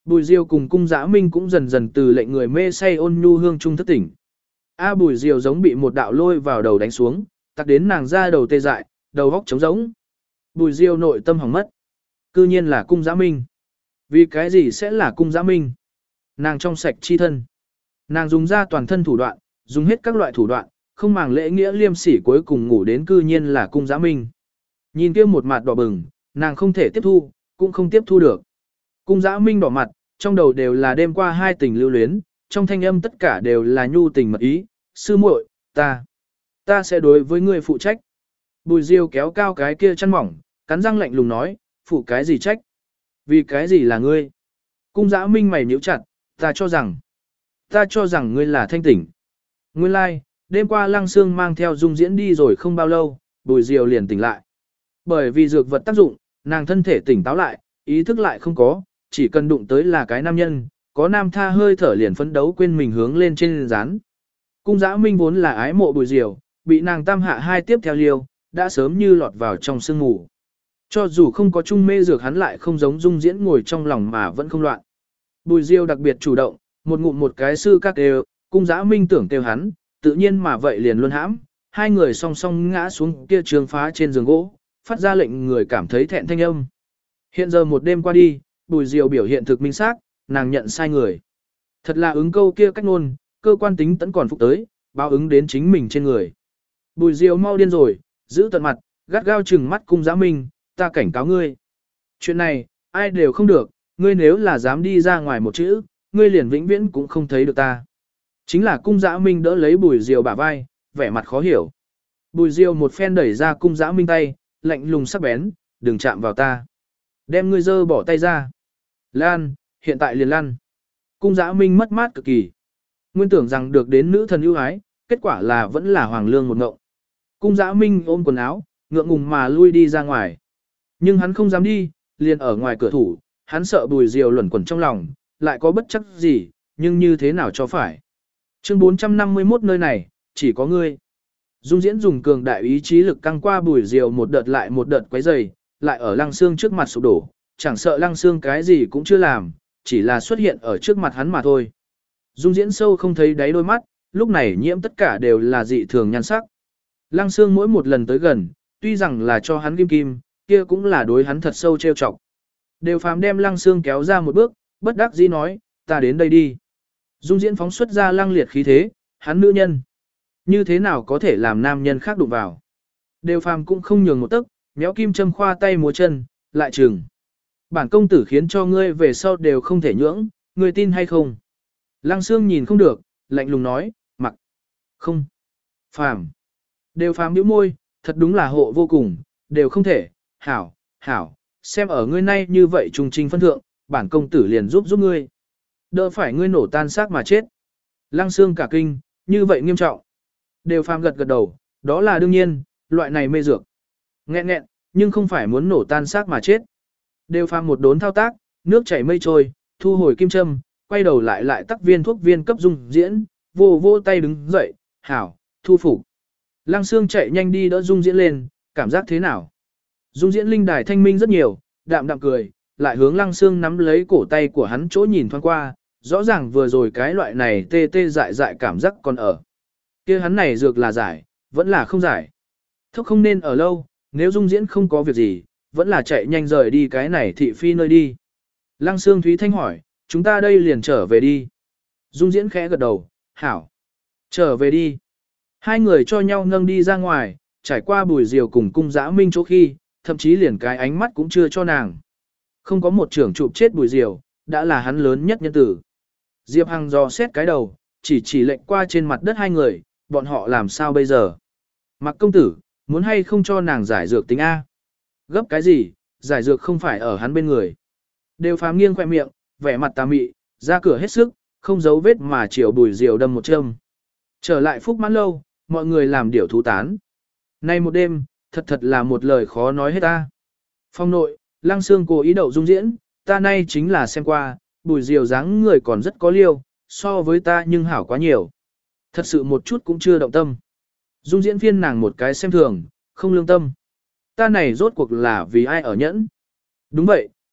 Bùi Diêu cùng cung Dã Minh cũng dần dần từ lệnh người mê say ôn nhu hương trung thức tỉnh. A Bùi Diêu giống bị một đạo lôi vào đầu đánh xuống, tặc đến nàng ra đầu tê dại, đầu óc trống rỗng. Bùi Diêu nội tâm hỏng mất. Cư nhiên là cung Dã Minh. Vì cái gì sẽ là cung Dã Minh? Nàng trong sạch chi thân. Nàng dùng ra toàn thân thủ đoạn, dùng hết các loại thủ đoạn, không màng lễ nghĩa liêm sỉ, cuối cùng ngủ đến cư nhiên là cung Dã Minh. Nhìn kia một mặt đỏ bừng, nàng không thể tiếp thu, cũng không tiếp thu được. Cung Dã Minh đỏ mặt, trong đầu đều là đêm qua hai tình lưu luyến, trong thanh âm tất cả đều là nhu tình mật ý. Sư muội, ta, ta sẽ đối với ngươi phụ trách. Bùi Diêu kéo cao cái kia chăn mỏng, cắn răng lạnh lùng nói, phụ cái gì trách? Vì cái gì là ngươi? Cung Dã Minh mày nhíu chặt, ta cho rằng, ta cho rằng ngươi là thanh tỉnh. Nguyên lai, like, đêm qua Lăng Sương mang theo Dung Diễn đi rồi không bao lâu, Bùi Diêu liền tỉnh lại. Bởi vì dược vật tác dụng, nàng thân thể tỉnh táo lại, ý thức lại không có, chỉ cần đụng tới là cái nam nhân, có nam tha hơi thở liền phấn đấu quên mình hướng lên trên rán. Cung Dã Minh vốn là ái mộ Bùi Diêu, bị nàng tam hạ hai tiếp theo liêu, đã sớm như lọt vào trong sương mù. Cho dù không có chung mê dược hắn lại không giống Dung Diễn ngồi trong lòng mà vẫn không loạn. Bùi Diêu đặc biệt chủ động, một ngụm một cái sư các đều, Cung Dã Minh tưởng kêu hắn, tự nhiên mà vậy liền luôn hãm, hai người song song ngã xuống kia trường phá trên giường gỗ, phát ra lệnh người cảm thấy thẹn thanh âm. Hiện giờ một đêm qua đi, Bùi Diêu biểu hiện thực minh xác, nàng nhận sai người. Thật là ứng câu kia cách ngôn, cơ quan tính tẫn còn phục tới, báo ứng đến chính mình trên người. Bùi Diêu mau điên rồi, giữ tận mặt, gắt gao trừng mắt Cung Dã Minh, ta cảnh cáo ngươi. Chuyện này, ai đều không được, ngươi nếu là dám đi ra ngoài một chữ, ngươi liền vĩnh viễn cũng không thấy được ta. Chính là Cung Dã Minh đỡ lấy Bùi Diêu bả vai, vẻ mặt khó hiểu. Bùi Diêu một phen đẩy ra Cung Dã Minh tay, lạnh lùng sắc bén, đừng chạm vào ta. Đem ngươi dơ bỏ tay ra. Lan, hiện tại liền lăn. Cung Dã Minh mất mát cực kỳ. Nguyên tưởng rằng được đến nữ thần ưu ái, kết quả là vẫn là hoàng lương một ngộng. Cung Dã Minh ôm quần áo, ngượng ngùng mà lui đi ra ngoài. Nhưng hắn không dám đi, liền ở ngoài cửa thủ, hắn sợ Bùi Diêu luẩn quẩn trong lòng, lại có bất chấp gì, nhưng như thế nào cho phải. Chương bốn trăm năm mươi mốt nơi này, chỉ có ngươi. Dung Diễn dùng cường đại ý chí lực căng qua Bùi Diêu một đợt lại một đợt quấy rầy, lại ở Lăng Xương trước mặt sụp đổ, chẳng sợ Lăng Xương cái gì cũng chưa làm, chỉ là xuất hiện ở trước mặt hắn mà thôi. Dung Diễn sâu không thấy đáy đôi mắt, lúc này nhiễm tất cả đều là dị thường nhan sắc. Lăng Xương mỗi một lần tới gần, tuy rằng là cho hắn kim kim, kia cũng là đối hắn thật sâu trêu chọc. Đều Phàm đem Lăng Xương kéo ra một bước, bất đắc dĩ nói, ta đến đây đi. Dung Diễn phóng xuất ra lăng liệt khí thế, hắn nữ nhân. Như thế nào có thể làm nam nhân khác đụng vào. Đều Phàm cũng không nhường một tấc, méo kim châm khoa tay múa chân, lại trừng. Bản công tử khiến cho ngươi về sau đều không thể nhưỡng, ngươi tin hay không? Lăng Xương nhìn không được, lạnh lùng nói, mặc. Không. Phàm. Đều Phàm nhíu môi, thật đúng là hộ vô cùng, đều không thể, hảo, hảo, xem ở ngươi nay như vậy trùng trình phân thượng, bản công tử liền giúp giúp ngươi. Đỡ phải ngươi nổ tan xác mà chết. Lăng Xương cả kinh, như vậy nghiêm trọng. Đều Phàm gật gật đầu, đó là đương nhiên, loại này mê dược. Nghẹn nghẹn, nhưng không phải muốn nổ tan xác mà chết. Đều Phàm một đốn thao tác, nước chảy mây trôi, thu hồi kim châm, quay đầu lại lại tắc viên thuốc viên cấp Dung Diễn, vô vô tay đứng dậy, hảo, thu phục. Lăng Xương chạy nhanh đi đỡ Dung Diễn lên, cảm giác thế nào? Dung Diễn linh đài thanh minh rất nhiều, đạm đạm cười, lại hướng Lăng Xương nắm lấy cổ tay của hắn chỗ nhìn thoáng qua, rõ ràng vừa rồi cái loại này tê tê dại dại cảm giác còn ở. Kia hắn này dược là giải, vẫn là không giải. Thốc không nên ở lâu, nếu Dung Diễn không có việc gì, vẫn là chạy nhanh rời đi cái này thị phi nơi đi. Lăng Xương Thúy Thanh hỏi, chúng ta đây liền trở về đi. Dung Diễn khẽ gật đầu, hảo. Trở về đi. Hai người cho nhau nâng đi ra ngoài, trải qua Bùi Diêu cùng Cung Dã Minh chỗ khi, thậm chí liền cái ánh mắt cũng chưa cho nàng. Không có một trưởng chụp chết Bùi Diêu, đã là hắn lớn nhất nhân tử. Diệp Hằng dò xét cái đầu, chỉ chỉ lệnh qua trên mặt đất hai người, bọn họ làm sao bây giờ? Mặc công tử, muốn hay không cho nàng giải dược tính A? Gấp cái gì, giải dược không phải ở hắn bên người. Đều Phàm nghiêng khoe miệng, vẻ mặt tà mị, ra cửa hết sức, không giấu vết mà chiều Bùi Diêu đâm một châm. Trở lại Phúc Mãn Lâu, mọi người làm điểu thú tán. Nay một đêm, thật thật là một lời khó nói hết ta. Phong nội, Lăng Xương cố ý đậu Dung Diễn, ta nay chính là xem qua, Bùi Diêu dáng người còn rất có liêu, so với ta nhưng hảo quá nhiều. Thật sự một chút cũng chưa động tâm. Dung Diễn phiên nàng một cái xem thường, không lương tâm. Ta này rốt cuộc là vì ai ở nhẫn? Đúng vậy,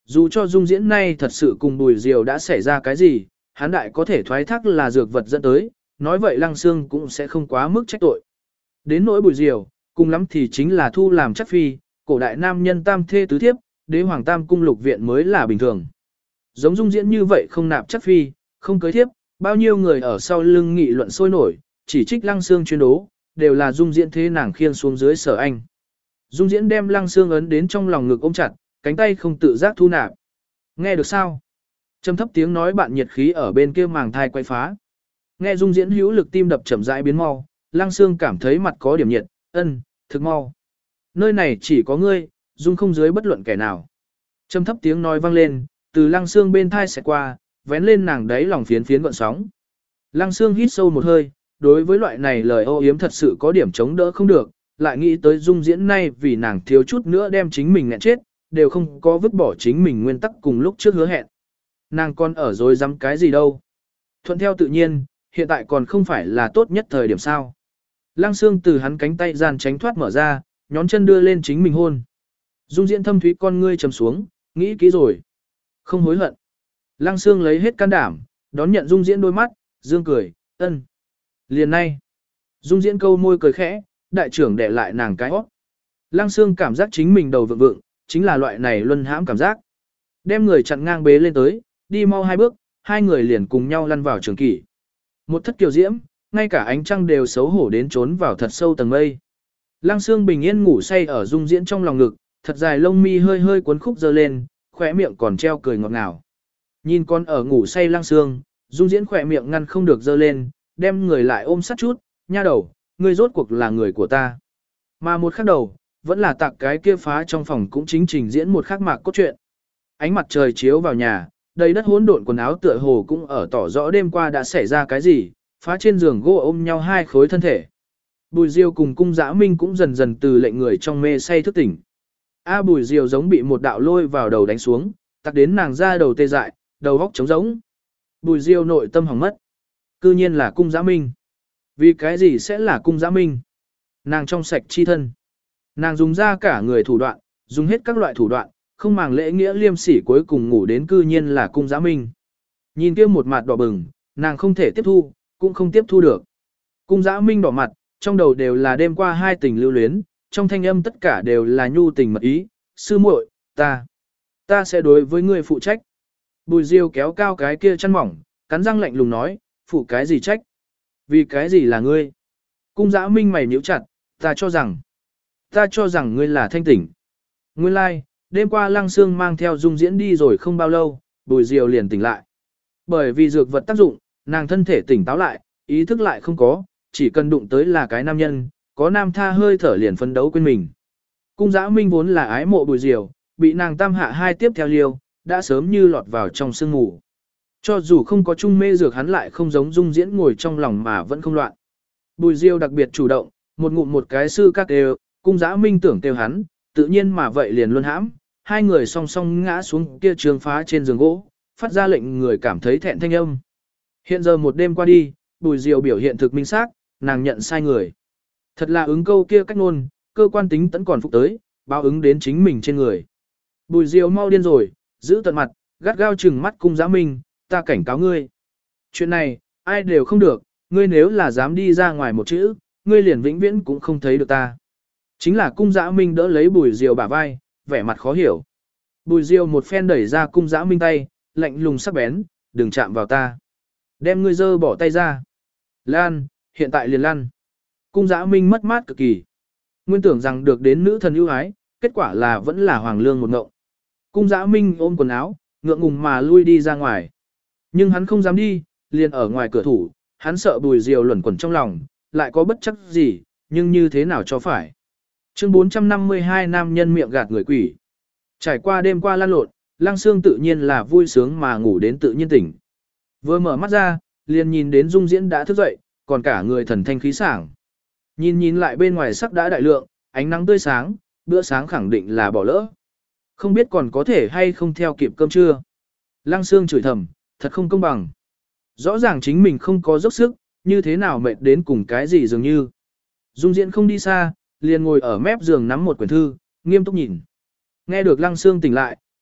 dù cho dung diễn nay thật sự cùng Bùi Diều đã xảy ra cái gì, hắn đại có thể thoái thác là dược vật dẫn tới, nói vậy Lăng Xương cũng sẽ không quá mức trách tội. Đến nỗi Bùi Diều, cùng lắm thì chính là thu làm chắc phi, cổ đại nam nhân tam thê tứ thiếp, đế hoàng tam cung lục viện mới là bình thường. Giống dung diễn như vậy không nạp chắc phi, không cưới thiếp, bao nhiêu người ở sau lưng nghị luận sôi nổi, chỉ trích Lăng Xương chuyên đố, đều là dung diễn thế nàng khiêng xuống dưới Sở Anh. Dung diễn đem Lăng Xương ấn đến trong lòng ngực ôm chặt, cánh tay không tự giác thu nạp. Nghe được sao? Trầm thấp tiếng nói bạn nhiệt khí ở bên kia màng thai quay phá. Nghe dung diễn hữu lực tim đập chậm rãi biến mau, Lăng Xương cảm thấy mặt có điểm nhiệt, ân, thực mau. Nơi này chỉ có ngươi, dung không dưới bất luận kẻ nào. Trầm thấp tiếng nói vang lên, từ Lăng Xương bên thai sẽ qua, vén lên nàng đáy lòng phiến phiến gọn sóng. Lăng Xương hít sâu một hơi, đối với loại này lời ô yếm thật sự có điểm chống đỡ không được, lại nghĩ tới dung diễn nay vì nàng thiếu chút nữa đem chính mình nghẹn chết, đều không có vứt bỏ chính mình nguyên tắc cùng lúc trước hứa hẹn. Nàng còn ở dối dám cái gì đâu. Thuận theo tự nhiên, hiện tại còn không phải là tốt nhất thời điểm sao. Lăng Xương từ hắn cánh tay gian tránh thoát mở ra, nhón chân đưa lên chính mình hôn. Dung diễn thâm thúy con ngươi trầm xuống, nghĩ kỹ rồi. Không hối hận. Lăng Xương lấy hết can đảm, đón nhận dung diễn đôi mắt, dương cười, ân. Liền nay. Dung diễn câu môi cười khẽ, đại trưởng để lại nàng cái hót. Lăng Xương cảm giác chính mình đầu vượng vượng, chính là loại này luân hãm cảm giác. Đem người chặn ngang bế lên tới, đi mau hai bước, hai người liền cùng nhau lăn vào trường kỷ. Một thất kiều diễm, ngay cả ánh trăng đều xấu hổ đến trốn vào thật sâu tầng mây. Lăng Xương bình yên ngủ say ở dung diễn trong lòng ngực, thật dài lông mi hơi hơi cuốn khúc dơ lên, khỏe miệng còn treo cười ngọt ngào. Nhìn con ở ngủ say Lăng Xương, dung diễn khỏe miệng ngăn không được dơ lên, đem người lại ôm sát chút, nha đầu, ngươi rốt cuộc là người của ta. Mà một khắc đầu, vẫn là tạc cái kia phá trong phòng cũng chính trình diễn một khắc mạc cốt truyện. Ánh mặt trời chiếu vào nhà, đầy đất hỗn độn quần áo tựa hồ cũng ở tỏ rõ đêm qua đã xảy ra cái gì, phá trên giường gỗ ôm nhau hai khối thân thể. Bùi Diêu cùng Cung Dã Minh cũng dần dần từ lệnh người trong mê say thức tỉnh. A Bùi Diêu giống bị một đạo lôi vào đầu đánh xuống, tắc đến nàng ra đầu tê dại, đầu óc trống rỗng. Bùi Diêu nội tâm hỏng mất. Cư nhiên là Cung Dã Minh. Vì cái gì sẽ là Cung Dã Minh? Nàng trong sạch chi thân. Nàng dùng ra cả người thủ đoạn, dùng hết các loại thủ đoạn, không màng lễ nghĩa liêm sỉ cuối cùng ngủ đến cư nhiên là Cung Dã Minh. Nhìn kia một mặt đỏ bừng, nàng không thể tiếp thu, cũng không tiếp thu được. Cung Dã Minh đỏ mặt, trong đầu đều là đêm qua hai tình lưu luyến, trong thanh âm tất cả đều là nhu tình mật ý, sư muội, ta, ta sẽ đối với ngươi phụ trách. Bùi Diêu kéo cao cái kia chăn mỏng, cắn răng lạnh lùng nói, phụ cái gì trách? Vì cái gì là ngươi? Cung Dã Minh mày nhíu chặt, ta cho rằng, ta cho rằng ngươi là thanh tỉnh. Nguyên lai, like, đêm qua Lăng Xương mang theo dung diễn đi rồi không bao lâu, Bùi Diêu liền tỉnh lại. Bởi vì dược vật tác dụng, nàng thân thể tỉnh táo lại, ý thức lại không có, chỉ cần đụng tới là cái nam nhân, có nam tha hơi thở liền phấn đấu quên mình. Cung Dã Minh vốn là ái mộ Bùi Diêu, bị nàng tam hạ hai tiếp theo liêu, đã sớm như lọt vào trong sương ngủ. Cho dù không có chung mê dược hắn lại không giống dung diễn ngồi trong lòng mà vẫn không loạn. Bùi Diêu đặc biệt chủ động, một ngụm một cái sư các đều, Cung Dã Minh tưởng kêu hắn, tự nhiên mà vậy liền luôn hãm, hai người song song ngã xuống kia trường phá trên giường gỗ, phát ra lệnh người cảm thấy thẹn thanh âm. Hiện giờ một đêm qua đi, Bùi Diêu biểu hiện thực minh xác, nàng nhận sai người. Thật là ứng câu kia cách ngôn, cơ quan tính tẫn còn phục tới, báo ứng đến chính mình trên người. Bùi Diêu mau điên rồi, giữ tận mặt, gắt gao trừng mắt Cung Dã Minh, ta cảnh cáo ngươi. Chuyện này, ai đều không được, ngươi nếu là dám đi ra ngoài một chữ, ngươi liền vĩnh viễn cũng không thấy được ta. Chính là Cung Dã Minh đỡ lấy Bùi Diêu bả vai, vẻ mặt khó hiểu. Bùi Diêu một phen đẩy ra Cung Dã Minh tay, lạnh lùng sắc bén, đừng chạm vào ta. Đem ngươi dơ bỏ tay ra. Lan, hiện tại liền lăn. Cung Dã Minh mất mát cực kỳ. Nguyên tưởng rằng được đến nữ thần ưu ái, kết quả là vẫn là hoàng lương một ngộng. Cung Dã Minh ôm quần áo, ngượng ngùng mà lui đi ra ngoài. Nhưng hắn không dám đi, liền ở ngoài cửa thủ, hắn sợ Bùi Diêu luẩn quẩn trong lòng, lại có bất chấp gì, nhưng như thế nào cho phải. Chương bốn trăm năm mươi hai nam nhân miệng gạt người quỷ. Trải qua đêm qua lan lộn, Lăng Xương tự nhiên là vui sướng mà ngủ đến tự nhiên tỉnh. Vừa mở mắt ra, liền nhìn đến dung diễn đã thức dậy, còn cả người thần thanh khí sảng. Nhìn nhìn lại bên ngoài sắc đã đại lượng, ánh nắng tươi sáng, bữa sáng khẳng định là bỏ lỡ. Không biết còn có thể hay không theo kịp cơm trưa. Lăng Xương chửi thầm, thật không công bằng. Rõ ràng chính mình không có dốc sức, như thế nào mệt đến cùng cái gì dường như. Dung diễn không đi xa, liền ngồi ở mép giường nắm một quyển thư, nghiêm túc nhìn. Nghe được Lăng Xương tỉnh lại,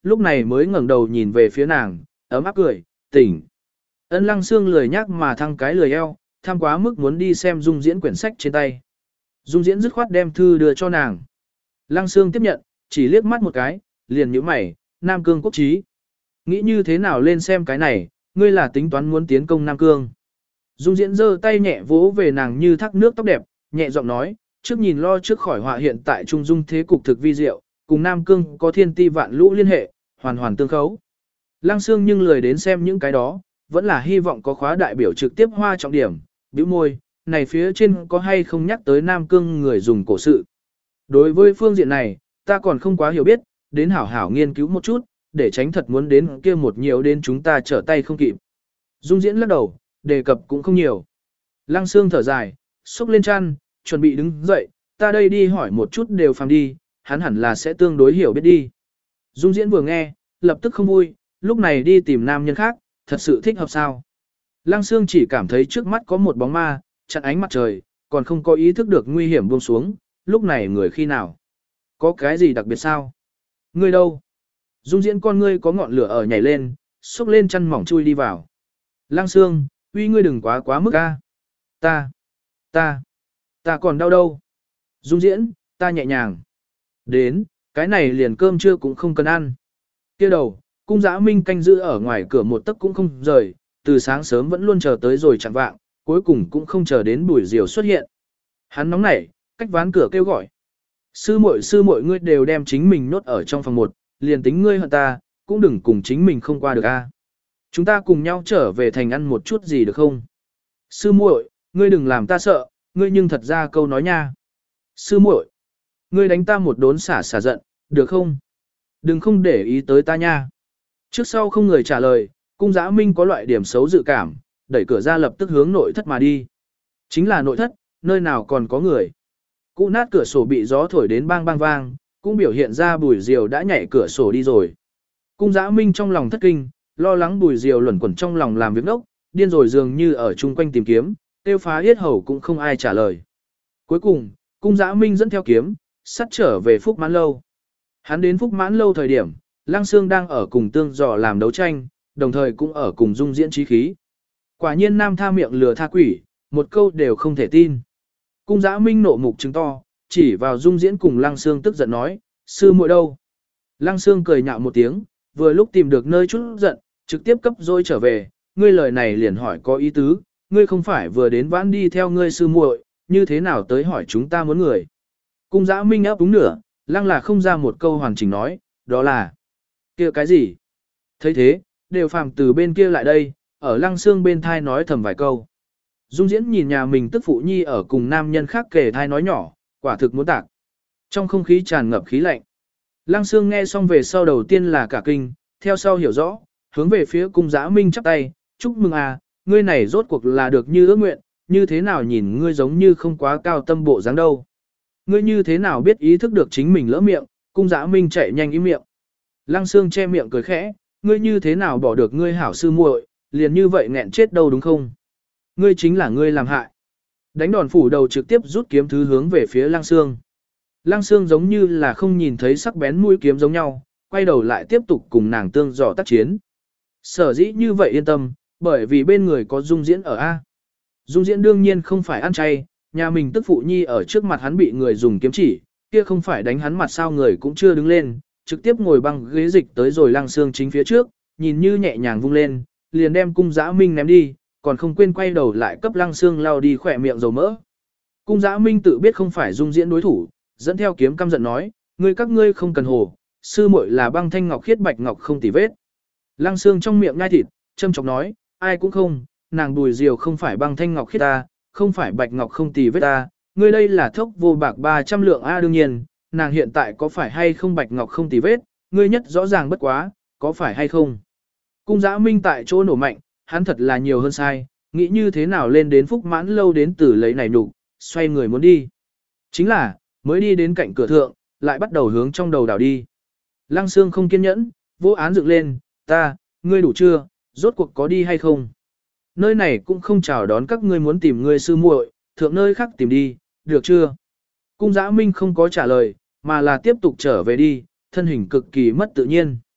lúc này mới ngẩng đầu nhìn về phía nàng, ấm áp cười, tỉnh. Ân Lăng Sương lười nhắc mà thăng cái lười eo, tham quá mức muốn đi xem Dung Diễn quyển sách trên tay. Dung Diễn dứt khoát đem thư đưa cho nàng. Lăng Sương tiếp nhận, chỉ liếc mắt một cái, liền nhíu mày, Nam Cương quốc trí. Nghĩ như thế nào lên xem cái này, ngươi là tính toán muốn tiến công Nam Cương. Dung Diễn giơ tay nhẹ vỗ về nàng như thác nước tóc đẹp, nhẹ giọng nói, trước nhìn lo trước khỏi họa hiện tại Trung Dung thế cục thực vi diệu, cùng Nam Cương có thiên ti vạn lũ liên hệ, hoàn hoàn tương khấu. Lăng Sương nhưng lười đến xem những cái đó, vẫn là hy vọng có khóa đại biểu trực tiếp hoa trọng điểm, bĩu môi, này phía trên có hay không nhắc tới Nam Cương người dùng cổ sự. Đối với phương diện này, ta còn không quá hiểu biết, đến hảo hảo nghiên cứu một chút, để tránh thật muốn đến kia một nhiều đến chúng ta trở tay không kịp. Dung Diễn lắc đầu, đề cập cũng không nhiều. Lăng Sương thở dài, xúc lên chăn, chuẩn bị đứng dậy, ta đây đi hỏi một chút đều phàm đi, hắn hẳn là sẽ tương đối hiểu biết đi. Dung Diễn vừa nghe, lập tức không vui, lúc này đi tìm nam nhân khác, thật sự thích hợp sao. Lăng Sương chỉ cảm thấy trước mắt có một bóng ma, chặn ánh mặt trời, còn không có ý thức được nguy hiểm buông xuống, lúc này người khi nào. Có cái gì đặc biệt sao? Ngươi đâu? Dung Diễn con ngươi có ngọn lửa ở nhảy lên, xúc lên chăn mỏng chui đi vào. Lăng Sương, uy ngươi đừng quá quá mức a. Ta, ta, ta còn đau đâu? Dung Diễn, ta nhẹ nhàng. Đến, cái này liền cơm trưa cũng không cần ăn. Kia đầu, Cung Dã Minh canh giữ ở ngoài cửa một tấc cũng không rời, từ sáng sớm vẫn luôn chờ tới rồi chẳng vạng, cuối cùng cũng không chờ đến Bùi Diều xuất hiện. Hắn nóng nảy, cách ván cửa kêu gọi. Sư muội sư muội ngươi đều đem chính mình nốt ở trong phòng một, liền tính ngươi hận ta, cũng đừng cùng chính mình không qua được a. Chúng ta cùng nhau trở về thành ăn một chút gì được không? Sư muội, ngươi đừng làm ta sợ, ngươi nhưng thật ra câu nói nha. Sư muội, ngươi đánh ta một đốn xả xả giận, được không? Đừng không để ý tới ta nha. Trước sau không người trả lời, Cung Dã Minh có loại điểm xấu dự cảm, đẩy cửa ra lập tức hướng nội thất mà đi. Chính là nội thất, nơi nào còn có người. Cũ nát cửa sổ bị gió thổi đến bang bang vang, cũng biểu hiện ra Bùi Diều đã nhảy cửa sổ đi rồi. Cung Dã Minh trong lòng thất kinh, lo lắng Bùi Diều luẩn quẩn trong lòng làm việc ngốc, điên rồi dường như ở chung quanh tìm kiếm, tiêu phá yết hầu cũng không ai trả lời. Cuối cùng, Cung Dã Minh dẫn theo kiếm, sắt trở về Phúc Mãn Lâu. Hắn đến Phúc Mãn Lâu thời điểm, Lăng Sương đang ở cùng Tương Giò làm đấu tranh, đồng thời cũng ở cùng Dung Diễn trí khí. Quả nhiên nam tha miệng lừa tha quỷ, một câu đều không thể tin. Cung Dã Minh nộ mục trừng to, chỉ vào Dung Diễn cùng Lăng Sương tức giận nói, sư muội đâu? Lăng Sương cười nhạo một tiếng, vừa lúc tìm được nơi chút giận, trực tiếp cấp dối trở về, ngươi lời này liền hỏi có ý tứ, ngươi không phải vừa đến vãn đi theo ngươi sư muội, như thế nào tới hỏi chúng ta muốn người. Cung Dã Minh ấp đúng nửa, Lăng là không ra một câu hoàn chỉnh nói, đó là kia cái gì? Thấy thế, đều phàm từ bên kia lại đây, ở Lăng Sương bên thai nói thầm vài câu. Dung Diễn nhìn nhà mình tức phụ nhi ở cùng nam nhân khác kề thai nói nhỏ, quả thực muốn tạc. Trong không khí tràn ngập khí lạnh. Lăng Sương nghe xong về sau đầu tiên là cả kinh, theo sau hiểu rõ, hướng về phía Cung Dã Minh chắp tay, chúc mừng à, ngươi này rốt cuộc là được như ước nguyện, như thế nào nhìn ngươi giống như không quá cao tâm bộ dáng đâu. Ngươi như thế nào biết ý thức được chính mình lỡ miệng, Cung Dã Minh chạy nhanh im miệng. Lăng Sương che miệng cười khẽ, ngươi như thế nào bỏ được ngươi hảo sư muội, liền như vậy nghẹn chết đâu đúng không? Ngươi chính là ngươi làm hại. Đánh đòn phủ đầu trực tiếp rút kiếm thứ hướng về phía Lăng Sương. Lăng Sương giống như là không nhìn thấy sắc bén mũi kiếm giống nhau, quay đầu lại tiếp tục cùng nàng Tương Giò tác chiến. Sở dĩ như vậy yên tâm, bởi vì bên người có Dung Diễn ở A. Dung Diễn đương nhiên không phải ăn chay, nhà mình tức phụ nhi ở trước mặt hắn bị người dùng kiếm chỉ, kia không phải đánh hắn mặt sao người cũng chưa đứng lên, trực tiếp ngồi băng ghế dịch tới rồi Lăng Sương chính phía trước, nhìn như nhẹ nhàng vung lên, liền đem Cung Dã Minh ném đi, còn không quên quay đầu lại cấp Lăng Sương lao đi khỏe miệng dầu mỡ. Cung Dã Minh tự biết không phải Dung Diễn đối thủ, dẫn theo kiếm căm giận nói, ngươi các ngươi không cần hồ, sư muội là băng thanh ngọc khiết bạch ngọc không tì vết. Lăng Sương trong miệng nhai thịt, châm chọc nói, ai cũng không, nàng Bùi Diều không phải băng thanh ngọc khiết ta, không phải bạch ngọc không tì vết ta, ngươi đây là thốc vô bạc ba trăm lượng a đương nhiên, nàng hiện tại có phải hay không bạch ngọc không tì vết, ngươi nhất rõ ràng bất quá, có phải hay không. Cung Dã Minh tại chỗ nổ mạnh, hắn thật là nhiều hơn sai, nghĩ như thế nào lên đến Phúc Mãn Lâu đến từ lấy này nụ, xoay người muốn đi. Chính là, mới đi đến cạnh cửa thượng, lại bắt đầu hướng trong đầu đảo đi. Lăng Sương không kiên nhẫn, vô án dựng lên, ta, ngươi đủ chưa, rốt cuộc có đi hay không? Nơi này cũng không chào đón các ngươi muốn tìm ngươi sư muội, thượng nơi khác tìm đi, được chưa? Cung Dã Minh không có trả lời, mà là tiếp tục trở về đi, thân hình cực kỳ mất tự nhiên.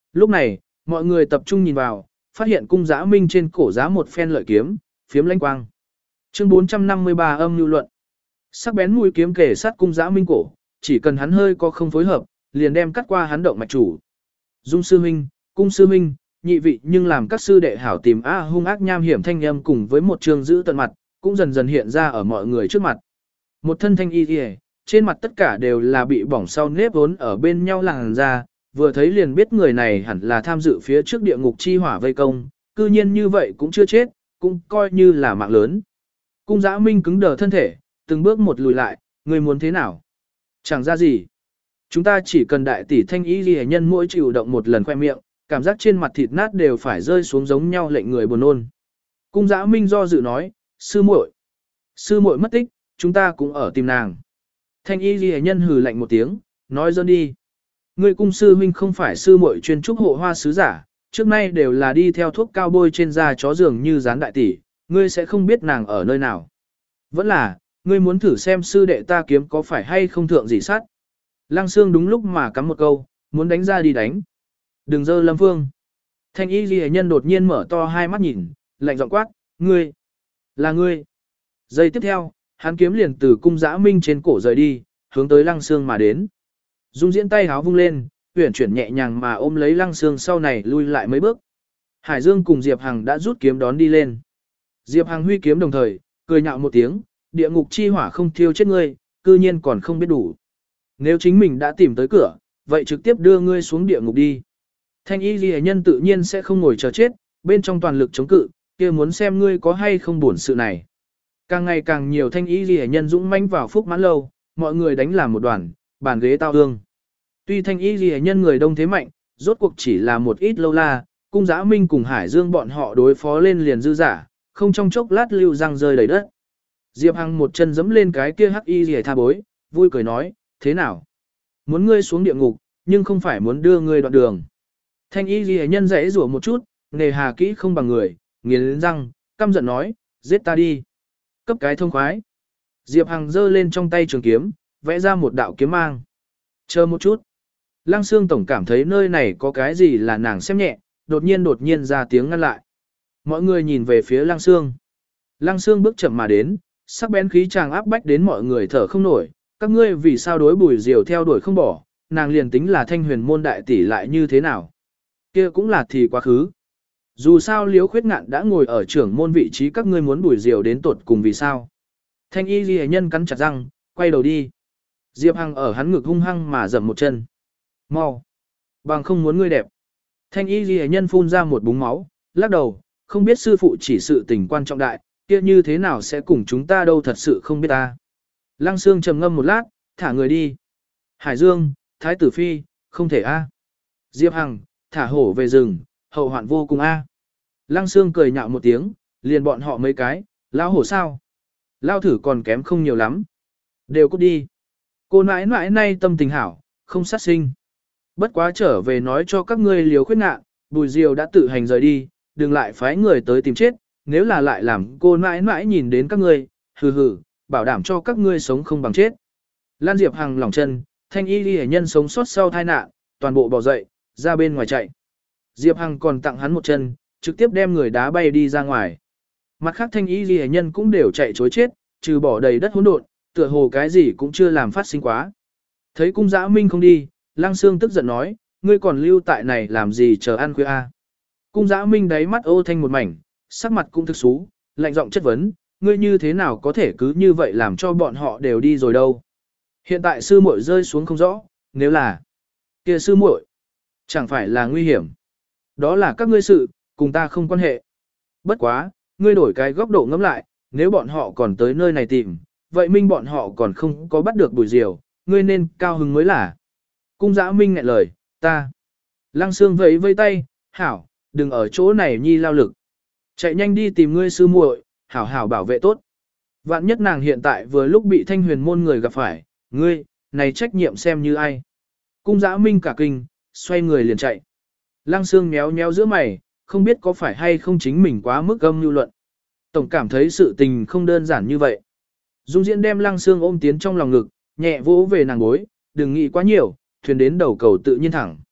Lúc này, mọi người tập trung nhìn vào, phát hiện cung giã minh trên cổ giá một phen lợi kiếm, phiếm lanh quang. Chương bốn trăm năm mươi ba âm lưu luận. Sắc bén mũi kiếm kề sát cung giã minh cổ, chỉ cần hắn hơi có không phối hợp, liền đem cắt qua hắn động mạch chủ. Dung sư huynh, cung sư huynh, nhị vị nhưng làm các sư đệ hảo tìm a hung ác nham hiểm thanh âm cùng với một trường giữ tận mặt, cũng dần dần hiện ra ở mọi người trước mặt. Một thân thanh y kìa, trên mặt tất cả đều là bị bỏng sau nếp vốn ở bên nhau làn ra, vừa thấy liền biết người này hẳn là tham dự phía trước địa ngục chi hỏa vây công, cư nhiên như vậy cũng chưa chết, cũng coi như là mạng lớn. Cung Dã Minh cứng đờ thân thể, từng bước một lùi lại, người muốn thế nào? Chẳng ra gì. Chúng ta chỉ cần đại tỷ thanh y ghi nhân mỗi chịu động một lần khoe miệng, cảm giác trên mặt thịt nát đều phải rơi xuống giống nhau lệnh người buồn nôn. Cung Dã Minh do dự nói, sư muội, sư muội mất tích, chúng ta cũng ở tìm nàng. Thanh y ghi nhân hừ lạnh một tiếng, nói dơn đi. Ngươi cung sư huynh không phải sư muội chuyên trúc hộ hoa sứ giả, trước nay đều là đi theo thuốc cao bôi trên da chó dường như dán đại tỷ, ngươi sẽ không biết nàng ở nơi nào. Vẫn là, ngươi muốn thử xem sư đệ ta kiếm có phải hay không thượng gì sát. Lăng Sương đúng lúc mà cắm một câu, muốn đánh ra đi đánh. Đừng dơ Lâm Phương. Thanh y ghi nhân đột nhiên mở to hai mắt nhìn, lạnh giọng quát, ngươi, là ngươi. Giây tiếp theo, hắn kiếm liền từ cung Dã Minh trên cổ rời đi, hướng tới Lăng Sương mà đến. Dung Diễn tay háo vung lên, uyển chuyển nhẹ nhàng mà ôm lấy Lăng Sương sau này lui lại mấy bước. Hải Dương cùng Diệp Hằng đã rút kiếm đón đi lên. Diệp Hằng huy kiếm đồng thời, cười nhạo một tiếng, địa ngục chi hỏa không thiêu chết ngươi, cư nhiên còn không biết đủ. Nếu chính mình đã tìm tới cửa, vậy trực tiếp đưa ngươi xuống địa ngục đi. Thanh y ghi nhân tự nhiên sẽ không ngồi chờ chết, bên trong toàn lực chống cự, kia muốn xem ngươi có hay không buồn sự này. Càng ngày càng nhiều thanh y ghi nhân dũng mãnh vào phúc mãn lâu, mọi người đánh làm một đoàn, bàn ghế tao ương. Tuy thanh y ghi nhân người đông thế mạnh, rốt cuộc chỉ là một ít lâu la, cung Dã Minh cùng Hải Dương bọn họ đối phó lên liền dư giả, không trong chốc lát lưu răng rơi đầy đất. Diệp Hằng một chân giẫm lên cái kia hắc y ghi tha bối, vui cười nói, thế nào? Muốn ngươi xuống địa ngục, nhưng không phải muốn đưa ngươi đoạn đường. Thanh y ghi nhân rẽ rủa một chút, nề hà kỹ không bằng người, nghiến răng, căm giận nói, giết ta đi. Cấp cái thông khoái. Diệp Hằng giơ lên trong tay trường kiếm, vẽ ra một đạo kiếm mang. Chờ một chút. Lăng Sương tổng cảm thấy nơi này có cái gì là nàng xem nhẹ, đột nhiên đột nhiên ra tiếng ngăn lại. Mọi người nhìn về phía Lăng Sương. Lăng Sương bước chậm mà đến, sắc bén khí chàng áp bách đến mọi người thở không nổi. Các ngươi vì sao đối Bùi Diều theo đuổi không bỏ, nàng liền tính là thanh huyền môn đại tỷ lại như thế nào. Kia cũng là thì quá khứ. Dù sao Liễu Khuyết Ngạn đã ngồi ở trưởng môn vị trí, các ngươi muốn Bùi Diều đến tột cùng vì sao. Thanh y ghi nhân cắn chặt răng, quay đầu đi. Diệp Hằng ở hắn ngực hung hăng mà dầm một chân. Mau, bằng không muốn ngươi đẹp. Thanh y ghi nhân phun ra một búng máu, lắc đầu, không biết sư phụ chỉ sự tình quan trọng đại, kia như thế nào sẽ cùng chúng ta đâu thật sự không biết ta. Lăng Sương trầm ngâm một lát, thả người đi. Hải Dương, Thái tử Phi, không thể a. Diệp Hằng, thả hổ về rừng, hậu hoạn vô cùng a. Lăng Sương cười nhạo một tiếng, liền bọn họ mấy cái, lão hổ sao? Lao thử còn kém không nhiều lắm. Đều cút đi. Cô nãi nãi nay tâm tình hảo, không sát sinh. Bất quá trở về nói cho các ngươi Liều Khuyết Ngạn, Bùi Diều đã tự hành rời đi, đừng lại phái người tới tìm chết, nếu là lại làm cô nãi nãi nhìn đến các ngươi, hừ hừ, bảo đảm cho các ngươi sống không bằng chết. Lan Diệp Hằng lỏng chân, thanh y ghi nhân sống sót sau tai nạn, toàn bộ bỏ dậy, ra bên ngoài chạy. Diệp Hằng còn tặng hắn một chân, trực tiếp đem người đá bay đi ra ngoài. Mặt khác thanh y ghi nhân cũng đều chạy chối chết, trừ bỏ đầy đất hỗn độn, tựa hồ cái gì cũng chưa làm phát sinh quá. Thấy cung Dã Minh không đi, Lăng Sương tức giận nói, ngươi còn lưu tại này làm gì chờ ăn khuya a? Cung Dã Minh đáy mắt ô thanh một mảnh, sắc mặt cũng thực xú, lạnh giọng chất vấn, ngươi như thế nào có thể cứ như vậy làm cho bọn họ đều đi rồi đâu? Hiện tại sư muội rơi xuống không rõ, nếu là kia sư muội, chẳng phải là nguy hiểm. Đó là các ngươi sự, cùng ta không quan hệ. Bất quá, ngươi đổi cái góc độ ngẫm lại, nếu bọn họ còn tới nơi này tìm, vậy minh bọn họ còn không có bắt được Bùi Diều, ngươi nên cao hứng mới là. Cung Dã Minh nghẹn lời, ta. Lăng Sương vẫy vây tay, hảo, đừng ở chỗ này nhi lao lực. Chạy nhanh đi tìm ngươi sư muội, hảo hảo bảo vệ tốt. Vạn nhất nàng hiện tại vừa lúc bị thanh huyền môn người gặp phải, ngươi, này trách nhiệm xem như ai. Cung Dã Minh cả kinh, xoay người liền chạy. Lăng Sương méo méo giữa mày, không biết có phải hay không chính mình quá mức âm lưu luận. Tổng cảm thấy sự tình không đơn giản như vậy. Dung Diễn đem Lăng Sương ôm tiến trong lòng ngực, nhẹ vỗ về nàng gối, đừng nghĩ quá nhiều, thuyền đến đầu cầu tự nhiên thẳng.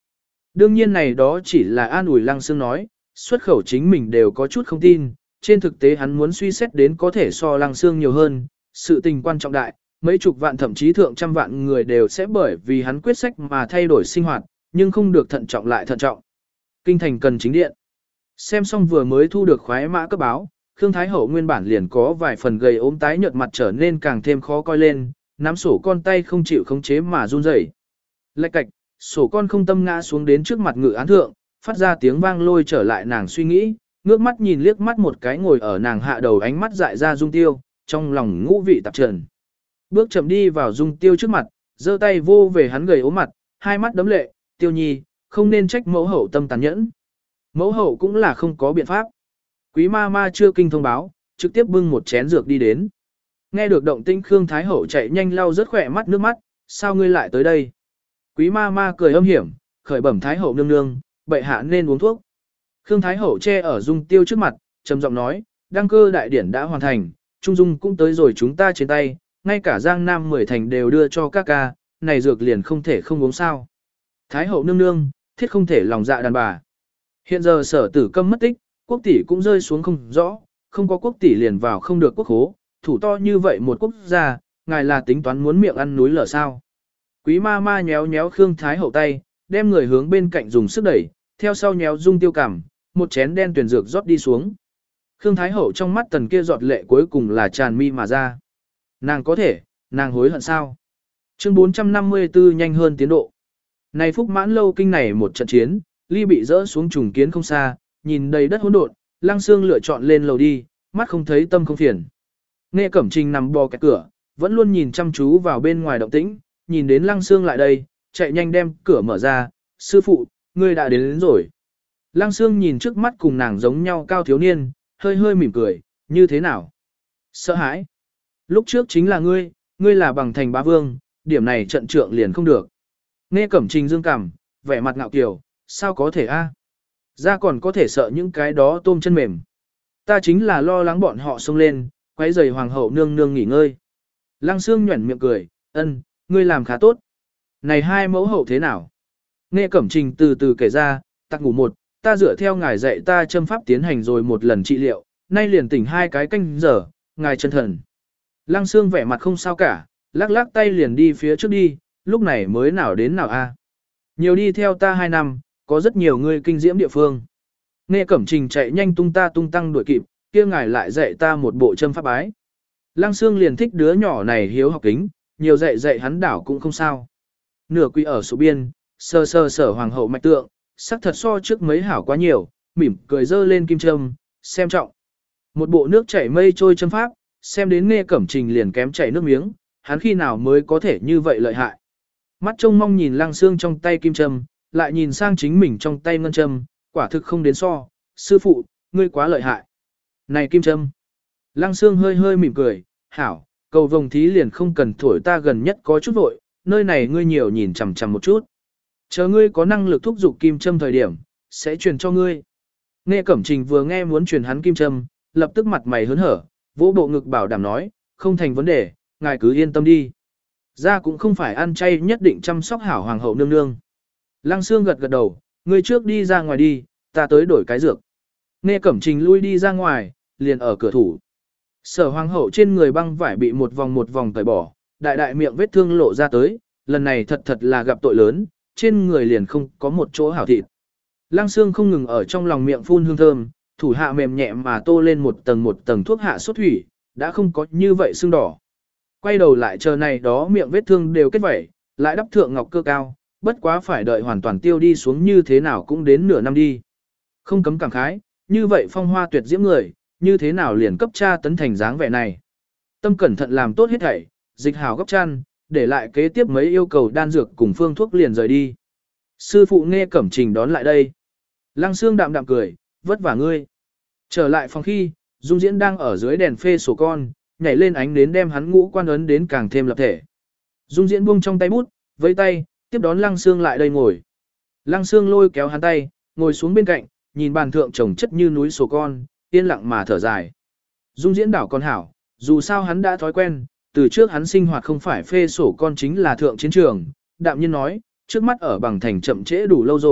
Đương nhiên này đó chỉ là an ủi Lăng Sương nói, xuất khẩu chính mình đều có chút không tin, trên thực tế hắn muốn suy xét đến có thể so Lăng Sương nhiều hơn, sự tình quan trọng đại, mấy chục vạn thậm chí thượng trăm vạn người đều sẽ bởi vì hắn quyết sách mà thay đổi sinh hoạt, nhưng không được thận trọng lại thận trọng. Kinh thành cần chính điện. Xem xong vừa mới thu được khoái mã cấp báo, Khương Thái Hậu nguyên bản liền có vài phần gầy ốm tái nhợt mặt trở nên càng thêm khó coi lên, nắm sổ con tay không chịu khống chế mà run rẩy. Lạch cạch, sổ con không tâm ngã xuống đến trước mặt ngự án thượng, phát ra tiếng vang lôi trở lại nàng suy nghĩ, ngước mắt nhìn liếc mắt một cái ngồi ở nàng hạ đầu ánh mắt dại ra Dung Tiêu, trong lòng ngũ vị tạp trần. Bước chậm đi vào Dung Tiêu trước mặt, giơ tay vô về hắn gầy ốm mặt, hai mắt đấm lệ, Tiêu Nhi, không nên trách mẫu hậu tâm tàn nhẫn. Mẫu hậu cũng là không có biện pháp. Quý ma ma chưa kinh thông báo, trực tiếp bưng một chén dược đi đến. Nghe được động tĩnh Khương Thái Hậu chạy nhanh lau rất khỏe mắt nước mắt, sao ngươi lại tới đây? Quý ma ma cười âm hiểm, khởi bẩm Thái Hậu nương nương, bệ hạ nên uống thuốc. Khương Thái Hậu che ở Dung Tiêu trước mặt, trầm giọng nói, đăng cơ đại điển đã hoàn thành, Trung Dung cũng tới rồi chúng ta trên tay, ngay cả Giang Nam mười thành đều đưa cho các ca, này dược liền không thể không uống sao. Thái Hậu nương nương, thiết không thể lòng dạ đàn bà. Hiện giờ sở tử câm mất tích, quốc tỷ cũng rơi xuống không rõ, không có quốc tỷ liền vào không được quốc hố, thủ to như vậy một quốc gia, ngài là tính toán muốn miệng ăn núi lở sao. Quý ma ma nhéo nhéo Khương Thái Hậu tay, đem người hướng bên cạnh dùng sức đẩy, theo sau nhéo Dung Tiêu cảm, một chén đen tuyển dược rót đi xuống. Khương Thái Hậu trong mắt tần kia giọt lệ cuối cùng là tràn mi mà ra. Nàng có thể, nàng hối hận sao? Chương bốn trăm năm mươi tư nhanh hơn tiến độ. Này phúc mãn lâu kinh này một trận chiến, ly bị rỡ xuống trùng kiến không xa, nhìn đầy đất hỗn độn, Lăng Sương lựa chọn lên lầu đi, mắt không thấy tâm không phiền. Nghe Cẩm Trình nằm bò kẹt cửa, vẫn luôn nhìn chăm chú vào bên ngoài động tĩnh, nhìn đến Lăng Sương lại đây, chạy nhanh đem cửa mở ra, sư phụ, ngươi đã đến, đến rồi. Lăng Sương nhìn trước mắt cùng nàng giống nhau cao thiếu niên, hơi hơi mỉm cười, như thế nào? Sợ hãi. Lúc trước chính là ngươi, ngươi là bằng thành bá vương, điểm này trận trượng liền không được. Nghe Cẩm Trình dương cảm, vẻ mặt ngạo kiều, sao có thể a? Ra còn có thể sợ những cái đó tôm chân mềm. Ta chính là lo lắng bọn họ xông lên, quấy rầy hoàng hậu nương nương nghỉ ngơi. Lăng Sương nhuẩn miệng cười, ân, ngươi làm khá tốt. Này hai mẫu hậu thế nào? Nghe Cẩm Trình từ từ kể ra, tặc ngủ một, ta dựa theo ngài dạy ta châm pháp tiến hành rồi một lần trị liệu, nay liền tỉnh hai cái canh giờ, ngài chân thần. Lăng Sương vẻ mặt không sao cả, lắc lắc tay liền đi phía trước đi, lúc này mới nào đến nào a? Nhiều đi theo ta hai năm, có rất nhiều người kinh diễm địa phương. Nghe Cẩm Trình chạy nhanh tung ta tung tăng đuổi kịp, kia ngài lại dạy ta một bộ châm pháp bái. Lăng Sương liền thích đứa nhỏ này hiếu học kính, nhiều dạy dạy hắn đảo cũng không sao. Nửa quỳ ở số biên, sơ sơ sở hoàng hậu mạch tượng, sắc thật so trước mấy hảo quá nhiều, mỉm cười dơ lên kim châm, xem trọng. Một bộ nước chảy mây trôi châm pháp, xem đến Nghe Cẩm Trình liền kém chảy nước miếng, hắn khi nào mới có thể như vậy lợi hại. Mắt trông mong nhìn Lăng Sương trong tay kim châm, lại nhìn sang chính mình trong tay ngân châm, quả thực không đến so, sư phụ, ngươi quá lợi hại. Này kim châm. Lăng Sương hơi hơi mỉm cười, hảo, cầu vồng thí liền không cần thổi ta gần nhất có chút vội, nơi này ngươi nhiều nhìn chằm chằm một chút. Chờ ngươi có năng lực thúc giục kim châm thời điểm, sẽ truyền cho ngươi. Nghe Cẩm Trình vừa nghe muốn truyền hắn kim châm, lập tức mặt mày hớn hở, vỗ bộ ngực bảo đảm nói, không thành vấn đề, ngài cứ yên tâm đi. Ra cũng không phải ăn chay nhất định chăm sóc hảo hoàng hậu nương nương. Lăng Sương gật gật đầu, ngươi trước đi ra ngoài đi, ta tới đổi cái dược. Nghe Cẩm Trình lui đi ra ngoài, liền ở cửa thủ. Sở hoàng hậu trên người băng vải bị một vòng một vòng tẩy bỏ, đại đại miệng vết thương lộ ra tới, lần này thật thật là gặp tội lớn, trên người liền không có một chỗ hảo thịt. Lăng Sương không ngừng ở trong lòng miệng phun hương thơm, thủ hạ mềm nhẹ mà tô lên một tầng một tầng thuốc hạ sốt thủy, đã không có như vậy sưng đỏ. Quay đầu lại chờ này đó miệng vết thương đều kết vẩy, lại đắp thượng ngọc cơ cao, bất quá phải đợi hoàn toàn tiêu đi xuống như thế nào cũng đến nửa năm đi. Không cấm cảm khái, như vậy phong hoa tuyệt diễm người, như thế nào liền cấp cha tấn thành dáng vẻ này. Tâm cẩn thận làm tốt hết thảy, dịch hảo gấp chăn, để lại kế tiếp mấy yêu cầu đan dược cùng phương thuốc liền rời đi. Sư phụ Nghe Cẩm Trình đón lại đây. Lăng Sương đạm đạm cười, vất vả ngươi. Trở lại phòng khi, Dung Diễn đang ở dưới đèn phê sổ con, nhảy lên ánh đến đem hắn ngũ quan ấn đến càng thêm lập thể. Dung Diễn buông trong tay bút, vẫy tay, tiếp đón Lăng Sương lại đây ngồi. Lăng Sương lôi kéo hắn tay, ngồi xuống bên cạnh, nhìn bàn thượng chồng chất như núi sổ con, yên lặng mà thở dài. Dung Diễn đảo con hảo, dù sao hắn đã thói quen, từ trước hắn sinh hoạt không phải phê sổ con chính là thượng chiến trường, đạm nhiên nói, trước mắt ở bằng thành chậm trễ đủ lâu rồi,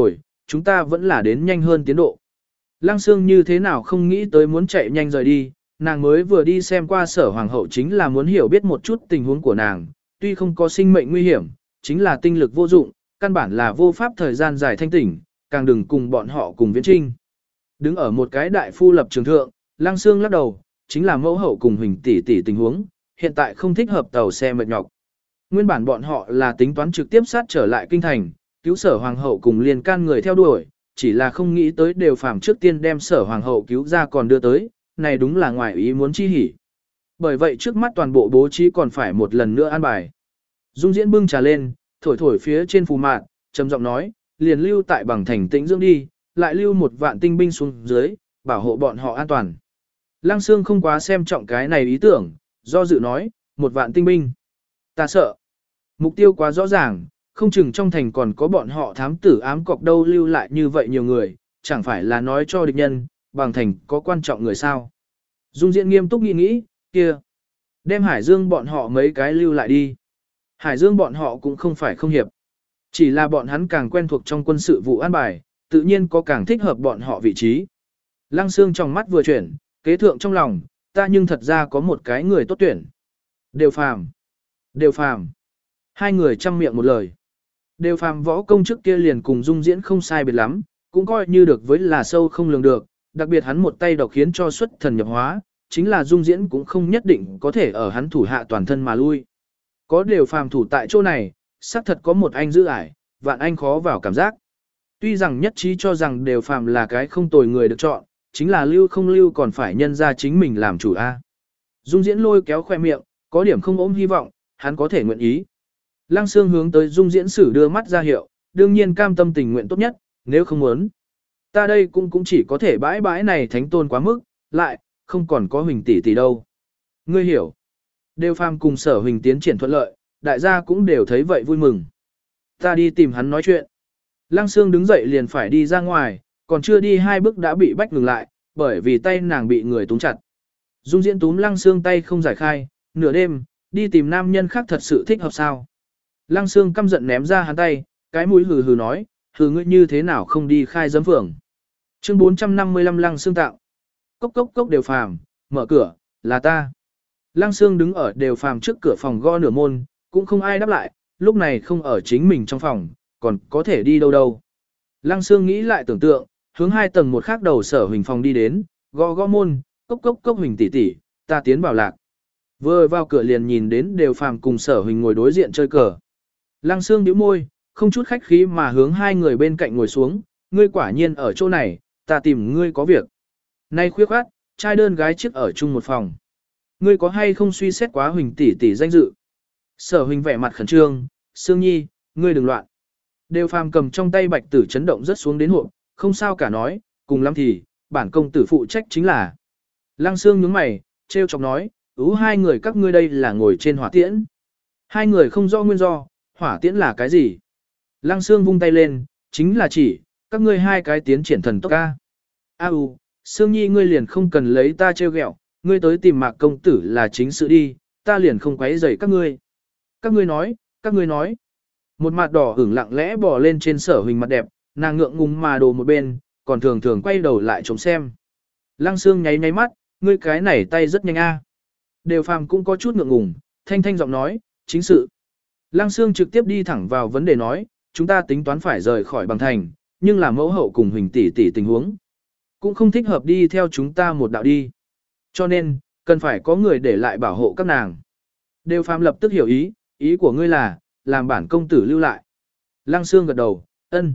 chúng ta vẫn là đến nhanh hơn tiến độ. Lăng Sương như thế nào không nghĩ tới muốn chạy nhanh rời đi, nàng mới vừa đi xem qua sở hoàng hậu chính là muốn hiểu biết một chút tình huống của nàng, tuy không có sinh mệnh nguy hiểm, chính là tinh lực vô dụng, căn bản là vô pháp thời gian dài thanh tỉnh, càng đừng cùng bọn họ cùng viễn trinh. Đứng ở một cái đại phu lập trường thượng, Lăng Sương lắc đầu, chính là mẫu hậu cùng Huỳnh tỷ tỷ tình huống, hiện tại không thích hợp tàu xe mệt nhọc. Nguyên bản bọn họ là tính toán trực tiếp sát trở lại kinh thành, cứu sở hoàng hậu cùng liên can người theo đuổi, chỉ là không nghĩ tới đều phàm trước tiên đem sở hoàng hậu cứu ra còn đưa tới, này đúng là ngoài ý muốn chi hỉ. Bởi vậy trước mắt toàn bộ bố trí còn phải một lần nữa an bài. Dung Diễn bưng trà lên, thổi thổi phía trên phù mạn, trầm giọng nói, liền lưu tại bằng thành tĩnh dưỡng đi, lại lưu một vạn tinh binh xuống dưới, bảo hộ bọn họ an toàn. Lăng Sương không quá xem trọng cái này ý tưởng, do dự nói, một vạn tinh binh. Ta sợ. Mục tiêu quá rõ ràng, không chừng trong thành còn có bọn họ thám tử ám cọc đâu lưu lại như vậy nhiều người, chẳng phải là nói cho địch nhân, bằng thành có quan trọng người sao. Dung Diễn nghiêm túc nghĩ nghĩ, kia. Đem Hải Dương bọn họ mấy cái lưu lại đi. Hải Dương bọn họ cũng không phải không hiệp. Chỉ là bọn hắn càng quen thuộc trong quân sự vụ an bài, tự nhiên có càng thích hợp bọn họ vị trí. Lăng Sương trong mắt vừa chuyển, kế thượng trong lòng, ta nhưng thật ra có một cái người tốt tuyển. Đều phàm. Đều phàm. Hai người chăm miệng một lời. Đều phàm võ công trước kia liền cùng Dung Diễn không sai biệt lắm, cũng coi như được với là sâu không lường được, đặc biệt hắn một tay độc khiến cho xuất thần nhập hóa, chính là Dung Diễn cũng không nhất định có thể ở hắn thủ hạ toàn thân mà lui. Có đều phàm thủ tại chỗ này, xác thật có một anh giữ ải, vạn anh khó vào cảm giác. Tuy rằng nhất trí cho rằng đều phàm là cái không tồi người được chọn, chính là lưu không lưu còn phải nhân ra chính mình làm chủ A. Dung Diễn lôi kéo khoe miệng, có điểm không ôm hy vọng, hắn có thể nguyện ý. Lăng Sương hướng tới Dung Diễn sử đưa mắt ra hiệu, đương nhiên cam tâm tình nguyện tốt nhất, nếu không muốn. Ta đây cũng cũng chỉ có thể bãi bãi này thánh tôn quá mức, lại, không còn có Huỳnh tỷ tỷ đâu. Ngươi hiểu. Đều phàm cùng sở Huỳnh tiến triển thuận lợi, đại gia cũng đều thấy vậy vui mừng. Ta đi tìm hắn nói chuyện. Lăng Sương đứng dậy liền phải đi ra ngoài, còn chưa đi hai bước đã bị bách ngừng lại, bởi vì tay nàng bị người túm chặt. Dung Diễn túm Lăng Sương tay không giải khai, nửa đêm, đi tìm nam nhân khác thật sự thích hợp sao. Lăng Sương căm giận ném ra hắn tay, cái mũi hừ hừ nói, hừ ngươi như thế nào không đi khai giấm phường. Chương bốn trăm năm mươi lăm Lăng Sương tạo. Cốc cốc cốc đều phàm, mở cửa, là ta. Lăng Sương đứng ở đều phàm trước cửa phòng gõ nửa môn, cũng không ai đáp lại, lúc này không ở chính mình trong phòng, còn có thể đi đâu đâu. Lăng Sương nghĩ lại tưởng tượng, hướng hai tầng một khác đầu sở Huỳnh phòng đi đến, gõ gõ môn, cốc cốc cốc Huỳnh tỷ tỷ, ta tiến vào lạc. Vừa vào cửa liền nhìn đến đều phàm cùng sở Huỳnh ngồi đối diện chơi cờ. Lăng Sương nhíu môi, không chút khách khí mà hướng hai người bên cạnh ngồi xuống, ngươi quả nhiên ở chỗ này, ta tìm ngươi có việc. Nay khuya khoát, trai đơn gái chiếc ở chung một phòng. Ngươi có hay không suy xét quá Huỳnh tỷ tỷ danh dự? Sở Huỳnh vẻ mặt khẩn trương, Sương Nhi, ngươi đừng loạn. Đều phàm cầm trong tay bạch tử chấn động rất xuống đến hộp, không sao cả nói, cùng lắm thì, bản công tử phụ trách chính là. Lăng Sương nhướng mày, trêu chọc nói, ú hai người các ngươi đây là ngồi trên hỏa tiễn. Hai người không rõ nguyên do, hỏa tiễn là cái gì? Lăng Sương vung tay lên, chính là chỉ, các ngươi hai cái tiến triển thần tốc ca. A u, Sương Nhi ngươi liền không cần lấy ta trêu ghẹo, ngươi tới tìm Mạc công tử là chính sự đi, ta liền không quấy rầy các ngươi. Các ngươi nói, các ngươi nói. Một mặt đỏ ửng lặng lẽ bò lên trên sở Huỳnh mặt đẹp, nàng ngượng ngùng mà đồ một bên, còn thường thường quay đầu lại trông xem. Lăng Sương nháy nháy mắt, ngươi cái này tay rất nhanh a. Đều phàm cũng có chút ngượng ngùng, thanh thanh giọng nói, chính sự. Lăng Sương trực tiếp đi thẳng vào vấn đề nói, chúng ta tính toán phải rời khỏi bằng thành, nhưng là mẫu hậu cùng Huỳnh tỷ tỷ tình huống. Cũng không thích hợp đi theo chúng ta một đạo đi. Cho nên, cần phải có người để lại bảo hộ các nàng. Đều phàm lập tức hiểu ý, ý của ngươi là, làm bản công tử lưu lại. Lăng Sương gật đầu, ân.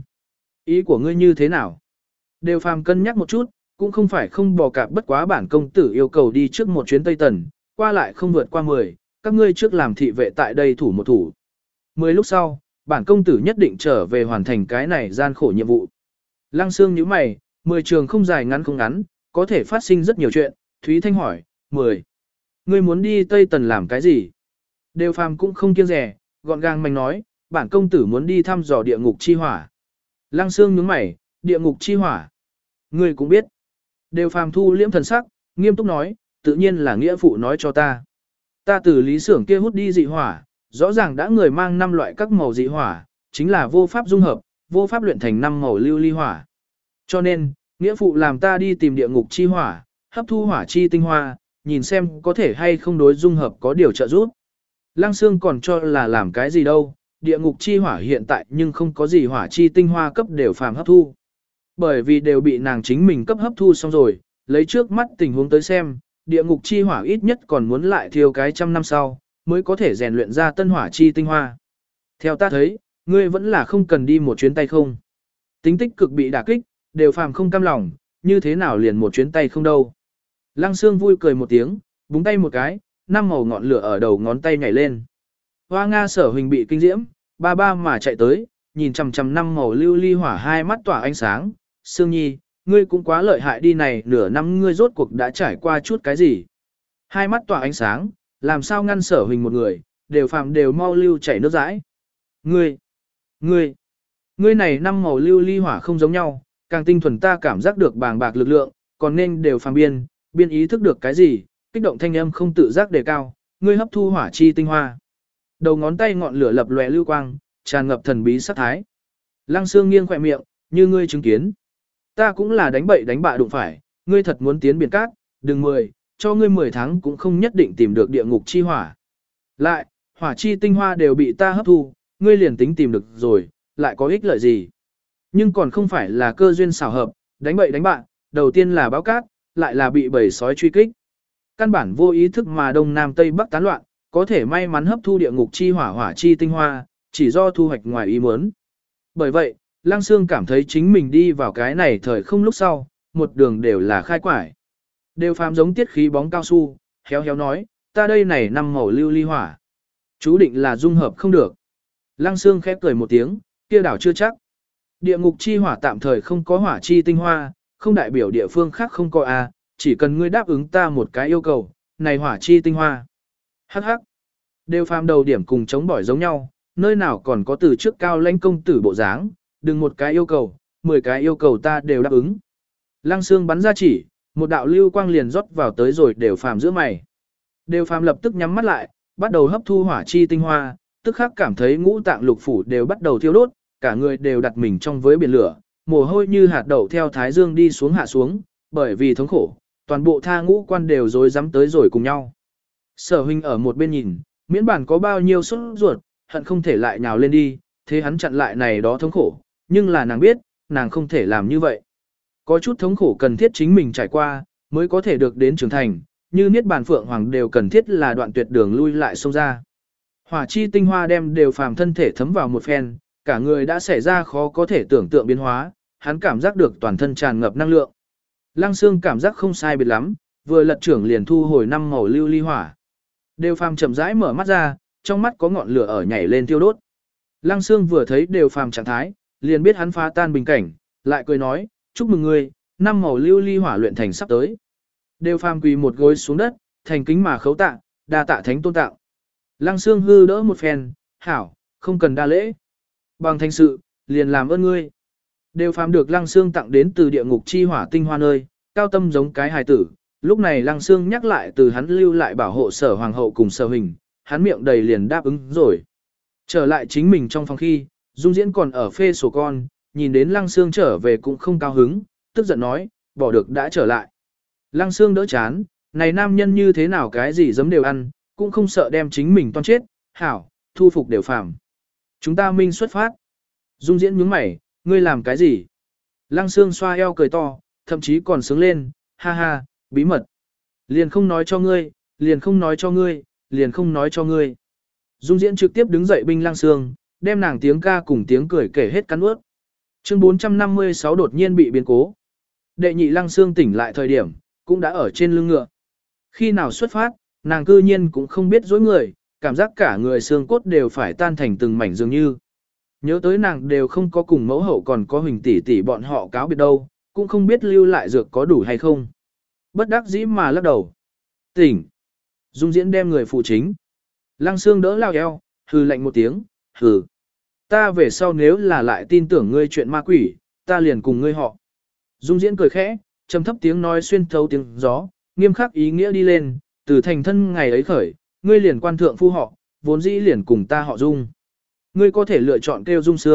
Ý của ngươi như thế nào? Đều phàm cân nhắc một chút, cũng không phải không bò cạp bất quá bản công tử yêu cầu đi trước một chuyến Tây Tần, qua lại không vượt qua mười, các ngươi trước làm thị vệ tại đây thủ một thủ. Mười lúc sau, bản công tử nhất định trở về hoàn thành cái này gian khổ nhiệm vụ. Lăng Sương nhíu mày, mười trường không dài ngắn không ngắn, có thể phát sinh rất nhiều chuyện, Thúy Thanh hỏi, mười. Ngươi muốn đi Tây Tần làm cái gì? Đều phàm cũng không kiêng rẻ, gọn gàng mình nói, bản công tử muốn đi thăm dò địa ngục chi hỏa. Lăng Sương nhướng mày, địa ngục chi hỏa. Ngươi cũng biết. Đều phàm thu liễm thần sắc, nghiêm túc nói, tự nhiên là nghĩa phụ nói cho ta. Ta từ lý xưởng kia hút đi dị hỏa, rõ ràng đã người mang năm loại các màu dị hỏa, chính là vô pháp dung hợp, vô pháp luyện thành năm màu lưu ly hỏa. Cho nên, nghĩa phụ làm ta đi tìm địa ngục chi hỏa, hấp thu hỏa chi tinh hoa, nhìn xem có thể hay không đối dung hợp có điều trợ giúp. Lăng Sương còn cho là làm cái gì đâu, địa ngục chi hỏa hiện tại nhưng không có gì hỏa chi tinh hoa cấp đều phàm hấp thu. Bởi vì đều bị nàng chính mình cấp hấp thu xong rồi, lấy trước mắt tình huống tới xem, địa ngục chi hỏa ít nhất còn muốn lại thiêu cái trăm năm sau, mới có thể rèn luyện ra tân hỏa chi tinh hoa. Theo ta thấy, ngươi vẫn là không cần đi một chuyến tay không. Tính tích cực bị đả kích, đều phàm không cam lòng, như thế nào liền một chuyến tay không đâu. Lăng Sương vui cười một tiếng, búng tay một cái, năm màu ngọn lửa ở đầu ngón tay nhảy lên. Hoa Nga Sở Huỳnh bị kinh diễm, ba ba mà chạy tới, nhìn chằm chằm năm màu lưu ly hỏa hai mắt tỏa ánh sáng. Sương Nhi, ngươi cũng quá lợi hại đi này, nửa năm ngươi rốt cuộc đã trải qua chút cái gì. Hai mắt tỏa ánh sáng, làm sao ngăn Sở Huỳnh một người, đều phàm đều mau lưu chảy nước dãi. Ngươi, ngươi, ngươi này năm màu lưu ly hỏa không giống nhau, càng tinh thuần ta cảm giác được bàng bạc lực lượng, còn nên đều phàm biên, biên ý thức được cái gì, kích động thanh âm không tự giác đề cao, ngươi hấp thu hỏa chi tinh hoa. Đầu ngón tay ngọn lửa lập lòe lưu quang, tràn ngập thần bí sát thái. Lăng Sương nghiêng khỏe miệng, như ngươi chứng kiến. Ta cũng là đánh bậy đánh bạ đụng phải, ngươi thật muốn tiến biển cát, đừng mười, cho ngươi mười tháng cũng không nhất định tìm được địa ngục chi hỏa. Lại, hỏa chi tinh hoa đều bị ta hấp thu, ngươi liền tính tìm được rồi, lại có ích lợi gì. Nhưng còn không phải là cơ duyên xảo hợp, đánh bậy đánh bạ, đầu tiên là báo cát, lại là bị bầy sói truy kích. Căn bản vô ý thức mà đông nam tây bắc tán loạn, có thể may mắn hấp thu địa ngục chi hỏa hỏa chi tinh hoa, chỉ do thu hoạch ngoài ý muốn. Bởi vậy, Lăng Sương cảm thấy chính mình đi vào cái này thời không lúc sau, một đường đều là khai quải. Đều phàm giống tiết khí bóng cao su, héo héo nói, ta đây này năm màu lưu ly hỏa. Chú định là dung hợp không được. Lăng Sương khép cười một tiếng, kia đảo chưa chắc. Địa ngục chi hỏa tạm thời không có hỏa chi tinh hoa, không đại biểu địa phương khác không có a, chỉ cần ngươi đáp ứng ta một cái yêu cầu, này hỏa chi tinh hoa. Hắc hắc. Đều phàm đầu điểm cùng chống bỏi giống nhau, nơi nào còn có từ trước cao lãnh công tử bộ dáng, đừng một cái yêu cầu, mười cái yêu cầu ta đều đáp ứng. Lăng Sương bắn ra chỉ, một đạo lưu quang liền rót vào tới rồi đều phàm giữa mày. Đều phàm lập tức nhắm mắt lại, bắt đầu hấp thu hỏa chi tinh hoa, tức khắc cảm thấy ngũ tạng lục phủ đều bắt đầu thiêu đốt, cả người đều đặt mình trong với biển lửa, mồ hôi như hạt đậu theo thái dương đi xuống hạ xuống, bởi vì thống khổ, toàn bộ tha ngũ quan đều rối rắm tới rồi cùng nhau. Sở Huynh ở một bên nhìn, miễn bản có bao nhiêu sốt ruột, hận không thể lại nhào lên đi, thế hắn chặn lại này đó thống khổ, nhưng là nàng biết, nàng không thể làm như vậy. Có chút thống khổ cần thiết chính mình trải qua, mới có thể được đến trưởng thành, như Niết Bàn Phượng Hoàng đều cần thiết là đoạn tuyệt đường lui lại xông ra. Hỏa chi tinh hoa đem đều phàm thân thể thấm vào một phen, cả người đã xảy ra khó có thể tưởng tượng biến hóa, hắn cảm giác được toàn thân tràn ngập năng lượng. Lăng Sương cảm giác không sai biệt lắm, vừa lật trưởng liền thu hồi năm màu lưu ly hỏa. Đều phàm chậm rãi mở mắt ra, trong mắt có ngọn lửa ở nhảy lên thiêu đốt. Lăng Sương vừa thấy đều phàm trạng thái, liền biết hắn phá tan bình cảnh, lại cười nói, chúc mừng ngươi, năm màu lưu ly hỏa luyện thành sắp tới. Đều phàm quỳ một gối xuống đất, thành kính mà khấu tạ, đa tạ thánh tôn tạo. Lăng Sương hư đỡ một phen, hảo, không cần đa lễ. Bằng thành sự, liền làm ơn ngươi. Đều phàm được Lăng Sương tặng đến từ địa ngục chi hỏa tinh hoa nơi, cao tâm giống cái hài tử. Lúc này Lăng Sương nhắc lại từ hắn lưu lại bảo hộ Sở Hoàng hậu cùng Sở Hình, hắn miệng đầy liền đáp ứng rồi. Trở lại chính mình trong phòng khi, Dung Diễn còn ở phê sổ con, nhìn đến Lăng Sương trở về cũng không cao hứng, tức giận nói, bỏ được đã trở lại. Lăng Sương đỡ chán, này nam nhân như thế nào cái gì giấm đều ăn, cũng không sợ đem chính mình toan chết, hảo, thu phục đều phàm. Chúng ta minh xuất phát. Dung Diễn nhướng mày, ngươi làm cái gì? Lăng Sương xoa eo cười to, thậm chí còn sướng lên, ha ha, bí mật. Liền không nói cho ngươi, liền không nói cho ngươi, liền không nói cho ngươi. Dung Diễn trực tiếp đứng dậy binh Lăng Sương, đem nàng tiếng ca cùng tiếng cười kể hết cắn ướt. Chương bốn trăm năm mươi sáu đột nhiên bị biến cố. Đệ nhị Lăng Sương tỉnh lại thời điểm, cũng đã ở trên lưng ngựa. Khi nào xuất phát, nàng cư nhiên cũng không biết dối người, cảm giác cả người xương cốt đều phải tan thành từng mảnh dường như. Nhớ tới nàng đều không có cùng mẫu hậu còn có Huỳnh tỷ tỷ bọn họ cáo biệt đâu, cũng không biết lưu lại dược có đủ hay không. Bất đắc dĩ mà lắc đầu. Tỉnh. Dung Diễn đem người phụ chính. Lăng Sương đỡ lao eo, hừ lạnh một tiếng, hừ. Ta về sau nếu là lại tin tưởng ngươi chuyện ma quỷ, ta liền cùng ngươi họ. Dung Diễn cười khẽ, trầm thấp tiếng nói xuyên thấu tiếng gió, nghiêm khắc ý nghĩa đi lên, từ thành thân ngày ấy khởi, ngươi liền quan thượng phu họ, vốn dĩ liền cùng ta họ Dung. Ngươi có thể lựa chọn kêu Dung Sương,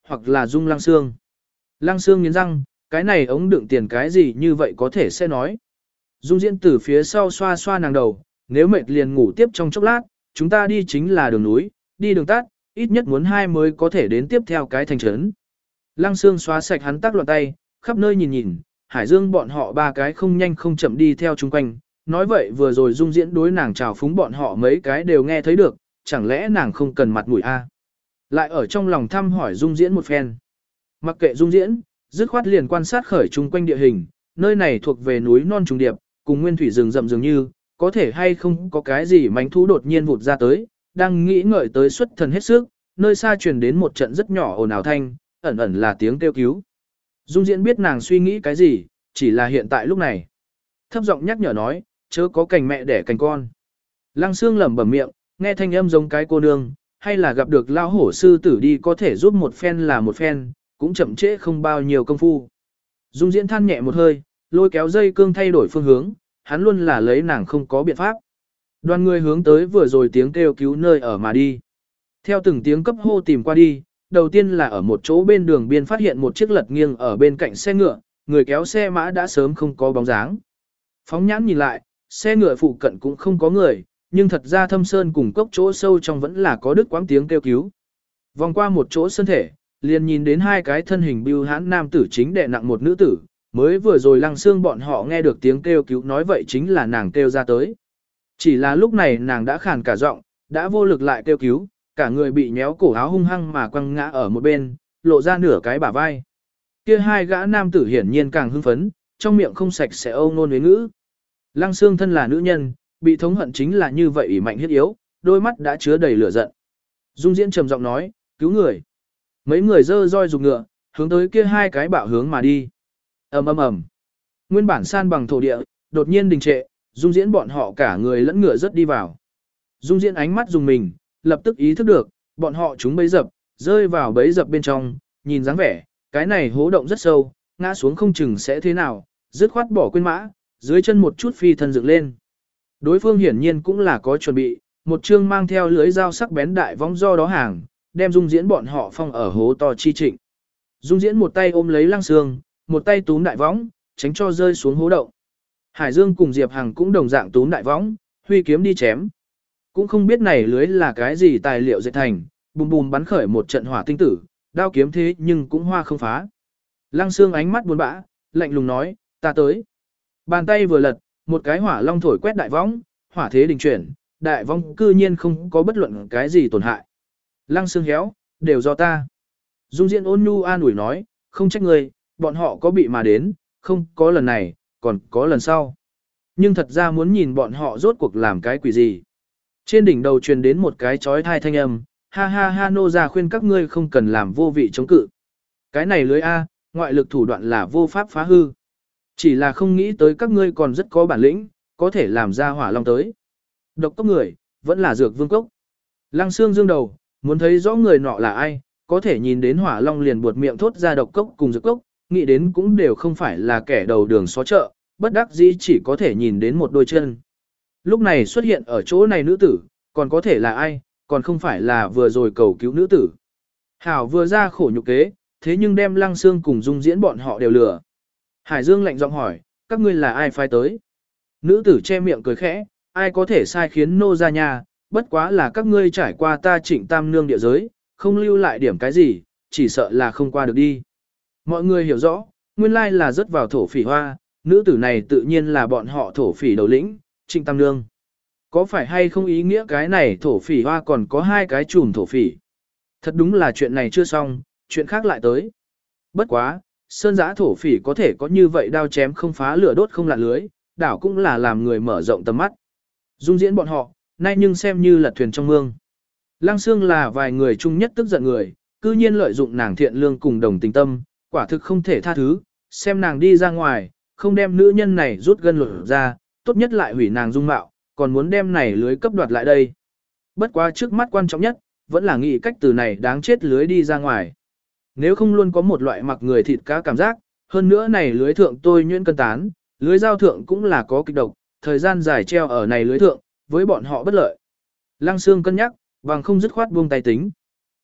hoặc là Dung Lăng Sương. Lăng Sương nghiến răng, cái này ống đựng tiền cái gì như vậy có thể sẽ nói. Dung Diễn từ phía sau xoa xoa nàng đầu, nếu mệt liền ngủ tiếp trong chốc lát, chúng ta đi chính là đường núi, đi đường tắt, ít nhất muốn hai mới có thể đến tiếp theo cái thành trấn. Lăng Sương xóa sạch hắn tác loạn tay, khắp nơi nhìn nhìn, Hải Dương bọn họ ba cái không nhanh không chậm đi theo chung quanh, nói vậy vừa rồi Dung Diễn đối nàng chào phúng bọn họ mấy cái đều nghe thấy được, chẳng lẽ nàng không cần mặt mũi a? Lại ở trong lòng thăm hỏi Dung Diễn một phen. Mặc kệ Dung Diễn, dứt khoát liền quan sát khởi chung quanh địa hình, nơi này thuộc về núi non trùng điệp, cùng nguyên thủy rừng rậm dường như, có thể hay không có cái gì mánh thú đột nhiên vụt ra tới, đang nghĩ ngợi tới xuất thần hết sức, nơi xa truyền đến một trận rất nhỏ ồn ào thanh, ẩn ẩn là tiếng kêu cứu. Dung Diễn biết nàng suy nghĩ cái gì, chỉ là hiện tại lúc này. Thấp giọng nhắc nhở nói, chớ có cành mẹ đẻ cành con. Lăng Sương lẩm bẩm miệng, nghe thanh âm giống cái cô nương, hay là gặp được lão hổ sư tử đi có thể giúp một phen là một phen, cũng chậm trễ không bao nhiêu công phu. Dung Diễn than nhẹ một hơi, lôi kéo dây cương thay đổi phương hướng, hắn luôn là lấy nàng không có biện pháp. Đoàn người hướng tới vừa rồi tiếng kêu cứu nơi ở mà đi. Theo từng tiếng cấp hô tìm qua đi, đầu tiên là ở một chỗ bên đường biên phát hiện một chiếc lật nghiêng ở bên cạnh xe ngựa, người kéo xe mã đã sớm không có bóng dáng. Phóng nhãn nhìn lại, xe ngựa phụ cận cũng không có người, nhưng thật ra thâm sơn cùng cốc chỗ sâu trong vẫn là có đứt quãng tiếng kêu cứu. Vòng qua một chỗ sân thể, liền nhìn đến hai cái thân hình bưu hãn nam tử chính đè nặng một nữ tử, mới vừa rồi Lăng Sương bọn họ nghe được tiếng kêu cứu nói vậy chính là nàng kêu ra tới. Chỉ là lúc này nàng đã khàn cả giọng, đã vô lực lại kêu cứu, cả người bị nhéo cổ áo hung hăng mà quăng ngã ở một bên, lộ ra nửa cái bả vai. Kia hai gã nam tử hiển nhiên càng hưng phấn, trong miệng không sạch sẽ âu nôn với ngữ. Lăng Sương thân là nữ nhân, bị thống hận chính là như vậy ỷ mạnh hiết yếu, đôi mắt đã chứa đầy lửa giận. Dung Diễn trầm giọng nói, cứu người. Mấy người dơ roi rục ngựa, hướng tới kia hai cái bạo hướng mà đi. ầm ầm ầm. Nguyên bản san bằng thổ địa, đột nhiên đình trệ, Dung Diễn bọn họ cả người lẫn ngựa rất đi vào. Dung Diễn ánh mắt dùng mình, lập tức ý thức được, bọn họ chúng bấy dập, rơi vào bấy dập bên trong, nhìn dáng vẻ, cái này hố động rất sâu, ngã xuống không chừng sẽ thế nào, dứt khoát bỏ quên mã, dưới chân một chút phi thân dựng lên. Đối phương hiển nhiên cũng là có chuẩn bị, một chương mang theo lưới dao sắc bén đại vong do đó hàng, đem Dung Diễn bọn họ phong ở hố to chi trịnh. Dung Diễn một tay ôm lấy Lăng Sương, một tay túm đại võng, tránh cho rơi xuống hố động. Hải Dương cùng Diệp Hằng cũng đồng dạng túm đại võng, huy kiếm đi chém. Cũng không biết này lưới là cái gì tài liệu dệt thành, bùm bùm bắn khởi một trận hỏa tinh tử, đao kiếm thế nhưng cũng hoa không phá. Lăng Sương ánh mắt buồn bã, lạnh lùng nói, ta tới. Bàn tay vừa lật, một cái hỏa long thổi quét đại võng, hỏa thế đình chuyển, đại võng cư nhiên không có bất luận cái gì tổn hại. Lăng Sương héo, đều do ta. Dung Diễn ôn nhu an ủi nói, không trách người, bọn họ có bị mà đến, không có lần này, còn có lần sau. Nhưng thật ra muốn nhìn bọn họ rốt cuộc làm cái quỷ gì. Trên đỉnh đầu truyền đến một cái chói thai thanh âm, ha ha ha nô ra khuyên các ngươi không cần làm vô vị chống cự. Cái này lưới A, ngoại lực thủ đoạn là vô pháp phá hư. Chỉ là không nghĩ tới các ngươi còn rất có bản lĩnh, có thể làm ra hỏa long tới. Độc cốc người, vẫn là dược vương cốc. Lăng Sương dương đầu, muốn thấy rõ người nọ là ai, có thể nhìn đến hỏa long liền buột miệng thốt ra độc cốc cùng dược cốc, nghĩ đến cũng đều không phải là kẻ đầu đường xó chợ, bất đắc dĩ chỉ có thể nhìn đến một đôi chân. Lúc này xuất hiện ở chỗ này nữ tử, còn có thể là ai, còn không phải là vừa rồi cầu cứu nữ tử. Hảo vừa ra khổ nhục kế, thế nhưng đem Lăng Sương cùng Dung Diễn bọn họ đều lừa. Hải Dương lạnh giọng hỏi, các ngươi là ai phái tới? Nữ tử che miệng cười khẽ, ai có thể sai khiến nô ra nhà, bất quá là các ngươi trải qua ta Trịnh Tam Nương địa giới, không lưu lại điểm cái gì, chỉ sợ là không qua được đi. Mọi người hiểu rõ, nguyên lai là rớt vào thổ phỉ hoa, nữ tử này tự nhiên là bọn họ thổ phỉ đầu lĩnh, Trịnh Tam Nương. Có phải hay không ý nghĩa cái này thổ phỉ hoa còn có hai cái chùm thổ phỉ? Thật đúng là chuyện này chưa xong, chuyện khác lại tới. Bất quá, sơn giã thổ phỉ có thể có như vậy đao chém không phá lửa đốt không lạn lưới, đảo cũng là làm người mở rộng tầm mắt. Dung Diễn bọn họ, nay nhưng xem như lật thuyền trong mương. Lăng Sương là vài người chung nhất tức giận người, cư nhiên lợi dụng nàng thiện lương cùng đồng tình tâm, quả thực không thể tha thứ, xem nàng đi ra ngoài, không đem nữ nhân này rút gân lột ra, tốt nhất lại hủy nàng dung mạo, còn muốn đem này lưới cấp đoạt lại đây. Bất quá trước mắt quan trọng nhất, vẫn là nghĩ cách từ này đáng chết lưới đi ra ngoài. Nếu không luôn có một loại mặc người thịt cá cảm giác, hơn nữa này lưới thượng tôi nhuyễn cân tán, lưới giao thượng cũng là có kịch độc, thời gian dài treo ở này lưới thượng, với bọn họ bất lợi. Lăng Sương cân nhắc, bằng không dứt khoát buông tay tính.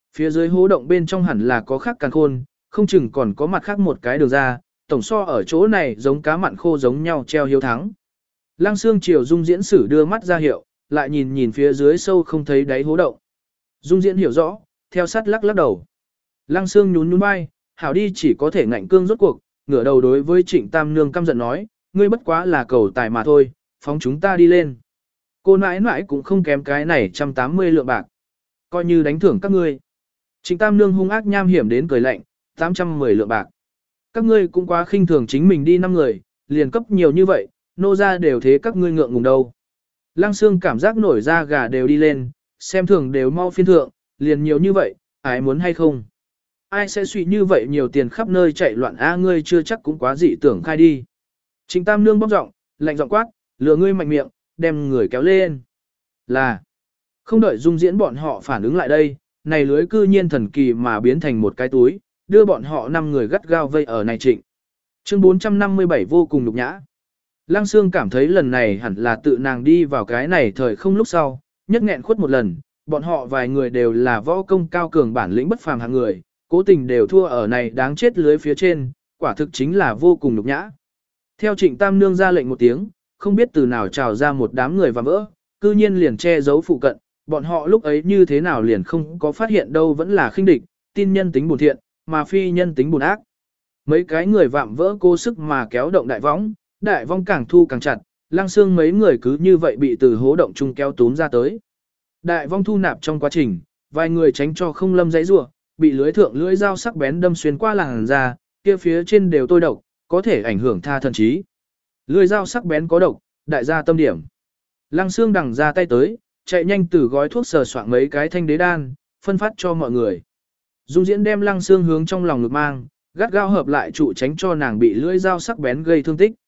Phía dưới hố động bên trong hẳn là có khác càng khôn, không chừng còn có mặt khác một cái đường ra, tổng so ở chỗ này giống cá mặn khô giống nhau treo hiếu thắng. Lăng Xương chiều Dung Diễn sử đưa mắt ra hiệu, lại nhìn nhìn phía dưới sâu không thấy đáy hố động. Dung Diễn hiểu rõ, theo sát lắc lắc đầu. Lăng Xương nhún nhún vai, hảo đi chỉ có thể ngạnh cương rốt cuộc, ngửa đầu đối với Trịnh Tam Nương căm giận nói, ngươi bất quá là cầu tài mà thôi, phóng chúng ta đi lên. Cô nãi nãi cũng không kém cái này một trăm tám mươi lượng bạc. Coi như đánh thưởng các ngươi. Trịnh Tam Nương hung ác nham hiểm đến cười lạnh, tám trăm mười lượng bạc. Các ngươi cũng quá khinh thường chính mình đi năm người, liền cấp nhiều như vậy, nô ra đều thế các ngươi ngượng ngùng đâu. Lăng Xương cảm giác nổi da gà đều đi lên, xem thường đều mau phiên thượng, liền nhiều như vậy, ai muốn hay không. Ai sẽ suy như vậy nhiều tiền khắp nơi chạy loạn a ngươi chưa chắc cũng quá dị tưởng khai đi. Trịnh Tam Nương bóc giọng, lạnh giọng quát, lừa ngươi mạnh miệng, đem người kéo lên. Là, không đợi Dung Diễn bọn họ phản ứng lại đây, này lưới cư nhiên thần kỳ mà biến thành một cái túi, đưa bọn họ năm người gắt gao vây ở này trịnh. Chương bốn trăm năm mươi bảy vô cùng nhục nhã. Lăng Xương cảm thấy lần này hẳn là tự nàng đi vào cái này thời không lúc sau, nhất nghẹn khuất một lần, bọn họ vài người đều là võ công cao cường bản lĩnh bất phàm hạng người, cố tình đều thua ở này đáng chết lưới phía trên, quả thực chính là vô cùng nhục nhã. Theo Trịnh Tam Nương ra lệnh một tiếng, không biết từ nào trào ra một đám người và vỡ, cư nhiên liền che giấu phụ cận, bọn họ lúc ấy như thế nào liền không có phát hiện đâu vẫn là khinh địch, tin nhân tính buồn thiện, mà phi nhân tính buồn ác. Mấy cái người vạm vỡ cố sức mà kéo động đại võng, đại vong càng thu càng chặt, Lăng Xương mấy người cứ như vậy bị từ hố động chung kéo túm ra tới. Đại vong thu nạp trong quá trình, vài người tránh cho không lâm dãy rủa, bị lưới thượng lưỡi dao sắc bén đâm xuyên qua làn da, kia phía trên đều tôi độc, có thể ảnh hưởng tha thần trí. Lưỡi dao sắc bén có độc, đại gia tâm điểm. Lăng Xương đằng ra tay tới, chạy nhanh từ gói thuốc sờ soạn mấy cái thanh đế đan, phân phát cho mọi người. Dung Diễn đem Lăng Xương hướng trong lòng ngực mang, gắt gao hợp lại trụ tránh cho nàng bị lưỡi dao sắc bén gây thương tích.